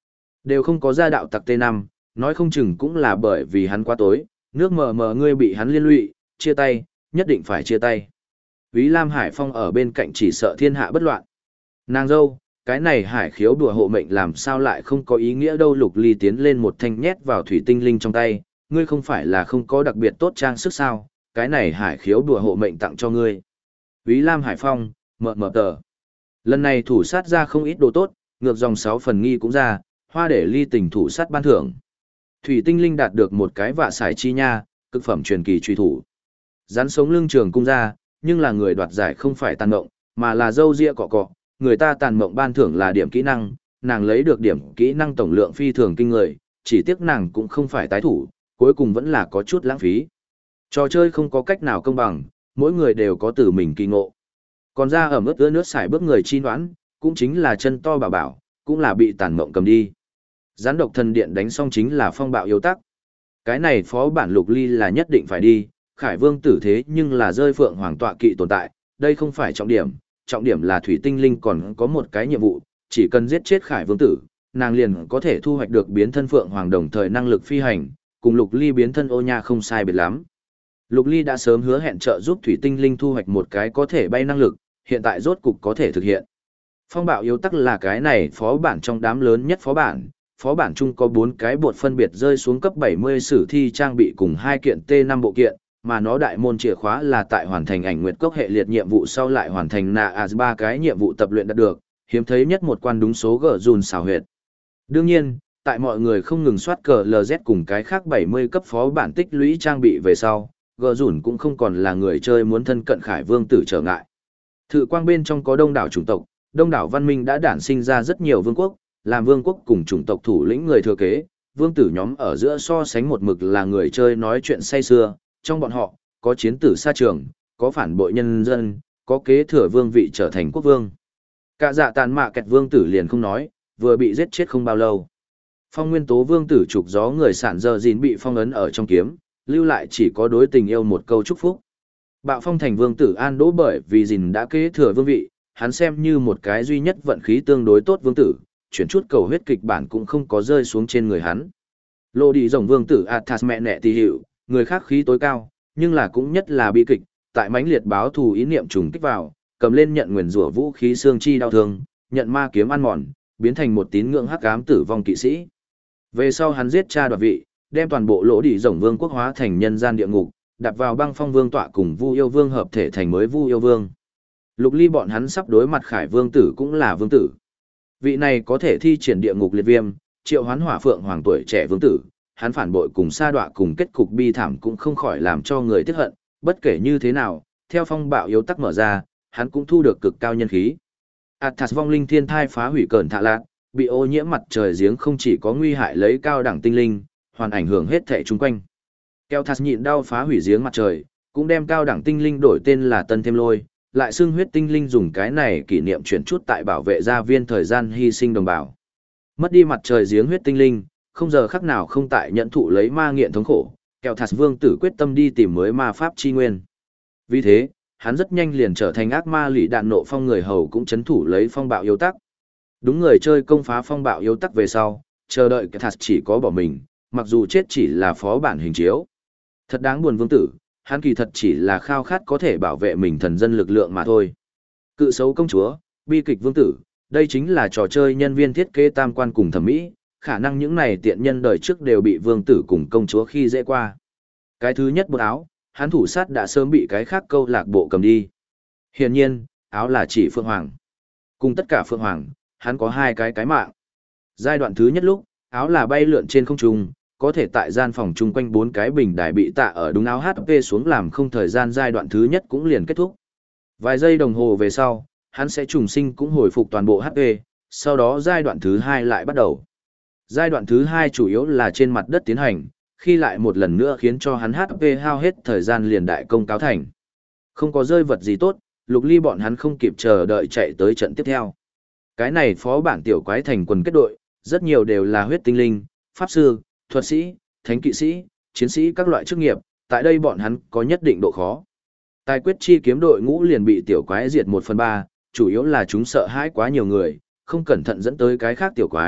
Đều không có gia đạo tặc T5, nói không chừng cũng là bởi vì hắn quá tối, nước mờ mờ ngươi bị hắn liên lụy, chia tay, nhất định phải chia tay. Úy Lam Hải Phong ở bên cạnh chỉ sợ thiên hạ bất loạn. Nàng dâu, cái này hải khiếu đùa hộ mệnh làm sao lại không có ý nghĩa đâu. Lục Ly tiến lên một thanh nhét vào thủy tinh linh trong tay, ngươi không phải là không có đặc biệt tốt trang sức sao, cái này hải khiếu đùa hộ mệnh tặng cho ngươi. Úy Lam Hải Phong, mờ tờ. Lần này thủ sát ra không ít đồ tốt, ngược dòng 6 phần nghi cũng ra, hoa để ly tình thủ sát ban thưởng. Thủy tinh linh đạt được một cái vạ sải chi nha, cực phẩm truyền kỳ truy thủ. Rắn sống lưng trường cung ra, nhưng là người đoạt giải không phải tàn mộng, mà là dâu ria cọ cọ, người ta tàn mộng ban thưởng là điểm kỹ năng, nàng lấy được điểm kỹ năng tổng lượng phi thường kinh người, chỉ tiếc nàng cũng không phải tái thủ, cuối cùng vẫn là có chút lãng phí. Trò chơi không có cách nào công bằng, mỗi người đều có từ mình kỳ ngộ. Còn ra ở mức ưa nước xài bước người chi noãn, cũng chính là chân to bảo bảo, cũng là bị tàn mộng cầm đi. Gián độc thần điện đánh xong chính là phong bạo yếu tắc. Cái này phó bản Lục Ly là nhất định phải đi, Khải Vương tử thế nhưng là rơi phượng hoàng tọa kỵ tồn tại, đây không phải trọng điểm là thủy tinh linh còn có một cái nhiệm vụ, chỉ cần giết chết Khải Vương tử, nàng liền có thể thu hoạch được biến thân phượng hoàng đồng thời năng lực phi hành, cùng Lục Ly biến thân ô nha không sai biệt lắm. Lục Ly đã sớm hứa hẹn trợ giúp thủy tinh linh thu hoạch một cái có thể bay năng lực, hiện tại rốt cục có thể thực hiện. Phong bạo yếu tắc là cái này phó bản trong đám lớn nhất phó bản chung có 4 cái bột phân biệt rơi xuống cấp 70 sử thi trang bị cùng 2 kiện T5 bộ kiện, mà nó đại môn chìa khóa là tại hoàn thành ảnh nguyệt cốc hệ liệt nhiệm vụ sau lại hoàn thành NAAS 3 cái nhiệm vụ tập luyện đạt được, hiếm thấy nhất một quan đúng số gở dùn xào huyệt. Đương nhiên, tại mọi người không ngừng soát cờ LZ cùng cái khác 70 cấp phó bản tích lũy trang bị về sau, gở dùn cũng không còn là người chơi muốn thân cận Khải Vương tử trở ngại. Thự quang bên trong có đông đảo chủng tộc, đông đảo văn minh đã đản sinh ra rất nhiều vương quốc, làm vương quốc cùng chủng tộc thủ lĩnh người thừa kế, vương tử nhóm ở giữa so sánh một mực là người chơi nói chuyện say xưa, trong bọn họ, có chiến tử xa trường, có phản bội nhân dân, có kế thừa vương vị trở thành quốc vương. Cả dạ tàn mạ kẹt vương tử liền không nói, vừa bị giết chết không bao lâu. Phong nguyên tố vương tử trục gió người sản giờ gìn bị phong ấn ở trong kiếm, lưu lại chỉ có đối tình yêu một câu chúc phúc. Bạo phong thành vương tử an đỗ bởi vì gìn đã kế thừa vương vị, hắn xem như một cái duy nhất vận khí tương đối tốt vương tử, chuyển chút cầu huyết kịch bản cũng không có rơi xuống trên người hắn. Lô đi rồng vương tử Athas mẹ nẹ tì hiệu, người khác khí tối cao, nhưng là cũng nhất là bi kịch, tại mãnh liệt báo thù ý niệm trùng kích vào, cầm lên nhận nguyền rủa vũ khí xương chi đau thương, nhận ma kiếm ăn mòn, biến thành một tín ngưỡng hắc ám tử vong kỵ sĩ. Về sau hắn giết cha đoạt vị, đem toàn bộ lỗ đi rồng vương quốc hóa thành nhân gian địa ngục, đặt vào băng phong vương tọa cùng Vu yêu vương hợp thể thành mới Vu yêu vương. Lục Ly bọn hắn sắp đối mặt Khải Vương tử cũng là vương tử. Vị này có thể thi triển địa ngục liệt viêm, triệu hoán hỏa phượng hoàng tuổi trẻ vương tử, hắn phản bội cùng sa đọa cùng kết cục bi thảm cũng không khỏi làm cho người tiếc hận, bất kể như thế nào, theo phong bạo yếu tắc mở ra, hắn cũng thu được cực cao nhân khí. Athas vong linh thiên thai phá hủy cẩn thạ lạc, bị ô nhiễm mặt trời giếng không chỉ có nguy hại lấy cao đẳng tinh linh, hoàn ảnh hưởng hết thảy chung quanh. Kelthas nhịn đau phá hủy giếng mặt trời, cũng đem cao đẳng tinh linh đổi tên là Tân Thêm Lôi, lại xưng huyết tinh linh dùng cái này kỷ niệm chuyển chút tại bảo vệ gia viên thời gian hy sinh đồng bào. Mất đi mặt trời giếng huyết tinh linh, không giờ khắc nào không tại nhận thụ lấy ma nghiện thống khổ, Kelthas vương tử quyết tâm đi tìm mới ma pháp chi nguyên. Vì thế, hắn rất nhanh liền trở thành ác ma lỷ đạn nộ phong người hầu cũng chấn thủ lấy phong bạo yếu tắc. Đúng người chơi công phá phong bạo yếu tắc về sau, chờ đợi Kelthas chỉ có bỏ mình, mặc dù chết chỉ là phó bản hình chiếu. Thật đáng buồn vương tử, hắn kỳ thật chỉ là khao khát có thể bảo vệ mình thần dân lực lượng mà thôi. Cự xấu công chúa, bi kịch vương tử, đây chính là trò chơi nhân viên thiết kế tam quan cùng thẩm mỹ, khả năng những này tiện nhân đời trước đều bị vương tử cùng công chúa khi dễ qua. Cái thứ nhất bột áo, hắn thủ sát đã sớm bị cái khác câu lạc bộ cầm đi. Hiển nhiên, áo là chỉ Phượng Hoàng. Cùng tất cả Phượng Hoàng, hắn có hai cái mạng. Giai đoạn thứ nhất lúc, áo là bay lượn trên không trung, có thể tại gian phòng chung quanh 4 cái bình đài bị tạ ở đúng áo HP xuống làm không thời gian giai đoạn thứ nhất cũng liền kết thúc. Vài giây đồng hồ về sau, hắn sẽ trùng sinh cũng hồi phục toàn bộ HP, sau đó giai đoạn thứ 2 lại bắt đầu. Giai đoạn thứ 2 chủ yếu là trên mặt đất tiến hành, khi lại một lần nữa khiến cho hắn HP hao hết thời gian liền đại công cáo thành. Không có rơi vật gì tốt, Lục Ly bọn hắn không kịp chờ đợi chạy tới trận tiếp theo. Cái này phó bản tiểu quái thành quần kết đội, rất nhiều đều là huyết tinh linh, pháp sư, thuật sĩ, thánh kỵ sĩ, chiến sĩ các loại chức nghiệp, tại đây bọn hắn có nhất định độ khó. Tài quyết chi kiếm đội ngũ liền bị tiểu quái diệt 1/3, chủ yếu là chúng sợ hãi quá nhiều người, không cẩn thận dẫn tới cái khác tiểu quái,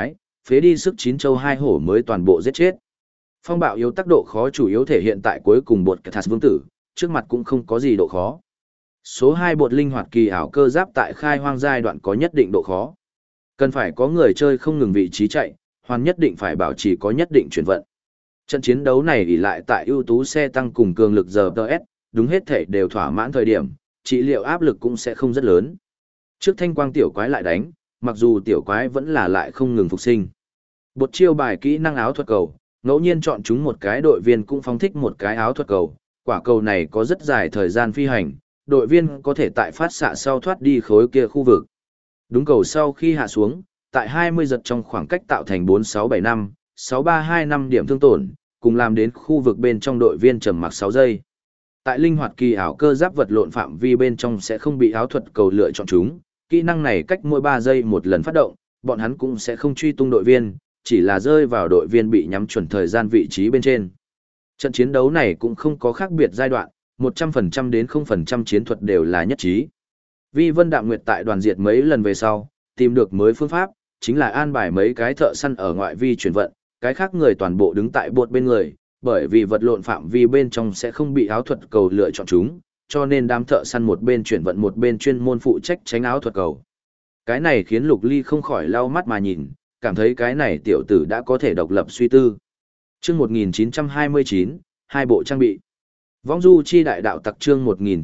phế đi sức chín châu hai hổ mới toàn bộ giết chết. Phong bạo yếu tác độ khó chủ yếu thể hiện tại cuối cùng bột Thas vương tử, trước mặt cũng không có gì độ khó. Số 2 bột linh hoạt kỳ ảo cơ giáp tại khai hoang giai đoạn có nhất định độ khó. Cần phải có người chơi không ngừng vị trí chạy, hoàn nhất định phải bảo trì có nhất định chuyển vận. Trận chiến đấu này ỷ lại tại ưu tú xe tăng cùng cường lực RTS, đúng hết thể đều thỏa mãn thời điểm, trị liệu áp lực cũng sẽ không rất lớn. Trước thanh quang tiểu quái lại đánh, mặc dù tiểu quái vẫn là lại không ngừng phục sinh. Bột chiêu bài kỹ năng áo thuật cầu, ngẫu nhiên chọn chúng một cái đội viên cũng phóng thích một cái áo thuật cầu, quả cầu này có rất dài thời gian phi hành, đội viên có thể tại phát xạ sau thoát đi khối kia khu vực. Đúng cầu sau khi hạ xuống, tại 20 giật trong khoảng cách tạo thành 4675, 6325 điểm thương tổn, cùng làm đến khu vực bên trong đội viên trầm mặc 6 giây. Tại linh hoạt kỳ ảo cơ giáp vật lộn phạm vi bên trong sẽ không bị áo thuật cầu lựa chọn chúng, kỹ năng này cách mỗi 3 giây một lần phát động, bọn hắn cũng sẽ không truy tung đội viên, chỉ là rơi vào đội viên bị nhắm chuẩn thời gian vị trí bên trên. Trận chiến đấu này cũng không có khác biệt giai đoạn, 100% đến 0% chiến thuật đều là nhất trí. Vi Vân Đạm Nguyệt tại đoàn diệt mấy lần về sau, tìm được mới phương pháp, chính là an bài mấy cái thợ săn ở ngoại vi chuyển vận, cái khác người toàn bộ đứng tại bột bên người, bởi vì vật lộn phạm vi bên trong sẽ không bị áo thuật cầu lựa chọn chúng, cho nên đám thợ săn một bên chuyển vận một bên chuyên môn phụ trách tránh áo thuật cầu. Cái này khiến Lục Ly không khỏi lau mắt mà nhìn, cảm thấy cái này tiểu tử đã có thể độc lập suy tư. Chương 1929, hai bộ trang bị. Vong du chi đại đạo tặc chương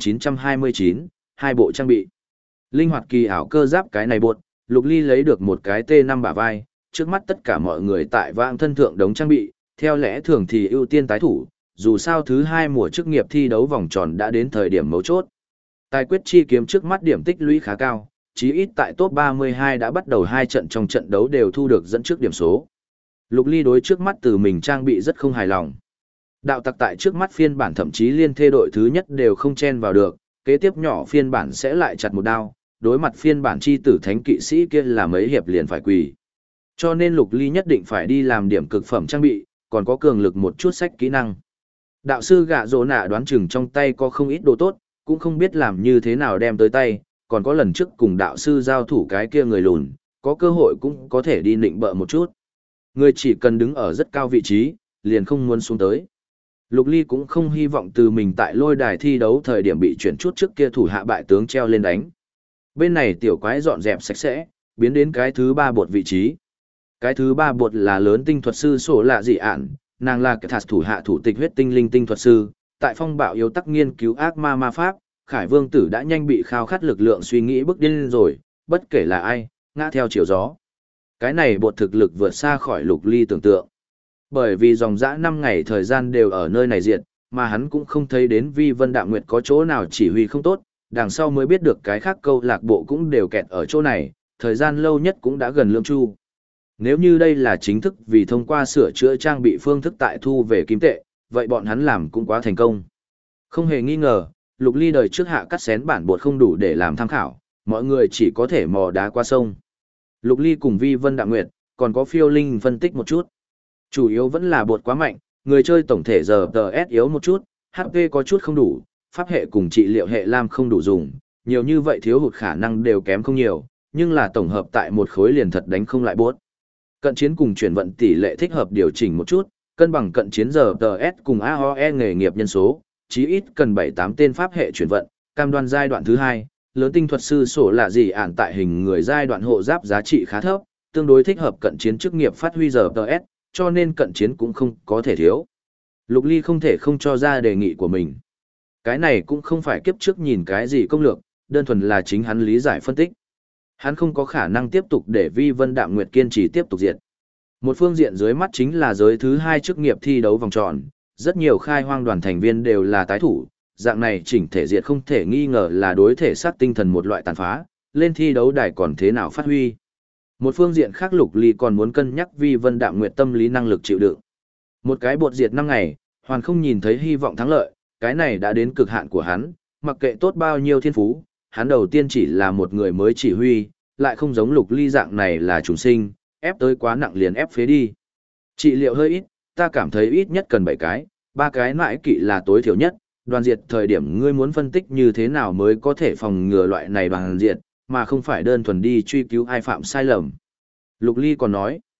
1929, hai bộ trang bị. Linh hoạt kỳ ảo cơ giáp cái này bột, Lục Ly lấy được một cái T5 bả vai, trước mắt tất cả mọi người tại vãng thân thượng đống trang bị, theo lẽ thường thì ưu tiên tái thủ, dù sao thứ 2 mùa chức nghiệp thi đấu vòng tròn đã đến thời điểm mấu chốt. Tài quyết chi kiếm trước mắt điểm tích lũy khá cao, chí ít tại top 32 đã bắt đầu 2 trận trong trận đấu đều thu được dẫn trước điểm số. Lục Ly đối trước mắt từ mình trang bị rất không hài lòng. Đạo tặc tại trước mắt phiên bản thậm chí liên thê đội thứ nhất đều không chen vào được, kế tiếp nhỏ phiên bản sẽ lại chặt một đao, đối mặt phiên bản chi tử thánh kỵ sĩ kia là mấy hiệp liền phải quỳ. Cho nên Lục Ly nhất định phải đi làm điểm cực phẩm trang bị, còn có cường lực một chút sách kỹ năng. Đạo sư gạ rỗ nạ đoán chừng trong tay có không ít đồ tốt, cũng không biết làm như thế nào đem tới tay, còn có lần trước cùng đạo sư giao thủ cái kia người lùn, có cơ hội cũng có thể đi nịnh bợ một chút. Người chỉ cần đứng ở rất cao vị trí, liền không muốn xuống tới. Lục Ly cũng không hy vọng từ mình tại lôi đài thi đấu thời điểm bị chuyển chút trước kia thủ hạ bại tướng treo lên đánh. Bên này tiểu quái dọn dẹp sạch sẽ, biến đến cái thứ 3 bột vị trí. Cái thứ 3 bột là lớn tinh thuật sư sổ lạ dị ản, nàng là cái thạt thủ hạ thủ tịch huyết tinh linh tinh thuật sư, tại phong bạo yếu tắc nghiên cứu ác ma ma pháp, Khải Vương tử đã nhanh bị khao khát lực lượng suy nghĩ bức điên rồi, bất kể là ai, ngã theo chiều gió. Cái này bột thực lực vượt xa khỏi Lục Ly tưởng tượng. Bởi vì dòng dã 5 ngày thời gian đều ở nơi này diệt, mà hắn cũng không thấy đến Vi Vân Đạm Nguyệt có chỗ nào chỉ huy không tốt, đằng sau mới biết được cái khác câu lạc bộ cũng đều kẹt ở chỗ này, thời gian lâu nhất cũng đã gần lương chu. Nếu như đây là chính thức vì thông qua sửa chữa trang bị phương thức tại thu về kim tệ, vậy bọn hắn làm cũng quá thành công. Không hề nghi ngờ, Lục Ly đời trước hạ cắt xén bản bột không đủ để làm tham khảo, mọi người chỉ có thể mò đá qua sông. Lục Ly cùng Vi Vân Đạm Nguyệt, còn có Phiêu Linh phân tích một chút. Chủ yếu vẫn là bột quá mạnh, người chơi tổng thể giờ DS yếu một chút, HP có chút không đủ, pháp hệ cùng trị liệu hệ lam không đủ dùng, nhiều như vậy thiếu hụt khả năng đều kém không nhiều, nhưng là tổng hợp tại một khối liền thật đánh không lại bốt. Cận chiến cùng chuyển vận tỷ lệ thích hợp điều chỉnh một chút, cân bằng cận chiến giờ DS cùng AOE nghề nghiệp nhân số, chí ít cần 7-8 tên pháp hệ chuyển vận, cam đoan giai đoạn thứ 2, lớn tinh thuật sư sổ là gì ản tại hình người giai đoạn hộ giáp giá trị khá thấp, tương đối thích hợp cận chiến chức nghiệp phát huy giờ DS, cho nên cận chiến cũng không có thể thiếu. Lục Ly không thể không cho ra đề nghị của mình. Cái này cũng không phải kiếp trước nhìn cái gì công lược, đơn thuần là chính hắn lý giải phân tích. Hắn không có khả năng tiếp tục để Vi Vân Đạm Nguyệt kiên trì tiếp tục diệt. Một phương diện dưới mắt chính là giới thứ 2 chức nghiệp thi đấu vòng tròn, rất nhiều khai hoang đoàn thành viên đều là tái thủ, dạng này chỉnh thể diệt không thể nghi ngờ là đối thể sát tinh thần một loại tàn phá, lên thi đấu đài còn thế nào phát huy. Một phương diện khác Lục Ly còn muốn cân nhắc Vi Vân Đạm Nguyệt tâm lý năng lực chịu đựng. Một cái bột diệt 5 ngày, hoàn không nhìn thấy hy vọng thắng lợi, cái này đã đến cực hạn của hắn, mặc kệ tốt bao nhiêu thiên phú, hắn đầu tiên chỉ là một người mới chỉ huy, lại không giống Lục Ly dạng này là trùng sinh, ép tới quá nặng liền ép phế đi. Trị liệu hơi ít, ta cảm thấy ít nhất cần 7 cái, 3 cái nãi kỵ là tối thiểu nhất, đoàn diệt thời điểm ngươi muốn phân tích như thế nào mới có thể phòng ngừa loại này đoàn diệt, mà không phải đơn thuần đi truy cứu ai phạm sai lầm. Lục Ly còn nói,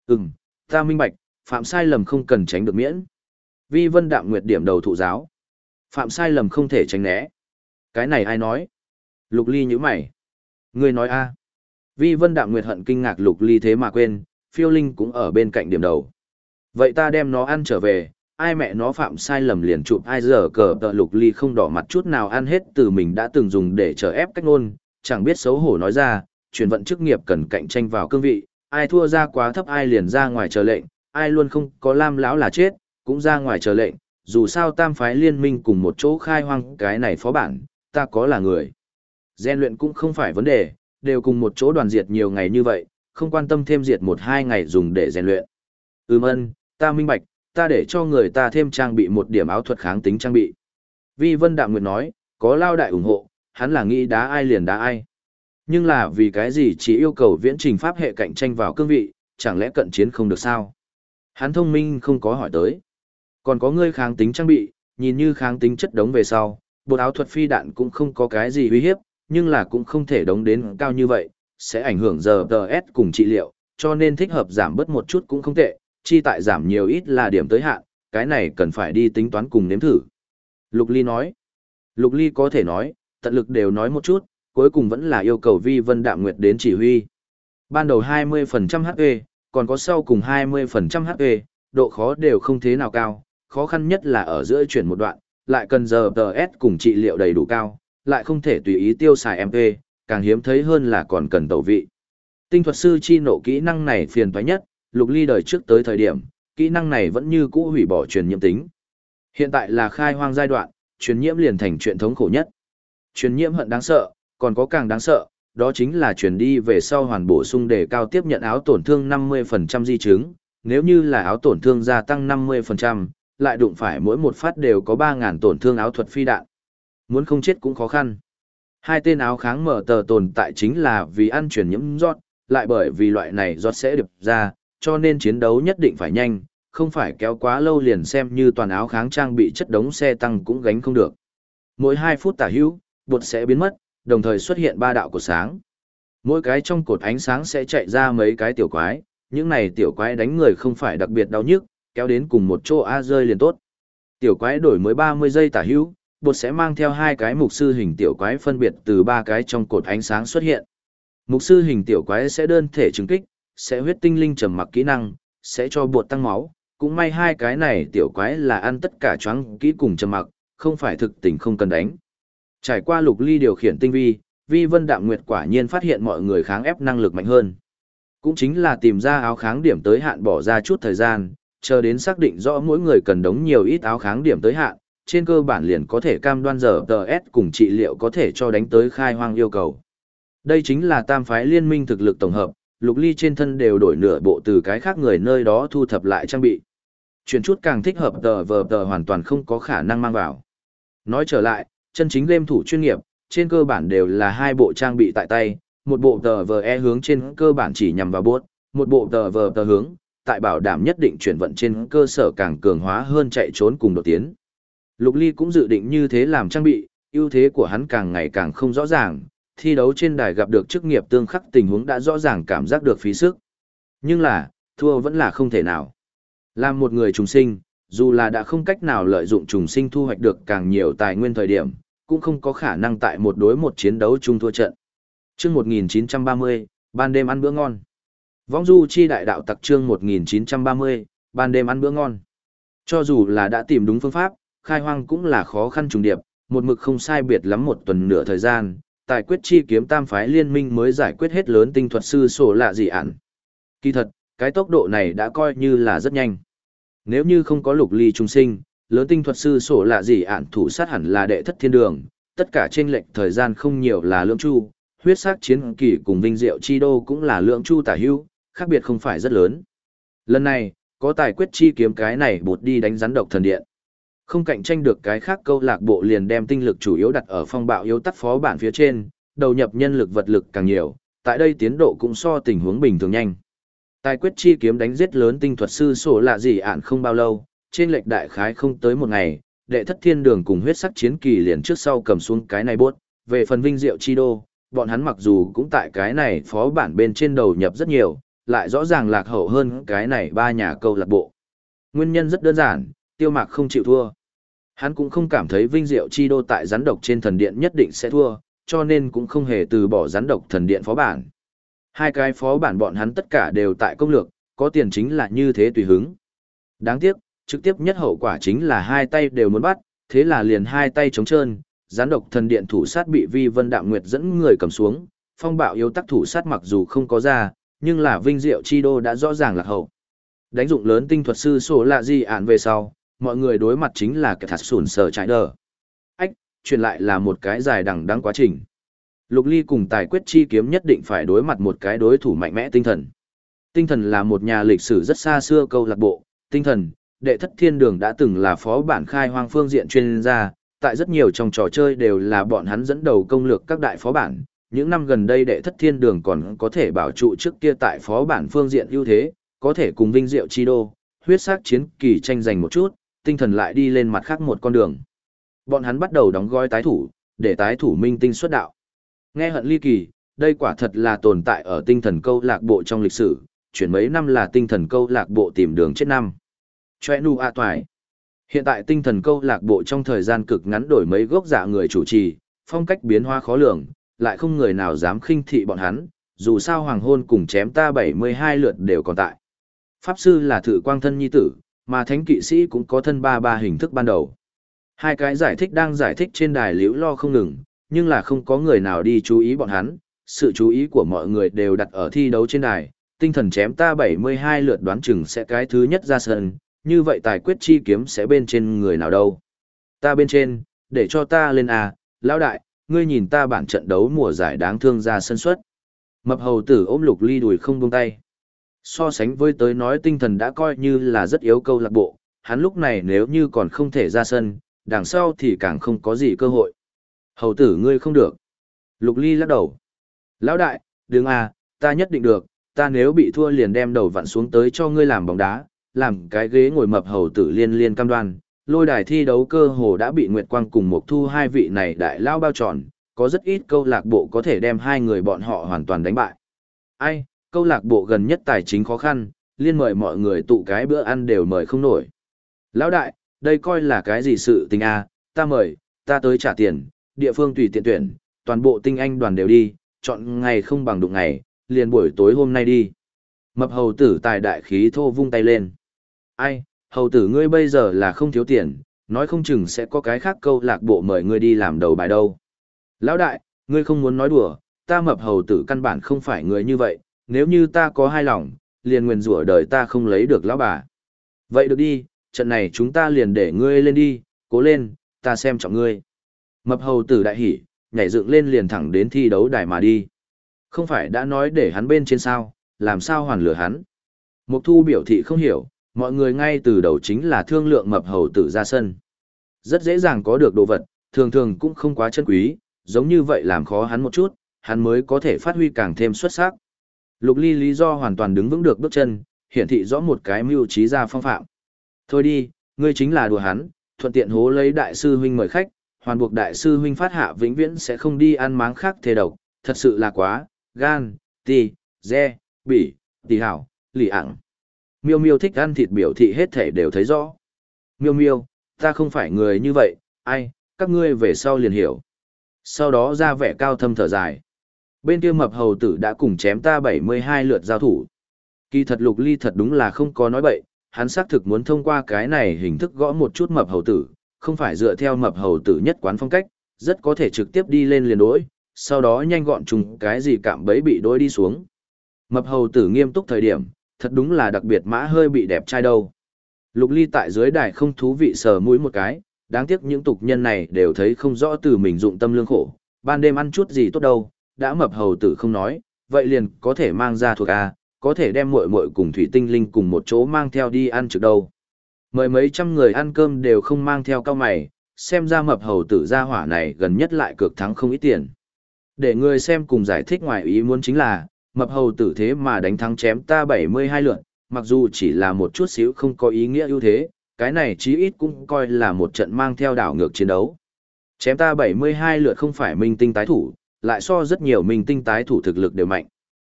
Ừm, ta minh bạch, phạm sai lầm không cần tránh được miễn. Vi Vân Đạm Nguyệt điểm đầu thụ giáo. Phạm sai lầm không thể tránh né. Cái này ai nói? Lục Ly nhíu mày. Ngươi nói a? Vi Vân Đạm Nguyệt hận kinh ngạc Lục Ly thế mà quên, Phiêu Linh cũng ở bên cạnh điểm đầu. Vậy ta đem nó ăn trở về, ai mẹ nó phạm sai lầm liền chụp ai giờ cờ tợ. Lục Ly không đỏ mặt chút nào, ăn hết từ mình đã từng dùng để trở ép cách ngôn, chẳng biết xấu hổ nói ra, chuyển vận chức nghiệp cần cạnh tranh vào cương vị, ai thua ra quá thấp ai liền ra ngoài chờ lệnh, ai luôn không có lam lão là chết, cũng ra ngoài chờ lệnh, dù sao tam phái liên minh cùng một chỗ khai hoang cái này phó bản, ta có là người. Gen luyện cũng không phải vấn đề, đều cùng một chỗ đoàn diệt nhiều ngày như vậy, không quan tâm thêm diệt 1-2 ngày dùng để rèn luyện. Ân, ta minh bạch, ta để cho người ta thêm trang bị một điểm áo thuật kháng tính trang bị. Vi Vân Đạm Nguyệt nói, có lao đại ủng hộ, hắn là nghĩ đá ai liền đá ai. Nhưng là vì cái gì chỉ yêu cầu viễn trình pháp hệ cạnh tranh vào cương vị, chẳng lẽ cận chiến không được sao? Hắn thông minh không có hỏi tới. Còn có ngươi kháng tính trang bị, nhìn như kháng tính chất đống về sau, bột áo thuật phi đạn cũng không có cái gì uy hiếp, nhưng là cũng không thể đống đến cao như vậy, sẽ ảnh hưởng giờ DS cùng trị liệu, cho nên thích hợp giảm bớt một chút cũng không tệ, chi tại giảm nhiều ít là điểm tới hạn, cái này cần phải đi tính toán cùng nếm thử. Lục Ly nói, Lục Ly có thể nói, tận lực đều nói một chút, cuối cùng vẫn là yêu cầu Vi Vân Đạm Nguyệt đến chỉ huy. Ban đầu 20% HP, còn có sau cùng 20% HP, độ khó đều không thế nào cao, khó khăn nhất là ở giữa chuyển một đoạn, lại cần giờ DS cùng trị liệu đầy đủ cao, lại không thể tùy ý tiêu xài MP, càng hiếm thấy hơn là còn cần tẩu vị. Tinh thuật sư chi nộ kỹ năng này phiền toái nhất, Lục Ly đời trước tới thời điểm, kỹ năng này vẫn như cũ hủy bỏ truyền nhiễm tính. Hiện tại là khai hoang giai đoạn, truyền nhiễm liền thành chuyện thống khổ nhất. Truyền nhiễm hận đáng sợ, còn có càng đáng sợ, đó chính là truyền đi về sau hoàn bổ sung để cao tiếp nhận áo tổn thương 50% di chứng, nếu như là áo tổn thương gia tăng 50%, lại đụng phải mỗi một phát đều có 3.000 tổn thương áo thuật phi đạn. Muốn không chết cũng khó khăn. Hai tên áo kháng mở tờ tồn tại chính là vì ăn truyền nhiễm giọt, lại bởi vì loại này giọt sẽ điệp ra, cho nên chiến đấu nhất định phải nhanh, không phải kéo quá lâu liền xem như toàn áo kháng trang bị chất đống xe tăng cũng gánh không được. Mỗi 2 phút tả hữu, bột sẽ biến mất, đồng thời xuất hiện 3 đạo cột sáng. Mỗi cái trong cột ánh sáng sẽ chạy ra mấy cái tiểu quái, những này tiểu quái đánh người không phải đặc biệt đau nhức, kéo đến cùng một chỗ A rơi liền tốt. Tiểu quái đổi mới 30 giây tả hữu, bột sẽ mang theo 2 cái mục sư hình tiểu quái phân biệt từ 3 cái trong cột ánh sáng xuất hiện. Mục sư hình tiểu quái sẽ đơn thể trừng kích, sẽ huyết tinh linh trầm mặc kỹ năng, sẽ cho bột tăng máu. Cũng may 2 cái này tiểu quái là ăn tất cả choáng kỹ cùng trầm mặc, không phải thực tình không cần đánh. Trải qua Lục Ly điều khiển tinh vi, Vi Vân Đạm Nguyệt quả nhiên phát hiện mọi người kháng ép năng lực mạnh hơn. Cũng chính là tìm ra áo kháng điểm tới hạn bỏ ra chút thời gian, chờ đến xác định rõ mỗi người cần đống nhiều ít áo kháng điểm tới hạn, trên cơ bản liền có thể cam đoan giờ TS cùng trị liệu có thể cho đánh tới khai hoang yêu cầu. Đây chính là tam phái liên minh thực lực tổng hợp, Lục Ly trên thân đều đổi nửa bộ từ cái khác người nơi đó thu thập lại trang bị. Chuyển chút càng thích hợp tờ hoàn toàn không có khả năng mang vào. Nói trở lại, chân chính game thủ chuyên nghiệp, trên cơ bản đều là 2 bộ trang bị tại tay, một bộ TVE hướng trên cơ bản chỉ nhằm vào bot, một bộ TVE hướng, tại bảo đảm nhất định chuyển vận trên cơ sở càng cường hóa hơn chạy trốn cùng độ tiến. Lục Ly cũng dự định như thế làm trang bị, ưu thế của hắn càng ngày càng không rõ ràng, thi đấu trên đài gặp được chức nghiệp tương khắc tình huống đã rõ ràng cảm giác được phí sức. Nhưng là, thua vẫn là không thể nào. Làm một người trùng sinh, dù là đã không cách nào lợi dụng trùng sinh thu hoạch được càng nhiều tài nguyên thời điểm, cũng không có khả năng tại một đối một chiến đấu chung thua trận. Chương 1930, ban đêm ăn bữa ngon. Vong du chi đại đạo tặc chương 1930, ban đêm ăn bữa ngon. Cho dù là đã tìm đúng phương pháp, khai hoang cũng là khó khăn trùng điệp, một mực không sai biệt lắm 1 tuần nửa thời gian, tài quyết chi kiếm tam phái liên minh mới giải quyết hết lớn tinh thuật sư sổ lạ dị ản. Kỳ thật, cái tốc độ này đã coi như là rất nhanh. Nếu như không có Lục Ly trung sinh, lớn tinh thuật sư sổ lạ dị ản thủ sát hẳn là đệ thất thiên đường, tất cả trên lệch thời gian không nhiều là lưỡng chu, huyết sắc chiến kỳ cùng vinh diệu chi đô cũng là lưỡng chu tả hữu, khác biệt không phải rất lớn. Lần này, có tài quyết chi kiếm cái này bột đi đánh rắn độc thần điện. Không cạnh tranh được cái khác câu lạc bộ liền đem tinh lực chủ yếu đặt ở phong bạo yếu tắt phó bản phía trên, đầu nhập nhân lực vật lực càng nhiều, tại đây tiến độ cũng so tình huống bình thường nhanh. Tài quyết chi kiếm đánh giết lớn tinh thuật sư sổ lạ gì ạn không bao lâu, trên lệch đại khái không tới 1 ngày, đệ thất thiên đường cùng huyết sắc chiến kỳ liền trước sau cầm xuống cái này bốt, về phần vinh diệu chi đô, bọn hắn mặc dù cũng tại cái này phó bản bên trên đầu nhập rất nhiều, lại rõ ràng lạc hậu hơn cái này ba nhà câu lạc bộ. Nguyên nhân rất đơn giản, Tiêu Mạc không chịu thua. Hắn cũng không cảm thấy Vinh Diệu Chi Đô tại rắn độc trên thần điện nhất định sẽ thua, cho nên cũng không hề từ bỏ rắn độc thần điện phó bản. Hai cái phó bản bọn hắn tất cả đều tại công lược, có tiền chính là như thế tùy hứng. Đáng tiếc, trực tiếp nhất hậu quả chính là hai tay đều muốn bắt, thế là liền hai tay trống trơn, rắn độc thần điện thủ sát bị Vi Vân Đạm Nguyệt dẫn người cầm xuống, phong bạo yếu tắc thủ sát mặc dù không có ra, nhưng là Vinh Diệu Chi Đô đã rõ ràng lạc hậu. Đánh dụng lớn tinh thuật sư sổ lạ gì ạn về sau, mọi người đối mặt chính là cái thật sủn sở trái đờ. Ách, truyền lại là một cái dài đằng đẵng quá trình. Lục Ly cùng Tài Quyết Chi Kiếm nhất định phải đối mặt một cái đối thủ mạnh mẽ tinh thần. Tinh thần là một nhà lịch sử rất xa xưa câu lạc bộ, tinh thần, đệ thất thiên đường đã từng là phó bản khai hoang phương diện chuyên gia, tại rất nhiều trong trò chơi đều là bọn hắn dẫn đầu công lược các đại phó bản. Những năm gần đây đệ thất thiên đường còn có thể bảo trụ trước kia tại phó bản phương diện ưu thế, có thể cùng Vinh Diệu Chi Đô, huyết sắc chiến kỳ tranh giành một chút, tinh thần lại đi lên mặt khác một con đường. Bọn hắn bắt đầu đóng gói tái thủ, để tái thủ minh tinh xuất đạo. Nghe hận ly kỳ, đây quả thật là tồn tại ở tinh thần câu lạc bộ trong lịch sử, chuyển mấy năm là tinh thần câu lạc bộ tìm đường chết năm. Chòe nu a toài. Hiện tại tinh thần câu lạc bộ trong thời gian cực ngắn đổi mấy gốc dạ người chủ trì, phong cách biến hóa khó lường, lại không người nào dám khinh thị bọn hắn, dù sao hoàng hôn cùng chém ta 72 lượt đều còn tại. Pháp sư là thử quang thân nhi tử, mà thánh kỵ sĩ cũng có thân ba hình thức ban đầu. Hai cái giải thích đang giải thích trên đài liễu lo không ngừng, nhưng là không có người nào đi chú ý bọn hắn, sự chú ý của mọi người đều đặt ở thi đấu trên đài, tinh thần chém ta 72 lượt đoán chừng sẽ cái thứ nhất ra sân, như vậy Tài Quyết Chi Kiếm sẽ bên trên người nào đâu. Ta bên trên, để cho ta lên à, lão đại, ngươi nhìn ta bản trận đấu mùa giải đáng thương ra sân suất. Mập hầu tử ôm Lục Ly đùi không buông tay. So sánh với tới nói tinh thần đã coi như là rất yếu câu lạc bộ, hắn lúc này nếu như còn không thể ra sân, đằng sau thì càng không có gì cơ hội. Hầu tử ngươi không được. Lục Ly lắc đầu. Lão đại, đừng à, ta nhất định được, ta nếu bị thua liền đem đầu vặn xuống tới cho ngươi làm bóng đá, làm cái ghế ngồi mập hầu tử liên cam đoan. Lôi đài thi đấu cơ hồ đã bị Nguyệt Quang cùng Mộc Thu hai vị này đại lao bao tròn, có rất ít câu lạc bộ có thể đem hai người bọn họ hoàn toàn đánh bại. Ai, câu lạc bộ gần nhất tài chính khó khăn, liên mời mọi người tụ cái bữa ăn đều mời không nổi. Lão đại, đây coi là cái gì sự tình à, ta mời, ta tới trả tiền, địa phương tùy tiện tuyển, toàn bộ tinh anh đoàn đều đi, chọn ngày không bằng đụng ngày, liền buổi tối hôm nay đi. Mập hầu tử tài đại khí thô vung tay lên. Ai, hầu tử ngươi bây giờ là không thiếu tiền, nói không chừng sẽ có cái khác câu lạc bộ mời ngươi đi làm đầu bài đâu. Lão đại, ngươi không muốn nói đùa, ta mập hầu tử căn bản không phải người như vậy, nếu như ta có hai lòng, liền nguyền rủa đời ta không lấy được lão bà. Vậy được đi, trận này chúng ta liền để ngươi lên đi, cố lên, ta xem trọng ngươi. Mập hầu tử đại hỉ, nhảy dựng lên liền thẳng đến thi đấu đài mà đi. Không phải đã nói để hắn bên trên sao, làm sao hoàn lửa hắn. Mục Thu biểu thị không hiểu, mọi người ngay từ đầu chính là thương lượng mập hầu tử ra sân. Rất dễ dàng có được đồ vật, thường thường cũng không quá chân quý, giống như vậy làm khó hắn một chút, hắn mới có thể phát huy càng thêm xuất sắc. Lục Ly lý do hoàn toàn đứng vững được bước chân, hiển thị rõ một cái mưu trí ra phong phạm. Thôi đi, ngươi chính là đùa hắn, thuận tiện hố lấy đại sư huynh mời khách, hoàn buộc đại sư huynh phát hạ vĩnh viễn sẽ không đi ăn máng khác thề độc, thật sự là quá, gan, ti, dè, bỉ, tì hảo, lì ảng. Miêu Miêu thích ăn thịt biểu thị hết thể đều thấy rõ. Miêu Miêu, ta không phải người như vậy, ai, các ngươi về sau liền hiểu. Sau đó ra vẻ cao thâm thở dài. Bên kia mập hầu tử đã cùng chém ta 72 lượt giao thủ. Kỳ thật Lục Ly thật đúng là không có nói bậy, hắn xác thực muốn thông qua cái này hình thức gõ một chút mập hầu tử, không phải dựa theo mập hầu tử nhất quán phong cách, rất có thể trực tiếp đi lên liền đối, sau đó nhanh gọn trùng cái gì cạm bẫy bị đối đi xuống. Mập hầu tử nghiêm túc thời điểm, thật đúng là đặc biệt mã hơi bị đẹp trai đâu. Lục Ly tại dưới đài không thú vị sờ mũi một cái, đáng tiếc những tục nhân này đều thấy không rõ từ mình dụng tâm lương khổ, ban đêm ăn chút gì tốt đâu, đã mập hầu tử không nói, vậy liền có thể mang ra thuộc A, có thể đem muội muội cùng thủy tinh linh cùng một chỗ mang theo đi ăn trực đâu. Mời mấy trăm người ăn cơm đều không mang theo cao mày, xem ra mập hầu tử gia hỏa này gần nhất lại cược thắng không ít tiền. Để người xem cùng giải thích ngoài ý muốn chính là, mập hầu tử thế mà đánh thắng chém ta 72 lượt, mặc dù chỉ là một chút xíu không có ý nghĩa ưu thế, cái này chí ít cũng coi là một trận mang theo đảo ngược chiến đấu. Chém ta 72 lượt không phải minh tinh tái thủ, lại so rất nhiều minh tinh tái thủ thực lực đều mạnh.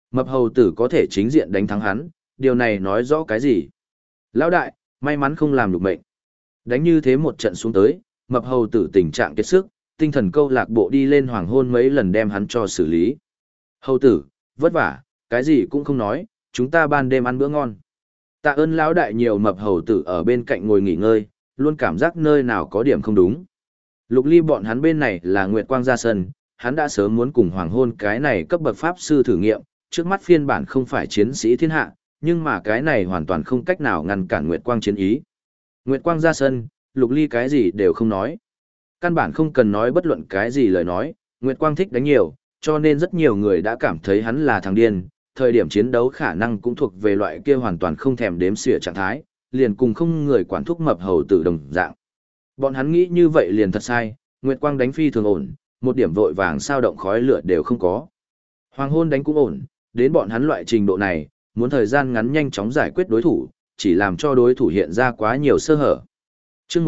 Mập hầu tử có thể chính diện đánh thắng hắn, điều này nói rõ cái gì? Lão đại, may mắn không làm được mệnh. Đánh như thế một trận xuống tới, mập hầu tử tình trạng kiệt sức, tinh thần câu lạc bộ đi lên hoàng hôn mấy lần đem hắn cho xử lý. Hầu tử, vất vả, cái gì cũng không nói, chúng ta ban đêm ăn bữa ngon. Tạ ơn lão đại nhiều. Mập hầu tử ở bên cạnh ngồi nghỉ ngơi, luôn cảm giác nơi nào có điểm không đúng. Lục Ly bọn hắn bên này là Nguyệt Quang ra sân, hắn đã sớm muốn cùng hoàng hôn cái này cấp bậc pháp sư thử nghiệm, trước mắt phiên bản không phải chiến sĩ thiên hạ, nhưng mà cái này hoàn toàn không cách nào ngăn cản Nguyệt Quang chiến ý. Nguyệt Quang ra sân, Lục Ly cái gì đều không nói. Căn bản không cần nói bất luận cái gì lời nói, Nguyệt Quang thích đánh nhiều, cho nên rất nhiều người đã cảm thấy hắn là thằng điên, thời điểm chiến đấu khả năng cũng thuộc về loại kia hoàn toàn không thèm đếm xỉa trạng thái, liền cùng không người quản thúc mập hầu tử đồng dạng. Bọn hắn nghĩ như vậy liền thật sai, Nguyệt Quang đánh phi thường ổn, một điểm vội vàng sao động khói lửa đều không có. Hoàng hôn đánh cũng ổn, đến bọn hắn loại trình độ này, muốn thời gian ngắn nhanh chóng giải quyết đối thủ, chỉ làm cho đối thủ hiện ra quá nhiều sơ hở. Chương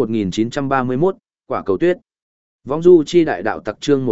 1931, Quả cầu tuyết. Vong du chi đại đạo tặc chương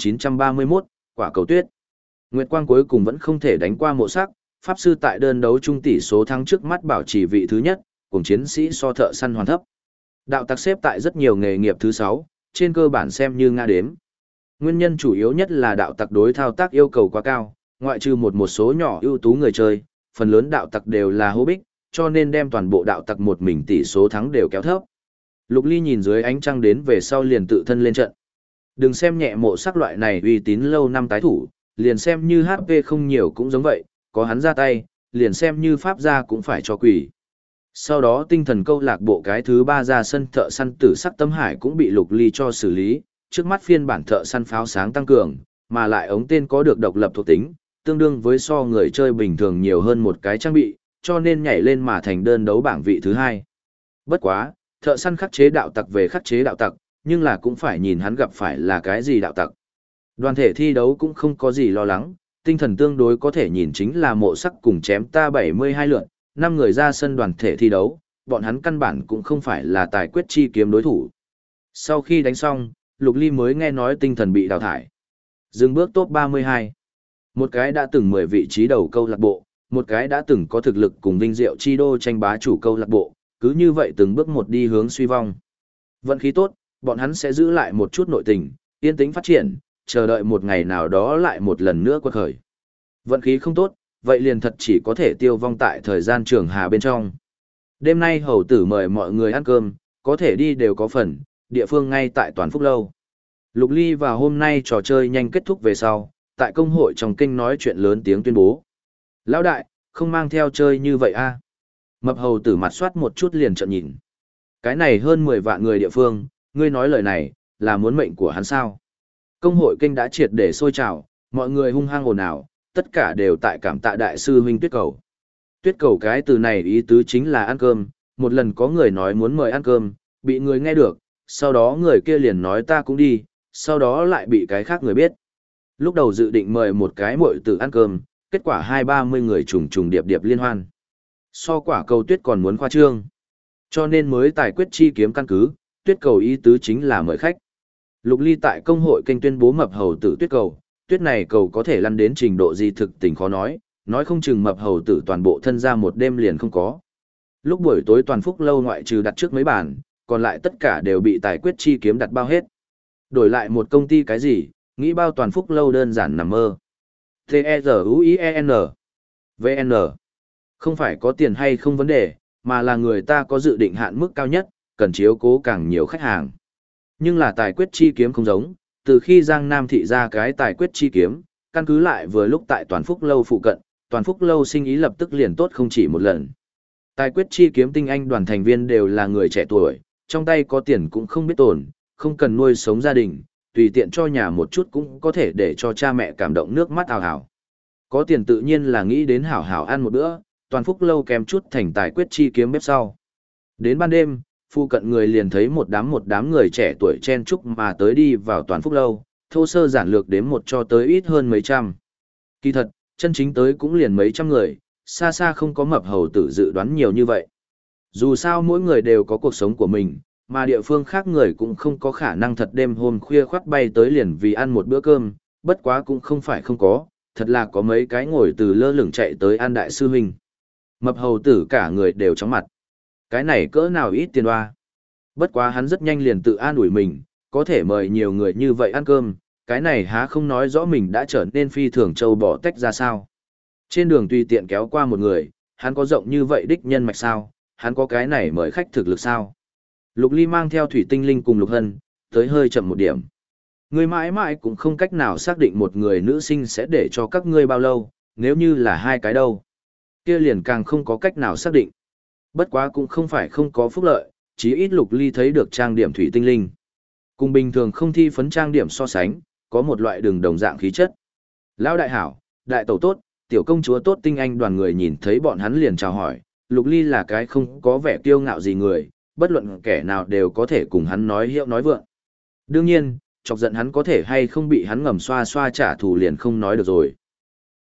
1931, Quả cầu tuyết. Nguyệt Quang cuối cùng vẫn không thể đánh qua Mộ Sắc, pháp sư tại đơn đấu trung tỷ số thắng trước mắt bảo trì vị thứ nhất, cùng chiến sĩ so thợ săn hoàn thấp. Đạo tặc xếp tại rất nhiều nghề nghiệp thứ 6, trên cơ bản xem như ngã đếm. Nguyên nhân chủ yếu nhất là đạo tặc đối thao tác yêu cầu quá cao, ngoại trừ một số nhỏ ưu tú người chơi, phần lớn đạo tặc đều là hô bích, cho nên đem toàn bộ đạo tặc một mình tỷ số thắng đều kéo thấp. Lục Ly nhìn dưới ánh trăng đến về sau liền tự thân lên trận. Đừng xem nhẹ Mộ Sắc loại này uy tín lâu năm tái thủ, liền xem như HP không nhiều cũng giống vậy, có hắn ra tay, liền xem như pháp gia cũng phải cho quỷ. Sau đó tinh thần câu lạc bộ cái thứ 3 ra sân thợ săn tử sắc Tâm Hải cũng bị Lục Ly cho xử lý, trước mắt phiên bản thợ săn pháo sáng tăng cường, mà lại ống tên có được độc lập thuộc tính, tương đương với so người chơi bình thường nhiều hơn một cái trang bị, cho nên nhảy lên mà thành đơn đấu bảng vị thứ 2. Bất quá, thợ săn khắc chế đạo tặc về khắc chế đạo tặc, nhưng là cũng phải nhìn hắn gặp phải là cái gì đạo tặc. Đoàn thể thi đấu cũng không có gì lo lắng, tinh thần tương đối có thể nhìn chính là Mộ Sắc cùng chém ta 72 lượt, 5 người ra sân đoàn thể thi đấu, bọn hắn căn bản cũng không phải là tài quyết chi kiếm đối thủ. Sau khi đánh xong, Lục Ly mới nghe nói tinh thần bị đào thải. Dừng bước top 32. Một cái đã từng 10 vị trí đầu câu lạc bộ, một cái đã từng có thực lực cùng vinh diệu chi đô tranh bá chủ câu lạc bộ, cứ như vậy từng bước một đi hướng suy vong. Vận khí tốt, bọn hắn sẽ giữ lại một chút nội tình, yên tĩnh phát triển, chờ đợi một ngày nào đó lại một lần nữa quật khởi. Vận khí không tốt, vậy liền thật chỉ có thể tiêu vong tại thời gian trường hà bên trong. Đêm nay hầu tử mời mọi người ăn cơm, có thể đi đều có phần, địa phương ngay tại Toàn Phúc Lâu. Lục Ly vào hôm nay trò chơi nhanh kết thúc về sau, tại công hội trong kinh nói chuyện lớn tiếng tuyên bố. Lão đại, không mang theo chơi như vậy a? Mập hầu tử mặt soát một chút liền trợn nhìn. Cái này hơn 10 vạn người địa phương, ngươi nói lời này, là muốn mệnh của hắn sao? Công hội kinh đã triệt để sôi trào, mọi người hung hăng ồn ào, tất cả đều tại cảm tạ đại sư huynh Tuyết Cầu. Tuyết Cầu cái từ này ý tứ chính là ăn cơm, một lần có người nói muốn mời ăn cơm, bị người nghe được, sau đó người kia liền nói ta cũng đi, sau đó lại bị cái khác người biết. Lúc đầu dự định mời một cái muội tử ăn cơm, kết quả 20-30 người trùng trùng điệp điệp liên hoan. So quả cầu tuyết còn muốn khoa trương. Cho nên mới tài quyết chi kiếm căn cứ, Tuyết Cầu ý tứ chính là mời khách. Lục Ly tại công hội kênh tuyên bố mập hầu tử Tuyết Cầu, tuyết này cầu có thể lăn đến trình độ gì thực tình khó nói không chừng mập hầu tử toàn bộ thân ra một đêm liền không có. Lúc buổi tối Toàn Phúc Lâu ngoại trừ đặt trước mấy bàn, còn lại tất cả đều bị tài quyết chi kiếm đặt bao hết. Đổi lại một công ty cái gì, nghĩ bao Toàn Phúc Lâu đơn giản nằm mơ. T-E-Z-U-I-E-N V-N Không phải có tiền hay không vấn đề, mà là người ta có dự định hạn mức cao nhất, cần chiếu cố càng nhiều khách hàng. Nhưng là tài quyết chi kiếm không giống, từ khi Giang Nam thị ra cái tài quyết chi kiếm, căn cứ lại vừa lúc tại Toàn Phúc Lâu phụ cận, Toàn Phúc Lâu sinh ý lập tức liền tốt không chỉ một lần. Tài quyết chi kiếm tinh anh đoàn thành viên đều là người trẻ tuổi, trong tay có tiền cũng không biết tồn, không cần nuôi sống gia đình, tùy tiện cho nhà một chút cũng có thể để cho cha mẹ cảm động nước mắt ào ào. Có tiền tự nhiên là nghĩ đến hảo hảo ăn một bữa, Toàn Phúc Lâu kèm chút thành tài quyết chi kiếm bếp sau. Đến ban đêm, phụ cận người liền thấy một đám người trẻ tuổi chen chúc mà tới đi vào Toàn Phúc Lâu, thô sơ giản lược đếm một cho tới ít hơn mấy trăm. Kỳ thật, chân chính tới cũng liền mấy trăm người, xa xa không có mập hầu tử dự đoán nhiều như vậy. Dù sao mỗi người đều có cuộc sống của mình, mà địa phương khác người cũng không có khả năng thật đêm hôm khuya khoắt bay tới liền vì ăn một bữa cơm, bất quá cũng không phải không có, thật là có mấy cái ngồi từ lơ lửng chạy tới an đại sư huynh. Mập hầu tử cả người đều chóng mặt. Cái này cỡ nào ít tiền hoa. Bất quá hắn rất nhanh liền tự an ủi mình, có thể mời nhiều người như vậy ăn cơm, cái này há không nói rõ mình đã trở nên phi thường châu bỏ tách ra sao. Trên đường tùy tiện kéo qua một người, hắn có rộng như vậy đích nhân mạch sao, hắn có cái này mời khách thực lực sao. Lục Ly mang theo Thủy Tinh Linh cùng Lục Hân, tới hơi chậm một điểm. Ngươi mãi mãi cũng không cách nào xác định một người nữ sinh sẽ để cho các ngươi bao lâu, nếu như là hai cái đâu. Kia liền càng không có cách nào xác định. Bất quá cũng không phải không có phúc lợi, chí ít Lục Ly thấy được trang điểm Thủy Tinh Linh. Cùng bình thường không thi phấn trang điểm so sánh, có một loại đường đồng dạng khí chất. Lão đại hảo, đại tẩu tốt, tiểu công chúa tốt, tinh anh đoàn người nhìn thấy bọn hắn liền chào hỏi. Lục Ly là cái không có vẻ kiêu ngạo gì người, bất luận kẻ nào đều có thể cùng hắn nói hiệu nói vượng. Đương nhiên, chọc giận hắn có thể hay không bị hắn ngầm xoa xoa trả thù liền không nói được rồi.